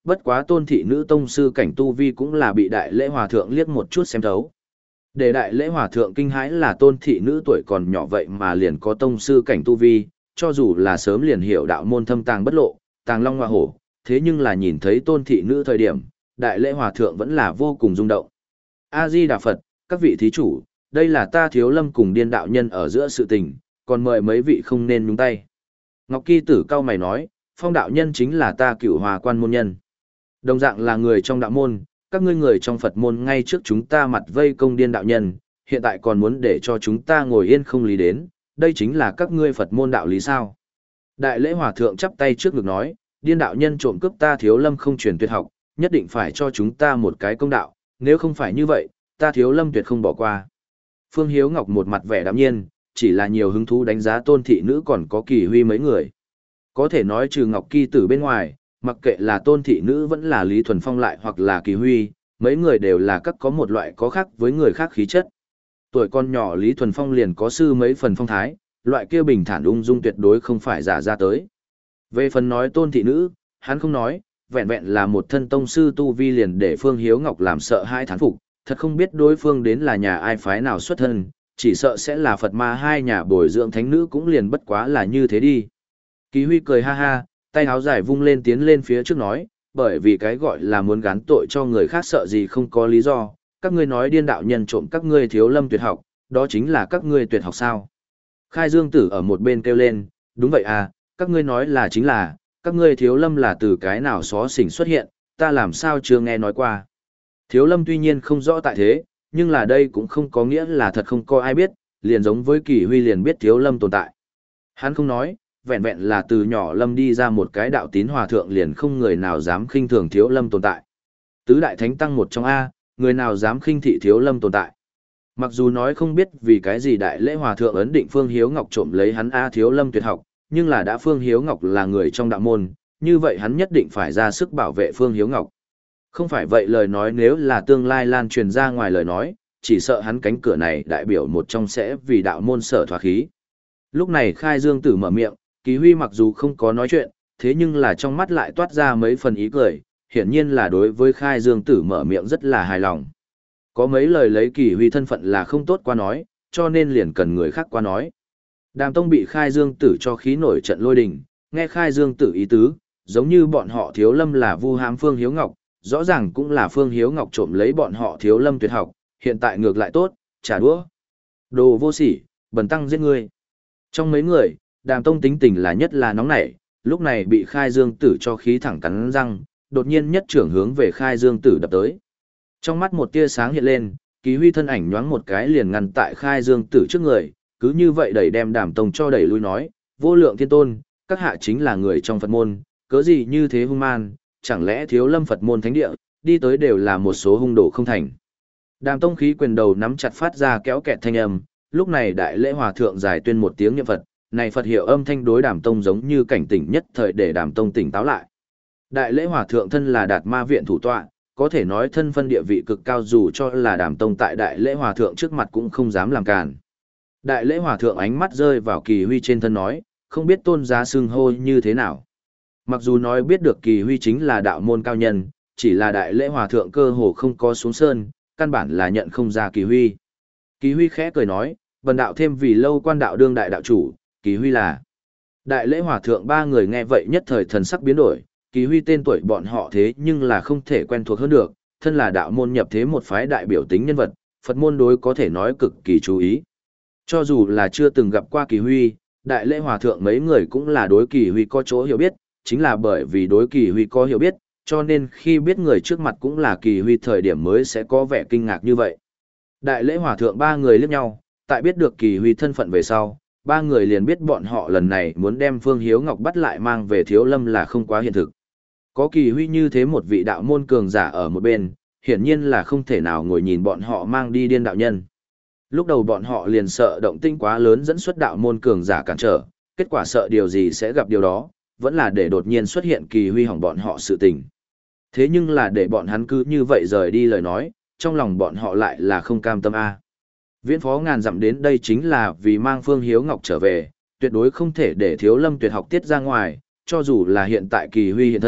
bất quá tôn thị nữ tông sư cảnh tu vi cũng là bị đại lễ hòa thượng liếc một chút xem thấu. Để đại lễ hòa thượng kinh hãi là tôn thị nữ tuổi còn nhỏ vậy mà liền có tông sư cảnh tu vi, cho dù là sớm liền hiểu đạo môn thâm tàng bất lộ, tàng long hoa hổ, thế nhưng là nhìn thấy tôn thị nữ thời điểm, đại lễ hòa thượng vẫn là vô cùng rung động. A-di-đà Phật, các vị thí chủ, đây là ta Thiếu Lâm cùng điên đạo nhân ở giữa sự tình, còn mời mấy vị không nên nhúng tay. Ngọc Kỳ Tử cao mày nói, Phong đạo nhân chính là ta Cửu Hòa quan môn nhân. Đồng dạng là người trong đạo môn, các ngươi người trong Phật môn ngay trước chúng ta mặt vây công điên đạo nhân, hiện tại còn muốn để cho chúng ta ngồi yên không lý đến, đây chính là các ngươi Phật môn đạo lý sao. Đại lễ hòa thượng chắp tay trước ngực nói, điên đạo nhân trộm cướp ta Thiếu Lâm không truyền tuyệt học, nhất định phải cho chúng ta một cái công đạo, nếu không phải như vậy, ta Thiếu Lâm tuyệt không bỏ qua. Phương Hiếu Ngọc một mặt vẻ đạm nhiên, chỉ là nhiều hứng thú đánh giá tôn thị nữ còn có Kỳ Huy mấy người. Có thể nói trừ Ngọc Kỳ Tử bên ngoài, mặc kệ là tôn thị nữ vẫn là Lý Thuần Phong lại hoặc là Kỳ Huy, mấy người đều là các có một loại có khác với người khác khí chất. Tuổi con nhỏ Lý Thuần Phong liền có sư mấy phần phong thái, loại kia bình thản ung dung tuyệt đối không phải giả ra tới. Về phần nói tôn thị nữ, hắn không nói, vẹn vẹn là một thân tông sư tu vi liền để Phương Hiếu Ngọc làm sợ hai thán phục, thật không biết đối phương đến là nhà ai phái nào xuất thân, chỉ sợ sẽ là Phật ma hai nhà bồi dưỡng thánh nữ cũng liền bất quá là như thế đi. Kỳ Huy cười ha ha, tay áo dài vung lên tiến lên phía trước nói, bởi vì cái gọi là muốn gán tội cho người khác sợ gì không có lý do, các ngươi nói điên đạo nhân trộm các ngươi Thiếu Lâm tuyệt học, đó chính là các ngươi tuyệt học sao. Khai Dương Tử ở một bên kêu lên, đúng vậy à, các ngươi nói là chính là, các ngươi Thiếu Lâm là từ cái nào xó xỉnh xuất hiện, ta làm sao chưa nghe nói qua. Thiếu Lâm tuy nhiên không rõ tại thế, nhưng là đây cũng không có nghĩa là thật không có ai biết, liền giống với Kỳ Huy liền biết Thiếu Lâm tồn tại. Hắn không nói, vẹn vẹn là từ nhỏ Lâm đi ra một cái đạo tín hòa thượng liền không người nào dám khinh thường Thiếu Lâm tồn tại. Tứ đại thánh tăng một trong A, người nào dám khinh thị Thiếu Lâm tồn tại. Mặc dù nói không biết vì cái gì đại lễ hòa thượng ấn định Phương Hiếu Ngọc trộm lấy hắn A Thiếu Lâm tuyệt học, nhưng là đã Phương Hiếu Ngọc là người trong đạo môn, như vậy hắn nhất định phải ra sức bảo vệ Phương Hiếu Ngọc. Không phải vậy lời nói nếu là tương lai lan truyền ra ngoài lời nói, chỉ sợ hắn cánh cửa này đại biểu một trong sẽ vì đạo môn sở thoá khí. Lúc này Khai Dương Tử mở miệng, Kỳ Huy mặc dù không có nói chuyện, thế nhưng là trong mắt lại toát ra mấy phần ý cười, hiển nhiên là đối với Khai Dương Tử mở miệng rất là hài lòng. Có mấy lời lấy Kỳ Huy thân phận là không tốt qua nói, cho nên liền cần người khác qua nói. Đàm Tông bị Khai Dương Tử cho khí nổi trận lôi đình, nghe Khai Dương Tử ý tứ, giống như bọn họ Thiếu Lâm là vu hãm Phương Hiếu Ngọc, rõ ràng cũng là Phương Hiếu Ngọc trộm lấy bọn họ Thiếu Lâm tuyệt học, hiện tại ngược lại tốt, trả đũa. Đồ vô sỉ, bần tăng giết ngươi. Trong mấy người, Đàm Tông tính tình là nhất là nóng nảy, lúc này bị Khai Dương Tử cho khí thẳng cắn răng, đột nhiên nhất trưởng hướng về Khai Dương Tử đập tới. Trong mắt một tia sáng hiện lên, Kỳ Huy thân ảnh nhoáng một cái liền ngăn tại Khai Dương Tử trước người, cứ như vậy đẩy đem Đàm Tông cho đẩy lui nói, vô lượng thiên tôn, các hạ chính là người trong Phật môn, cớ gì như thế hung man, chẳng lẽ Thiếu Lâm Phật môn thánh địa, đi tới đều là một số hung đồ không thành. Đàm Tông khí quyền đầu nắm chặt phát ra kéo kẹt thanh âm, lúc này đại lễ hòa thượng giải tuyên một tiếng niệm Phật, này Phật hiệu âm thanh đối Đàm Tông giống như cảnh tỉnh nhất thời để Đàm Tông tỉnh táo lại. Đại lễ hòa thượng thân là Đạt Ma viện thủ tọa, có thể nói thân phân địa vị cực cao dù cho là Đàm Tông tại đại lễ hòa thượng trước mặt cũng không dám làm càn. Đại lễ hòa thượng ánh mắt rơi vào Kỳ Huy trên thân nói, không biết tôn giá xưng hô như thế nào. Mặc dù nói biết được Kỳ Huy chính là đạo môn cao nhân, chỉ là đại lễ hòa thượng cơ hồ không có xuống sơn, căn bản là nhận không ra Kỳ Huy. Kỳ Huy khẽ cười nói, bần đạo thêm vì lâu quan đạo đương đại đạo chủ, Kỳ Huy là. Đại lễ hòa thượng ba người nghe vậy nhất thời thần sắc biến đổi, Kỳ Huy tên tuổi bọn họ thế nhưng là không thể quen thuộc hơn được, thân là đạo môn nhập thế một phái đại biểu tính nhân vật, Phật môn đối có thể nói cực kỳ chú ý. Cho dù là chưa từng gặp qua Kỳ Huy, đại lễ hòa thượng mấy người cũng là đối Kỳ Huy có chỗ hiểu biết, chính là bởi vì đối Kỳ Huy có hiểu biết, cho nên khi biết người trước mặt cũng là Kỳ Huy thời điểm mới sẽ có vẻ kinh ngạc như vậy. Đại lễ hòa thượng ba người liếc nhau, tại biết được Kỳ Huy thân phận về sau, ba người liền biết bọn họ lần này muốn đem Phương Hiếu Ngọc bắt lại mang về Thiếu Lâm là không quá hiện thực. Có Kỳ Huy như thế một vị đạo môn cường giả ở một bên, hiển nhiên là không thể nào ngồi nhìn bọn họ mang đi điên đạo nhân. Lúc đầu bọn họ liền sợ động tĩnh quá lớn dẫn xuất đạo môn cường giả cản trở, kết quả sợ điều gì sẽ gặp điều đó, vẫn là để đột nhiên xuất hiện Kỳ Huy hỏng bọn họ sự tình. Thế nhưng là để bọn hắn cứ như vậy rời đi lời nói, trong lòng bọn họ lại là không cam tâm a. Viễn phó ngàn dặm đến đây chính là vì mang Phương Hiếu Ngọc trở về, tuyệt đối không thể để Thiếu Lâm tuyệt học tiết ra ngoài, cho dù là hiện tại Kỳ Huy hiện thân,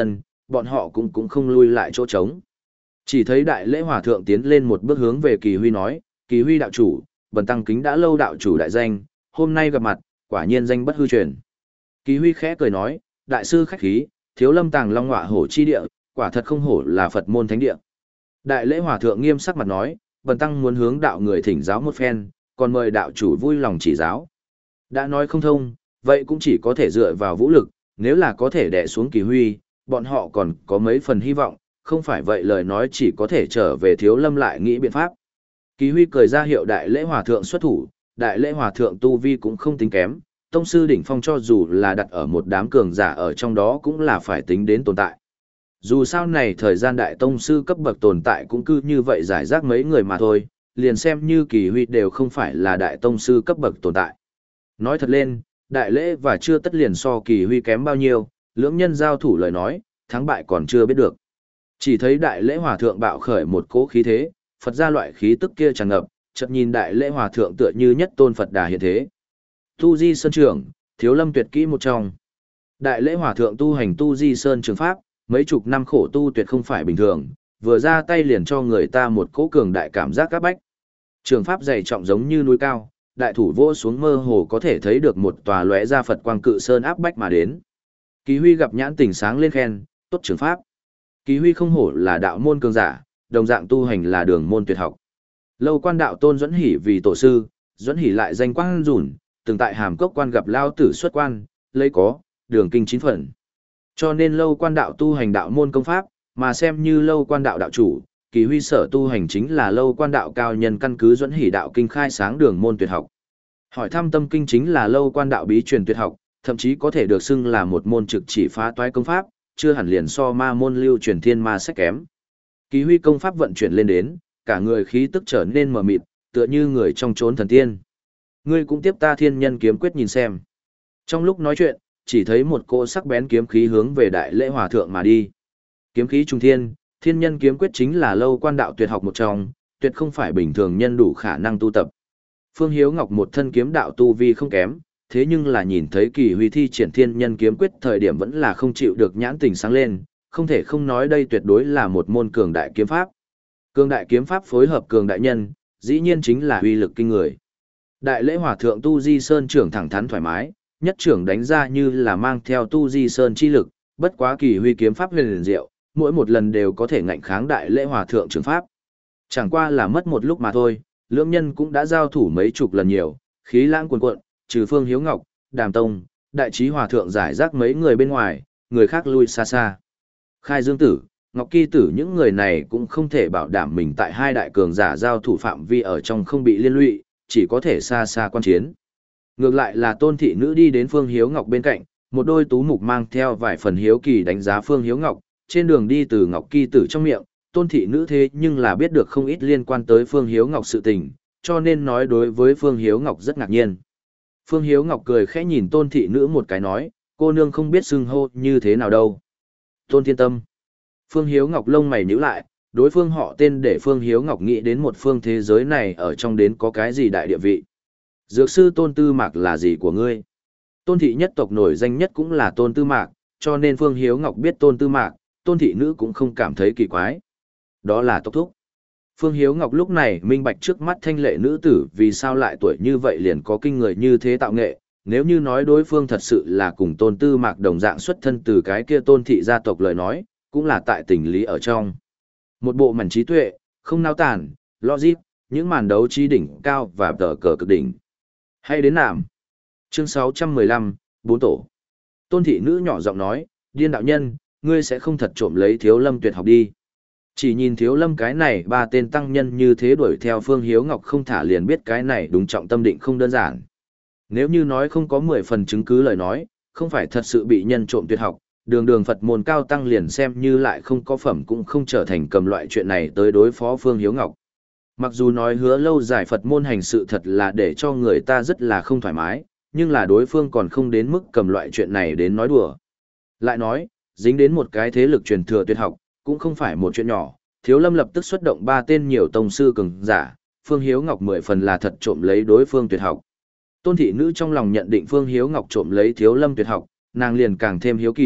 bọn họ cũng cũng không lui lại chỗ trống. Chỉ thấy đại lễ hòa thượng tiến lên một bước hướng về Kỳ Huy nói, Kỳ Huy đạo chủ, bần tăng kính đã lâu đạo chủ đại danh, hôm nay gặp mặt, quả nhiên danh bất hư truyền. Kỳ Huy khẽ cười nói, đại sư khách khí, thiếu lâm tàng long ngọa hổ chi địa, quả thật không hổ là Phật môn thánh địa. Đại lễ hòa thượng nghiêm sắc mặt nói, bần tăng muốn hướng đạo người thỉnh giáo một phen, còn mời đạo chủ vui lòng chỉ giáo. Đã nói không thông, vậy cũng chỉ có thể dựa vào vũ lực, nếu là có thể đè xuống Kỳ Huy, bọn họ còn có mấy phần hy vọng, không phải vậy lời nói chỉ có thể trở về thiếu lâm lại nghĩ biện pháp. Kỳ Huy cười ra hiệu đại lễ hòa thượng xuất thủ, đại lễ hòa thượng tu vi cũng không tính kém, tông sư đỉnh phong cho dù là đặt ở một đám cường giả ở trong đó cũng là phải tính đến tồn tại. Dù sao này thời gian đại tông sư cấp bậc tồn tại cũng cứ như vậy giải rác mấy người mà thôi, liền xem như Kỳ Huy đều không phải là đại tông sư cấp bậc tồn tại. Nói thật lên, đại lễ và chưa tất liền so Kỳ Huy kém bao nhiêu, lưỡng nhân giao thủ lời nói, thắng bại còn chưa biết được. Chỉ thấy đại lễ hòa thượng bạo khởi một cỗ khí thế, Phật ra loại khí tức kia tràn ngập, chợt nhìn đại lễ hòa thượng tựa như nhất tôn Phật Đà hiện thế. Tu Di Sơn trưởng, thiếu lâm tuyệt kỹ một trong. Đại lễ hòa thượng tu hành Tu Di Sơn trường pháp, mấy chục năm khổ tu tuyệt không phải bình thường, vừa ra tay liền cho người ta một cỗ cường đại cảm giác các bách. Trường pháp dày trọng giống như núi cao, đại thủ vỗ xuống mơ hồ có thể thấy được một tòa lóe ra Phật quang cự sơn áp bách mà đến. Kỳ Huy gặp nhãn tỉnh sáng lên khen, tốt trường pháp. Kỳ Huy không hổ là đạo môn cường giả, đồng dạng tu hành là đường môn tuyệt học. Lâu quan đạo tôn Duẫn Hỷ vì tổ sư, Duẫn Hỷ lại danh quang rủn, từng tại Hàm Cốc quan gặp lao tử xuất quan, lấy có, đường kinh chín phần. Cho nên lâu quan đạo tu hành đạo môn công pháp, mà xem như lâu quan đạo đạo chủ, Kỳ Huy sở tu hành chính là lâu quan đạo cao nhân căn cứ Duẫn Hỷ đạo kinh khai sáng đường môn tuyệt học. Hỏi thăm tâm kinh chính là lâu quan đạo bí truyền tuyệt học, thậm chí có thể được xưng là một môn trực chỉ phá toái công pháp, chưa hẳn liền so ma môn lưu truyền thiên ma sách kém. Kỳ Huy công pháp vận chuyển lên đến, cả người khí tức trở nên mờ mịt, tựa như người trong chốn thần tiên. Ngươi cũng tiếp ta thiên nhân kiếm quyết nhìn xem. Trong lúc nói chuyện, chỉ thấy một cỗ sắc bén kiếm khí hướng về đại lễ hòa thượng mà đi. Kiếm khí trung thiên, thiên nhân kiếm quyết chính là lâu quan đạo tuyệt học một trong, tuyệt không phải bình thường nhân đủ khả năng tu tập. Phương Hiếu Ngọc một thân kiếm đạo tu vi không kém, thế nhưng là nhìn thấy Kỳ Huy thi triển thiên nhân kiếm quyết thời điểm vẫn là không chịu được nhãn tình sáng lên, không thể không nói đây tuyệt đối là một môn cường đại kiếm pháp. Cường đại kiếm pháp phối hợp cường đại nhân, dĩ nhiên chính là uy lực kinh người. Đại lễ hòa thượng Tu Di Sơn trưởng thẳng thắn thoải mái, nhất trưởng đánh ra như là mang theo Tu Di Sơn chi lực, bất quá Kỳ Huy kiếm pháp huyền liền diệu, mỗi một lần đều có thể ngạnh kháng đại lễ hòa thượng trưởng pháp. Chẳng qua là mất một lúc mà thôi, lưỡng nhân cũng đã giao thủ mấy chục lần nhiều, khí lãng cuồn cuộn, trừ Phương Hiếu Ngọc, Đàm Tông, Đại Trí Hòa Thượng giải rác mấy người bên ngoài, người khác lui xa xa. Khai Dương Tử, Ngọc Kỳ Tử những người này cũng không thể bảo đảm mình tại hai đại cường giả giao thủ phạm vi ở trong không bị liên lụy, chỉ có thể xa xa quan chiến. Ngược lại là Tôn thị nữ đi đến Phương Hiếu Ngọc bên cạnh, một đôi tú mục mang theo vài phần hiếu kỳ đánh giá Phương Hiếu Ngọc, trên đường đi từ Ngọc Kỳ Tử trong miệng, Tôn thị nữ thế nhưng là biết được không ít liên quan tới Phương Hiếu Ngọc sự tình, cho nên nói đối với Phương Hiếu Ngọc rất ngạc nhiên. Phương Hiếu Ngọc cười khẽ nhìn Tôn thị nữ một cái nói, cô nương không biết xưng hô như thế nào đâu. Tôn Thiên Tâm. Phương Hiếu Ngọc lông mày nhíu lại, đối phương họ tên để Phương Hiếu Ngọc nghĩ đến một phương thế giới này ở trong đến có cái gì đại địa vị. Dược sư Tôn Tư Mạc là gì của ngươi? Tôn thị nhất tộc nổi danh nhất cũng là Tôn Tư Mạc, cho nên Phương Hiếu Ngọc biết Tôn Tư Mạc, Tôn thị nữ cũng không cảm thấy kỳ quái. Đó là tộc thúc. Phương Hiếu Ngọc lúc này minh bạch trước mắt thanh lệ nữ tử vì sao lại tuổi như vậy liền có kinh người như thế tạo nghệ, nếu như nói đối phương thật sự là cùng Tôn Tư Mạc đồng dạng xuất thân từ cái kia Tôn thị gia tộc lời nói, cũng là tại tình lý ở trong. Một bộ mảnh trí tuệ, không nao tàn, logic, những màn đấu trí đỉnh cao và tờ cờ cực đỉnh. Hay đến nàm. Chương sáu trăm mười lăm, bốn tổ. Tôn thị nữ nhỏ giọng nói, điên đạo nhân, ngươi sẽ không thật trộm lấy Thiếu Lâm tuyệt học đi. Chỉ nhìn Thiếu Lâm cái này ba tên tăng nhân như thế đuổi theo Phương Hiếu Ngọc không thả liền biết cái này đúng trọng tâm định không đơn giản. Nếu như nói không có mười phần chứng cứ lời nói, không phải thật sự bị nhân trộm tuyệt học, đường đường Phật môn cao tăng liền xem như lại không có phẩm cũng không trở thành cầm loại chuyện này tới đối phó Phương Hiếu Ngọc. Mặc dù nói hứa lâu dài Phật môn hành sự thật là để cho người ta rất là không thoải mái, nhưng là đối phương còn không đến mức cầm loại chuyện này đến nói đùa. Lại nói, dính đến một cái thế lực truyền thừa tuyệt học, cũng không phải một chuyện nhỏ, Thiếu Lâm lập tức xuất động ba tên nhiều tông sư cường giả, Phương Hiếu Ngọc mười phần là thật trộm lấy đối phương tuyệt học. Tôn thị nữ trong lòng nhận định Phương Hiếu Ngọc trộm lấy Thiếu Lâm tuyệt học, nàng liền càng thêm hiếu kỳ,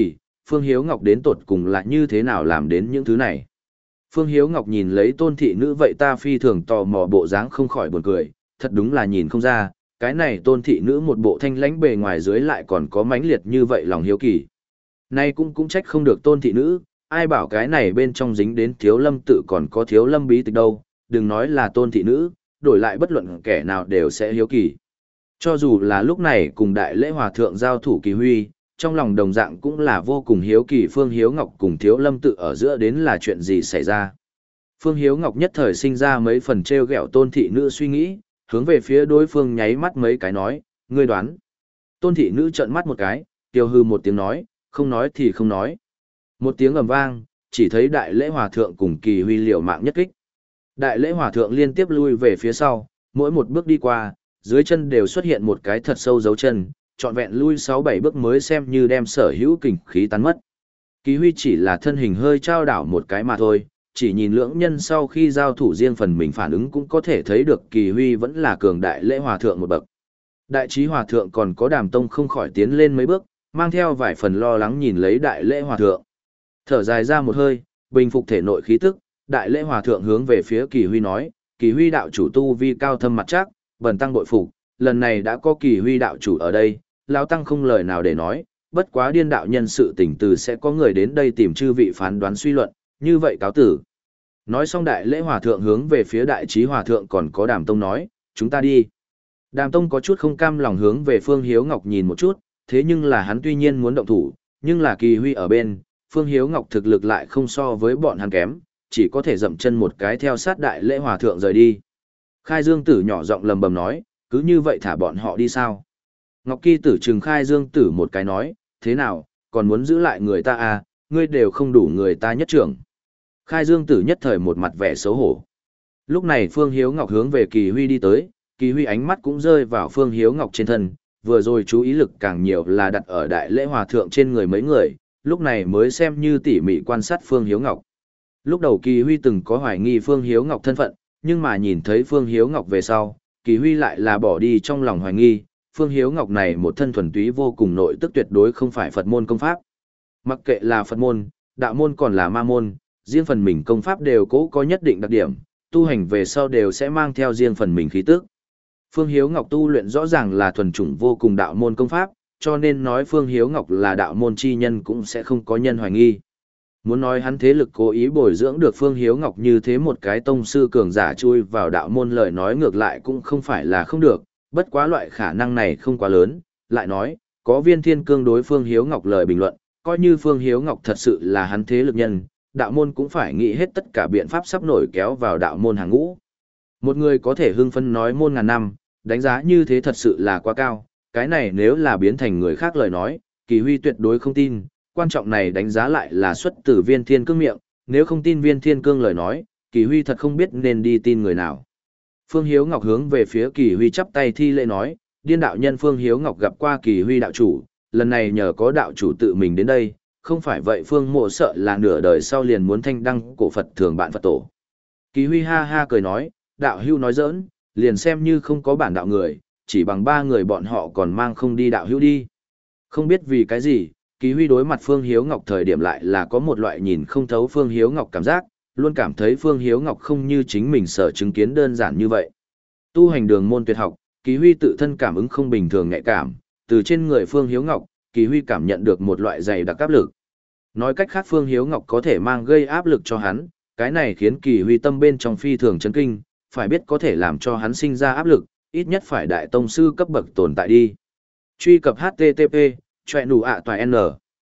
Phương Hiếu Ngọc đến tột cùng là như thế nào làm đến những thứ này. Phương Hiếu Ngọc nhìn lấy tôn thị nữ vậy ta phi thường tò mò bộ dáng không khỏi buồn cười, thật đúng là nhìn không ra, cái này tôn thị nữ một bộ thanh lãnh bề ngoài dưới lại còn có mãnh liệt như vậy lòng hiếu kỳ. Nay cũng cũng trách không được tôn thị nữ, ai bảo cái này bên trong dính đến thiếu lâm tự còn có thiếu lâm bí tịch đâu, đừng nói là tôn thị nữ, đổi lại bất luận kẻ nào đều sẽ hiếu kỳ. Cho dù là lúc này cùng đại lễ hòa thượng giao thủ Kỳ Huy, trong lòng đồng dạng cũng là vô cùng hiếu kỳ Phương Hiếu Ngọc cùng thiếu lâm tự ở giữa đến là chuyện gì xảy ra. Phương Hiếu Ngọc nhất thời sinh ra mấy phần treo gẹo tôn thị nữ suy nghĩ, hướng về phía đối phương nháy mắt mấy cái nói, ngươi đoán. Tôn thị nữ trợn mắt một cái, tiêu hư một tiếng nói, không nói thì không nói. Một tiếng ầm vang, chỉ thấy đại lễ hòa thượng cùng Kỳ Huy liều mạng nhất kích. Đại lễ hòa thượng liên tiếp lui về phía sau, mỗi một bước đi qua, dưới chân đều xuất hiện một cái thật sâu dấu chân, trọn vẹn lui sáu bảy bước mới xem như đem sở hữu kình khí tán mất. Kỳ Huy chỉ là thân hình hơi trao đảo một cái mà thôi, chỉ nhìn lưỡng nhân sau khi giao thủ riêng phần mình phản ứng cũng có thể thấy được Kỳ Huy vẫn là cường đại lễ hòa thượng một bậc. Đại trí hòa thượng còn có Đàm Tông không khỏi tiến lên mấy bước, mang theo vài phần lo lắng nhìn lấy đại lễ hòa thượng. Thở dài ra một hơi, bình phục thể nội khí tức, đại lễ hòa thượng hướng về phía Kỳ Huy nói, Kỳ Huy đạo chủ tu vi cao thâm mặt chắc, bần tăng bội phục, lần này đã có Kỳ Huy đạo chủ ở đây, lão tăng không lời nào để nói, bất quá điên đạo nhân sự tình từ sẽ có người đến đây tìm chư vị phán đoán suy luận, như vậy cáo tử. Nói xong đại lễ hòa thượng hướng về phía đại trí hòa thượng còn có Đàm Tông nói, chúng ta đi. Đàm Tông có chút không cam lòng hướng về Phương Hiếu Ngọc nhìn một chút, thế nhưng là hắn tuy nhiên muốn động thủ, nhưng là Kỳ Huy ở bên, Phương Hiếu Ngọc thực lực lại không so với bọn hắn kém, chỉ có thể dậm chân một cái theo sát đại lễ hòa thượng rời đi. Khai Dương Tử nhỏ giọng lầm bầm nói, cứ như vậy thả bọn họ đi sao? Ngọc Kỳ Tử trừng Khai Dương Tử một cái nói, thế nào, còn muốn giữ lại người ta à, ngươi đều không đủ người ta nhất trưởng. Khai Dương Tử nhất thời một mặt vẻ xấu hổ. Lúc này Phương Hiếu Ngọc hướng về Kỳ Huy đi tới, Kỳ Huy ánh mắt cũng rơi vào Phương Hiếu Ngọc trên thân, vừa rồi chú ý lực càng nhiều là đặt ở đại lễ hòa thượng trên người mấy người, lúc này mới xem như tỉ mỉ quan sát Phương Hiếu Ngọc. Lúc đầu Kỳ Huy từng có hoài nghi Phương Hiếu Ngọc thân phận, nhưng mà nhìn thấy Phương Hiếu Ngọc về sau, Kỳ Huy lại là bỏ đi trong lòng hoài nghi, Phương Hiếu Ngọc này một thân thuần túy vô cùng nội tức tuyệt đối không phải Phật môn công pháp. Mặc kệ là Phật môn, đạo môn còn là ma môn, riêng phần mình công pháp đều cố có nhất định đặc điểm, tu hành về sau đều sẽ mang theo riêng phần mình khí tức. Phương Hiếu Ngọc tu luyện rõ ràng là thuần chủng vô cùng đạo môn công pháp, cho nên nói Phương Hiếu Ngọc là đạo môn chi nhân cũng sẽ không có nhân hoài nghi. Muốn nói hắn thế lực cố ý bồi dưỡng được Phương Hiếu Ngọc như thế một cái tông sư cường giả chui vào đạo môn lời nói ngược lại cũng không phải là không được, bất quá loại khả năng này không quá lớn, lại nói, có Viên Thiên Cương đối Phương Hiếu Ngọc lời bình luận, coi như Phương Hiếu Ngọc thật sự là hắn thế lực nhân, đạo môn cũng phải nghĩ hết tất cả biện pháp sắp nổi kéo vào đạo môn hàng ngũ. Một người có thể hưng phấn nói môn ngàn năm, đánh giá như thế thật sự là quá cao, cái này nếu là biến thành người khác lời nói, Kỳ Huy tuyệt đối không tin, quan trọng này đánh giá lại là xuất từ Viên Thiên Cương miệng, nếu không tin Viên Thiên Cương lời nói, Kỳ Huy thật không biết nên đi tin người nào. Phương Hiếu Ngọc hướng về phía Kỳ Huy chắp tay thi lễ nói, điên đạo nhân Phương Hiếu Ngọc gặp qua Kỳ Huy đạo chủ, lần này nhờ có đạo chủ tự mình đến đây, không phải vậy Phương Mộ sợ là nửa đời sau liền muốn thanh đăng cổ Phật thường bạn Phật tổ. Kỳ Huy ha ha cười nói, đạo hưu nói giỡn, liền xem như không có bản đạo người, chỉ bằng ba người bọn họ còn mang không đi đạo hưu đi. Không biết vì cái gì, Kỳ Huy đối mặt Phương Hiếu Ngọc thời điểm lại là có một loại nhìn không thấu Phương Hiếu Ngọc cảm giác, luôn cảm thấy Phương Hiếu Ngọc không như chính mình sở chứng kiến đơn giản như vậy. Tu hành đường môn tuyệt học, Kỳ Huy tự thân cảm ứng không bình thường nhạy cảm, từ trên người Phương Hiếu Ngọc, Kỳ Huy cảm nhận được một loại dày đặc áp lực. Nói cách khác Phương Hiếu Ngọc có thể mang gây áp lực cho hắn, cái này khiến Kỳ Huy tâm bên trong phi thường chấn kinh, phải biết có thể làm cho hắn sinh ra áp lực, ít nhất phải đại tông sư cấp bậc tồn tại đi. Truy cập H T T P, choẹ nụ ạ toài N.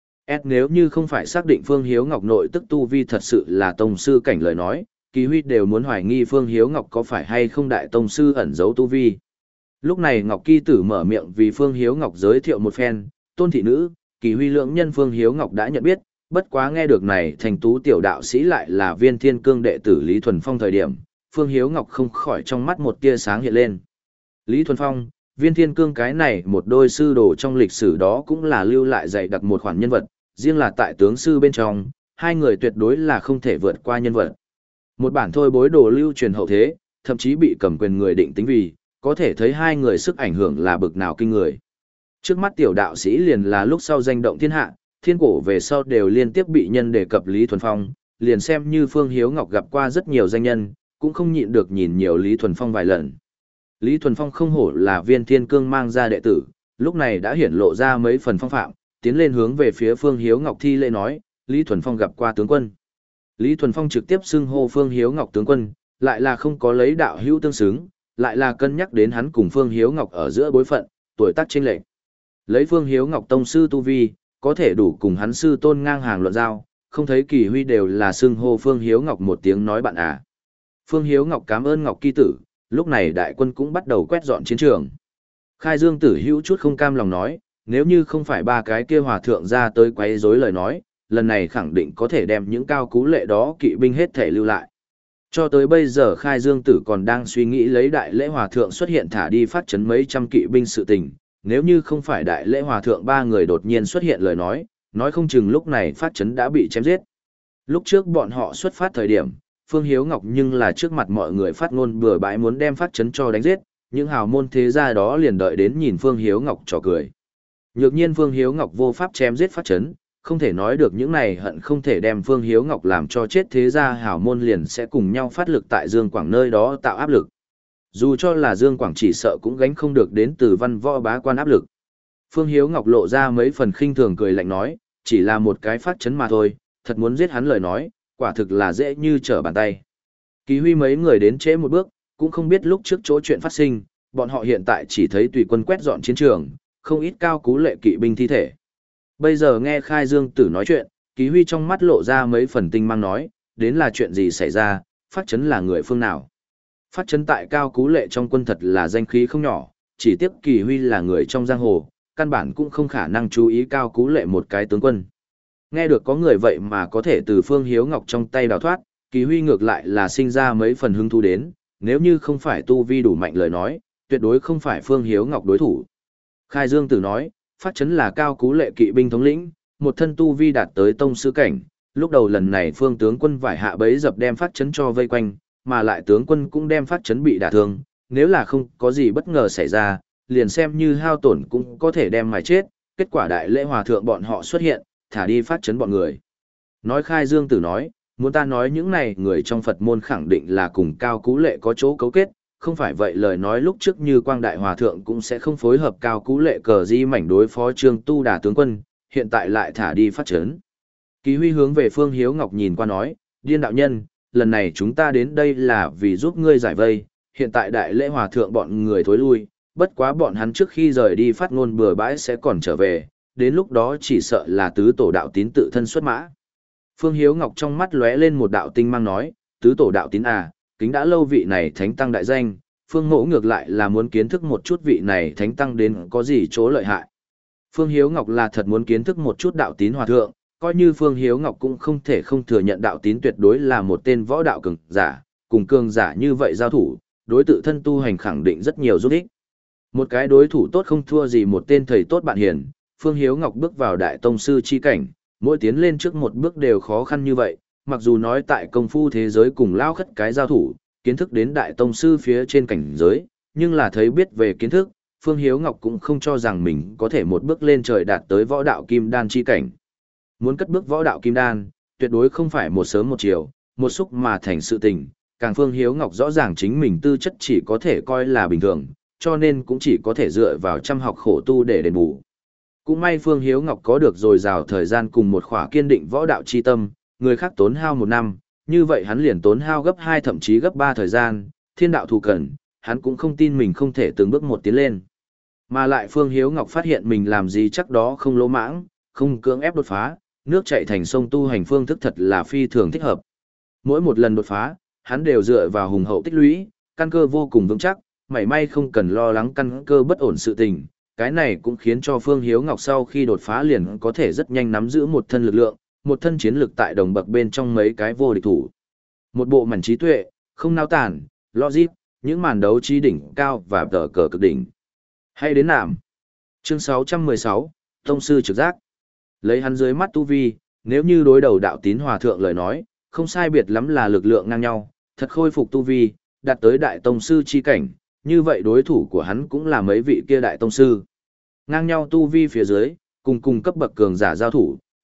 S nếu như không phải xác định Phương Hiếu Ngọc nội tức tu vi thật sự là tông sư cảnh lời nói, Kỳ Huy đều muốn hoài nghi Phương Hiếu Ngọc có phải hay không đại tông sư ẩn giấu tu vi. Lúc này Ngọc Kỳ Tử mở miệng vì Phương Hiếu Ngọc giới thiệu một phen, tôn thị nữ, Kỳ Huy lượng nhân Phương Hiếu Ngọc đã nhận biết, bất quá nghe được này thành tú tiểu đạo sĩ lại là Viên Thiên Cương đệ tử Lý Thuần Phong thời điểm, Phương Hiếu Ngọc không khỏi trong mắt một tia sáng hiện lên. Lý Thuần Phong, Viên Thiên Cương cái này một đôi sư đồ trong lịch sử đó cũng là lưu lại dạy đặc một khoản nhân vật, riêng là tại tướng sư bên trong, hai người tuyệt đối là không thể vượt qua nhân vật. Một bản thôi bối đồ lưu truyền hậu thế, thậm chí bị cầm quyền người định tính vì, có thể thấy hai người sức ảnh hưởng là bực nào kinh người. Trước mắt tiểu đạo sĩ liền là lúc sau danh động thiên hạ, thiên cổ về sau đều liên tiếp bị nhân đề cập Lý Thuần Phong, liền xem như Phương Hiếu Ngọc gặp qua rất nhiều danh nhân, cũng không nhịn được nhìn nhiều Lý Thuần Phong vài lần. Lý Thuần Phong không hổ là Viên Thiên Cương mang ra đệ tử, lúc này đã hiển lộ ra mấy phần phong phạm, tiến lên hướng về phía Phương Hiếu Ngọc thi lễ nói, Lý Thuần Phong gặp qua tướng quân. Lý Thuần Phong trực tiếp xưng hô Phương Hiếu Ngọc tướng quân, lại là không có lấy đạo hữu tương xứng, lại là cân nhắc đến hắn cùng Phương Hiếu Ngọc ở giữa bối phận, tuổi tác chênh lệch. Lấy Phương Hiếu Ngọc tông sư tu vi, có thể đủ cùng hắn sư tôn ngang hàng luận giao, không thấy Kỳ Huy đều là xưng hô Phương Hiếu Ngọc một tiếng nói bạn à. Phương Hiếu Ngọc cảm ơn Ngọc kỳ tử, lúc này đại quân cũng bắt đầu quét dọn chiến trường. Khai Dương Tử hữu chút không cam lòng nói, nếu như không phải ba cái kia hòa thượng ra tới quấy rối lời nói, lần này khẳng định có thể đem những cao cú lệ đó kỵ binh hết thể lưu lại. Cho tới bây giờ Khai Dương Tử còn đang suy nghĩ lấy đại lễ hòa thượng xuất hiện thả đi phát chấn mấy trăm kỵ binh sự tình, nếu như không phải đại lễ hòa thượng ba người đột nhiên xuất hiện lời nói, nói không chừng lúc này phát chấn đã bị chém giết. Lúc trước bọn họ xuất phát thời điểm, Phương Hiếu Ngọc nhưng là trước mặt mọi người phát ngôn bừa bãi muốn đem phát chấn cho đánh giết, những hào môn thế gia đó liền đợi đến nhìn Phương Hiếu Ngọc trò cười. Nhược nhiên Phương Hiếu Ngọc vô pháp chém giết phát chấn, không thể nói được những này hận không thể đem Phương Hiếu Ngọc làm cho chết thế gia hào môn liền sẽ cùng nhau phát lực tại Dương Quảng nơi đó tạo áp lực. Dù cho là Dương Quảng chỉ sợ cũng gánh không được đến từ văn võ bá quan áp lực. Phương Hiếu Ngọc lộ ra mấy phần khinh thường cười lạnh nói, chỉ là một cái phát chấn mà thôi, thật muốn giết hắn lời nói, quả thực là dễ như trở bàn tay. Kỳ Huy mấy người đến trễ một bước, cũng không biết lúc trước chỗ chuyện phát sinh, bọn họ hiện tại chỉ thấy tùy quân quét dọn chiến trường, không ít cao cú lệ kỵ binh thi thể. Bây giờ nghe Khai Dương Tử nói chuyện, Kỳ Huy trong mắt lộ ra mấy phần tinh mang nói, đến là chuyện gì xảy ra, phát chấn là người phương nào. Phát chấn tại cao cú lệ trong quân thật là danh khí không nhỏ, chỉ tiếc Kỳ Huy là người trong giang hồ, căn bản cũng không khả năng chú ý cao cú lệ một cái tướng quân. Nghe được có người vậy mà có thể từ Phương Hiếu Ngọc trong tay đào thoát, Kỳ Huy ngược lại là sinh ra mấy phần hứng thú đến, nếu như không phải tu vi đủ mạnh lời nói, tuyệt đối không phải Phương Hiếu Ngọc đối thủ. Khai Dương Tử nói, phát chấn là cao cú lệ kỵ binh thống lĩnh, một thân tu vi đạt tới tông sư cảnh, lúc đầu lần này Phương tướng quân vải hạ bấy dập đem phát chấn cho vây quanh, mà lại tướng quân cũng đem phát chấn bị đả thương, nếu là không có gì bất ngờ xảy ra, liền xem như hao tổn cũng có thể đem mài chết, kết quả đại lễ hòa thượng bọn họ xuất hiện, thả đi phát chấn bọn người. Nói Khai Dương Tử nói, muốn ta nói những này người trong Phật môn khẳng định là cùng cao cú lệ có chỗ cấu kết, không phải vậy lời nói lúc trước như Quang Đại Hòa Thượng cũng sẽ không phối hợp cao cú lệ cờ di mảnh đối phó Trương Tu Đà tướng quân, hiện tại lại thả đi phát chấn. Kỳ Huy hướng về Phương Hiếu Ngọc nhìn qua nói, điên đạo nhân, lần này chúng ta đến đây là vì giúp ngươi giải vây, hiện tại đại lễ hòa thượng bọn người thối lui, bất quá bọn hắn trước khi rời đi phát ngôn bừa bãi sẽ còn trở về, đến lúc đó chỉ sợ là tứ tổ đạo tín tự thân xuất mã. Phương Hiếu Ngọc trong mắt lóe lên một đạo tinh mang nói, tứ tổ đạo tín à, kính đã lâu vị này thánh tăng đại danh, Phương Mỗ ngược lại là muốn kiến thức một chút vị này thánh tăng đến có gì chỗ lợi hại. Phương Hiếu Ngọc là thật muốn kiến thức một chút đạo tín hòa thượng, coi như Phương Hiếu Ngọc cũng không thể không thừa nhận đạo tín tuyệt đối là một tên võ đạo cường giả, cùng cường giả như vậy giao thủ, đối tự thân tu hành khẳng định rất nhiều giúp ích. Một cái đối thủ tốt không thua gì một tên thầy tốt bạn hiền, Phương Hiếu Ngọc bước vào đại tông sư chi cảnh, mỗi tiến lên trước một bước đều khó khăn như vậy, mặc dù nói tại công phu thế giới cùng lao khất cái giao thủ, kiến thức đến đại tông sư phía trên cảnh giới, nhưng là thấy biết về kiến thức, Phương Hiếu Ngọc cũng không cho rằng mình có thể một bước lên trời đạt tới võ đạo kim đan chi cảnh. Muốn cất bước võ đạo kim đan, tuyệt đối không phải một sớm một chiều, một xúc mà thành sự tình, càng Phương Hiếu Ngọc rõ ràng chính mình tư chất chỉ có thể coi là bình thường, cho nên cũng chỉ có thể dựa vào chăm học khổ tu để đền bù. Cũng may Phương Hiếu Ngọc có được dồi dào thời gian cùng một khỏa kiên định võ đạo chi tâm, người khác tốn hao một năm, như vậy hắn liền tốn hao gấp hai thậm chí gấp ba thời gian, thiên đạo thù cần, hắn cũng không tin mình không thể từng bước một tiến lên. Mà lại Phương Hiếu Ngọc phát hiện mình làm gì chắc đó không lỗ mãng, không cưỡng ép đột phá, nước chảy thành sông tu hành phương thức thật là phi thường thích hợp. Mỗi một lần đột phá, hắn đều dựa vào hùng hậu tích lũy, căn cơ vô cùng vững chắc, mảy may không cần lo lắng căn cơ bất ổn sự tình. Cái này cũng khiến cho Phương Hiếu Ngọc sau khi đột phá liền có thể rất nhanh nắm giữ một thân lực lượng, một thân chiến lực tại đồng bậc bên trong mấy cái vô địch thủ. Một bộ mảnh trí tuệ, không nao tản, logic, những màn đấu trí đỉnh cao và tờ cờ cực đỉnh. Hay đến nạm. Chương sáu trăm mười sáu, Tông sư trực giác. Lấy hắn dưới mắt tu vi, nếu như đối đầu đạo tín hòa thượng lời nói, không sai biệt lắm là lực lượng ngang nhau, thật khôi phục tu vi, đạt tới đại tông sư chi cảnh, như vậy đối thủ của hắn cũng là mấy vị kia đại tông sư. Ngang nhau tu vi phía dưới, cùng cùng cấp bậc cường giả giao thủ,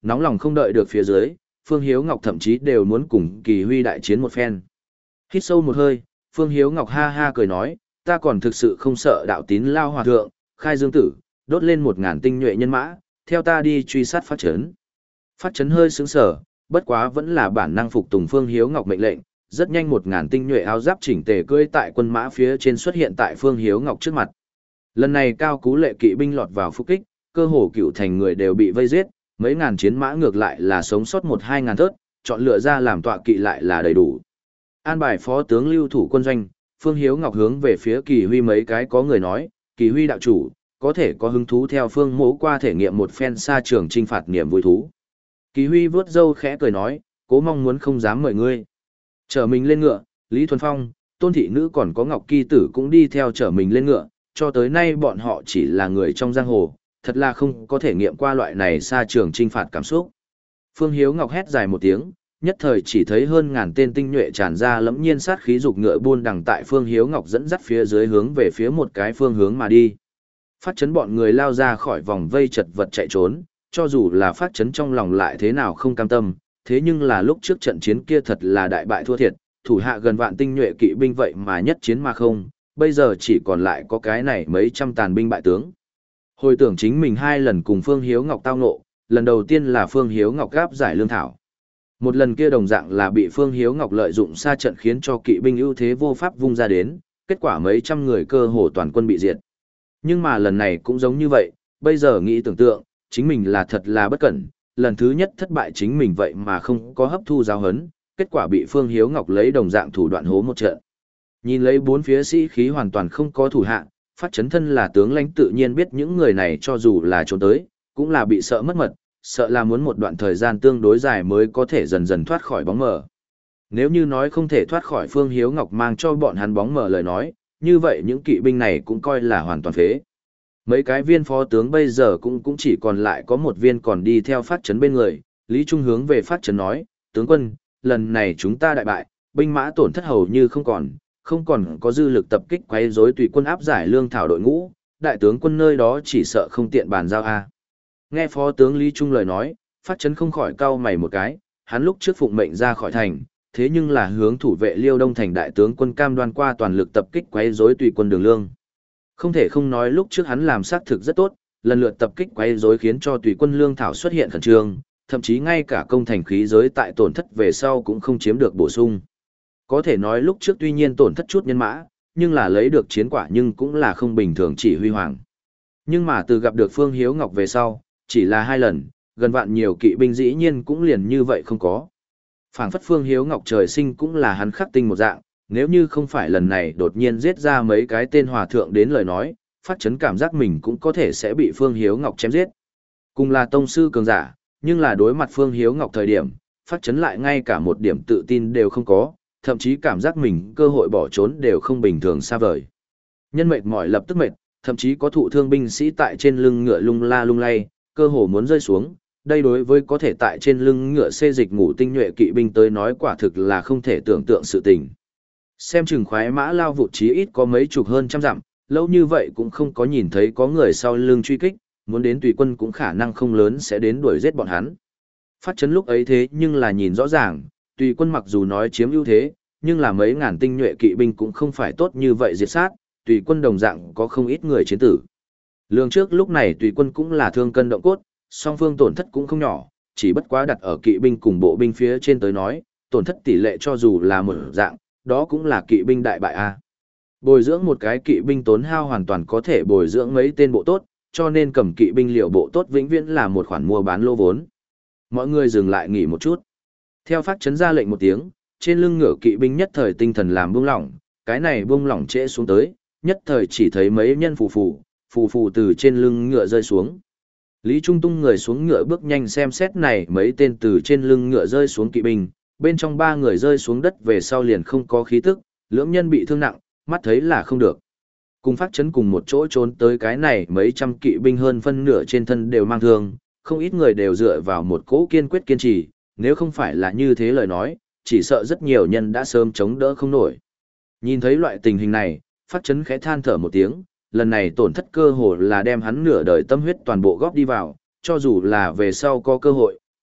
Nóng lòng không đợi được phía dưới, Phương Hiếu Ngọc thậm chí đều muốn cùng Kỳ Huy đại chiến một phen. Hít sâu một hơi, Phương Hiếu Ngọc ha ha cười nói, ta còn thực sự không sợ đạo tín lao hòa thượng, khai dương tử, đốt lên một ngàn tinh nhuệ nhân mã, theo ta đi truy sát phát chấn. Phát chấn hơi sướng sở, bất quá vẫn là bản năng phục tùng Phương Hiếu Ngọc mệnh lệnh, rất nhanh một ngàn tinh nhuệ áo giáp chỉnh tề cưỡi tại quân mã phía trên xuất hiện tại Phương Hiếu Ngọc trước mặt. Lần này cao cú lệ kỵ binh lọt vào phục kích, cơ hồ cựu thành người đều bị vây giết, mấy ngàn chiến mã ngược lại là sống sót một hai ngàn thớt, chọn lựa ra làm tọa kỵ lại là đầy đủ. An bài phó tướng lưu thủ quân doanh, Phương Hiếu Ngọc hướng về phía Kỳ Huy mấy cái có người nói, Kỳ Huy đạo chủ, có thể có hứng thú theo Phương Mỗ qua thể nghiệm một phen xa trường trinh phạt niềm vui thú. Kỳ Huy vướt râu khẽ cười nói, cố mong muốn không dám mời ngươi. Chở mình lên ngựa, Lý Thuần Phong, Tôn Thị Nữ còn có Ngọc Kỳ Tử cũng đi theo chở mình lên ngựa, cho tới nay bọn họ chỉ là người trong giang hồ, thật là không có thể nghiệm qua loại này xa trường trinh phạt cảm xúc. Phương Hiếu Ngọc hét dài một tiếng, nhất thời chỉ thấy hơn ngàn tên tinh nhuệ tràn ra lẫm nhiên sát khí dục ngựa buôn đằng tại Phương Hiếu Ngọc dẫn dắt phía dưới hướng về phía một cái phương hướng mà đi. Phát chấn bọn người lao ra khỏi vòng vây chật vật chạy trốn, cho dù là phát chấn trong lòng lại thế nào không cam tâm, thế nhưng là lúc trước trận chiến kia thật là đại bại thua thiệt, thủ hạ gần vạn tinh nhuệ kỵ binh vậy mà nhất chiến mà không, bây giờ chỉ còn lại có cái này mấy trăm tàn binh bại tướng. Hồi tưởng chính mình hai lần cùng Phương Hiếu Ngọc tao ngộ, lần đầu tiên là Phương Hiếu Ngọc gáp giải lương thảo. Một lần kia đồng dạng là bị Phương Hiếu Ngọc lợi dụng xa trận khiến cho kỵ binh ưu thế vô pháp vung ra đến, kết quả mấy trăm người cơ hồ toàn quân bị diệt. Nhưng mà lần này cũng giống như vậy, bây giờ nghĩ tưởng tượng, chính mình là thật là bất cẩn, lần thứ nhất thất bại chính mình vậy mà không có hấp thu giáo hấn, kết quả bị Phương Hiếu Ngọc lấy đồng dạng thủ đoạn hố một trận. Nhìn lấy bốn phía sĩ khí hoàn toàn không có thủ hạ, Phát chấn thân là tướng lãnh tự nhiên biết những người này cho dù là trốn tới, cũng là bị sợ mất mật, sợ là muốn một đoạn thời gian tương đối dài mới có thể dần dần thoát khỏi bóng mờ. Nếu như nói không thể thoát khỏi Phương Hiếu Ngọc mang cho bọn hắn bóng mờ lời nói, như vậy những kỵ binh này cũng coi là hoàn toàn phế. Mấy cái viên phó tướng bây giờ cũng cũng chỉ còn lại có một viên còn đi theo Phát chấn bên người, Lý Trung hướng về Phát chấn nói, tướng quân, lần này chúng ta đại bại, binh mã tổn thất hầu như không còn, không còn có dư lực tập kích quấy rối tùy quân áp giải lương thảo đội ngũ, đại tướng quân nơi đó chỉ sợ không tiện bàn giao a. Nghe phó tướng Lý Trung lời nói, Phát chấn không khỏi cau mày một cái, hắn lúc trước phụng mệnh ra khỏi thành, thế nhưng là hướng thủ vệ Liêu Đông thành đại tướng quân cam đoan qua toàn lực tập kích quấy rối tùy quân đường lương. Không thể không nói lúc trước hắn làm xác thực rất tốt, lần lượt tập kích quấy rối khiến cho tùy quân lương thảo xuất hiện khẩn trương, thậm chí ngay cả công thành khí giới tại tổn thất về sau cũng không chiếm được bổ sung. Có thể nói lúc trước tuy nhiên tổn thất chút nhân mã, nhưng là lấy được chiến quả nhưng cũng là không bình thường chỉ huy hoàng. Nhưng mà từ gặp được Phương Hiếu Ngọc về sau, chỉ là hai lần, gần vạn nhiều kỵ binh dĩ nhiên cũng liền như vậy không có. Phảng phất Phương Hiếu Ngọc trời sinh cũng là hắn khắc tinh một dạng, nếu như không phải lần này đột nhiên giết ra mấy cái tên hòa thượng đến lời nói, Phát chấn cảm giác mình cũng có thể sẽ bị Phương Hiếu Ngọc chém giết. Cùng là tông sư cường giả, nhưng là đối mặt Phương Hiếu Ngọc thời điểm, Phát chấn lại ngay cả một điểm tự tin đều không có, thậm chí cảm giác mình cơ hội bỏ trốn đều không bình thường xa vời. Nhân mệt mỏi lập tức mệt, thậm chí có thụ thương binh sĩ tại trên lưng ngựa lung la lung lay, cơ hồ muốn rơi xuống. Đây đối với có thể tại trên lưng ngựa xê dịch ngủ tinh nhuệ kỵ binh tới nói quả thực là không thể tưởng tượng sự tình. Xem chừng khoái mã lao vụt chí ít có mấy chục hơn trăm dặm, lâu như vậy cũng không có nhìn thấy có người sau lưng truy kích, muốn đến tùy quân cũng khả năng không lớn sẽ đến đuổi giết bọn hắn. Phát chấn lúc ấy thế nhưng là nhìn rõ ràng, tùy quân mặc dù nói chiếm ưu thế, nhưng là mấy ngàn tinh nhuệ kỵ binh cũng không phải tốt như vậy diệt sát, tùy quân đồng dạng có không ít người chiến tử. Lương trước lúc này tùy quân cũng là thương cân động cốt, song phương tổn thất cũng không nhỏ, chỉ bất quá đặt ở kỵ binh cùng bộ binh phía trên tới nói, tổn thất tỷ lệ cho dù là một dạng, đó cũng là kỵ binh đại bại a. Bồi dưỡng một cái kỵ binh tốn hao hoàn toàn có thể bồi dưỡng mấy tên bộ tốt, cho nên cầm kỵ binh liệu bộ tốt vĩnh viễn là một khoản mua bán lô vốn. Mọi người dừng lại nghỉ một chút. Theo Phát chấn ra lệnh một tiếng, trên lưng ngựa kỵ binh nhất thời tinh thần làm buông lỏng, cái này buông lỏng trễ xuống tới, nhất thời chỉ thấy mấy nhân phù phù, phù phù từ trên lưng ngựa rơi xuống. Lý Trung tung người xuống ngựa bước nhanh xem xét này mấy tên từ trên lưng ngựa rơi xuống kỵ binh, bên trong ba người rơi xuống đất về sau liền không có khí tức, lưỡng nhân bị thương nặng, mắt thấy là không được. Cùng Phát chấn cùng một chỗ trốn tới cái này mấy trăm kỵ binh hơn phân nửa trên thân đều mang thương, không ít người đều dựa vào một cỗ kiên quyết kiên trì, nếu không phải là như thế lời nói, chỉ sợ rất nhiều nhân đã sớm chống đỡ không nổi. Nhìn thấy loại tình hình này, Phát chấn khẽ than thở một tiếng, lần này tổn thất cơ hội là đem hắn nửa đời tâm huyết toàn bộ góp đi vào, cho dù là về sau có cơ hội,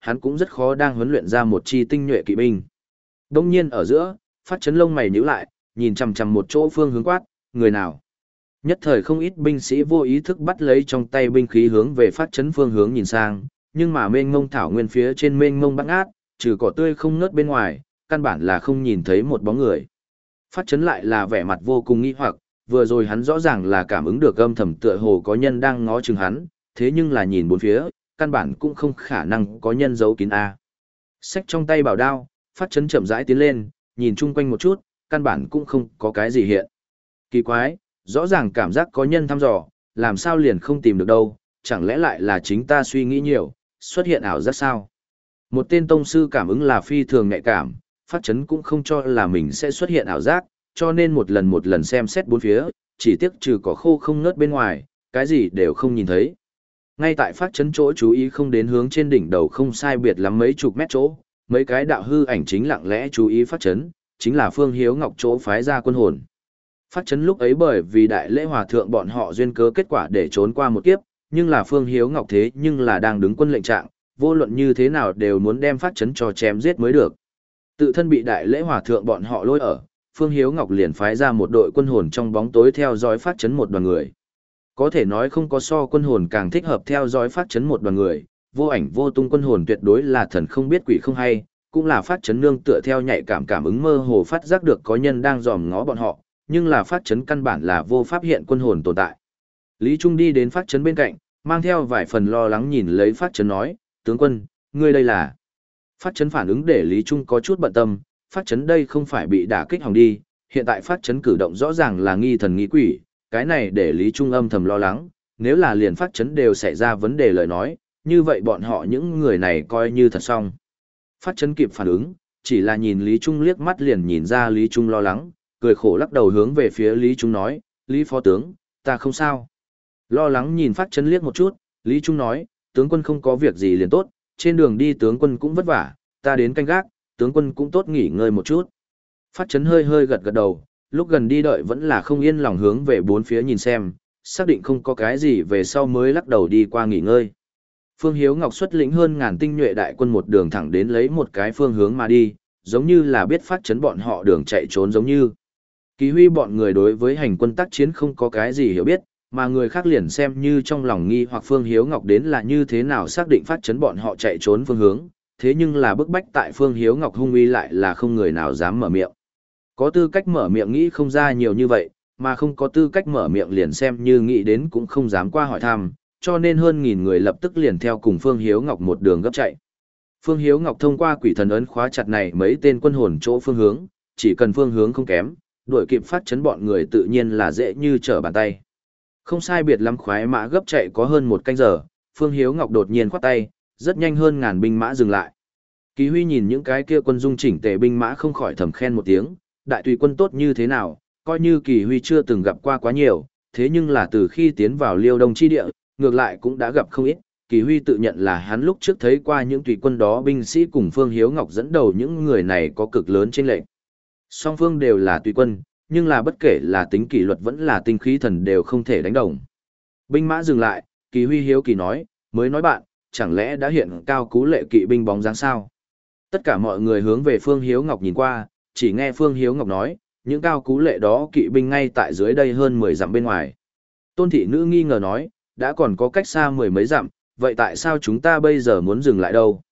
hắn cũng rất khó đang huấn luyện ra một chi tinh nhuệ kỵ binh. Đông nhiên ở giữa, Phát Chấn lông mày nhíu lại, nhìn chằm chằm một chỗ phương hướng quát, người nào? Nhất thời không ít binh sĩ vô ý thức bắt lấy trong tay binh khí hướng về Phát Chấn phương hướng nhìn sang, nhưng mà mênh mông thảo nguyên phía trên mênh mông bát ngát, trừ cỏ tươi không ngớt bên ngoài, căn bản là không nhìn thấy một bóng người. Phát Chấn lại là vẻ mặt vô cùng nghi hoặc, vừa rồi hắn rõ ràng là cảm ứng được âm thầm tựa hồ có nhân đang ngó chừng hắn, thế nhưng là nhìn bốn phía, căn bản cũng không khả năng có nhân giấu kín a. Xách trong tay bảo đao, Phát Chấn chậm rãi tiến lên, nhìn chung quanh một chút, căn bản cũng không có cái gì hiện. Kỳ quái, rõ ràng cảm giác có nhân thăm dò, làm sao liền không tìm được đâu, chẳng lẽ lại là chính ta suy nghĩ nhiều, xuất hiện ảo giác sao? Một tên tông sư cảm ứng là phi thường nhạy cảm, Phát Chấn cũng không cho là mình sẽ xuất hiện ảo giác, cho nên một lần một lần xem xét bốn phía, chỉ tiếc trừ cỏ khô không ngớt bên ngoài, cái gì đều không nhìn thấy. Ngay tại Phát Chấn chỗ chú ý không đến hướng trên đỉnh đầu không sai biệt lắm mấy chục mét chỗ, mấy cái đạo hư ảnh chính lặng lẽ chú ý Phát Chấn, chính là Phương Hiếu Ngọc chỗ phái ra quân hồn. Phát Chấn lúc ấy bởi vì đại lễ hòa thượng bọn họ duyên cớ kết quả để trốn qua một kiếp, nhưng là Phương Hiếu Ngọc thế nhưng là đang đứng quân lệnh trạng, vô luận như thế nào đều muốn đem Phát Chấn cho chém giết mới được. Tự thân bị đại lễ hòa thượng bọn họ lôi ở, Phương Hiếu Ngọc liền phái ra một đội quân hồn trong bóng tối theo dõi Phát Chấn một đoàn người. Có thể nói không có so quân hồn càng thích hợp theo dõi Phát Chấn một đoàn người, vô ảnh vô tung quân hồn tuyệt đối là thần không biết quỷ không hay, cũng là Phát Chấn nương tựa theo nhạy cảm cảm ứng mơ hồ phát giác được có nhân đang dòm ngó bọn họ, nhưng là Phát Chấn căn bản là vô pháp hiện quân hồn tồn tại. Lý Trung đi đến Phát Chấn bên cạnh, mang theo vài phần lo lắng nhìn lấy Phát Chấn nói, tướng quân, ngươi đây là... Phát Chấn phản ứng để Lý Trung có chút bận tâm, Phát Chấn đây không phải bị đả kích hỏng đi, hiện tại Phát Chấn cử động rõ ràng là nghi thần nghi quỷ, cái này để Lý Trung âm thầm lo lắng, nếu là liền Phát Chấn đều xảy ra vấn đề lời nói, như vậy bọn họ những người này coi như thật xong. Phát Chấn kịp phản ứng, chỉ là nhìn Lý Trung liếc mắt liền nhìn ra Lý Trung lo lắng, cười khổ lắc đầu hướng về phía Lý Trung nói, Lý Phó Tướng, ta không sao. Lo lắng nhìn Phát Chấn liếc một chút, Lý Trung nói, tướng quân không có việc gì liền tốt, trên đường đi tướng quân cũng vất vả, ta đến canh gác, tướng quân cũng tốt nghỉ ngơi một chút. Phát Chấn hơi hơi gật gật đầu, lúc gần đi đợi vẫn là không yên lòng hướng về bốn phía nhìn xem, xác định không có cái gì về sau mới lắc đầu đi qua nghỉ ngơi. Phương Hiếu Ngọc xuất lĩnh hơn ngàn tinh nhuệ đại quân một đường thẳng đến lấy một cái phương hướng mà đi, giống như là biết Phát Chấn bọn họ đường chạy trốn giống như. Kỳ Huy bọn người đối với hành quân tác chiến không có cái gì hiểu biết, mà người khác liền xem như trong lòng nghi hoặc Phương Hiếu Ngọc đến là như thế nào xác định Phát Chấn bọn họ chạy trốn phương hướng, thế nhưng là bức bách tại Phương Hiếu Ngọc hung uy lại là không người nào dám mở miệng. Có tư cách mở miệng nghĩ không ra nhiều như vậy, mà không có tư cách mở miệng liền xem như nghĩ đến cũng không dám qua hỏi thăm, cho nên hơn nghìn người lập tức liền theo cùng Phương Hiếu Ngọc một đường gấp chạy. Phương Hiếu Ngọc thông qua quỷ thần ấn khóa chặt này mấy tên quân hồn chỗ phương hướng, chỉ cần phương hướng không kém, đuổi kịp Phát Chấn bọn người tự nhiên là dễ như trở bàn tay. Không sai biệt lắm khoái mã gấp chạy có hơn một canh giờ, Phương Hiếu Ngọc đột nhiên khoát tay, rất nhanh hơn ngàn binh mã dừng lại. Kỳ Huy nhìn những cái kia quân dung chỉnh tề binh mã không khỏi thầm khen một tiếng, đại tùy quân tốt như thế nào, coi như Kỳ Huy chưa từng gặp qua quá nhiều, thế nhưng là từ khi tiến vào Liêu Đông chi địa, ngược lại cũng đã gặp không ít. Kỳ Huy tự nhận là hắn lúc trước thấy qua những tùy quân đó binh sĩ cùng Phương Hiếu Ngọc dẫn đầu những người này có cực lớn chênh lệch. Song phương đều là tùy quân, nhưng là bất kể là tính kỷ luật vẫn là tinh khí thần đều không thể đánh đồng. Binh mã dừng lại, Kỳ Huy hiếu kỳ nói, mới nói bạn, chẳng lẽ đã hiện cao cú lệ kỵ binh bóng dáng sao? Tất cả mọi người hướng về Phương Hiếu Ngọc nhìn qua, chỉ nghe Phương Hiếu Ngọc nói, những cao cú lệ đó kỵ binh ngay tại dưới đây hơn mười dặm bên ngoài. Tôn thị nữ nghi ngờ nói, đã còn có cách xa mười mấy dặm, vậy tại sao chúng ta bây giờ muốn dừng lại đâu?